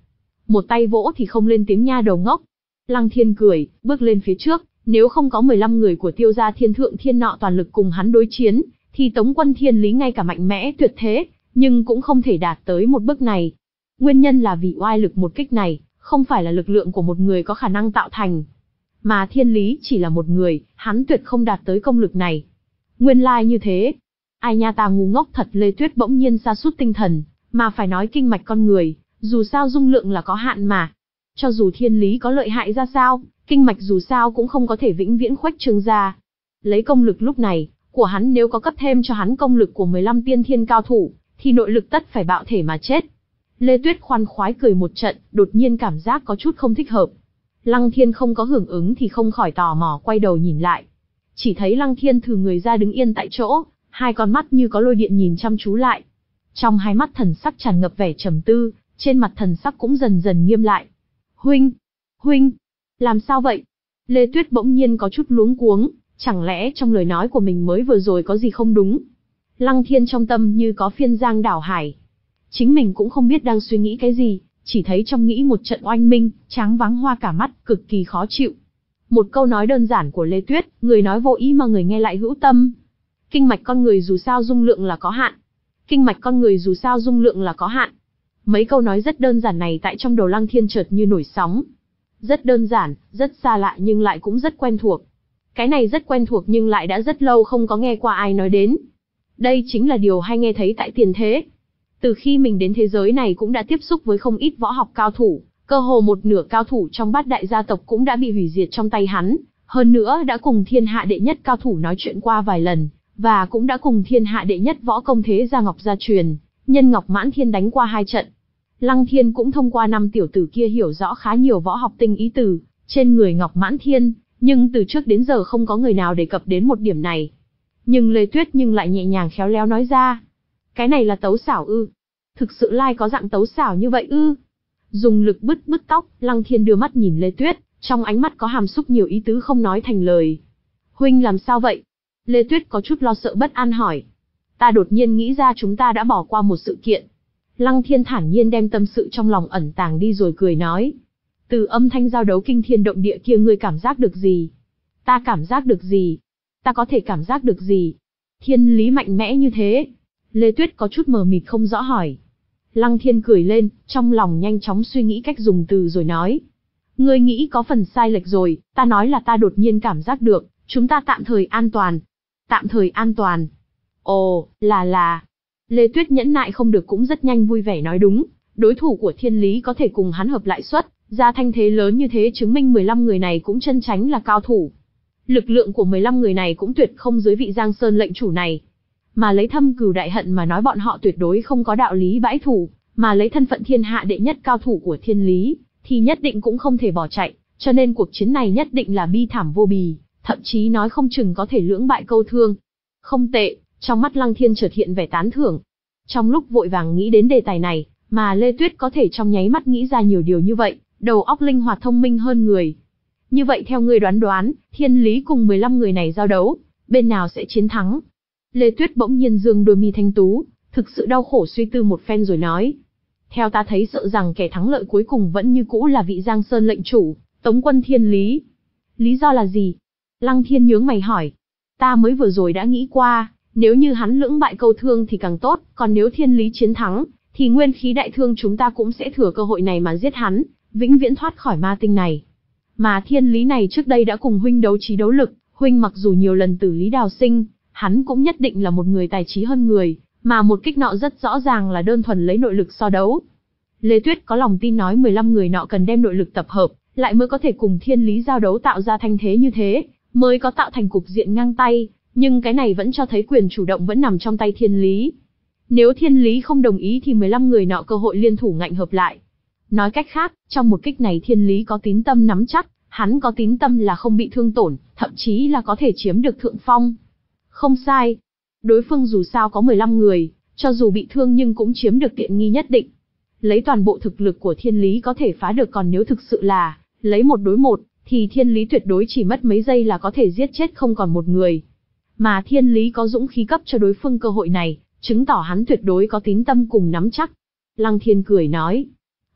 một tay vỗ thì không lên tiếng nha đầu ngốc. Lăng Thiên cười, bước lên phía trước, nếu không có mười lăm người của Tiêu gia Thiên Thượng Thiên Nọ toàn lực cùng hắn đối chiến, thì Tống quân Thiên Lý ngay cả mạnh mẽ tuyệt thế, nhưng cũng không thể đạt tới một bước này. Nguyên nhân là vì oai lực một kích này, không phải là lực lượng của một người có khả năng tạo thành. Mà Thiên Lý chỉ là một người, hắn tuyệt không đạt tới công lực này. Nguyên lai như thế. Ai nha ta ngu ngốc thật. Lê Tuyết bỗng nhiên sa sút tinh thần, mà phải nói kinh mạch con người, dù sao dung lượng là có hạn mà. Cho dù Thiên Lý có lợi hại ra sao, kinh mạch dù sao cũng không có thể vĩnh viễn khuếch trương ra. Lấy công lực lúc này, của hắn nếu có cấp thêm cho hắn công lực của mười lăm tiên thiên cao thủ, thì nội lực tất phải bạo thể mà chết. Lê Tuyết khoan khoái cười một trận, đột nhiên cảm giác có chút không thích hợp. Lăng Thiên không có hưởng ứng thì không khỏi tò mò quay đầu nhìn lại. Chỉ thấy Lăng Thiên thừ người ra đứng yên tại chỗ, hai con mắt như có lôi điện nhìn chăm chú lại. Trong hai mắt thần sắc tràn ngập vẻ trầm tư, trên mặt thần sắc cũng dần dần nghiêm lại. Huynh! Huynh! Làm sao vậy? Lê Tuyết bỗng nhiên có chút luống cuống, chẳng lẽ trong lời nói của mình mới vừa rồi có gì không đúng? Lăng Thiên trong tâm như có phiên giang đảo hải. Chính mình cũng không biết đang suy nghĩ cái gì, chỉ thấy trong nghĩ một trận oanh minh, tráng váng hoa cả mắt, cực kỳ khó chịu. Một câu nói đơn giản của Lê Tuyết, người nói vô ý mà người nghe lại hữu tâm. Kinh mạch con người dù sao dung lượng là có hạn. Kinh mạch con người dù sao dung lượng là có hạn. Mấy câu nói rất đơn giản này tại trong đầu Lăng Thiên chợt như nổi sóng. Rất đơn giản, rất xa lạ nhưng lại cũng rất quen thuộc. Cái này rất quen thuộc nhưng lại đã rất lâu không có nghe qua ai nói đến. Đây chính là điều hay nghe thấy tại tiền thế. Từ khi mình đến thế giới này cũng đã tiếp xúc với không ít võ học cao thủ, cơ hồ một nửa cao thủ trong bát đại gia tộc cũng đã bị hủy diệt trong tay hắn, hơn nữa đã cùng thiên hạ đệ nhất cao thủ nói chuyện qua vài lần, và cũng đã cùng thiên hạ đệ nhất võ công thế gia Ngọc gia truyền, nhân Ngọc Mãn Thiên đánh qua hai trận. Lăng Thiên cũng thông qua năm tiểu tử kia hiểu rõ khá nhiều võ học tinh ý từ trên người Ngọc Mãn Thiên, nhưng từ trước đến giờ không có người nào đề cập đến một điểm này. Nhưng Lê Tuyết nhưng lại nhẹ nhàng khéo léo nói ra. Cái này là tấu xảo ư? Thực sự lai có dạng tấu xảo như vậy ư? Dùng lực bứt bứt tóc, Lăng Thiên đưa mắt nhìn Lê Tuyết, trong ánh mắt có hàm xúc nhiều ý tứ không nói thành lời. Huynh làm sao vậy? Lê Tuyết có chút lo sợ bất an hỏi. Ta đột nhiên nghĩ ra chúng ta đã bỏ qua một sự kiện. Lăng Thiên thản nhiên đem tâm sự trong lòng ẩn tàng đi rồi cười nói. Từ âm thanh giao đấu kinh thiên động địa kia ngươi cảm giác được gì? Ta cảm giác được gì? Ta có thể cảm giác được gì? Thiên lý mạnh mẽ như thế. Lê Tuyết có chút mờ mịt không rõ hỏi. Lăng Thiên cười lên, trong lòng nhanh chóng suy nghĩ cách dùng từ rồi nói. Ngươi nghĩ có phần sai lệch rồi, ta nói là ta đột nhiên cảm giác được, chúng ta tạm thời an toàn. Tạm thời an toàn. Ồ, là là. Lê Tuyết nhẫn nại không được cũng rất nhanh vui vẻ nói đúng, đối thủ của Thiên Lý có thể cùng hắn hợp lại xuất, ra thanh thế lớn như thế chứng minh mười lăm người này cũng chân chánh là cao thủ. Lực lượng của mười lăm người này cũng tuyệt không dưới vị Giang Sơn lệnh chủ này. Mà lấy thâm cừu đại hận mà nói bọn họ tuyệt đối không có đạo lý bãi thủ, mà lấy thân phận thiên hạ đệ nhất cao thủ của Thiên Lý, thì nhất định cũng không thể bỏ chạy, cho nên cuộc chiến này nhất định là bi thảm vô bì, thậm chí nói không chừng có thể lưỡng bại câu thương. Không tệ, trong mắt Lăng Thiên chợt hiện vẻ tán thưởng. Trong lúc vội vàng nghĩ đến đề tài này, mà Lê Tuyết có thể trong nháy mắt nghĩ ra nhiều điều như vậy, đầu óc linh hoạt thông minh hơn người. Như vậy theo ngươi đoán đoán, Thiên Lý cùng mười lăm người này giao đấu, bên nào sẽ chiến thắng? Lê Tuyết bỗng nhiên dương đôi mi thanh tú, thực sự đau khổ suy tư một phen rồi nói. Theo ta thấy sợ rằng kẻ thắng lợi cuối cùng vẫn như cũ là vị Giang Sơn lệnh chủ, Tống quân Thiên Lý. Lý do là gì? Lăng Thiên nhướng mày hỏi. Ta mới vừa rồi đã nghĩ qua, nếu như hắn lưỡng bại câu thương thì càng tốt, còn nếu Thiên Lý chiến thắng, thì nguyên khí đại thương chúng ta cũng sẽ thừa cơ hội này mà giết hắn, vĩnh viễn thoát khỏi ma tinh này. Mà Thiên Lý này trước đây đã cùng huynh đấu trí đấu lực, huynh mặc dù nhiều lần tử lý đào sinh, hắn cũng nhất định là một người tài trí hơn người, mà một kích nọ rất rõ ràng là đơn thuần lấy nội lực so đấu. Lê Tuyết có lòng tin nói mười lăm người nọ cần đem nội lực tập hợp, lại mới có thể cùng Thiên Lý giao đấu tạo ra thanh thế như thế, mới có tạo thành cục diện ngang tay, nhưng cái này vẫn cho thấy quyền chủ động vẫn nằm trong tay Thiên Lý. Nếu Thiên Lý không đồng ý thì mười lăm người nọ cơ hội liên thủ ngạnh hợp lại. Nói cách khác, trong một kích này Thiên Lý có tín tâm nắm chắc, hắn có tín tâm là không bị thương tổn, thậm chí là có thể chiếm được thượng phong. Không sai. Đối phương dù sao có mười lăm người, cho dù bị thương nhưng cũng chiếm được tiện nghi nhất định. Lấy toàn bộ thực lực của Thiên Lý có thể phá được, còn nếu thực sự là lấy một đối một, thì Thiên Lý tuyệt đối chỉ mất mấy giây là có thể giết chết không còn một người. Mà Thiên Lý có dũng khí cấp cho đối phương cơ hội này, chứng tỏ hắn tuyệt đối có tín tâm cùng nắm chắc. Lăng Thiên cười nói.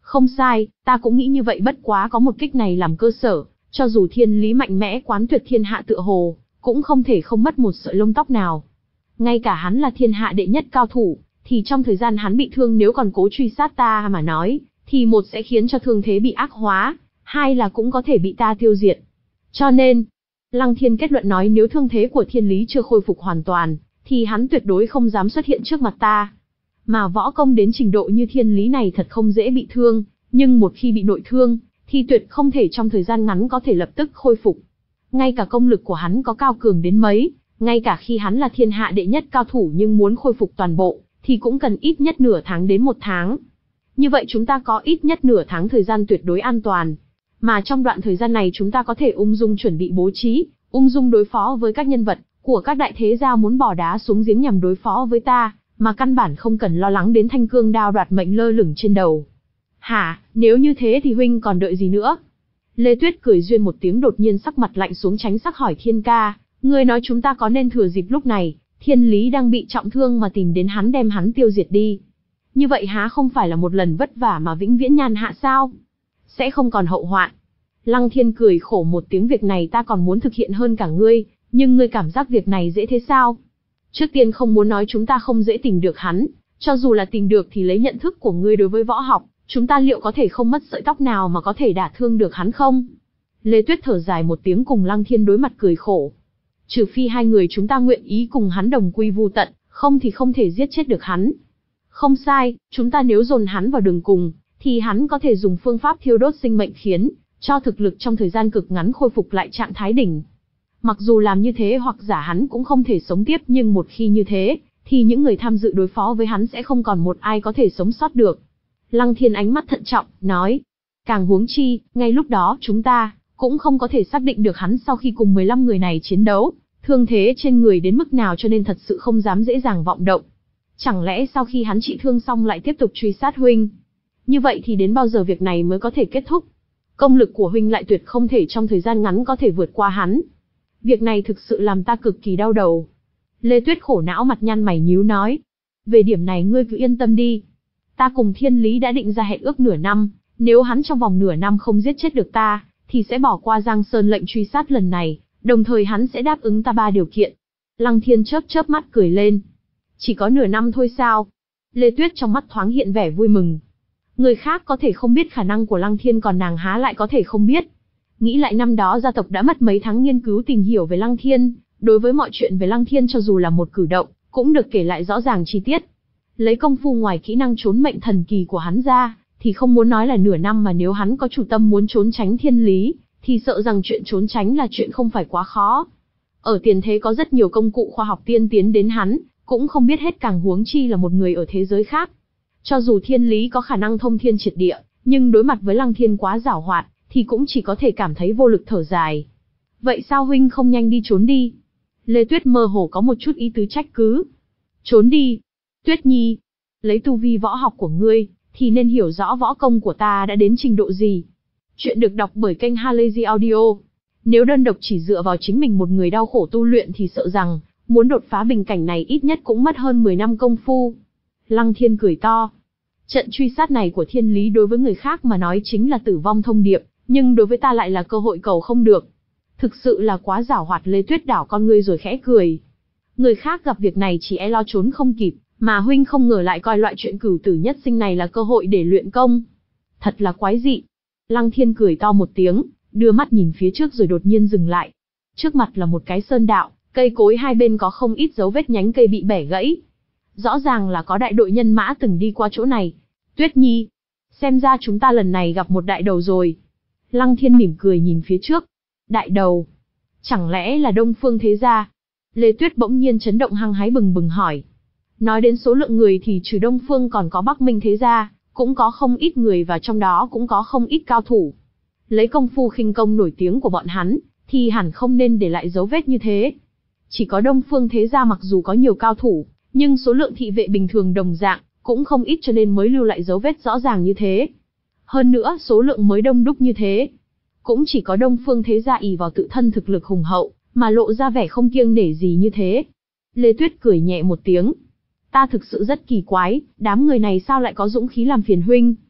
Không sai, ta cũng nghĩ như vậy, bất quá có một kích này làm cơ sở, cho dù thiên lý mạnh mẽ quán tuyệt thiên hạ tựa hồ, cũng không thể không mất một sợi lông tóc nào. Ngay cả hắn là thiên hạ đệ nhất cao thủ, thì trong thời gian hắn bị thương nếu còn cố truy sát ta mà nói, thì một sẽ khiến cho thương thế bị ác hóa, hai là cũng có thể bị ta tiêu diệt. Cho nên, Lăng Thiên kết luận nói nếu thương thế của thiên lý chưa khôi phục hoàn toàn, thì hắn tuyệt đối không dám xuất hiện trước mặt ta. Mà võ công đến trình độ như thiên lý này thật không dễ bị thương, nhưng một khi bị nội thương, thì tuyệt không thể trong thời gian ngắn có thể lập tức khôi phục. Ngay cả công lực của hắn có cao cường đến mấy, ngay cả khi hắn là thiên hạ đệ nhất cao thủ nhưng muốn khôi phục toàn bộ, thì cũng cần ít nhất nửa tháng đến một tháng. Như vậy chúng ta có ít nhất nửa tháng thời gian tuyệt đối an toàn. Mà trong đoạn thời gian này chúng ta có thể ung dung chuẩn bị bố trí, ung dung đối phó với các nhân vật của các đại thế gia muốn bỏ đá xuống giếng nhằm đối phó với ta, mà căn bản không cần lo lắng đến thanh cương đao đoạt mệnh lơ lửng trên đầu. Hả, nếu như thế thì huynh còn đợi gì nữa? Lê Tuyết cười duyên một tiếng, đột nhiên sắc mặt lạnh xuống, tránh sắc hỏi Thiên ca, ngươi nói chúng ta có nên thừa dịp lúc này, thiên lý đang bị trọng thương mà tìm đến hắn đem hắn tiêu diệt đi? Như vậy há không phải là một lần vất vả mà vĩnh viễn nhàn hạ sao? Sẽ không còn hậu hoạn. Lăng Thiên cười khổ một tiếng, việc này ta còn muốn thực hiện hơn cả ngươi, nhưng ngươi cảm giác việc này dễ thế sao? Trước tiên không muốn nói chúng ta không dễ tìm được hắn, cho dù là tìm được thì lấy nhận thức của ngươi đối với võ học, chúng ta liệu có thể không mất sợi tóc nào mà có thể đả thương được hắn không? Lê Tuyết thở dài một tiếng, cùng Lăng Thiên đối mặt cười khổ. Trừ phi hai người chúng ta nguyện ý cùng hắn đồng quy vu tận, không thì không thể giết chết được hắn. Không sai, chúng ta nếu dồn hắn vào đường cùng, thì hắn có thể dùng phương pháp thiêu đốt sinh mệnh khiến cho thực lực trong thời gian cực ngắn khôi phục lại trạng thái đỉnh. Mặc dù làm như thế hoặc giả hắn cũng không thể sống tiếp, nhưng một khi như thế, thì những người tham dự đối phó với hắn sẽ không còn một ai có thể sống sót được. Lăng Thiên ánh mắt thận trọng, nói, càng huống chi, ngay lúc đó chúng ta cũng không có thể xác định được hắn sau khi cùng mười lăm người này chiến đấu, thương thế trên người đến mức nào, cho nên thật sự không dám dễ dàng vọng động. Chẳng lẽ sau khi hắn trị thương xong lại tiếp tục truy sát huynh? Như vậy thì đến bao giờ việc này mới có thể kết thúc? Công lực của huynh lại tuyệt không thể trong thời gian ngắn có thể vượt qua hắn. Việc này thực sự làm ta cực kỳ đau đầu. Lê Tuyết khổ não, mặt nhăn mày nhíu nói, về điểm này ngươi cứ yên tâm đi. Ta cùng thiên lý đã định ra hẹn ước nửa năm, nếu hắn trong vòng nửa năm không giết chết được ta, thì sẽ bỏ qua Giang Sơn lệnh truy sát lần này, đồng thời hắn sẽ đáp ứng ta ba điều kiện. Lăng Thiên chớp chớp mắt cười lên. Chỉ có nửa năm thôi sao? Lê Tuyết trong mắt thoáng hiện vẻ vui mừng. Người khác có thể không biết khả năng của Lăng Thiên, còn nàng há lại có thể không biết. Nghĩ lại năm đó gia tộc đã mất mấy tháng nghiên cứu tìm hiểu về Lăng Thiên, đối với mọi chuyện về Lăng Thiên cho dù là một cử động, cũng được kể lại rõ ràng chi tiết. Lấy công phu ngoài kỹ năng trốn mệnh thần kỳ của hắn ra, thì không muốn nói là nửa năm, mà nếu hắn có chủ tâm muốn trốn tránh thiên lý, thì sợ rằng chuyện trốn tránh là chuyện không phải quá khó. Ở tiền thế có rất nhiều công cụ khoa học tiên tiến đến hắn cũng không biết hết, càng huống chi là một người ở thế giới khác. Cho dù thiên lý có khả năng thông thiên triệt địa, nhưng đối mặt với Lăng Thiên quá giảo hoạt, thì cũng chỉ có thể cảm thấy vô lực thở dài. Vậy sao huynh không nhanh đi trốn đi? Lê Tuyết mơ hồ có một chút ý tứ trách cứ. Trốn đi? Tuyết Nhi, lấy tu vi võ học của ngươi, thì nên hiểu rõ võ công của ta đã đến trình độ gì. Chuyện được đọc bởi kênh Halazy Audio. Nếu đơn độc chỉ dựa vào chính mình một người đau khổ tu luyện thì sợ rằng, muốn đột phá bình cảnh này ít nhất cũng mất hơn mười năm công phu. Lăng Thiên cười to. Trận truy sát này của thiên lý đối với người khác mà nói chính là tử vong thông điệp, nhưng đối với ta lại là cơ hội cầu không được. Thực sự là quá giảo hoạt. Lê Tuyết đảo con ngươi rồi khẽ cười. Người khác gặp việc này chỉ e lo trốn không kịp, mà huynh không ngờ lại coi loại chuyện cửu tử nhất sinh này là cơ hội để luyện công. Thật là quái dị. Lăng Thiên cười to một tiếng, đưa mắt nhìn phía trước rồi đột nhiên dừng lại. Trước mặt là một cái sơn đạo, cây cối hai bên có không ít dấu vết nhánh cây bị bẻ gãy. Rõ ràng là có đại đội nhân mã từng đi qua chỗ này. Tuyết Nhi, xem ra chúng ta lần này gặp một đại đầu rồi. Lăng Thiên mỉm cười nhìn phía trước. Đại đầu? Chẳng lẽ là Đông Phương thế gia? Lê Tuyết bỗng nhiên chấn động, hăng hái bừng bừng hỏi. Nói đến số lượng người thì trừ Đông Phương còn có Bắc Minh thế gia, cũng có không ít người, và trong đó cũng có không ít cao thủ. Lấy công phu khinh công nổi tiếng của bọn hắn, thì hẳn không nên để lại dấu vết như thế. Chỉ có Đông Phương thế gia mặc dù có nhiều cao thủ, nhưng số lượng thị vệ bình thường đồng dạng, cũng không ít, cho nên mới lưu lại dấu vết rõ ràng như thế. Hơn nữa số lượng mới đông đúc như thế, cũng chỉ có Đông Phương thế gia ỷ vào tự thân thực lực hùng hậu, mà lộ ra vẻ không kiêng nể gì như thế. Lê Tuyết cười nhẹ một tiếng. Ta thực sự rất kỳ quái, đám người này sao lại có dũng khí làm phiền huynh?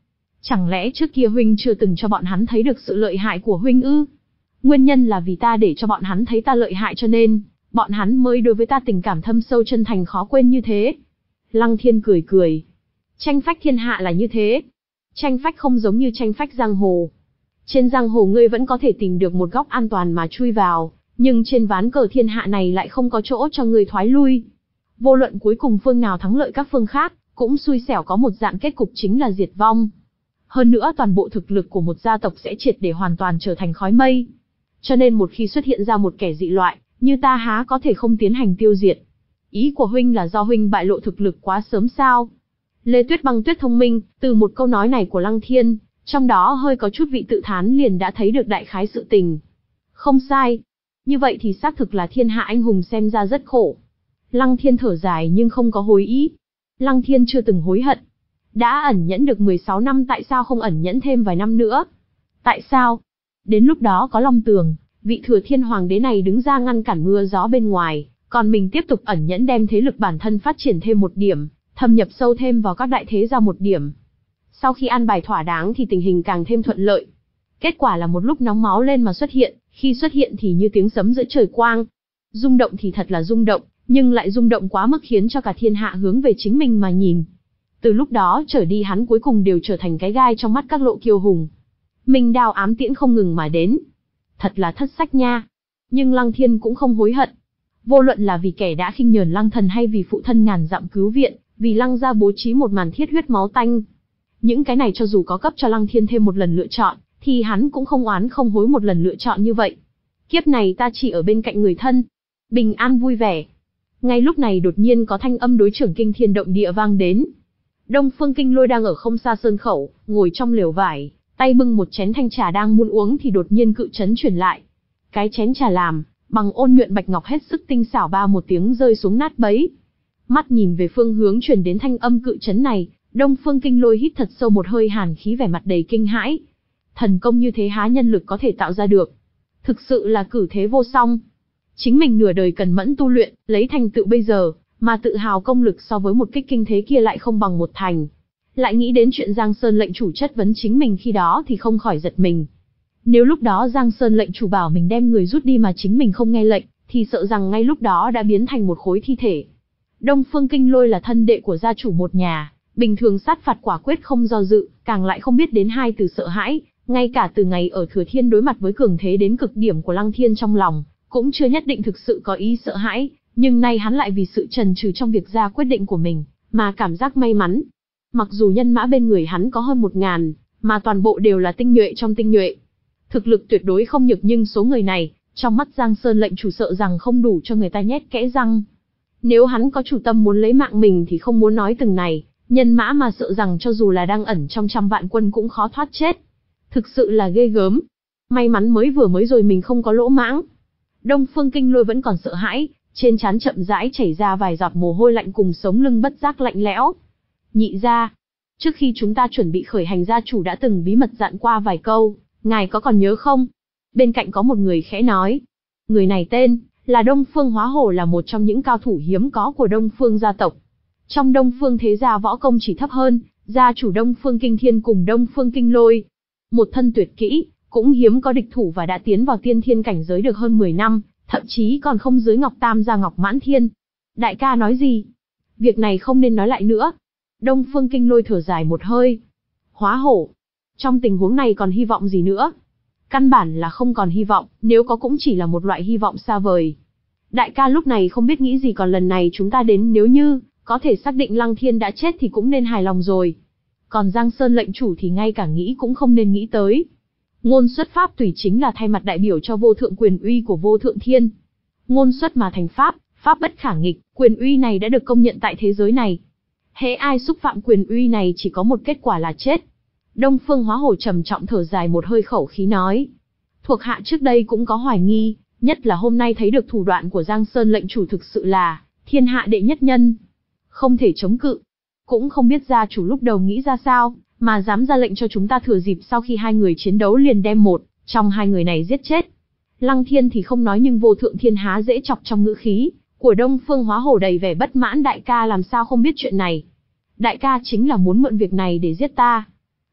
Chẳng lẽ trước kia huynh chưa từng cho bọn hắn thấy được sự lợi hại của huynh ư? Nguyên nhân là vì ta để cho bọn hắn thấy ta lợi hại cho nên, bọn hắn mới đối với ta tình cảm thâm sâu chân thành khó quên như thế. Lăng Thiên cười cười. Tranh phách thiên hạ là như thế. Tranh phách không giống như tranh phách giang hồ. Trên giang hồ ngươi vẫn có thể tìm được một góc an toàn mà chui vào, nhưng trên ván cờ thiên hạ này lại không có chỗ cho ngươi thoái lui. Vô luận cuối cùng phương nào thắng lợi các phương khác, cũng xui xẻo có một dạng kết cục chính là diệt vong. Hơn nữa toàn bộ thực lực của một gia tộc sẽ triệt để hoàn toàn trở thành khói mây. Cho nên một khi xuất hiện ra một kẻ dị loại, như ta há có thể không tiến hành tiêu diệt. Ý của huynh là do huynh bại lộ thực lực quá sớm sao? Lê Tuyết Băng Tuyết thông minh, từ một câu nói này của Lăng Thiên, trong đó hơi có chút vị tự thán liền đã thấy được đại khái sự tình. Không sai. Như vậy thì xác thực là thiên hạ anh hùng xem ra rất khổ. Lăng Thiên thở dài nhưng không có hối ý. Lăng Thiên chưa từng hối hận. Đã ẩn nhẫn được mười sáu năm tại sao không ẩn nhẫn thêm vài năm nữa? Tại sao? Đến lúc đó có Long Tường, vị thừa thiên hoàng đế này đứng ra ngăn cản mưa gió bên ngoài, còn mình tiếp tục ẩn nhẫn đem thế lực bản thân phát triển thêm một điểm, thâm nhập sâu thêm vào các đại thế gia một điểm. Sau khi an bài thỏa đáng thì tình hình càng thêm thuận lợi. Kết quả là một lúc nóng máu lên mà xuất hiện, khi xuất hiện thì như tiếng sấm giữa trời quang. Rung động thì thật là rung động, nhưng lại rung động quá mức khiến cho cả thiên hạ hướng về chính mình mà nhìn. Từ lúc đó trở đi hắn cuối cùng đều trở thành cái gai trong mắt các lộ kiêu hùng. Minh đao ám tiễn không ngừng mà đến. Thật là thất sách nha. Nhưng Lăng Thiên cũng không hối hận. Vô luận là vì kẻ đã khinh nhờn Lăng Thần hay vì phụ thân ngàn dặm cứu viện, vì Lăng gia bố trí một màn thiết huyết máu tanh. Những cái này cho dù có cấp cho Lăng Thiên thêm một lần lựa chọn, thì hắn cũng không oán không hối một lần lựa chọn như vậy. Kiếp này ta chỉ ở bên cạnh người thân. Bình an vui vẻ. Ngay lúc này đột nhiên có thanh âm đối trưởng kinh thiên động địa vang đến. Đông Phương Kinh Lôi đang ở không xa sơn khẩu, ngồi trong lều vải, tay bưng một chén thanh trà đang muốn uống thì đột nhiên cự chấn truyền lại. Cái chén trà làm bằng ôn nhuận bạch ngọc hết sức tinh xảo ba một tiếng rơi xuống nát bấy. Mắt nhìn về phương hướng truyền đến thanh âm cự chấn này, Đông Phương Kinh Lôi hít thật sâu một hơi hàn khí vẻ mặt đầy kinh hãi. Thần công như thế há nhân lực có thể tạo ra được. Thực sự là cử thế vô song. Chính mình nửa đời cần mẫn tu luyện, lấy thành tựu bây giờ, mà tự hào công lực so với một kích kinh thế kia lại không bằng một thành. Lại nghĩ đến chuyện Giang Sơn lệnh chủ chất vấn chính mình khi đó thì không khỏi giật mình. Nếu lúc đó Giang Sơn lệnh chủ bảo mình đem người rút đi mà chính mình không nghe lệnh, thì sợ rằng ngay lúc đó đã biến thành một khối thi thể. Đông Phương Kinh Lôi là thân đệ của gia chủ một nhà, bình thường sát phạt quả quyết không do dự, càng lại không biết đến hai từ sợ hãi, ngay cả từ ngày ở Thừa Thiên đối mặt với cường thế đến cực điểm của Lăng Thiên trong lòng, cũng chưa nhất định thực sự có ý sợ hãi, nhưng nay hắn lại vì sự chần chừ trong việc ra quyết định của mình, mà cảm giác may mắn. Mặc dù nhân mã bên người hắn có hơn một ngàn, mà toàn bộ đều là tinh nhuệ trong tinh nhuệ. Thực lực tuyệt đối không nhược nhưng số người này, trong mắt Giang Sơn lệnh chủ sợ rằng không đủ cho người ta nhét kẽ răng. Nếu hắn có chủ tâm muốn lấy mạng mình thì không muốn nói từng này, nhân mã mà sợ rằng cho dù là đang ẩn trong trăm vạn quân cũng khó thoát chết. Thực sự là ghê gớm. May mắn mới vừa mới rồi mình không có lỗ mãng. Đông Phương Kinh Lôi vẫn còn sợ hãi, trên trán chậm rãi chảy ra vài giọt mồ hôi lạnh cùng sống lưng bất giác lạnh lẽo. Nhị gia, trước khi chúng ta chuẩn bị khởi hành gia chủ đã từng bí mật dặn qua vài câu, ngài có còn nhớ không? Bên cạnh có một người khẽ nói. Người này tên là Đông Phương Hóa Hổ, là một trong những cao thủ hiếm có của Đông Phương gia tộc. Trong Đông Phương thế gia võ công chỉ thấp hơn gia chủ Đông Phương Kinh Thiên cùng Đông Phương Kinh Lôi. Một thân tuyệt kỹ, cũng hiếm có địch thủ và đã tiến vào tiên thiên cảnh giới được hơn mười năm, thậm chí còn không dưới Ngọc Tam gia Ngọc Mãn Thiên. Đại ca nói gì? Việc này không nên nói lại nữa. Đông Phương Kinh Lôi thở dài một hơi. Hóa Hổ, trong tình huống này còn hy vọng gì nữa? Căn bản là không còn hy vọng, nếu có cũng chỉ là một loại hy vọng xa vời. Đại ca lúc này không biết nghĩ gì, còn lần này chúng ta đến nếu như có thể xác định Lăng Thiên đã chết thì cũng nên hài lòng rồi. Còn Giang Sơn lệnh chủ thì ngay cả nghĩ cũng không nên nghĩ tới. Ngôn xuất pháp tùy chính là thay mặt đại biểu cho vô thượng quyền uy của vô thượng thiên. Ngôn xuất mà thành pháp, pháp bất khả nghịch, quyền uy này đã được công nhận tại thế giới này. Hễ ai xúc phạm quyền uy này chỉ có một kết quả là chết. Đông Phương Hóa Hổ trầm trọng thở dài một hơi, khẩu khí nói. Thuộc hạ trước đây cũng có hoài nghi, nhất là hôm nay thấy được thủ đoạn của Giang Sơn lệnh chủ thực sự là thiên hạ đệ nhất nhân. Không thể chống cự. Cũng không biết gia chủ lúc đầu nghĩ ra sao, mà dám ra lệnh cho chúng ta thừa dịp sau khi hai người chiến đấu liền đem một trong hai người này giết chết. Lăng Thiên thì không nói nhưng vô thượng thiên há dễ chọc trong ngữ khí của Đông Phương Hóa Hổ đầy vẻ bất mãn. Đại ca làm sao không biết chuyện này? Đại ca chính là muốn mượn việc này để giết ta.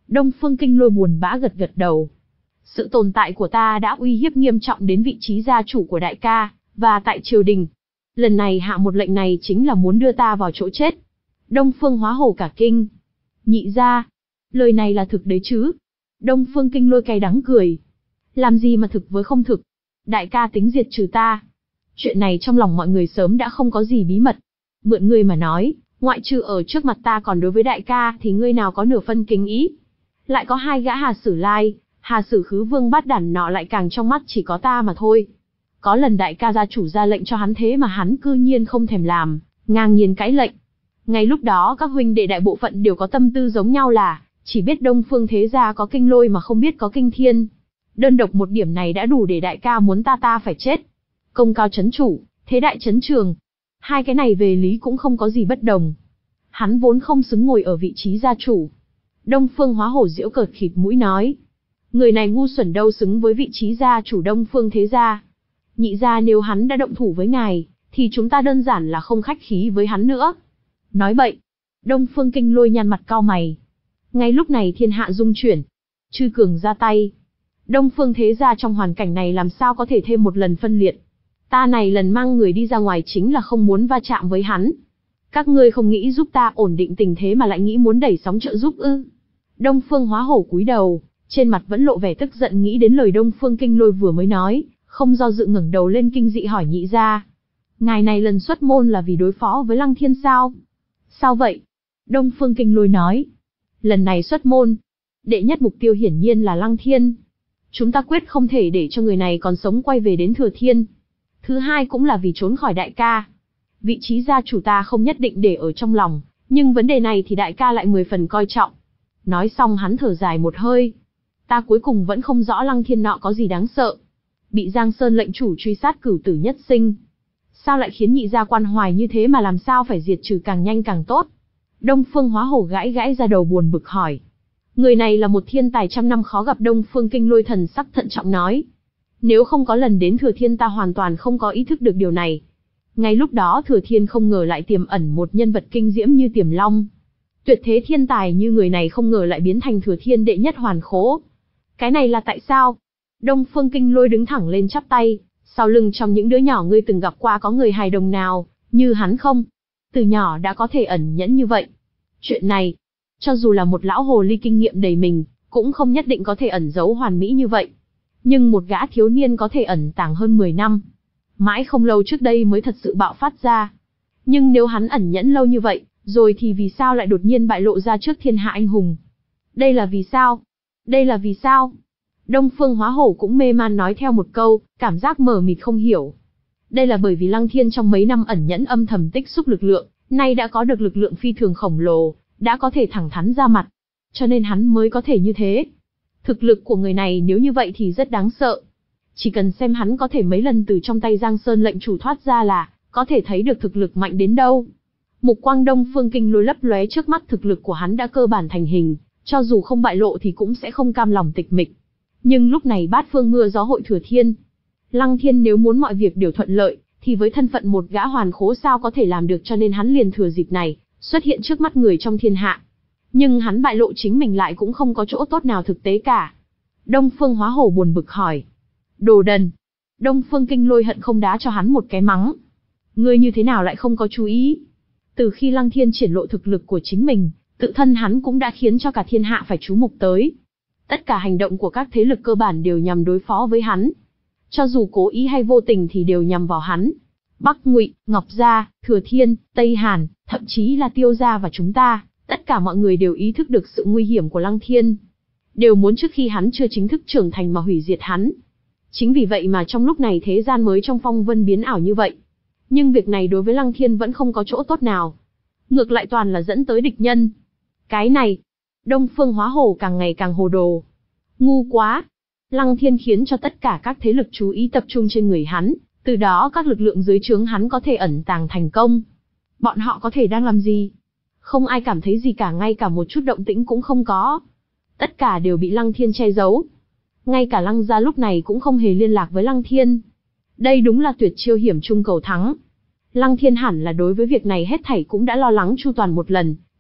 Đông Phương Kinh Lôi buồn bã gật gật đầu. Sự tồn tại của ta đã uy hiếp nghiêm trọng đến vị trí gia chủ của đại ca, và tại triều đình. Lần này hạ một lệnh này chính là muốn đưa ta vào chỗ chết. Đông Phương Hóa Hổ cả kinh. Nhị gia, lời này là thực đấy chứ? Đông Phương Kinh Lôi cay đắng cười. Làm gì mà thực với không thực? Đại ca tính diệt trừ ta. Chuyện này trong lòng mọi người sớm đã không có gì bí mật. Mượn ngươi mà nói, ngoại trừ ở trước mặt ta còn đối với đại ca thì ngươi nào có nửa phân kính ý. Lại có hai gã Hà Sử Lai, Hà Sử Khứ Vương bát đản nọ lại càng trong mắt chỉ có ta mà thôi. Có lần đại ca gia chủ ra lệnh cho hắn thế mà hắn cư nhiên không thèm làm, ngang nhiên cãi lệnh. Ngay lúc đó các huynh đệ đại bộ phận đều có tâm tư giống nhau là, chỉ biết Đông Phương thế gia có Kinh Lôi mà không biết có Kinh Thiên. Đơn độc một điểm này đã đủ để đại ca muốn ta ta phải chết. Công cao chấn chủ, thế đại chấn trường. Hai cái này về lý cũng không có gì bất đồng. Hắn vốn không xứng ngồi ở vị trí gia chủ. Đông Phương Hóa Hổ giễu cợt khịt mũi nói. Người này ngu xuẩn đâu xứng với vị trí gia chủ Đông Phương thế gia. Nhị gia nếu hắn đã động thủ với ngài, thì chúng ta đơn giản là không khách khí với hắn nữa. Nói bậy. Đông Phương Kinh Lôi nhăn mặt cau mày. Ngay lúc này thiên hạ rung chuyển. Chư cường ra tay. Đông Phương thế gia trong hoàn cảnh này làm sao có thể thêm một lần phân liệt. Ta này lần mang người đi ra ngoài chính là không muốn va chạm với hắn. Các ngươi không nghĩ giúp ta ổn định tình thế mà lại nghĩ muốn đẩy sóng trợ giúp ư? Đông Phương Hóa Hổ cúi đầu, trên mặt vẫn lộ vẻ tức giận nghĩ đến lời Đông Phương Kinh Lôi vừa mới nói, không do dự ngẩng đầu lên kinh dị hỏi nhị gia. Ngài này lần xuất môn là vì đối phó với Lăng Thiên sao? Sao vậy? Đông Phương Kinh Lôi nói. Lần này xuất môn, đệ nhất mục tiêu hiển nhiên là Lăng Thiên. Chúng ta quyết không thể để cho người này còn sống quay về đến Thừa Thiên. Thứ hai cũng là vì trốn khỏi đại ca. Vị trí gia chủ ta không nhất định để ở trong lòng, nhưng vấn đề này thì đại ca lại mười phần coi trọng. Nói xong hắn thở dài một hơi. Ta cuối cùng vẫn không rõ Lăng Thiên nọ có gì đáng sợ. Bị Giang Sơn lệnh chủ truy sát cửu tử nhất sinh. Sao lại khiến nhị gia quan hoài như thế mà làm sao phải diệt trừ càng nhanh càng tốt? Đông Phương Hóa Hổ gãi gãi ra đầu buồn bực hỏi. Người này là một thiên tài trăm năm khó gặp. Đông Phương Kinh Lôi thần sắc thận trọng nói. Nếu không có lần đến Thừa Thiên ta hoàn toàn không có ý thức được điều này. Ngay lúc đó Thừa Thiên không ngờ lại tiềm ẩn một nhân vật kinh diễm như Tiềm Long. Tuyệt thế thiên tài như người này không ngờ lại biến thành Thừa Thiên đệ nhất hoàn khố. Cái này là tại sao? Đông Phương Kinh Lôi đứng thẳng lên chắp tay, sau lưng trong những đứa nhỏ ngươi từng gặp qua có người hài đồng nào, như hắn không? Từ nhỏ đã có thể ẩn nhẫn như vậy. Chuyện này, cho dù là một lão hồ ly kinh nghiệm đầy mình, cũng không nhất định có thể ẩn giấu hoàn mỹ như vậy. Nhưng một gã thiếu niên có thể ẩn tàng hơn mười năm. Mãi không lâu trước đây mới thật sự bạo phát ra. Nhưng nếu hắn ẩn nhẫn lâu như vậy, rồi thì vì sao lại đột nhiên bại lộ ra trước thiên hạ anh hùng? Đây là vì sao? Đây là vì sao? Đông Phương Hóa Hổ cũng mê man nói theo một câu, cảm giác mờ mịt không hiểu. Đây là bởi vì Lăng Thiên trong mấy năm ẩn nhẫn âm thầm tích xúc lực lượng, nay đã có được lực lượng phi thường khổng lồ, đã có thể thẳng thắn ra mặt. Cho nên hắn mới có thể như thế. Thực lực của người này nếu như vậy thì rất đáng sợ. Chỉ cần xem hắn có thể mấy lần từ trong tay Giang Sơn lệnh chủ thoát ra là, có thể thấy được thực lực mạnh đến đâu. Mục quang Đông Phương Kinh Lôi lấp lóe trước mắt, thực lực của hắn đã cơ bản thành hình, cho dù không bại lộ thì cũng sẽ không cam lòng tịch mịch. Nhưng lúc này bát phương mưa gió hội Thừa Thiên. Lăng Thiên nếu muốn mọi việc đều thuận lợi, thì với thân phận một gã hoàn khố sao có thể làm được, cho nên hắn liền thừa dịp này, xuất hiện trước mắt người trong thiên hạ. Nhưng hắn bại lộ chính mình lại cũng không có chỗ tốt nào thực tế cả. Đông Phương Hóa Hổ buồn bực hỏi. Đồ đần. Đông Phương Kinh Lôi hận không đá cho hắn một cái mắng. Ngươi như thế nào lại không có chú ý? Từ khi Lăng Thiên triển lộ thực lực của chính mình, tự thân hắn cũng đã khiến cho cả thiên hạ phải chú mục tới. Tất cả hành động của các thế lực cơ bản đều nhằm đối phó với hắn. Cho dù cố ý hay vô tình thì đều nhằm vào hắn. Bắc Ngụy, Ngọc Gia, Thừa Thiên, Tây Hàn, thậm chí là Tiêu Gia và chúng ta, tất cả mọi người đều ý thức được sự nguy hiểm của Lăng Thiên. Đều muốn trước khi hắn chưa chính thức trưởng thành mà hủy diệt hắn. Chính vì vậy mà trong lúc này thế gian mới trong phong vân biến ảo như vậy. Nhưng việc này đối với Lăng Thiên vẫn không có chỗ tốt nào. Ngược lại toàn là dẫn tới địch nhân. Cái này, Đông Phương Hóa Hổ càng ngày càng hồ đồ. Ngu quá. Lăng Thiên khiến cho tất cả các thế lực chú ý tập trung trên người hắn, từ đó các lực lượng dưới trướng hắn có thể ẩn tàng thành công. Bọn họ có thể đang làm gì? Không ai cảm thấy gì cả, ngay cả một chút động tĩnh cũng không có. Tất cả đều bị Lăng Thiên che giấu. Ngay cả Lăng gia lúc này cũng không hề liên lạc với Lăng Thiên. Đây đúng là tuyệt chiêu hiểm trung cầu thắng. Lăng Thiên hẳn là đối với việc này hết thảy cũng đã lo lắng chu toàn một lần,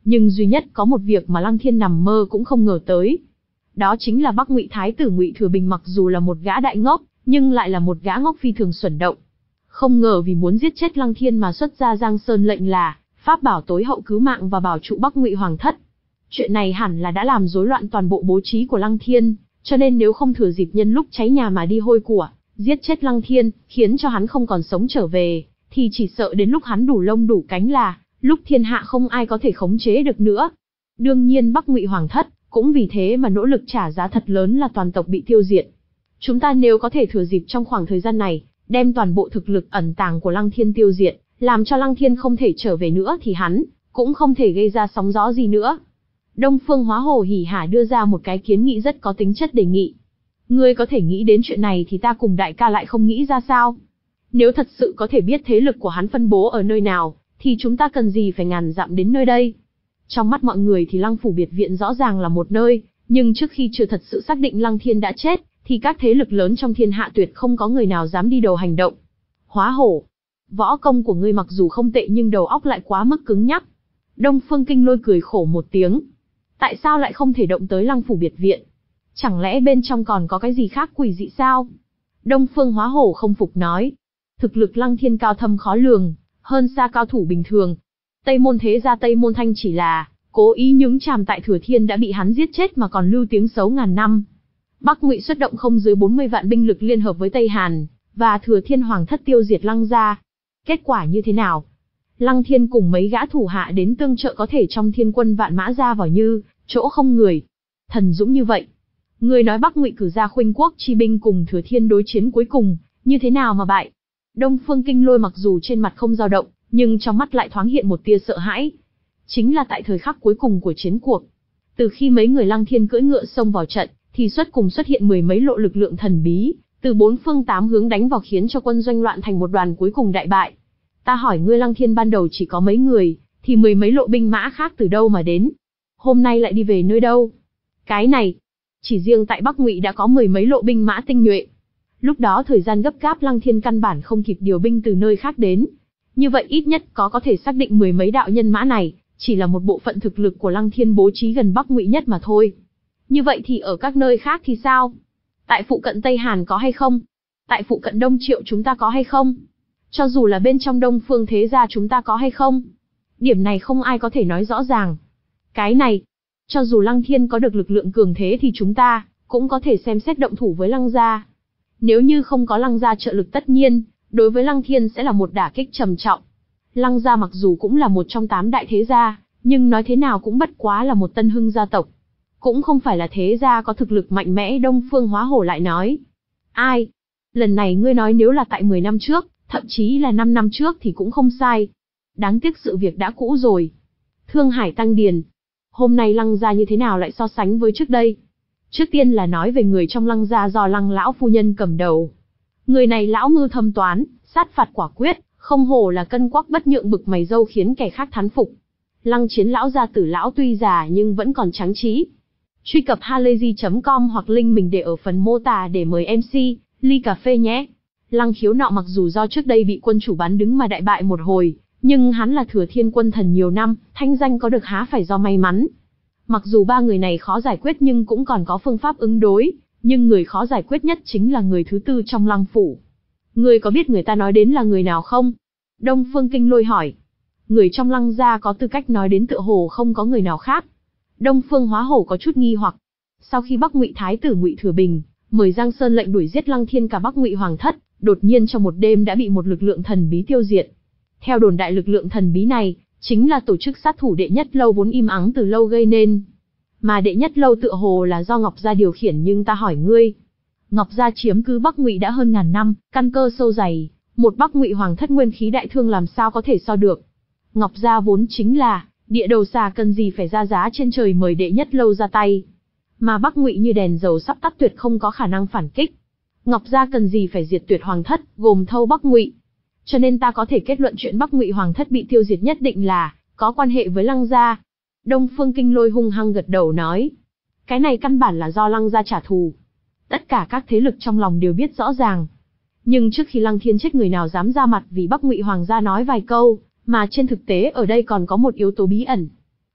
Nhưng duy nhất có một việc mà Lăng Thiên nằm mơ cũng không ngờ tới. Đó chính là Bắc Ngụy Thái tử Ngụy Thừa Bình mặc dù là một gã đại ngốc, nhưng lại là một gã ngốc phi thường xuẩn động. Không ngờ vì muốn giết chết Lăng Thiên mà xuất ra Giang Sơn lệnh là pháp bảo tối hậu cứu mạng và bảo trụ Bắc Ngụy Hoàng thất. Chuyện này hẳn là đã làm rối loạn toàn bộ bố trí của Lăng Thiên, cho nên nếu không thừa dịp nhân lúc cháy nhà mà đi hôi của, giết chết Lăng Thiên, khiến cho hắn không còn sống trở về, thì chỉ sợ đến lúc hắn đủ lông đủ cánh là lúc thiên hạ không ai có thể khống chế được nữa. Đương nhiên Bắc Ngụy Hoàng thất cũng vì thế mà nỗ lực trả giá thật lớn là toàn tộc bị tiêu diệt. Chúng ta nếu có thể thừa dịp trong khoảng thời gian này, đem toàn bộ thực lực ẩn tàng của Lăng Thiên tiêu diệt, làm cho Lăng Thiên không thể trở về nữa thì hắn cũng không thể gây ra sóng gió gì nữa. Đông Phương Hóa Hồ hỉ hả đưa ra một cái kiến nghị rất có tính chất đề nghị. Ngươi có thể nghĩ đến chuyện này thì ta cùng đại ca lại không nghĩ ra sao? Nếu thật sự có thể biết thế lực của hắn phân bố ở nơi nào, thì chúng ta cần gì phải ngàn dặm đến nơi đây? Trong mắt mọi người thì Lăng Phủ biệt viện rõ ràng là một nơi, nhưng trước khi chưa thật sự xác định Lăng Thiên đã chết, thì các thế lực lớn trong thiên hạ tuyệt không có người nào dám đi đầu hành động. Hóa Hổ, võ công của ngươi mặc dù không tệ nhưng đầu óc lại quá mức cứng nhắc. Đông Phương Kinh Lôi cười khổ một tiếng. Tại sao lại không thể động tới Lăng Phủ biệt viện? Chẳng lẽ bên trong còn có cái gì khác quỷ dị sao? Đông Phương Hóa Hổ không phục nói. Thực lực Lăng Thiên cao thâm khó lường, hơn xa cao thủ bình thường. Tây Môn Thế gia Tây Môn Thanh chỉ là cố ý nhúng chàm tại Thừa Thiên đã bị hắn giết chết mà còn lưu tiếng xấu ngàn năm. Bắc Ngụy xuất động không dưới bốn mươi vạn binh lực liên hợp với Tây Hàn, và Thừa Thiên Hoàng thất tiêu diệt Lăng gia. Kết quả như thế nào? Lăng Thiên cùng mấy gã thủ hạ đến tương trợ có thể trong thiên quân vạn mã ra vào như chỗ không người. Thần dũng như vậy. Người nói Bắc Ngụy cử ra khuynh quốc chi binh cùng Thừa Thiên đối chiến cuối cùng, như thế nào mà bại? Đông Phương Kinh Lôi mặc dù trên mặt không dao động, nhưng trong mắt lại thoáng hiện một tia sợ hãi. Chính là tại thời khắc cuối cùng của chiến cuộc. Từ khi mấy người Lăng Thiên cưỡi ngựa xông vào trận, thì xuất cùng xuất hiện mười mấy lộ lực lượng thần bí, từ bốn phương tám hướng đánh vào khiến cho quân doanh loạn thành một đoàn cuối cùng đại bại. Ta hỏi ngươi Lăng Thiên ban đầu chỉ có mấy người, thì mười mấy lộ binh mã khác từ đâu mà đến? Hôm nay lại đi về nơi đâu? Cái này, chỉ riêng tại Bắc Ngụy đã có mười mấy lộ binh mã tinh nhuệ. Lúc đó thời gian gấp gáp Lăng Thiên căn bản không kịp điều binh từ nơi khác đến. Như vậy ít nhất có có thể xác định mười mấy đạo nhân mã này, chỉ là một bộ phận thực lực của Lăng Thiên bố trí gần Bắc Ngụy nhất mà thôi. Như vậy thì ở các nơi khác thì sao? Tại phụ cận Tây Hàn có hay không? Tại phụ cận Đông Triệu chúng ta có hay không? Cho dù là bên trong Đông Phương Thế gia chúng ta có hay không? Điểm này không ai có thể nói rõ ràng. Cái này, cho dù Lăng Thiên có được lực lượng cường thế thì chúng ta cũng có thể xem xét động thủ với Lăng gia. Nếu như không có Lăng gia trợ lực tất nhiên, đối với Lăng Thiên sẽ là một đả kích trầm trọng. Lăng gia mặc dù cũng là một trong tám đại thế gia, nhưng nói thế nào cũng bất quá là một tân hưng gia tộc. Cũng không phải là thế gia có thực lực mạnh mẽ. Đông Phương Hóa Hổ lại nói. Ai? Lần này ngươi nói nếu là tại mười năm trước, thậm chí là năm năm trước thì cũng không sai. Đáng tiếc sự việc đã cũ rồi. Thương Hải Tăng Điền. Hôm nay Lăng gia như thế nào lại so sánh với trước đây? Trước tiên là nói về người trong Lăng gia do Lăng lão phu nhân cầm đầu. Người này lão mưu thâm toán, sát phạt quả quyết, không hổ là cân quắc bất nhượng bực mày râu khiến kẻ khác thán phục. Lăng Chiến lão gia tử lão tuy già nhưng vẫn còn trắng trí. Truy cập halayzi chấm com hoặc link mình để ở phần mô tả để mời em xê, ly cà phê nhé. Lăng Khiếu nọ mặc dù do trước đây bị quân chủ bắn đứng mà đại bại một hồi, nhưng hắn là Thừa Thiên quân thần nhiều năm, thanh danh có được há phải do may mắn. Mặc dù ba người này khó giải quyết nhưng cũng còn có phương pháp ứng đối, nhưng người khó giải quyết nhất chính là người thứ tư trong Lăng phủ. Người có biết người ta nói đến là người nào không? Đông Phương Kinh Lôi hỏi. Người trong Lăng gia có tư cách nói đến tựa hồ không có người nào khác. Đông Phương Hóa Hổ có chút nghi hoặc. Sau khi Bắc Ngụy Thái tử Ngụy Thừa Bình mời Giang Sơn lệnh đuổi giết Lăng Thiên cả Bắc Ngụy Hoàng thất, đột nhiên trong một đêm đã bị một lực lượng thần bí tiêu diệt. Theo đồn đại lực lượng thần bí này chính là tổ chức sát thủ Đệ Nhất Lâu vốn im ắng từ lâu gây nên. Mà Đệ Nhất Lâu tựa hồ là do Ngọc gia điều khiển, nhưng ta hỏi ngươi, Ngọc gia chiếm cứ Bắc Ngụy đã hơn ngàn năm, căn cơ sâu dày, một Bắc Ngụy Hoàng thất nguyên khí đại thương làm sao có thể so được? Ngọc gia vốn chính là địa đầu xà, cần gì phải ra giá trên trời mời Đệ Nhất Lâu ra tay. Mà Bắc Ngụy như đèn dầu sắp tắt, tuyệt không có khả năng phản kích. Ngọc gia cần gì phải diệt tuyệt hoàng thất, gồm thâu Bắc Ngụy. Cho nên ta có thể kết luận chuyện Bắc Ngụy Hoàng thất bị tiêu diệt nhất định là có quan hệ với Lăng gia. Đông Phương Kinh Lôi hung hăng gật đầu nói. Cái này căn bản là do Lăng gia trả thù. Tất cả các thế lực trong lòng đều biết rõ ràng. Nhưng trước khi Lăng Thiên chết người nào dám ra mặt vì Bắc Ngụy Hoàng gia nói vài câu, mà trên thực tế ở đây còn có một yếu tố bí ẩn.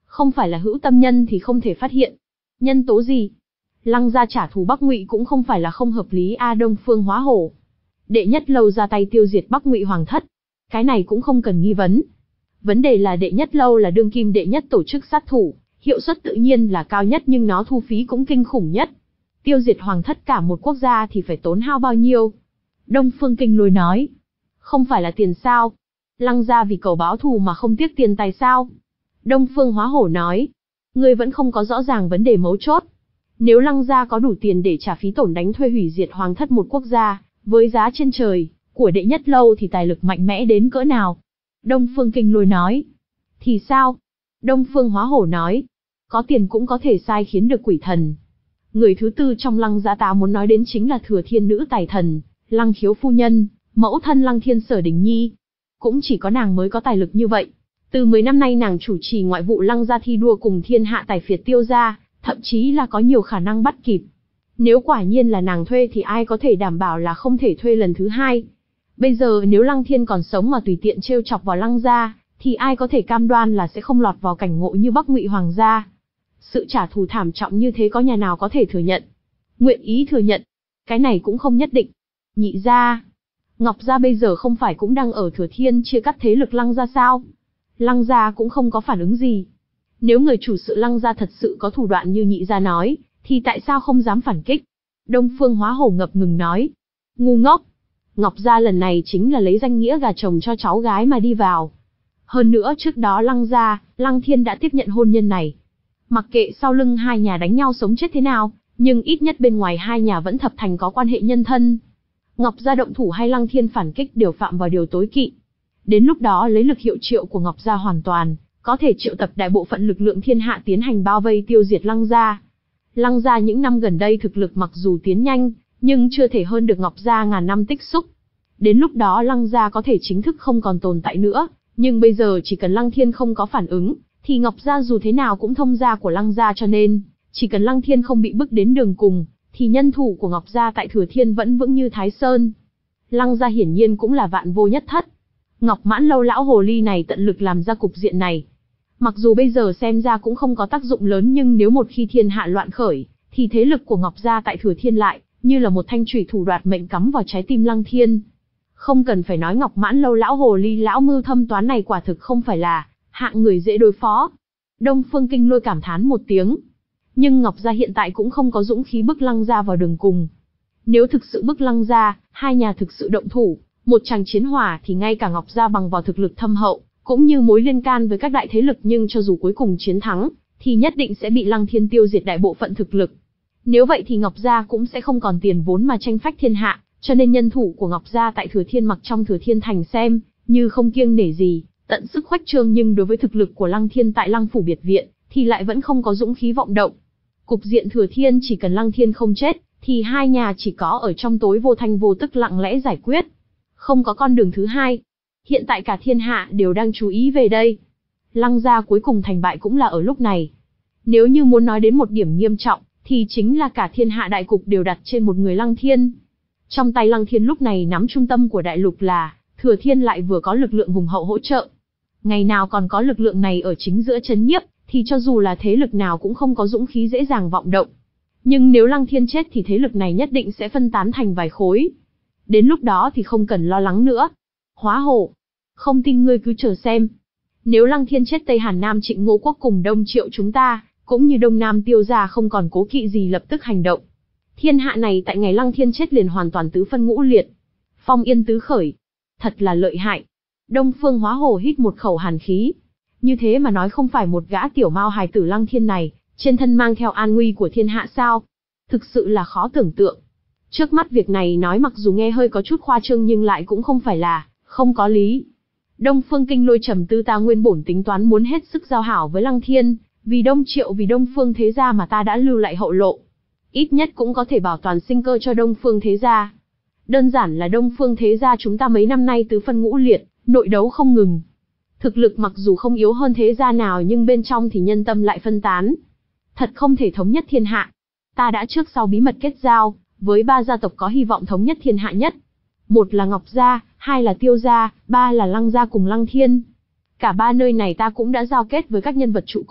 Không phải là hữu tâm nhân thì không thể phát hiện. Nhân tố gì? Lăng gia trả thù Bắc Ngụy cũng không phải là không hợp lý a. Đông Phương Hóa Hổ. Đệ Nhất Lâu ra tay tiêu diệt Bắc Ngụy Hoàng thất. Cái này cũng không cần nghi vấn. Vấn đề là Đệ Nhất Lâu là đương kim đệ nhất tổ chức sát thủ, hiệu suất tự nhiên là cao nhất nhưng nó thu phí cũng kinh khủng nhất. Tiêu diệt hoàng thất cả một quốc gia thì phải tốn hao bao nhiêu? Đông Phương Kinh Lôi nói. Không phải là tiền sao? Lăng gia vì cầu báo thù mà không tiếc tiền tài sao? Đông Phương Hóa Hổ nói. Ngươi vẫn không có rõ ràng vấn đề mấu chốt. Nếu Lăng gia có đủ tiền để trả phí tổn đánh thuê hủy diệt hoàng thất một quốc gia, với giá trên trời, của Đệ Nhất Lâu thì tài lực mạnh mẽ đến cỡ nào? Đông Phương Kinh Lôi nói. Thì sao? Đông Phương Hóa Hổ nói. Có tiền cũng có thể sai khiến được quỷ thần. Người thứ tư trong Lăng gia ta muốn nói đến chính là Thừa Thiên nữ tài thần, Lăng Khiếu phu nhân, mẫu thân Lăng Thiên Sở Đình Nhi. Cũng chỉ có nàng mới có tài lực như vậy. Từ mười năm nay nàng chủ trì ngoại vụ Lăng gia thi đua cùng thiên hạ tài phiệt Tiêu gia, thậm chí là có nhiều khả năng bắt kịp. Nếu quả nhiên là nàng thuê thì ai có thể đảm bảo là không thể thuê lần thứ hai. Bây giờ nếu Lăng Thiên còn sống mà tùy tiện trêu chọc vào Lăng gia, thì ai có thể cam đoan là sẽ không lọt vào cảnh ngộ như Bắc Ngụy Hoàng gia. Sự trả thù thảm trọng như thế có nhà nào có thể thừa nhận? Nguyện ý thừa nhận? Cái này cũng không nhất định. Nhị gia, Ngọc gia bây giờ không phải cũng đang ở Thừa Thiên chia cắt thế lực Lăng gia sao? Lăng gia cũng không có phản ứng gì. Nếu người chủ sự Lăng gia thật sự có thủ đoạn như nhị gia nói, thì tại sao không dám phản kích? Đông Phương Hóa Hổ ngập ngừng nói. Ngu ngốc. Ngọc gia lần này chính là lấy danh nghĩa gà chồng cho cháu gái mà đi vào. Hơn nữa trước đó Lăng gia, Lăng Thiên đã tiếp nhận hôn nhân này. Mặc kệ sau lưng hai nhà đánh nhau sống chết thế nào, nhưng ít nhất bên ngoài hai nhà vẫn thập thành có quan hệ nhân thân. Ngọc gia động thủ hay Lăng Thiên phản kích đều phạm vào điều tối kỵ. Đến lúc đó lấy lực hiệu triệu của Ngọc gia hoàn toàn, có thể triệu tập đại bộ phận lực lượng thiên hạ tiến hành bao vây tiêu diệt Lăng gia. Lăng gia những năm gần đây thực lực mặc dù tiến nhanh, nhưng chưa thể hơn được Ngọc gia ngàn năm tích xúc. Đến lúc đó Lăng gia có thể chính thức không còn tồn tại nữa, nhưng bây giờ chỉ cần Lăng Thiên không có phản ứng, thì Ngọc gia dù thế nào cũng thông gia của Lăng gia, cho nên, chỉ cần Lăng Thiên không bị bức đến đường cùng, thì nhân thủ của Ngọc gia tại Thừa Thiên vẫn vững như Thái Sơn. Lăng gia hiển nhiên cũng là vạn vô nhất thất. Ngọc Mãn Lâu lão hồ ly này tận lực làm ra cục diện này. Mặc dù bây giờ xem ra cũng không có tác dụng lớn, nhưng nếu một khi thiên hạ loạn khởi, thì thế lực của Ngọc gia tại Thừa Thiên lại như là một thanh chủy thủ đoạt mệnh cắm vào trái tim Lăng Thiên. Không cần phải nói Ngọc Mãn Lâu lão hồ ly lão mưu thâm toán này quả thực không phải là hạng người dễ đối phó. Đông Phương Kinh Lôi cảm thán một tiếng. Nhưng Ngọc gia hiện tại cũng không có dũng khí bức Lăng gia vào đường cùng. Nếu thực sự bức Lăng gia, hai nhà thực sự động thủ, một tràng chiến hỏa thì ngay cả Ngọc gia bằng vào thực lực thâm hậu, cũng như mối liên can với các đại thế lực, nhưng cho dù cuối cùng chiến thắng, thì nhất định sẽ bị Lăng Thiên tiêu diệt đại bộ phận thực lực. Nếu vậy thì Ngọc gia cũng sẽ không còn tiền vốn mà tranh phách thiên hạ, cho nên nhân thủ của Ngọc gia tại Thừa Thiên mặc trong Thừa Thiên thành xem như không kiêng nể gì, tận sức khuếch trương, nhưng đối với thực lực của Lăng Thiên tại Lăng phủ biệt viện thì lại vẫn không có dũng khí vọng động. Cục diện Thừa Thiên chỉ cần Lăng Thiên không chết, thì hai nhà chỉ có ở trong tối vô thanh vô tức lặng lẽ giải quyết, không có con đường thứ hai. Hiện tại cả thiên hạ đều đang chú ý về đây. Lăng gia cuối cùng thành bại cũng là ở lúc này. Nếu như muốn nói đến một điểm nghiêm trọng, thì chính là cả thiên hạ đại cục đều đặt trên một người Lăng Thiên. Trong tay Lăng Thiên lúc này nắm trung tâm của đại lục là Thừa Thiên, lại vừa có lực lượng hùng hậu hỗ trợ. Ngày nào còn có lực lượng này ở chính giữa trấn nhiếp, thì cho dù là thế lực nào cũng không có dũng khí dễ dàng vọng động. Nhưng nếu Lăng Thiên chết thì thế lực này nhất định sẽ phân tán thành vài khối. Đến lúc đó thì không cần lo lắng nữa. Hóa Hổ, không tin ngươi cứ chờ xem. Nếu Lăng Thiên chết, Tây Hàn Nam Trịnh Ngô quốc cùng Đông Triệu chúng ta, cũng như Đông Nam Tiêu gia không còn cố kỵ gì lập tức hành động. Thiên hạ này tại ngày Lăng Thiên chết liền hoàn toàn tứ phân ngũ liệt. Phong yên tứ khởi. Thật là lợi hại. Đông Phương Hóa Hổ hít một khẩu hàn khí. Như thế mà nói không phải một gã tiểu mao hài tử Lăng Thiên này, trên thân mang theo an nguy của thiên hạ sao? Thực sự là khó tưởng tượng. Trước mắt việc này nói mặc dù nghe hơi có chút khoa trương nhưng lại cũng không phải là không có lý. Đông Phương Kinh Lôi trầm tư, ta nguyên bổn tính toán muốn hết sức giao hảo với Lăng Thiên, vì Đông Triệu vì Đông Phương thế gia mà ta đã lưu lại hậu lộ. Ít nhất cũng có thể bảo toàn sinh cơ cho Đông Phương thế gia. Đơn giản là Đông Phương thế gia chúng ta mấy năm nay tứ phân ngũ liệt, nội đấu không ngừng. Thực lực mặc dù không yếu hơn thế gia nào nhưng bên trong thì nhân tâm lại phân tán. Thật không thể thống nhất thiên hạ. Ta đã trước sau bí mật kết giao với ba gia tộc có hy vọng thống nhất thiên hạ nhất. Một là Ngọc gia, hai là Tiêu gia, ba là Lăng gia cùng Lăng Thiên. Cả ba nơi này ta cũng đã giao kết với các nhân vật trụ cột,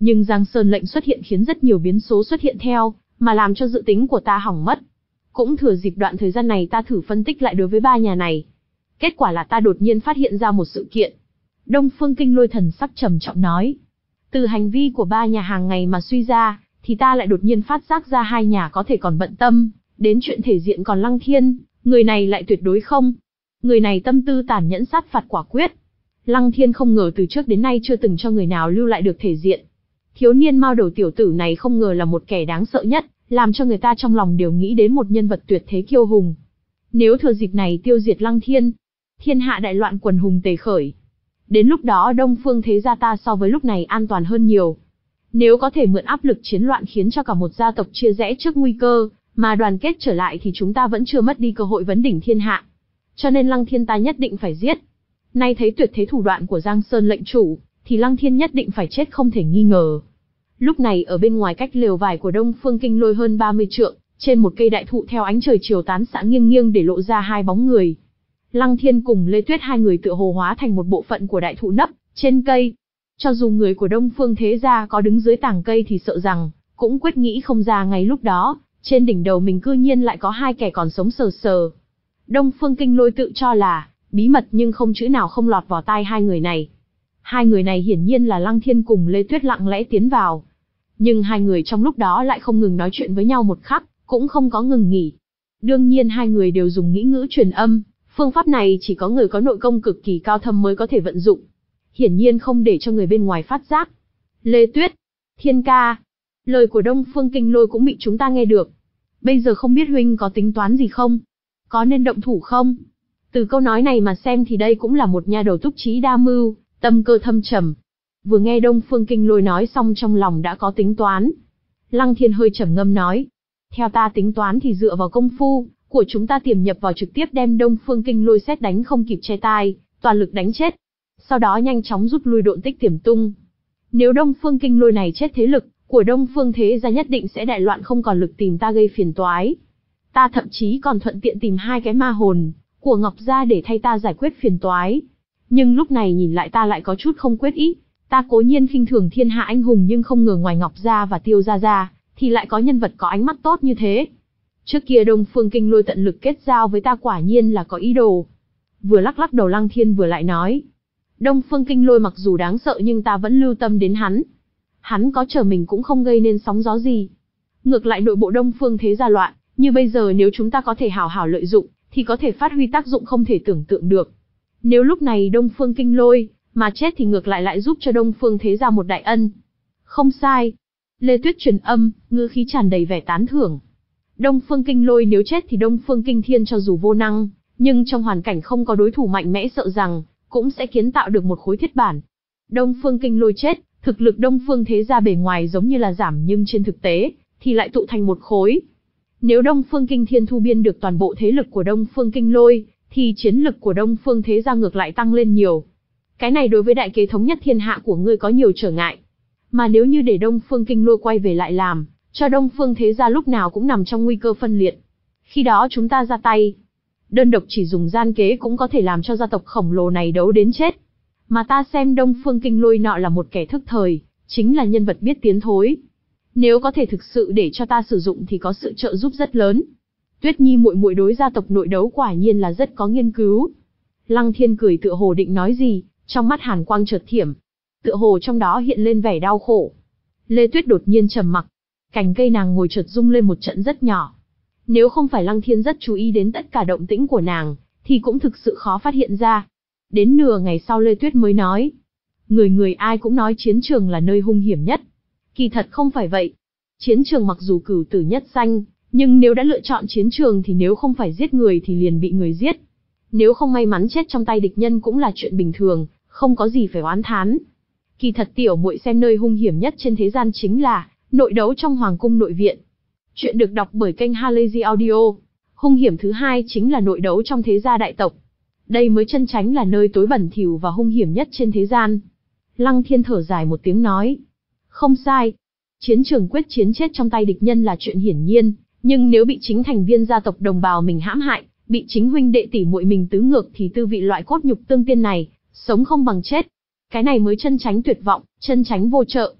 Nhưng Giang Sơn lệnh xuất hiện khiến rất nhiều biến số xuất hiện theo, mà làm cho dự tính của ta hỏng mất. Cũng thừa dịp đoạn thời gian này ta thử phân tích lại đối với ba nhà này. Kết quả là ta đột nhiên phát hiện ra một sự kiện. Đông Phương Kinh Lôi thần sắc trầm trọng nói. Từ hành vi của ba nhà hàng ngày mà suy ra, thì ta lại đột nhiên phát giác ra hai nhà có thể còn bận tâm đến chuyện thể diện, còn Lăng Thiên, người này lại tuyệt đối không. Người này tâm tư tàn nhẫn, sát phạt quả quyết. Lăng Thiên không ngờ từ trước đến nay chưa từng cho người nào lưu lại được thể diện. Thiếu niên mao đầu tiểu tử này không ngờ là một kẻ đáng sợ nhất, làm cho người ta trong lòng đều nghĩ đến một nhân vật tuyệt thế kiêu hùng. Nếu thừa dịp này tiêu diệt Lăng Thiên, thiên hạ đại loạn, quần hùng tề khởi. Đến lúc đó Đông Phương thế gia ta so với lúc này an toàn hơn nhiều. Nếu có thể mượn áp lực chiến loạn khiến cho cả một gia tộc chia rẽ trước nguy cơ, mà đoàn kết trở lại thì chúng ta vẫn chưa mất đi cơ hội vấn đỉnh thiên hạ. Cho nên Lăng Thiên ta nhất định phải giết. Nay thấy tuyệt thế thủ đoạn của Giang Sơn lệnh chủ, thì Lăng Thiên nhất định phải chết không thể nghi ngờ. Lúc này ở bên ngoài cách lều vải của Đông Phương Kinh Lôi hơn ba mươi trượng, trên một cây đại thụ theo ánh trời chiều tán xạ nghiêng nghiêng để lộ ra hai bóng người. Lăng Thiên cùng Lê Tuyết hai người tựa hồ hóa thành một bộ phận của đại thụ nấp trên cây. Cho dù người của Đông Phương thế gia có đứng dưới tảng cây thì sợ rằng cũng quyết nghĩ không ra ngay lúc đó, trên đỉnh đầu mình cư nhiên lại có hai kẻ còn sống sờ sờ. Đông Phương Kinh Lôi tự cho là bí mật, nhưng không chữ nào không lọt vào tai hai người này. Hai người này hiển nhiên là Lăng Thiên cùng Lê Tuyết lặng lẽ tiến vào. Nhưng hai người trong lúc đó lại không ngừng nói chuyện với nhau một khắc, cũng không có ngừng nghỉ. Đương nhiên hai người đều dùng nghĩ ngữ truyền âm, phương pháp này chỉ có người có nội công cực kỳ cao thâm mới có thể vận dụng. Hiển nhiên không để cho người bên ngoài phát giác. Lê Tuyết, Thiên ca, lời của Đông Phương Kinh Lôi cũng bị chúng ta nghe được. Bây giờ không biết huynh có tính toán gì không? Có nên động thủ không? Từ câu nói này mà xem thì đây cũng là một nha đầu túc trí đa mưu, tâm cơ thâm trầm. Vừa nghe Đông Phương Kinh Lôi nói xong trong lòng đã có tính toán. Lăng Thiên hơi trầm ngâm nói. Theo ta tính toán thì dựa vào công phu của chúng ta tiềm nhập vào trực tiếp đem Đông Phương Kinh Lôi xét đánh không kịp che tai, toàn lực đánh chết. Sau đó nhanh chóng rút lui độn tích tiềm tung. Nếu Đông Phương Kinh Lôi này chết, thế lực của Đông Phương thế gia nhất định sẽ đại loạn, không còn lực tìm ta gây phiền toái. Ta thậm chí còn thuận tiện tìm hai cái ma hồn của Ngọc gia để thay ta giải quyết phiền toái. Nhưng lúc này nhìn lại ta lại có chút không quyết ý. Ta cố nhiên khinh thường thiên hạ anh hùng, nhưng không ngờ ngoài Ngọc gia và Tiêu gia gia thì lại có nhân vật có ánh mắt tốt như thế. Trước kia Đông Phương Kinh Lôi tận lực kết giao với ta, quả nhiên là có ý đồ. Vừa lắc lắc đầu Lăng Thiên vừa lại nói. Đông Phương Kinh Lôi mặc dù đáng sợ nhưng ta vẫn lưu tâm đến hắn. Hắn có chờ mình cũng không gây nên sóng gió gì. Ngược lại nội bộ Đông Phương thế gia loạn, như bây giờ nếu chúng ta có thể hảo hảo lợi dụng, thì có thể phát huy tác dụng không thể tưởng tượng được. Nếu lúc này Đông Phương Kinh Lôi mà chết thì ngược lại lại giúp cho Đông Phương thế gia một đại ân. Không sai. Lê Tuyết truyền âm, ngữ khí tràn đầy vẻ tán thưởng. Đông Phương Kinh Lôi nếu chết thì Đông Phương Kinh Thiên cho dù vô năng, nhưng trong hoàn cảnh không có đối thủ mạnh mẽ sợ rằng cũng sẽ kiến tạo được một khối thiết bản. Đông Phương Kinh Lôi chết, thực lực Đông Phương thế gia bề ngoài giống như là giảm, nhưng trên thực tế thì lại tụ thành một khối. Nếu Đông Phương Kinh Thiên thu biên được toàn bộ thế lực của Đông Phương Kinh Lôi, thì chiến lực của Đông Phương thế gia ngược lại tăng lên nhiều. Cái này đối với đại kế thống nhất thiên hạ của ngươi có nhiều trở ngại. Mà nếu như để Đông Phương Kinh Lôi quay về lại làm, cho Đông Phương thế gia lúc nào cũng nằm trong nguy cơ phân liệt. Khi đó chúng ta ra tay, đơn độc chỉ dùng gian kế cũng có thể làm cho gia tộc khổng lồ này đấu đến chết. Mà ta xem Đông Phương Kinh Lôi nọ là một kẻ thức thời, chính là nhân vật biết tiến thối. Nếu có thể thực sự để cho ta sử dụng thì có sự trợ giúp rất lớn. Tuyết Nhi muội muội đối gia tộc nội đấu quả nhiên là rất có nghiên cứu. Lăng Thiên cười tựa hồ định nói gì, trong mắt hàn quang chợt thiểm, tựa hồ trong đó hiện lên vẻ đau khổ. Lê Tuyết đột nhiên trầm mặc, cành cây nàng ngồi chợt rung lên một trận rất nhỏ. Nếu không phải Lăng Thiên rất chú ý đến tất cả động tĩnh của nàng, thì cũng thực sự khó phát hiện ra. Đến nửa ngày sau Lê Tuyết mới nói, người người ai cũng nói chiến trường là nơi hung hiểm nhất. Kỳ thật không phải vậy. Chiến trường mặc dù cửu tử nhất sanh, nhưng nếu đã lựa chọn chiến trường thì nếu không phải giết người thì liền bị người giết. Nếu không may mắn chết trong tay địch nhân cũng là chuyện bình thường, không có gì phải oán thán. Kỳ thật tiểu muội xem nơi hung hiểm nhất trên thế gian chính là nội đấu trong hoàng cung nội viện. Chuyện được đọc bởi kênh Halazy Audio. Hung hiểm thứ hai chính là nội đấu trong thế gia đại tộc. Đây mới chân chánh là nơi tối bẩn thỉu và hung hiểm nhất trên thế gian. Lăng Thiên thở dài một tiếng nói. Không sai. Chiến trường quyết chiến chết trong tay địch nhân là chuyện hiển nhiên, nhưng nếu bị chính thành viên gia tộc đồng bào mình hãm hại, bị chính huynh đệ tỷ muội mình tứ ngược thì tư vị loại cốt nhục tương tiên này, sống không bằng chết. Cái này mới chân chánh tuyệt vọng, chân chánh vô trợ.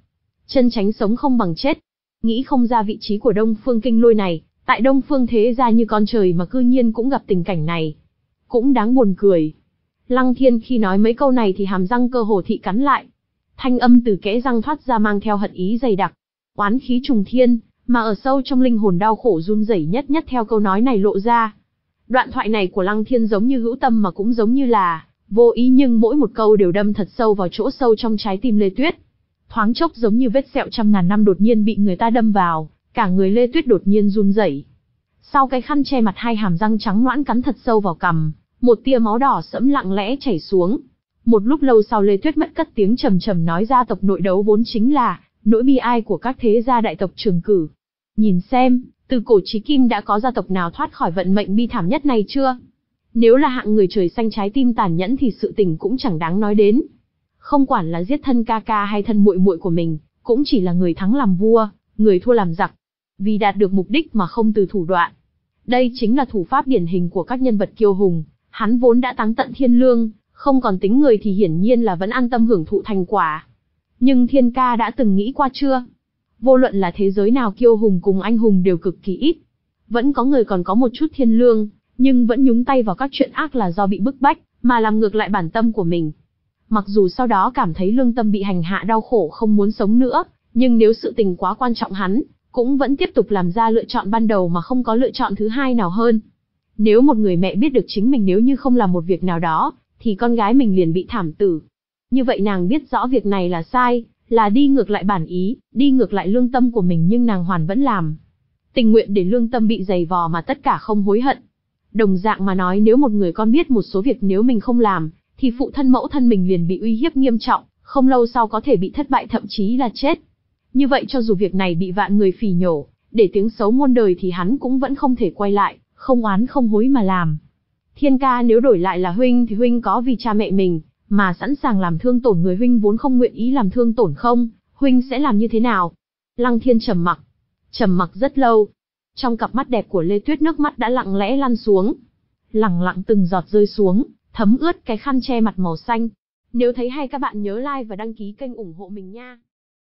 chân tránh sống không bằng chết. Nghĩ không ra vị trí của Đông Phương Kinh Lôi này, tại Đông Phương thế gia như con trời mà cư nhiên cũng gặp tình cảnh này. Cũng đáng buồn cười. Lăng Thiên khi nói mấy câu này thì hàm răng cơ hồ thị cắn lại. Thanh âm từ kẽ răng thoát ra mang theo hận ý dày đặc. Oán khí trùng thiên, mà ở sâu trong linh hồn đau khổ run rẩy nhất nhất theo câu nói này lộ ra. Đoạn thoại này của Lăng Thiên giống như hữu tâm mà cũng giống như là vô ý, nhưng mỗi một câu đều đâm thật sâu vào chỗ sâu trong trái tim Lê Tuyết. Thoáng chốc giống như vết sẹo trăm ngàn năm đột nhiên bị người ta đâm vào, cả người Lê Tuyết đột nhiên run rẩy. Sau cái khăn che mặt, hai hàm răng trắng nõn cắn thật sâu vào cằm, một tia máu đỏ sẫm lặng lẽ chảy xuống. Một lúc lâu sau Lê Tuyết mất cất tiếng trầm trầm nói ra, tộc nội đấu vốn chính là nỗi bi ai của các thế gia đại tộc Trường Cử. Nhìn xem, từ cổ chí kim đã có gia tộc nào thoát khỏi vận mệnh bi thảm nhất này chưa? Nếu là hạng người trời xanh trái tim tàn nhẫn thì sự tình cũng chẳng đáng nói đến. Không quản là giết thân ca ca hay thân muội muội của mình, cũng chỉ là người thắng làm vua, người thua làm giặc. Vì đạt được mục đích mà không từ thủ đoạn. Đây chính là thủ pháp điển hình của các nhân vật kiêu hùng. Hắn vốn đã táng tận thiên lương, không còn tính người thì hiển nhiên là vẫn an tâm hưởng thụ thành quả. Nhưng Thiên ca đã từng nghĩ qua chưa? Vô luận là thế giới nào, kiêu hùng cùng anh hùng đều cực kỳ ít. Vẫn có người còn có một chút thiên lương, nhưng vẫn nhúng tay vào các chuyện ác là do bị bức bách, mà làm ngược lại bản tâm của mình. Mặc dù sau đó cảm thấy lương tâm bị hành hạ đau khổ không muốn sống nữa, nhưng nếu sự tình quá quan trọng hắn, cũng vẫn tiếp tục làm ra lựa chọn ban đầu mà không có lựa chọn thứ hai nào hơn. Nếu một người mẹ biết được chính mình nếu như không làm một việc nào đó, thì con gái mình liền bị thảm tử. Như vậy nàng biết rõ việc này là sai, là đi ngược lại bản ý, đi ngược lại lương tâm của mình, nhưng nàng hoàn vẫn làm. Tình nguyện để lương tâm bị dày vò mà tất cả không hối hận. Đồng dạng mà nói, nếu một người con biết một số việc nếu mình không làm, thì phụ thân mẫu thân mình liền bị uy hiếp nghiêm trọng, không lâu sau có thể bị thất bại thậm chí là chết. Như vậy cho dù việc này bị vạn người phỉ nhổ, để tiếng xấu muôn đời thì hắn cũng vẫn không thể quay lại, không oán không hối mà làm. Thiên ca, nếu đổi lại là huynh thì huynh có vì cha mẹ mình, mà sẵn sàng làm thương tổn người huynh vốn không nguyện ý làm thương tổn không, huynh sẽ làm như thế nào? Lăng Thiên trầm mặc, trầm mặc rất lâu. Trong cặp mắt đẹp của Lê Tuyết nước mắt đã lặng lẽ lăn xuống. Lặng lặng từng giọt rơi xuống, thấm ướt cái khăn che mặt màu xanh. Nếu thấy hay các bạn nhớ like và đăng ký kênh ủng hộ mình nha.